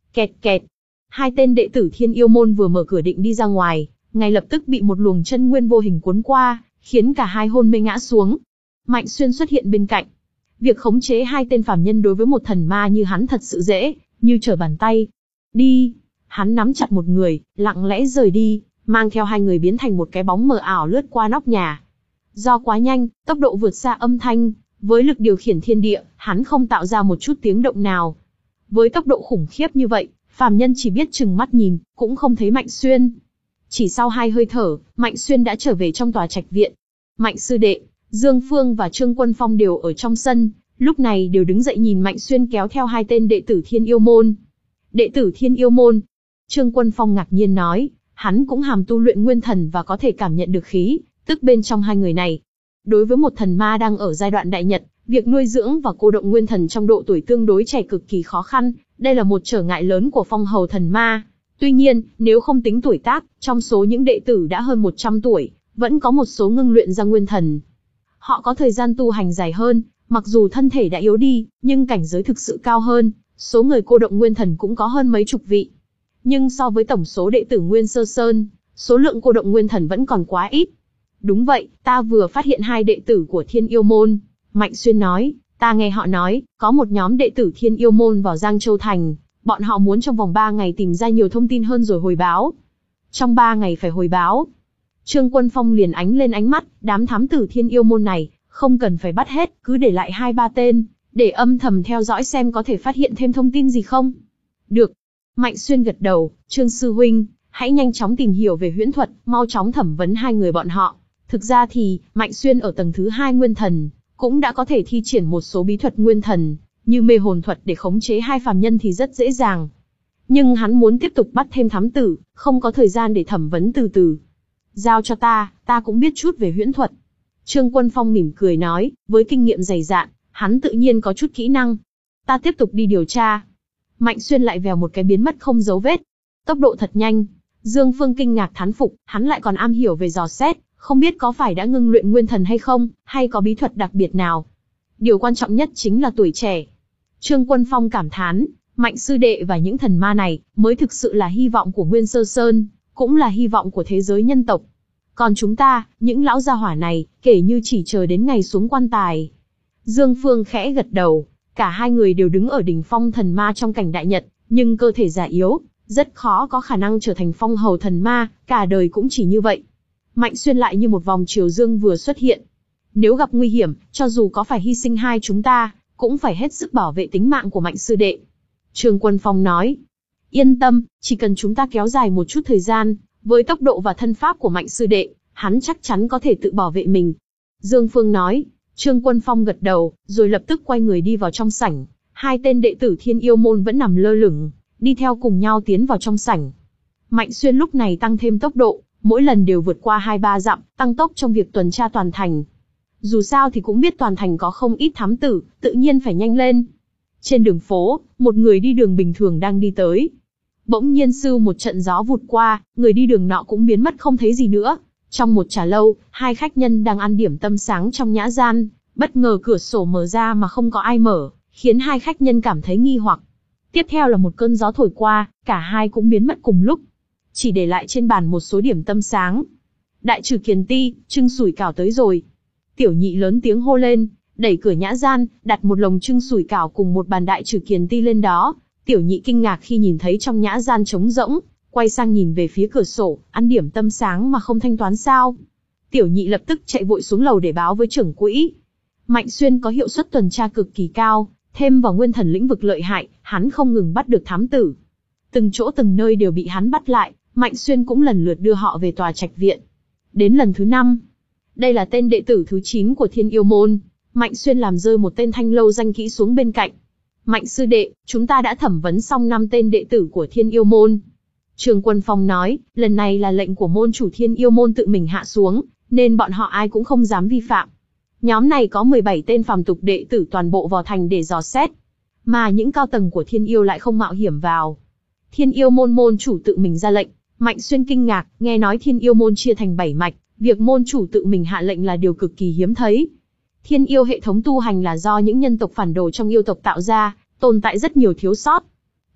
Kẹt kẹt. Hai tên đệ tử Thiên Yêu Môn vừa mở cửa định đi ra ngoài, ngay lập tức bị một luồng chân nguyên vô hình cuốn qua, khiến cả hai hôn mê ngã xuống. Mạnh Xuyên xuất hiện bên cạnh. Việc khống chế hai tên phàm nhân đối với một thần ma như hắn thật sự dễ, như trở bàn tay. Đi. Hắn nắm chặt một người, lặng lẽ rời đi, mang theo hai người biến thành một cái bóng mờ ảo lướt qua nóc nhà. Do quá nhanh, tốc độ vượt xa âm thanh, với lực điều khiển thiên địa, hắn không tạo ra một chút tiếng động nào. Với tốc độ khủng khiếp như vậy, phàm nhân chỉ biết chừng mắt nhìn, cũng không thấy Mạnh Xuyên. Chỉ sau hai hơi thở, Mạnh Xuyên đã trở về trong tòa trạch viện. Mạnh sư đệ, Dương Phương và Trương Quân Phong đều ở trong sân, lúc này đều đứng dậy nhìn Mạnh Xuyên kéo theo hai tên đệ tử Thiên Yêu Môn. Đệ tử Thiên Yêu Môn? Trương Quân Phong ngạc nhiên nói, hắn cũng hàm tu luyện nguyên thần và có thể cảm nhận được khí, tức bên trong hai người này. Đối với một thần ma đang ở giai đoạn đại nhật, việc nuôi dưỡng và cô động nguyên thần trong độ tuổi tương đối trẻ cực kỳ khó khăn, đây là một trở ngại lớn của phong hầu thần ma. Tuy nhiên, nếu không tính tuổi tác, trong số những đệ tử đã hơn một trăm tuổi, vẫn có một số ngưng luyện ra nguyên thần. Họ có thời gian tu hành dài hơn, mặc dù thân thể đã yếu đi, nhưng cảnh giới thực sự cao hơn, số người cô động nguyên thần cũng có hơn mấy chục vị. Nhưng so với tổng số đệ tử Nguyên Sơ Sơn, số lượng cô động nguyên thần vẫn còn quá ít. Đúng vậy, ta vừa phát hiện hai đệ tử của Thiên Yêu Môn. Mạnh Xuyên nói, ta nghe họ nói, có một nhóm đệ tử Thiên Yêu Môn vào Giang Châu Thành, bọn họ muốn trong vòng ba ngày tìm ra nhiều thông tin hơn rồi hồi báo. Trong ba ngày phải hồi báo. Trương Quân Phong liền ánh lên ánh mắt, đám thám tử Thiên Yêu Môn này, không cần phải bắt hết, cứ để lại hai ba tên, để âm thầm theo dõi xem có thể phát hiện thêm thông tin gì không. Được. Mạnh Xuyên gật đầu, Trương Sư Huynh, hãy nhanh chóng tìm hiểu về huyễn thuật, mau chóng thẩm vấn hai người bọn họ. Thực ra thì, Mạnh Xuyên ở tầng thứ hai nguyên thần, cũng đã có thể thi triển một số bí thuật nguyên thần, như mê hồn thuật để khống chế hai phàm nhân thì rất dễ dàng. Nhưng hắn muốn tiếp tục bắt thêm thám tử, không có thời gian để thẩm vấn từ từ. Giao cho ta, ta cũng biết chút về huyễn thuật. Trương Quân Phong mỉm cười nói, với kinh nghiệm dày dạn, hắn tự nhiên có chút kỹ năng. Ta tiếp tục đi điều tra. Mạnh Xuyên lại vèo một cái biến mất không dấu vết. Tốc độ thật nhanh. Dương Phương kinh ngạc thán phục, hắn lại còn am hiểu về dò xét, không biết có phải đã ngưng luyện nguyên thần hay không, hay có bí thuật đặc biệt nào. Điều quan trọng nhất chính là tuổi trẻ. Trương Quân Phong cảm thán, Mạnh sư đệ và những thần ma này mới thực sự là hy vọng của Nguyên Sơ Sơn, cũng là hy vọng của thế giới nhân tộc. Còn chúng ta, những lão gia hỏa này, kể như chỉ chờ đến ngày xuống quan tài. Dương Phương khẽ gật đầu, cả hai người đều đứng ở đỉnh phong thần ma trong cảnh đại nhật, nhưng cơ thể già yếu, rất khó có khả năng trở thành phong hầu thần ma, cả đời cũng chỉ như vậy. Mạnh Xuyên lại như một vòng chiều dương vừa xuất hiện. Nếu gặp nguy hiểm, cho dù có phải hy sinh hai chúng ta, cũng phải hết sức bảo vệ tính mạng của Mạnh sư đệ. Trương Quân Phong nói, yên tâm, chỉ cần chúng ta kéo dài một chút thời gian, với tốc độ và thân pháp của Mạnh sư đệ, hắn chắc chắn có thể tự bảo vệ mình. Dương Phương nói, Trương Quân Phong gật đầu, rồi lập tức quay người đi vào trong sảnh. Hai tên đệ tử Thiên Yêu Môn vẫn nằm lơ lửng, đi theo cùng nhau tiến vào trong sảnh. Mạnh Xuyên lúc này tăng thêm tốc độ, mỗi lần đều vượt qua hai ba dặm, tăng tốc trong việc tuần tra toàn thành. Dù sao thì cũng biết toàn thành có không ít thám tử, tự nhiên phải nhanh lên. Trên đường phố, một người đi đường bình thường đang đi tới. Bỗng nhiên sưu một trận gió vụt qua, người đi đường nọ cũng biến mất không thấy gì nữa. Trong một trà lâu, hai khách nhân đang ăn điểm tâm sáng trong nhã gian, bất ngờ cửa sổ mở ra mà không có ai mở, khiến hai khách nhân cảm thấy nghi hoặc. Tiếp theo là một cơn gió thổi qua, cả hai cũng biến mất cùng lúc, chỉ để lại trên bàn một số điểm tâm sáng. Đại trừ kiền ti, trưng sủi cảo tới rồi. Tiểu nhị lớn tiếng hô lên, đẩy cửa nhã gian, đặt một lồng trưng sủi cảo cùng một bàn đại trừ kiền ti lên đó. Tiểu nhị kinh ngạc khi nhìn thấy trong nhã gian trống rỗng, quay sang nhìn về phía cửa sổ, ăn điểm tâm sáng mà không thanh toán sao? Tiểu nhị lập tức chạy vội xuống lầu để báo với trưởng quỹ. Mạnh Xuyên có hiệu suất tuần tra cực kỳ cao, thêm vào nguyên thần lĩnh vực lợi hại, hắn không ngừng bắt được thám tử. Từng chỗ từng nơi đều bị hắn bắt lại, Mạnh Xuyên cũng lần lượt đưa họ về tòa trạch viện. Đến lần thứ năm, đây là tên đệ tử thứ chín của Thiên Yêu Môn, Mạnh Xuyên làm rơi một tên thanh lâu danh kỹ xuống bên cạnh. Mạnh sư đệ, chúng ta đã thẩm vấn xong năm tên đệ tử của Thiên Yêu Môn. Trương Quân Phong nói, lần này là lệnh của môn chủ Thiên Yêu Môn tự mình hạ xuống, nên bọn họ ai cũng không dám vi phạm. Nhóm này có mười bảy tên phàm tục đệ tử toàn bộ vào thành để dò xét, mà những cao tầng của Thiên Yêu lại không mạo hiểm vào. Thiên Yêu Môn môn chủ tự mình ra lệnh. Mạnh Xuyên kinh ngạc, nghe nói Thiên Yêu Môn chia thành bảy mạch, việc môn chủ tự mình hạ lệnh là điều cực kỳ hiếm thấy. Thiên Yêu hệ thống tu hành là do những nhân tộc phản đồ trong yêu tộc tạo ra, tồn tại rất nhiều thiếu sót.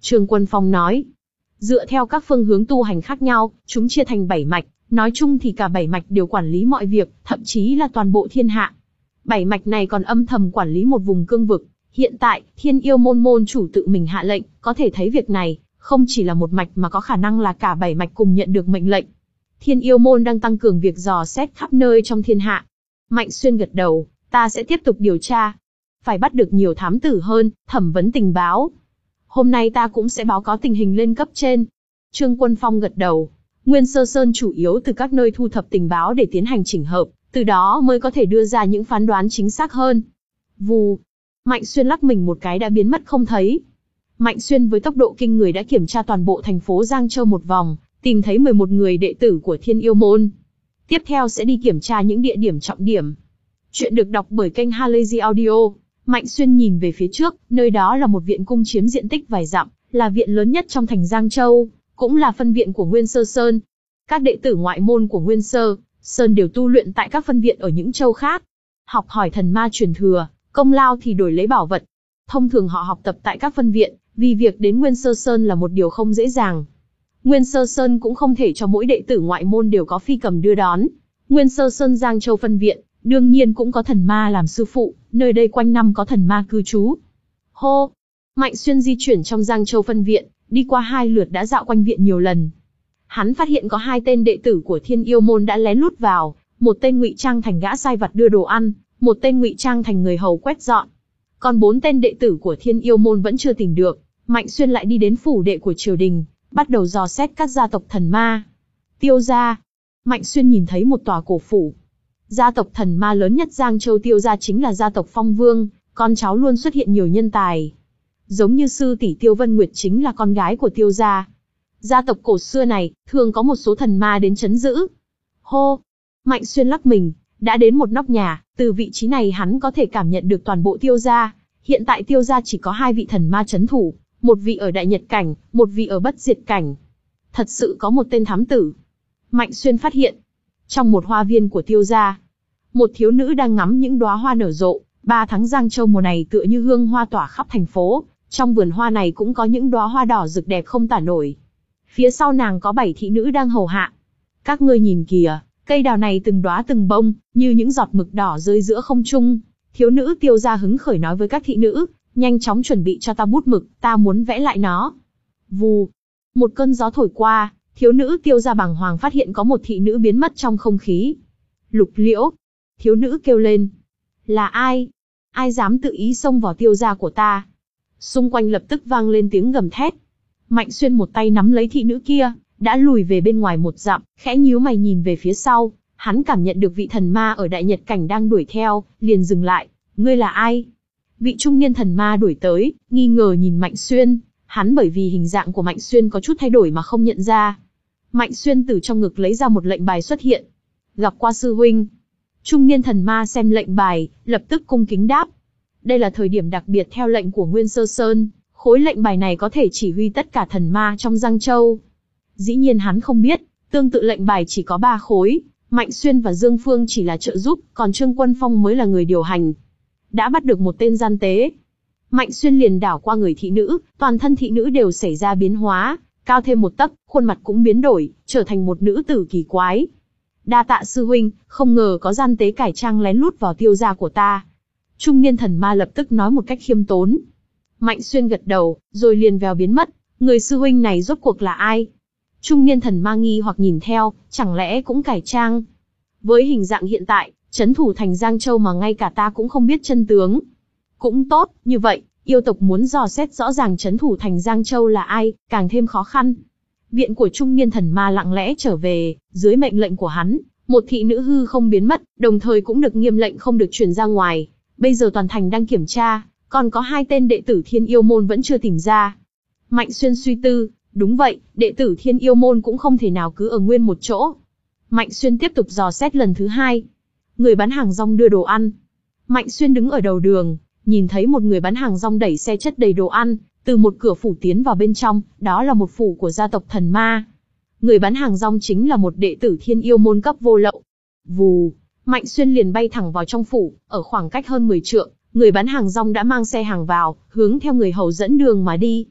Trương Quân Phong nói. Dựa theo các phương hướng tu hành khác nhau, chúng chia thành bảy mạch, nói chung thì cả bảy mạch đều quản lý mọi việc, thậm chí là toàn bộ thiên hạ. Bảy mạch này còn âm thầm quản lý một vùng cương vực. Hiện tại, Thiên Yêu môn môn chủ tự mình hạ lệnh, có thể thấy việc này, không chỉ là một mạch mà có khả năng là cả bảy mạch cùng nhận được mệnh lệnh. Thiên Yêu môn đang tăng cường việc dò xét khắp nơi trong thiên hạ. Mạnh Xuyên gật đầu, ta sẽ tiếp tục điều tra. Phải bắt được nhiều thám tử hơn, thẩm vấn tình báo. Hôm nay ta cũng sẽ báo cáo tình hình lên cấp trên. Trương Quân Phong gật đầu. Nguyên Sơ Sơn chủ yếu từ các nơi thu thập tình báo để tiến hành chỉnh hợp, từ đó mới có thể đưa ra những phán đoán chính xác hơn. Vù. Mạnh Xuyên lắc mình một cái đã biến mất không thấy. Mạnh Xuyên với tốc độ kinh người đã kiểm tra toàn bộ thành phố Giang Châu một vòng, tìm thấy mười một người đệ tử của Thiên Yêu môn. Tiếp theo sẽ đi kiểm tra những địa điểm trọng điểm. Chuyện được đọc bởi kênh Halazy Audio. Mạnh Xuyên nhìn về phía trước, nơi đó là một viện cung chiếm diện tích vài dặm, là viện lớn nhất trong thành Giang Châu, cũng là phân viện của Nguyên Sơ Sơn. Các đệ tử ngoại môn của Nguyên Sơ Sơn đều tu luyện tại các phân viện ở những châu khác. Học hỏi thần ma truyền thừa, công lao thì đổi lấy bảo vật. Thông thường họ học tập tại các phân viện, vì việc đến Nguyên Sơ Sơn là một điều không dễ dàng. Nguyên Sơ Sơn cũng không thể cho mỗi đệ tử ngoại môn đều có phi cầm đưa đón. Nguyên Sơ Sơn Giang Châu phân viện, đương nhiên cũng có thần ma làm sư phụ, nơi đây quanh năm có thần ma cư trú. Hô! Mạnh Xuyên di chuyển trong Giang Châu phân viện, đi qua hai lượt đã dạo quanh viện nhiều lần. Hắn phát hiện có hai tên đệ tử của Thiên Yêu môn đã lén lút vào, một tên ngụy trang thành gã sai vặt đưa đồ ăn, một tên ngụy trang thành người hầu quét dọn. Còn bốn tên đệ tử của Thiên Yêu môn vẫn chưa tìm được. Mạnh Xuyên lại đi đến phủ đệ của triều đình, bắt đầu dò xét các gia tộc thần ma. Tiêu gia. Mạnh Xuyên nhìn thấy một tòa cổ phủ. Gia tộc thần ma lớn nhất Giang Châu Tiêu gia chính là gia tộc Phong Vương, con cháu luôn xuất hiện nhiều nhân tài. Giống như sư tỷ Tiêu Vân Nguyệt chính là con gái của Tiêu gia. Gia tộc cổ xưa này, thường có một số thần ma đến trấn giữ. Hô! Mạnh Xuyên lắc mình, đã đến một nóc nhà, từ vị trí này hắn có thể cảm nhận được toàn bộ Tiêu gia. Hiện tại Tiêu gia chỉ có hai vị thần ma trấn thủ, một vị ở Đại Nhật cảnh, một vị ở Bất Diệt cảnh. Thật sự có một tên thám tử. Mạnh Xuyên phát hiện, trong một hoa viên của Tiêu gia, một thiếu nữ đang ngắm những đóa hoa nở rộ. Ba tháng Giang Châu mùa này tựa như hương hoa tỏa khắp thành phố, trong vườn hoa này cũng có những đóa hoa đỏ rực đẹp không tả nổi. Phía sau nàng có bảy thị nữ đang hầu hạ. Các ngươi nhìn kìa, cây đào này từng đóa từng bông, như những giọt mực đỏ rơi giữa không trung. Thiếu nữ Tiêu gia hứng khởi nói với các thị nữ, nhanh chóng chuẩn bị cho ta bút mực, ta muốn vẽ lại nó. Vù, một cơn gió thổi qua, thiếu nữ Tiêu gia bàng hoàng phát hiện có một thị nữ biến mất trong không khí. Lục Liễu, thiếu nữ kêu lên, là ai? Ai dám tự ý xông vào Tiêu gia của ta? Xung quanh lập tức vang lên tiếng gầm thét. Mạnh Xuyên một tay nắm lấy thị nữ kia, đã lùi về bên ngoài một dặm, khẽ nhíu mày nhìn về phía sau, hắn cảm nhận được vị thần ma ở Đại Nhật cảnh đang đuổi theo, liền dừng lại. Ngươi là ai? Vị trung niên thần ma đuổi tới, nghi ngờ nhìn Mạnh Xuyên, hắn bởi vì hình dạng của Mạnh Xuyên có chút thay đổi mà không nhận ra. Mạnh Xuyên từ trong ngực lấy ra một lệnh bài xuất hiện. Gặp qua sư huynh. Trung niên thần ma xem lệnh bài, lập tức cung kính đáp. Đây là thời điểm đặc biệt theo lệnh của Nguyên Sơ Sơn, khối lệnh bài này có thể chỉ huy tất cả thần ma trong Giang Châu. Dĩ nhiên hắn không biết, tương tự lệnh bài chỉ có ba khối, Mạnh Xuyên và Dương Phương chỉ là trợ giúp, còn Trương Quân Phong mới là người điều hành. Đã bắt được một tên gian tế. Mạnh Xuyên liền đảo qua người thị nữ, toàn thân thị nữ đều xảy ra biến hóa, cao thêm một tấc, khuôn mặt cũng biến đổi, trở thành một nữ tử kỳ quái. Đa tạ sư huynh, không ngờ có gian tế cải trang lén lút vào Tiêu gia của ta. Trung niên thần ma lập tức nói một cách khiêm tốn. Mạnh Xuyên gật đầu, rồi liền vèo biến mất. Người sư huynh này rốt cuộc là ai? Trung niên thần ma nghi hoặc nhìn theo, chẳng lẽ cũng cải trang? Với hình dạng hiện tại, trấn thủ thành Giang Châu mà ngay cả ta cũng không biết chân tướng. Cũng tốt, như vậy, yêu tộc muốn dò xét rõ ràng trấn thủ thành Giang Châu là ai, càng thêm khó khăn. Viện của trung niên thần ma lặng lẽ trở về, dưới mệnh lệnh của hắn, một thị nữ hư không biến mất, đồng thời cũng được nghiêm lệnh không được truyền ra ngoài. Bây giờ toàn thành đang kiểm tra, còn có hai tên đệ tử Thiên Yêu môn vẫn chưa tìm ra. Mạnh Xuyên suy tư, đúng vậy, đệ tử Thiên Yêu môn cũng không thể nào cứ ở nguyên một chỗ. Mạnh Xuyên tiếp tục dò xét lần thứ hai. Người bán hàng rong đưa đồ ăn. Mạnh Xuyên đứng ở đầu đường, nhìn thấy một người bán hàng rong đẩy xe chất đầy đồ ăn, từ một cửa phủ tiến vào bên trong, đó là một phủ của gia tộc thần ma. Người bán hàng rong chính là một đệ tử Thiên Yêu môn cấp vô lậu. Vù, Mạnh Xuyên liền bay thẳng vào trong phủ, ở khoảng cách hơn mười trượng, người bán hàng rong đã mang xe hàng vào, hướng theo người hầu dẫn đường mà đi.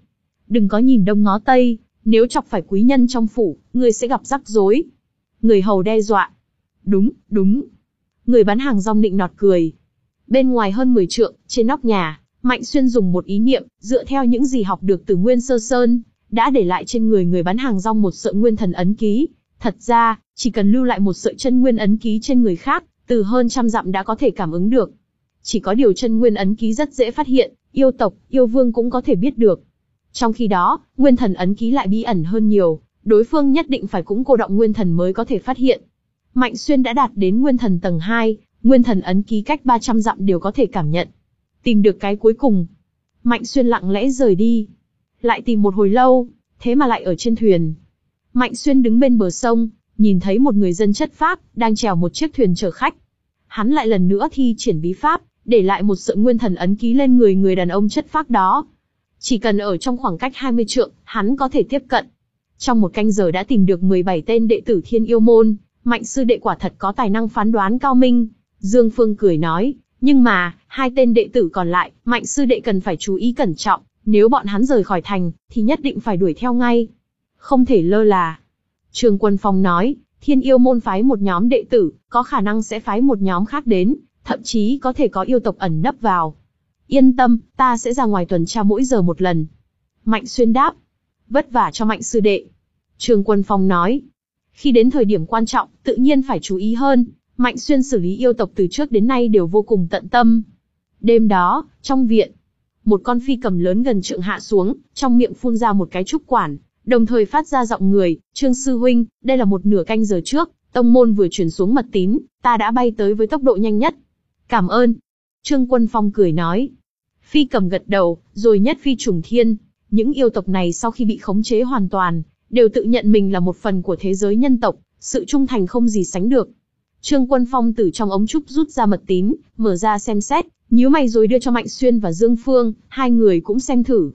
đừng có nhìn đông ngó tây, nếu chọc phải quý nhân trong phủ, ngươi sẽ gặp rắc rối. Người hầu đe dọa. Đúng, đúng. Người bán hàng rong nịnh nọt cười. Bên ngoài hơn mười trượng, trên nóc nhà, Mạnh Xuyên dùng một ý niệm, dựa theo những gì học được từ Nguyên Sơ Sơn, đã để lại trên người người bán hàng rong một sợi nguyên thần ấn ký. Thật ra, chỉ cần lưu lại một sợi chân nguyên ấn ký trên người khác, từ hơn trăm dặm đã có thể cảm ứng được. Chỉ có điều chân nguyên ấn ký rất dễ phát hiện, yêu tộc, yêu vương cũng có thể biết được. Trong khi đó, nguyên thần ấn ký lại bí ẩn hơn nhiều, đối phương nhất định phải cũng cô động nguyên thần mới có thể phát hiện. Mạnh Xuyên đã đạt đến nguyên thần tầng hai, nguyên thần ấn ký cách ba trăm dặm đều có thể cảm nhận. Tìm được cái cuối cùng, Mạnh Xuyên lặng lẽ rời đi. Lại tìm một hồi lâu, thế mà lại ở trên thuyền. Mạnh Xuyên đứng bên bờ sông, nhìn thấy một người dân chất phác, đang chèo một chiếc thuyền chở khách. Hắn lại lần nữa thi triển bí pháp, để lại một sợi nguyên thần ấn ký lên người người đàn ông chất phác đó. Chỉ cần ở trong khoảng cách hai mươi trượng, hắn có thể tiếp cận. Trong một canh giờ đã tìm được mười bảy tên đệ tử Thiên Yêu Môn, Mạnh sư đệ quả thật có tài năng phán đoán cao minh. Dương Phương cười nói, nhưng mà, hai tên đệ tử còn lại, Mạnh sư đệ cần phải chú ý cẩn trọng, nếu bọn hắn rời khỏi thành, thì nhất định phải đuổi theo ngay. Không thể lơ là. Trương Quân Phong nói, Thiên Yêu Môn phái một nhóm đệ tử, có khả năng sẽ phái một nhóm khác đến, thậm chí có thể có yêu tộc ẩn nấp vào. Yên tâm, ta sẽ ra ngoài tuần tra mỗi giờ một lần. Mạnh Xuyên đáp. Vất vả cho Mạnh sư đệ. Trương Quân Phong nói. Khi đến thời điểm quan trọng, tự nhiên phải chú ý hơn. Mạnh Xuyên xử lý yêu tộc từ trước đến nay đều vô cùng tận tâm. Đêm đó, trong viện, một con phi cầm lớn gần trượng hạ xuống, trong miệng phun ra một cái trúc quản, đồng thời phát ra giọng người, Trương sư huynh, đây là một nửa canh giờ trước, tông môn vừa truyền xuống mật tín, ta đã bay tới với tốc độ nhanh nhất. Cảm ơn. Trương Quân Phong cười nói. Phi cầm gật đầu, rồi nhất phi trùng thiên. Những yêu tộc này sau khi bị khống chế hoàn toàn, đều tự nhận mình là một phần của thế giới nhân tộc, sự trung thành không gì sánh được. Trương Quân Phong từ trong ống trúc rút ra mật tín, mở ra xem xét, nhíu mày rồi đưa cho Mạnh Xuyên và Dương Phương, hai người cũng xem thử.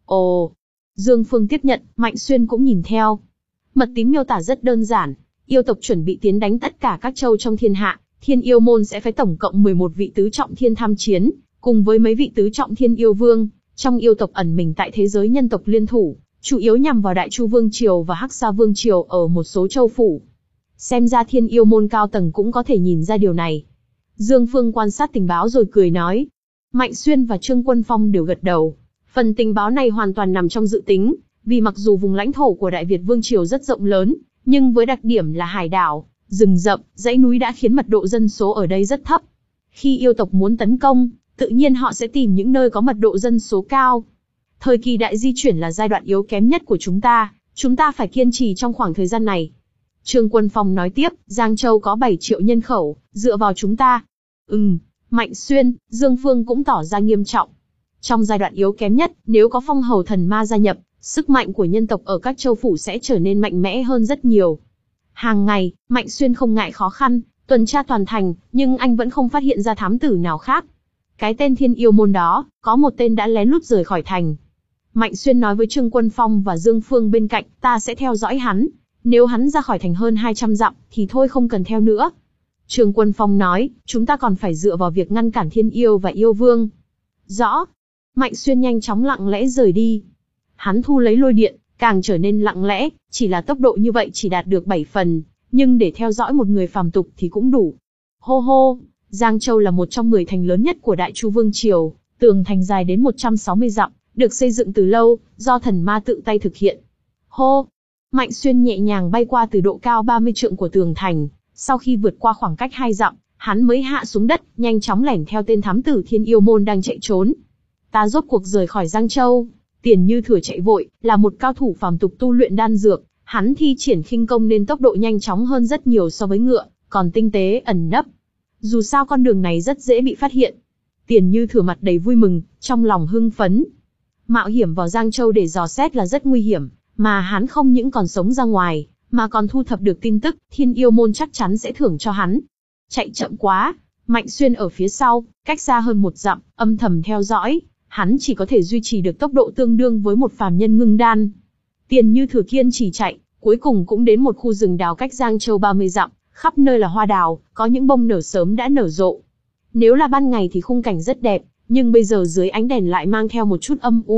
Ồ! Dương Phương tiếp nhận, Mạnh Xuyên cũng nhìn theo. Mật tín miêu tả rất đơn giản, yêu tộc chuẩn bị tiến đánh tất cả các châu trong thiên hạ, Thiên Yêu Môn sẽ phái tổng cộng mười một vị tứ trọng thiên tham chiến, cùng với mấy vị tứ trọng thiên yêu vương, trong yêu tộc ẩn mình tại thế giới nhân tộc liên thủ, chủ yếu nhằm vào Đại Chu Vương Triều và Hắc Sa Vương Triều ở một số châu phủ. Xem ra Thiên Yêu Môn cao tầng cũng có thể nhìn ra điều này. Dương Phương quan sát tình báo rồi cười nói. Mạnh Xuyên và Trương Quân Phong đều gật đầu. Phần tình báo này hoàn toàn nằm trong dự tính, vì mặc dù vùng lãnh thổ của Đại Việt Vương Triều rất rộng lớn, nhưng với đặc điểm là hải đảo, rừng rậm, dãy núi đã khiến mật độ dân số ở đây rất thấp. Khi yêu tộc muốn tấn công, tự nhiên họ sẽ tìm những nơi có mật độ dân số cao. Thời kỳ đại di chuyển là giai đoạn yếu kém nhất của chúng ta, chúng ta phải kiên trì trong khoảng thời gian này. Trương Quân Phong nói tiếp, Giang Châu có bảy triệu nhân khẩu, dựa vào chúng ta. Ừm, Mạnh Xuyên, Dương Phương cũng tỏ ra nghiêm trọng. Trong giai đoạn yếu kém nhất, nếu có phong hầu thần ma gia nhập, sức mạnh của nhân tộc ở các châu phủ sẽ trở nên mạnh mẽ hơn rất nhiều. Hàng ngày, Mạnh Xuyên không ngại khó khăn, tuần tra toàn thành, nhưng anh vẫn không phát hiện ra thám tử nào khác. Cái tên Thiên Yêu Môn đó, có một tên đã lén lút rời khỏi thành. Mạnh Xuyên nói với Trương Quân Phong và Dương Phương bên cạnh, ta sẽ theo dõi hắn. Nếu hắn ra khỏi thành hơn hai trăm dặm, thì thôi không cần theo nữa. Trương Quân Phong nói, chúng ta còn phải dựa vào việc ngăn cản Thiên Yêu và Yêu Vương. Rõ. Mạnh Xuyên nhanh chóng lặng lẽ rời đi. Hắn thu lấy lôi điện, càng trở nên lặng lẽ, chỉ là tốc độ như vậy chỉ đạt được bảy phần, nhưng để theo dõi một người phàm tục thì cũng đủ. Hô hô, Giang Châu là một trong mười thành lớn nhất của Đại Chu Vương Triều, tường thành dài đến một trăm sáu mươi dặm, được xây dựng từ lâu, do thần ma tự tay thực hiện. Hô! Mạnh Xuyên nhẹ nhàng bay qua từ độ cao ba mươi trượng của tường thành, sau khi vượt qua khoảng cách hai dặm, hắn mới hạ xuống đất, nhanh chóng lẻn theo tên thám tử Thiên Yêu Môn đang chạy trốn. Ta rốt cuộc rời khỏi Giang Châu. Tiền Như Thừa chạy vội, là một cao thủ phàm tục tu luyện đan dược, hắn thi triển khinh công nên tốc độ nhanh chóng hơn rất nhiều so với ngựa, còn tinh tế ẩn nấp. Dù sao con đường này rất dễ bị phát hiện. Tiền Như Thừa mặt đầy vui mừng, trong lòng hưng phấn. Mạo hiểm vào Giang Châu để dò xét là rất nguy hiểm, mà hắn không những còn sống ra ngoài, mà còn thu thập được tin tức, Thiên Yêu Môn chắc chắn sẽ thưởng cho hắn. Chạy chậm quá, Mạnh Xuyên ở phía sau, cách xa hơn một dặm, âm thầm theo dõi, hắn chỉ có thể duy trì được tốc độ tương đương với một phàm nhân ngưng đan. Tiền Như Thừa kiên trì chạy, cuối cùng cũng đến một khu rừng đào cách Giang Châu ba mươi dặm, khắp nơi là hoa đào, có những bông nở sớm đã nở rộ. Nếu là ban ngày thì khung cảnh rất đẹp, nhưng bây giờ dưới ánh đèn lại mang theo một chút âm u,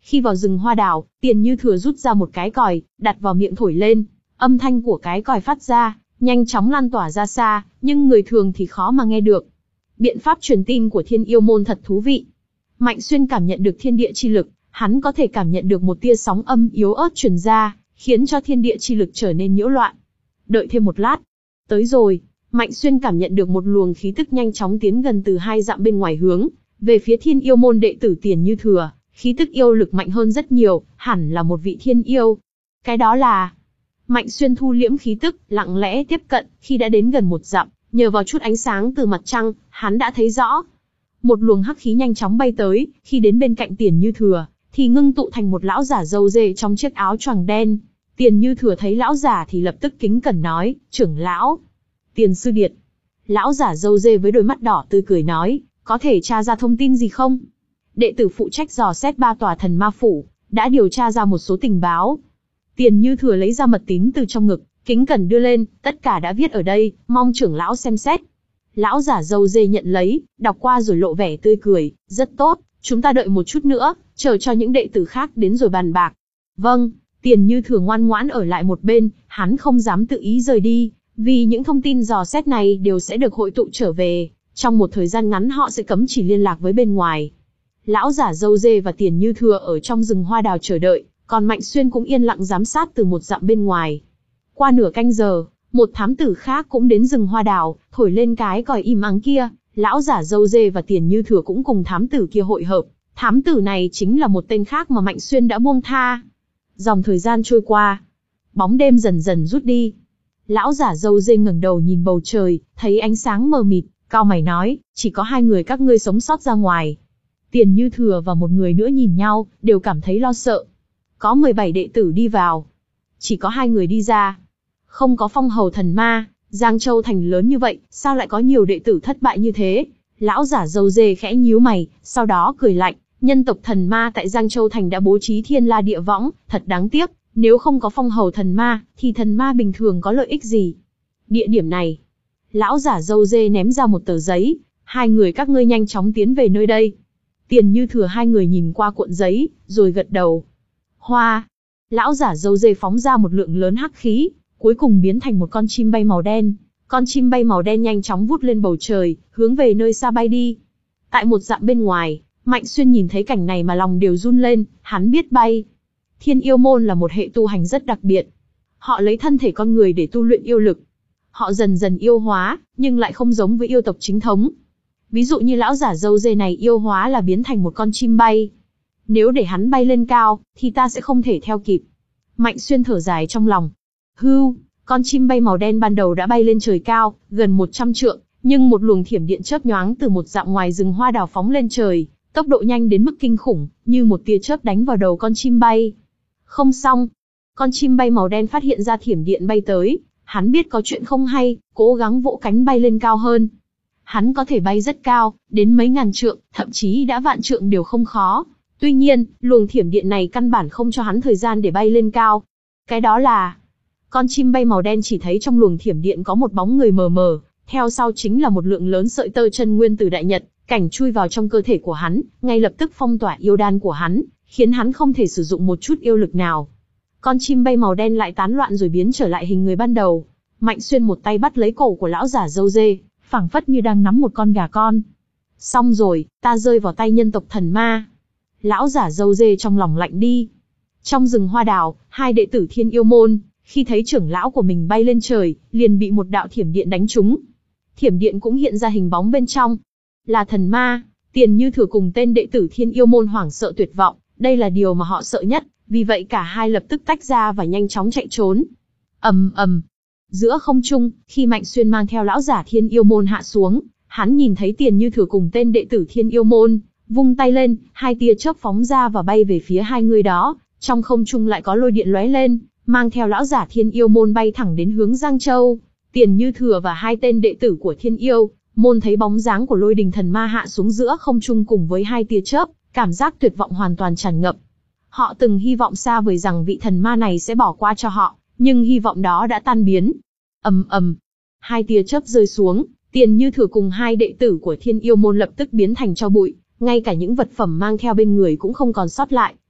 Khi vào rừng hoa đào, Tiền Như Thừa rút ra một cái còi, đặt vào miệng thổi lên. Âm thanh của cái còi phát ra, nhanh chóng lan tỏa ra xa, nhưng người thường thì khó mà nghe được. Biện pháp truyền tin của Thiên Yêu Môn thật thú vị. Mạnh Xuyên cảm nhận được thiên địa chi lực, hắn có thể cảm nhận được một tia sóng âm yếu ớt truyền ra, khiến cho thiên địa chi lực trở nên nhiễu loạn. Đợi thêm một lát. Tới rồi, Mạnh Xuyên cảm nhận được một luồng khí tức nhanh chóng tiến gần từ hai dặm bên ngoài hướng về phía Thiên Yêu Môn đệ tử Tiền Như Thừa, khí tức yêu lực mạnh hơn rất nhiều, hẳn là một vị thiên yêu. Cái đó là... Mạnh Xuyên thu liễm khí tức, lặng lẽ tiếp cận, khi đã đến gần một dặm, nhờ vào chút ánh sáng từ mặt trăng, hắn đã thấy rõ. Một luồng hắc khí nhanh chóng bay tới, khi đến bên cạnh Tiền Như Thừa, thì ngưng tụ thành một lão giả râu rê trong chiếc áo choàng đen. Tiền Như Thừa thấy lão giả thì lập tức kính cẩn nói, trưởng lão. Tiền sư điệt. Lão giả râu rê với đôi mắt đỏ tươi cười nói, có thể tra ra thông tin gì không? Đệ tử phụ trách dò xét ba tòa thần ma phủ, đã điều tra ra một số tình báo. Tiền Như Thừa lấy ra mật tín từ trong ngực, kính cẩn đưa lên, tất cả đã viết ở đây, mong trưởng lão xem xét. Lão giả râu dê nhận lấy, đọc qua rồi lộ vẻ tươi cười, rất tốt, chúng ta đợi một chút nữa, chờ cho những đệ tử khác đến rồi bàn bạc. Vâng, Tiền Như Thừa ngoan ngoãn ở lại một bên, hắn không dám tự ý rời đi, vì những thông tin dò xét này đều sẽ được hội tụ trở về, trong một thời gian ngắn họ sẽ cấm chỉ liên lạc với bên ngoài. Lão giả râu dê và Tiền Như Thừa ở trong rừng hoa đào chờ đợi, còn Mạnh Xuyên cũng yên lặng giám sát từ một dặm bên ngoài. Qua nửa canh giờ, một thám tử khác cũng đến rừng hoa đào, thổi lên cái còi im ắng kia, lão giả râu dê và Tiền Như Thừa cũng cùng thám tử kia hội hợp. Thám tử này chính là một tên khác mà Mạnh Xuyên đã buông tha. Dòng thời gian trôi qua, bóng đêm dần dần rút đi. Lão giả râu dê ngẩng đầu nhìn bầu trời, thấy ánh sáng mờ mịt, cau mày nói, chỉ có hai người các ngươi sống sót ra ngoài. Tiền Như Thừa và một người nữa nhìn nhau, đều cảm thấy lo sợ. Có mười bảy đệ tử đi vào, chỉ có hai người đi ra. Không có phong hầu thần ma, Giang Châu thành lớn như vậy, sao lại có nhiều đệ tử thất bại như thế? Lão giả râu dê khẽ nhíu mày, sau đó cười lạnh, nhân tộc thần ma tại Giang Châu thành đã bố trí thiên la địa võng, thật đáng tiếc, nếu không có phong hầu thần ma, thì thần ma bình thường có lợi ích gì? Địa điểm này, lão giả râu dê ném ra một tờ giấy, hai người các ngươi nhanh chóng tiến về nơi đây. Tiền Như Thừa hai người nhìn qua cuộn giấy, rồi gật đầu. Hoa, lão giả râu dê phóng ra một lượng lớn hắc khí, cuối cùng biến thành một con chim bay màu đen. Con chim bay màu đen nhanh chóng vút lên bầu trời, hướng về nơi xa bay đi. Tại một dặm bên ngoài, Mạnh Xuyên nhìn thấy cảnh này mà lòng đều run lên, hắn biết bay. Thiên Yêu Môn là một hệ tu hành rất đặc biệt. Họ lấy thân thể con người để tu luyện yêu lực. Họ dần dần yêu hóa, nhưng lại không giống với yêu tộc chính thống. Ví dụ như lão giả râu dê này yêu hóa là biến thành một con chim bay. Nếu để hắn bay lên cao, thì ta sẽ không thể theo kịp. Mạnh Xuyên thở dài trong lòng. Hưu, con chim bay màu đen ban đầu đã bay lên trời cao, gần một trăm trượng, nhưng một luồng thiểm điện chớp nhoáng từ một dặm ngoài rừng hoa đào phóng lên trời, tốc độ nhanh đến mức kinh khủng, như một tia chớp đánh vào đầu con chim bay. Không xong, con chim bay màu đen phát hiện ra thiểm điện bay tới, hắn biết có chuyện không hay, cố gắng vỗ cánh bay lên cao hơn. Hắn có thể bay rất cao, đến mấy ngàn trượng, thậm chí đã vạn trượng đều không khó. Tuy nhiên, luồng thiểm điện này căn bản không cho hắn thời gian để bay lên cao. Cái đó là... Con chim bay màu đen chỉ thấy trong luồng thiểm điện có một bóng người mờ mờ, theo sau chính là một lượng lớn sợi tơ chân nguyên từ đại nhật, cảnh chui vào trong cơ thể của hắn, ngay lập tức phong tỏa yêu đan của hắn, khiến hắn không thể sử dụng một chút yêu lực nào. Con chim bay màu đen lại tán loạn rồi biến trở lại hình người ban đầu. Mạnh Xuyên một tay bắt lấy cổ của lão giả râu dê, phảng phất như đang nắm một con gà con. Xong rồi, ta rơi vào tay nhân tộc thần ma. Lão giả râu dê trong lòng lạnh đi. Trong rừng hoa đào, hai đệ tử Thiên Yêu Môn, khi thấy trưởng lão của mình bay lên trời, liền bị một đạo thiểm điện đánh trúng. Thiểm điện cũng hiện ra hình bóng bên trong. Là thần ma. Tiền Như Thừa cùng tên đệ tử Thiên Yêu Môn hoảng sợ tuyệt vọng, đây là điều mà họ sợ nhất, vì vậy cả hai lập tức tách ra và nhanh chóng chạy trốn. Ầm ầm. Giữa không trung, khi Mạnh Xuyên mang theo lão giả Thiên Yêu Môn hạ xuống, hắn nhìn thấy Tiền Như Thừa cùng tên đệ tử Thiên Yêu Môn, vung tay lên, hai tia chớp phóng ra và bay về phía hai người đó, trong không trung lại có lôi điện lóe lên, mang theo lão giả Thiên Yêu Môn bay thẳng đến hướng Giang Châu. Tiền Như Thừa và hai tên đệ tử của Thiên Yêu Môn thấy bóng dáng của lôi đình thần ma hạ xuống giữa không trung cùng với hai tia chớp, cảm giác tuyệt vọng hoàn toàn tràn ngập. Họ từng hy vọng xa vời rằng vị thần ma này sẽ bỏ qua cho họ, nhưng hy vọng đó đã tan biến. Ầm ầm, hai tia chớp rơi xuống, Tiền Như Thừa cùng hai đệ tử của Thiên Yêu Môn lập tức biến thành tro bụi, ngay cả những vật phẩm mang theo bên người cũng không còn sót lại,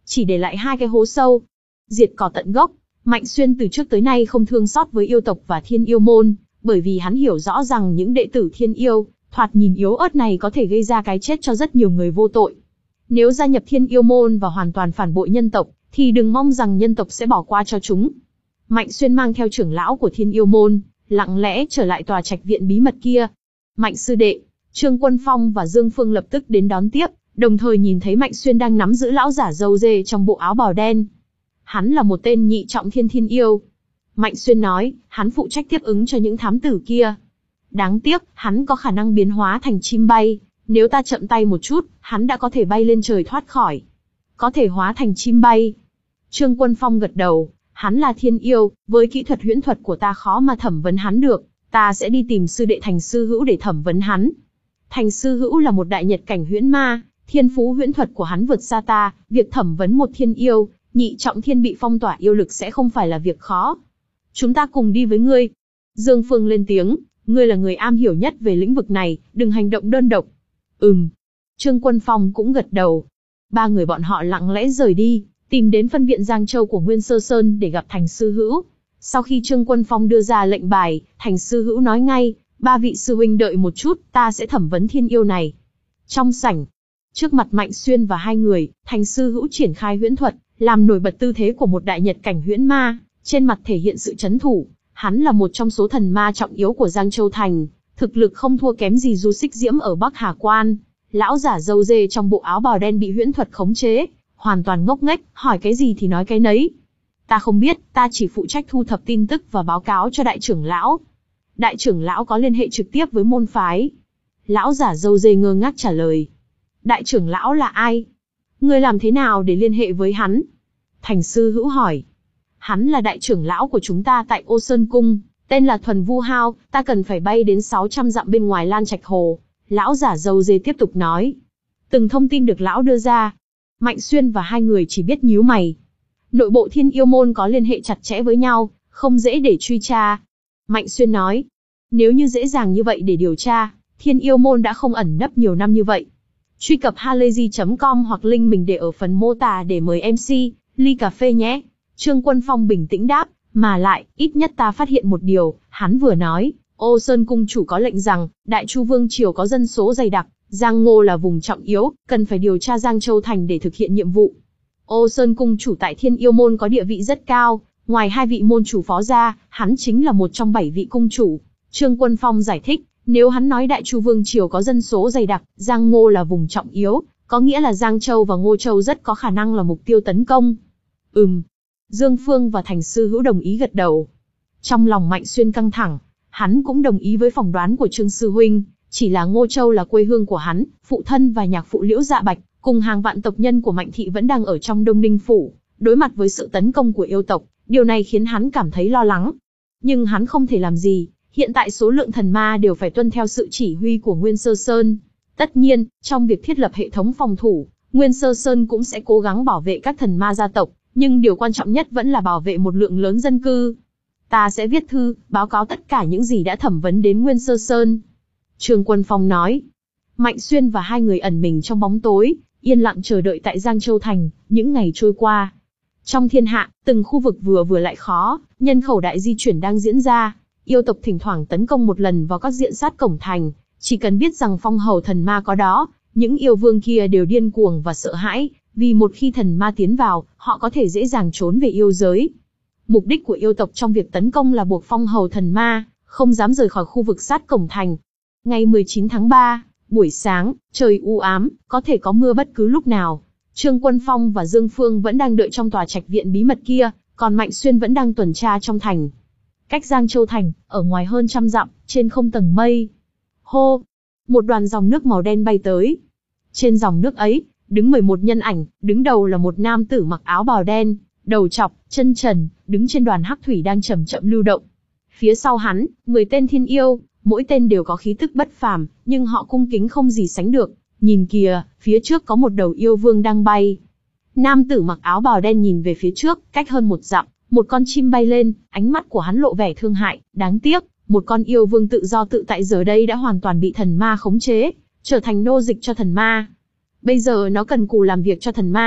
chỉ để lại hai cái hố sâu. Diệt cỏ tận gốc, Mạnh Xuyên từ trước tới nay không thương xót với yêu tộc và Thiên Yêu môn, bởi vì hắn hiểu rõ rằng những đệ tử Thiên Yêu, thoạt nhìn yếu ớt này có thể gây ra cái chết cho rất nhiều người vô tội. Nếu gia nhập Thiên Yêu môn và hoàn toàn phản bội nhân tộc, thì đừng mong rằng nhân tộc sẽ bỏ qua cho chúng. Mạnh Xuyên mang theo trưởng lão của Thiên Yêu môn, lặng lẽ trở lại tòa trạch viện bí mật kia. Mạnh sư đệ, Trương Quân Phong và Dương Phương lập tức đến đón tiếp, đồng thời nhìn thấy Mạnh Xuyên đang nắm giữ lão giả râu dê trong bộ áo bào đen. Hắn là một tên nhị trọng thiên thiên yêu. Mạnh Xuyên nói, hắn phụ trách tiếp ứng cho những thám tử kia. Đáng tiếc, hắn có khả năng biến hóa thành chim bay, nếu ta chậm tay một chút, hắn đã có thể bay lên trời thoát khỏi. Có thể hóa thành chim bay. Trương Quân Phong gật đầu, hắn là thiên yêu, với kỹ thuật huyễn thuật của ta khó mà thẩm vấn hắn được, ta sẽ đi tìm sư đệ Thành sư hữu để thẩm vấn hắn. Thành sư hữu là một đại nhật cảnh huyễn ma, thiên phú huyễn thuật của hắn vượt xa ta, việc thẩm vấn một thiên yêu, nhị trọng thiên bị phong tỏa yêu lực sẽ không phải là việc khó. Chúng ta cùng đi với ngươi. Dương Phương lên tiếng, ngươi là người am hiểu nhất về lĩnh vực này, đừng hành động đơn độc. Ừm. Trương Quân Phong cũng gật đầu. Ba người bọn họ lặng lẽ rời đi, tìm đến phân viện Giang Châu của Nguyên Sơ Sơn để gặp Thành sư hữu. Sau khi Trương Quân Phong đưa ra lệnh bài, Thành sư hữu nói ngay, ba vị sư huynh đợi một chút, ta sẽ thẩm vấn thiên yêu này. Trong sảnh, trước mặt Mạnh Xuyên và hai người, Thành sư hữu triển khai huyễn thuật, làm nổi bật tư thế của một đại nhật cảnh huyễn ma, trên mặt thể hiện sự chấn thủ. Hắn là một trong số thần ma trọng yếu của Giang Châu Thành, thực lực không thua kém gì Du Xích Diễm ở Bắc Hà Quan. Lão giả râu dê trong bộ áo bào đen bị huyễn thuật khống chế, hoàn toàn ngốc nghếch, hỏi cái gì thì nói cái nấy. Ta không biết, ta chỉ phụ trách thu thập tin tức và báo cáo cho đại trưởng lão. Đại trưởng lão có liên hệ trực tiếp với môn phái. Lão giả râu dê ngơ ngác trả lời. Đại trưởng lão là ai? Ngươi làm thế nào để liên hệ với hắn? Thành sư hữu hỏi. Hắn là đại trưởng lão của chúng ta tại Ô Sơn Cung, tên là Thuần Vu Hao, ta cần phải bay đến sáu trăm dặm bên ngoài Lan Trạch Hồ. Lão giả râu dê tiếp tục nói. Từng thông tin được lão đưa ra, Mạnh Xuyên và hai người chỉ biết nhíu mày. Nội bộ Thiên Yêu môn có liên hệ chặt chẽ với nhau, không dễ để truy tra. Mạnh Xuyên nói, nếu như dễ dàng như vậy để điều tra, Thiên Yêu môn đã không ẩn nấp nhiều năm như vậy. Truy cập halayzi chấm com hoặc link mình để ở phần mô tả để mời em xê, ly cà phê nhé. Trương Quân Phong bình tĩnh đáp, mà lại, ít nhất ta phát hiện một điều, hắn vừa nói, Ô Sơn Cung chủ có lệnh rằng, Đại Chu Vương Triều có dân số dày đặc, Giang Ngô là vùng trọng yếu, cần phải điều tra Giang Châu Thành để thực hiện nhiệm vụ. Ô Sơn Cung chủ tại Thiên Yêu môn có địa vị rất cao, ngoài hai vị môn chủ phó ra, hắn chính là một trong bảy vị cung chủ. Trương Quân Phong giải thích, nếu hắn nói Đại Chu Vương Triều có dân số dày đặc, Giang Ngô là vùng trọng yếu, có nghĩa là Giang Châu và Ngô Châu rất có khả năng là mục tiêu tấn công. Ừm. Dương Phương và Thành sư hữu đồng ý gật đầu. Trong lòng Mạnh Xuyên căng thẳng, hắn cũng đồng ý với phỏng đoán của Trương sư huynh, chỉ là Ngô Châu là quê hương của hắn, phụ thân và nhạc phụ Liễu Dạ Bạch, cùng hàng vạn tộc nhân của Mạnh thị vẫn đang ở trong Đông Ninh phủ, đối mặt với sự tấn công của yêu tộc, điều này khiến hắn cảm thấy lo lắng. Nhưng hắn không thể làm gì, hiện tại số lượng thần ma đều phải tuân theo sự chỉ huy của Nguyên Sơ Sơn. Tất nhiên, trong việc thiết lập hệ thống phòng thủ, Nguyên Sơ Sơn cũng sẽ cố gắng bảo vệ các thần ma gia tộc, nhưng điều quan trọng nhất vẫn là bảo vệ một lượng lớn dân cư. Ta sẽ viết thư, báo cáo tất cả những gì đã thẩm vấn đến Nguyên Sơ Sơn. Trương Quân Phong nói. Mạnh Xuyên và hai người ẩn mình trong bóng tối, yên lặng chờ đợi tại Giang Châu Thành, những ngày trôi qua. Trong thiên hạ, từng khu vực vừa vừa lại khó, nhân khẩu đại di chuyển đang diễn ra, yêu tộc thỉnh thoảng tấn công một lần vào các diện sát cổng thành, chỉ cần biết rằng phong hầu thần ma có đó, những yêu vương kia đều điên cuồng và sợ hãi, vì một khi thần ma tiến vào, họ có thể dễ dàng trốn về yêu giới. Mục đích của yêu tộc trong việc tấn công là buộc phong hầu thần ma không dám rời khỏi khu vực sát cổng thành. Ngày mười chín tháng ba, buổi sáng, trời u ám, có thể có mưa bất cứ lúc nào. Trương Quân Phong và Dương Phương vẫn đang đợi trong tòa trạch viện bí mật kia, còn Mạnh Xuyên vẫn đang tuần tra trong thành. Cách Giang Châu Thành, ở ngoài hơn trăm dặm, trên không tầng mây. Hô! Một đoàn dòng nước màu đen bay tới. Trên dòng nước ấy, đứng mười một nhân ảnh, đứng đầu là một nam tử mặc áo bào đen, đầu trọc, chân trần, đứng trên đoàn hắc thủy đang chậm chậm lưu động. Phía sau hắn, mười tên thiên yêu, mỗi tên đều có khí tức bất phàm, nhưng họ cung kính không gì sánh được. Nhìn kìa, phía trước có một đầu yêu vương đang bay. Nam tử mặc áo bào đen nhìn về phía trước, cách hơn một dặm, một con chim bay lên, ánh mắt của hắn lộ vẻ thương hại, đáng tiếc, một con yêu vương tự do tự tại giờ đây đã hoàn toàn bị thần ma khống chế, trở thành nô dịch cho thần ma. Bây giờ nó cần cù làm việc cho thần ma,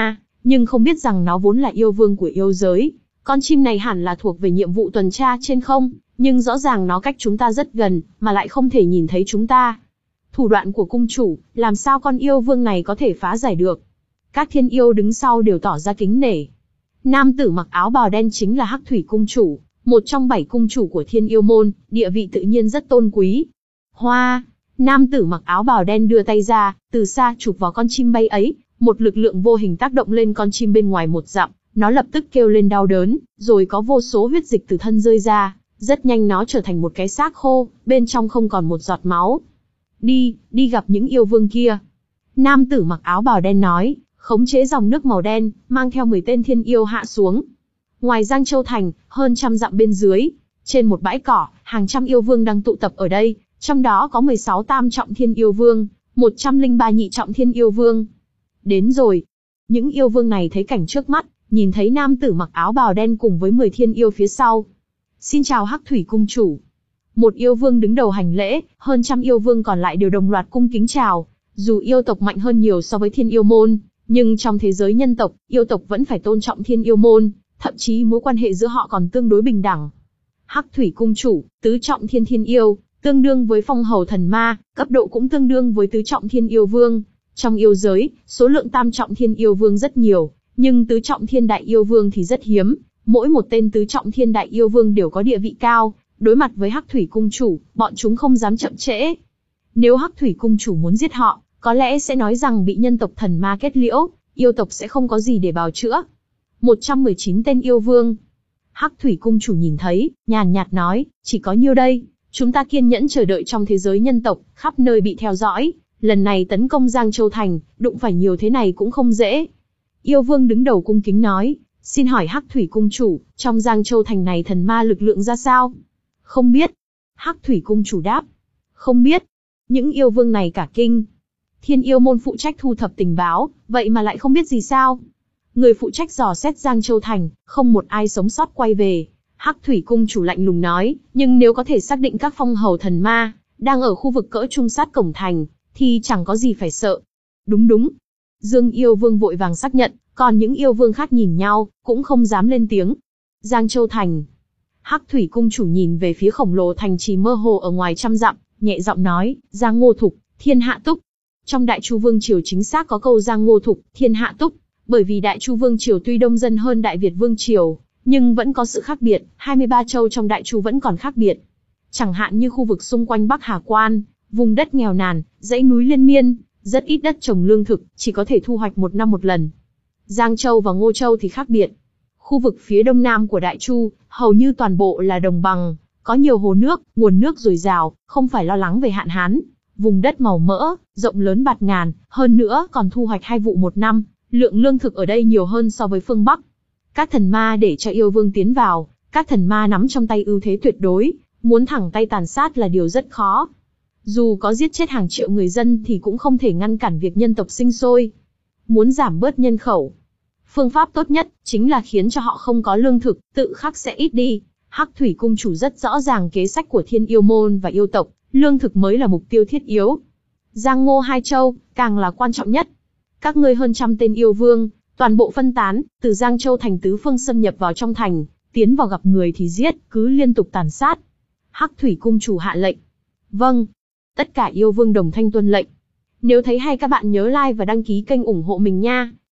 nhưng không biết rằng nó vốn là yêu vương của yêu giới. Con chim này hẳn là thuộc về nhiệm vụ tuần tra trên không, nhưng rõ ràng nó cách chúng ta rất gần, mà lại không thể nhìn thấy chúng ta. Thủ đoạn của cung chủ, làm sao con yêu vương này có thể phá giải được? Các thiên yêu đứng sau đều tỏ ra kính nể. Nam tử mặc áo bào đen chính là Hắc Thủy cung chủ, một trong bảy cung chủ của Thiên Yêu môn, địa vị tự nhiên rất tôn quý. Hoa, nam tử mặc áo bào đen đưa tay ra, từ xa chụp vào con chim bay ấy, một lực lượng vô hình tác động lên con chim bên ngoài một dặm, nó lập tức kêu lên đau đớn, rồi có vô số huyết dịch từ thân rơi ra, rất nhanh nó trở thành một cái xác khô, bên trong không còn một giọt máu. Đi, đi gặp những yêu vương kia. Nam tử mặc áo bào đen nói, khống chế dòng nước màu đen, mang theo mười tên thiên yêu hạ xuống. Ngoài Giang Châu Thành, hơn trăm dặm bên dưới, trên một bãi cỏ, hàng trăm yêu vương đang tụ tập ở đây, trong đó có mười sáu tam trọng thiên yêu vương, một trăm lẻ ba nhị trọng thiên yêu vương. Đến rồi. Những yêu vương này thấy cảnh trước mắt, nhìn thấy nam tử mặc áo bào đen cùng với mười thiên yêu phía sau. Xin chào Hắc Thủy cung chủ. Một yêu vương đứng đầu hành lễ, hơn trăm yêu vương còn lại đều đồng loạt cung kính chào. Dù yêu tộc mạnh hơn nhiều so với Thiên Yêu môn, nhưng trong thế giới nhân tộc, yêu tộc vẫn phải tôn trọng Thiên Yêu môn, thậm chí mối quan hệ giữa họ còn tương đối bình đẳng. Hắc Thủy cung chủ, tứ trọng thiên thiên yêu, tương đương với phong hầu thần ma, cấp độ cũng tương đương với tứ trọng thiên yêu vương. Trong yêu giới, số lượng tam trọng thiên yêu vương rất nhiều, nhưng tứ trọng thiên đại yêu vương thì rất hiếm. Mỗi một tên tứ trọng thiên đại yêu vương đều có địa vị cao, đối mặt với Hắc Thủy cung chủ, bọn chúng không dám chậm trễ. Nếu Hắc Thủy cung chủ muốn giết họ, có lẽ sẽ nói rằng bị nhân tộc thần ma kết liễu, yêu tộc sẽ không có gì để bào chữa. một trăm mười chín tên yêu vương. Hắc Thủy cung chủ nhìn thấy, nhàn nhạt nói, chỉ có nhiêu đây, chúng ta kiên nhẫn chờ đợi trong thế giới nhân tộc, khắp nơi bị theo dõi, lần này tấn công Giang Châu Thành, đụng phải nhiều thế này cũng không dễ. Yêu vương đứng đầu cung kính nói, xin hỏi Hắc Thủy cung chủ, trong Giang Châu Thành này thần ma lực lượng ra sao? Không biết. Hắc Thủy cung chủ đáp. Không biết. Những yêu vương này cả kinh. Thiên Yêu môn phụ trách thu thập tình báo, vậy mà lại không biết gì sao? Người phụ trách dò xét Giang Châu Thành, không một ai sống sót quay về. Hắc Thủy cung chủ lạnh lùng nói, nhưng nếu có thể xác định các phong hầu thần ma đang ở khu vực cỡ trung sát cổng thành, thì chẳng có gì phải sợ. Đúng đúng. Dương yêu vương vội vàng xác nhận, còn những yêu vương khác nhìn nhau, cũng không dám lên tiếng. Giang Châu Thành. Hắc Thủy cung chủ nhìn về phía khổng lồ thành trì mơ hồ ở ngoài trăm dặm, nhẹ giọng nói, Giang Ngô Thục, Thiên Hạ Túc. Trong Đại Chu Vương Triều chính xác có câu Giang Ngô Thục, Thiên Hạ Túc, bởi vì Đại Chu Vương Triều tuy đông dân hơn Đại Việt Vương Triều, nhưng vẫn có sự khác biệt, hai mươi ba châu trong Đại Chu vẫn còn khác biệt. Chẳng hạn như khu vực xung quanh Bắc Hà Quan, vùng đất nghèo nàn, dãy núi liên miên, rất ít đất trồng lương thực, chỉ có thể thu hoạch một năm một lần. Giang Châu và Ngô Châu thì khác biệt. Khu vực phía đông nam của Đại Chu, hầu như toàn bộ là đồng bằng, có nhiều hồ nước, nguồn nước dồi dào, không phải lo lắng về hạn hán. Vùng đất màu mỡ, rộng lớn bạt ngàn, hơn nữa còn thu hoạch hai vụ một năm, lượng lương thực ở đây nhiều hơn so với phương Bắc. Các thần ma để cho yêu vương tiến vào, các thần ma nắm trong tay ưu thế tuyệt đối, muốn thẳng tay tàn sát là điều rất khó. Dù có giết chết hàng triệu người dân thì cũng không thể ngăn cản việc nhân tộc sinh sôi. Muốn giảm bớt nhân khẩu, phương pháp tốt nhất chính là khiến cho họ không có lương thực, tự khắc sẽ ít đi. Hắc Thủy cung chủ rất rõ ràng kế sách của Thiên Yêu môn và yêu tộc, lương thực mới là mục tiêu thiết yếu. Giang Ngô hai châu, càng là quan trọng nhất. Các ngươi hơn trăm tên yêu vương, toàn bộ phân tán, từ Giang Châu thành tứ phương xâm nhập vào trong thành, tiến vào gặp người thì giết, cứ liên tục tàn sát. Hắc Thủy cung chủ hạ lệnh. Vâng. Tất cả yêu vương đồng thanh tuân lệnh. Nếu thấy hay các bạn nhớ like và đăng ký kênh ủng hộ mình nha.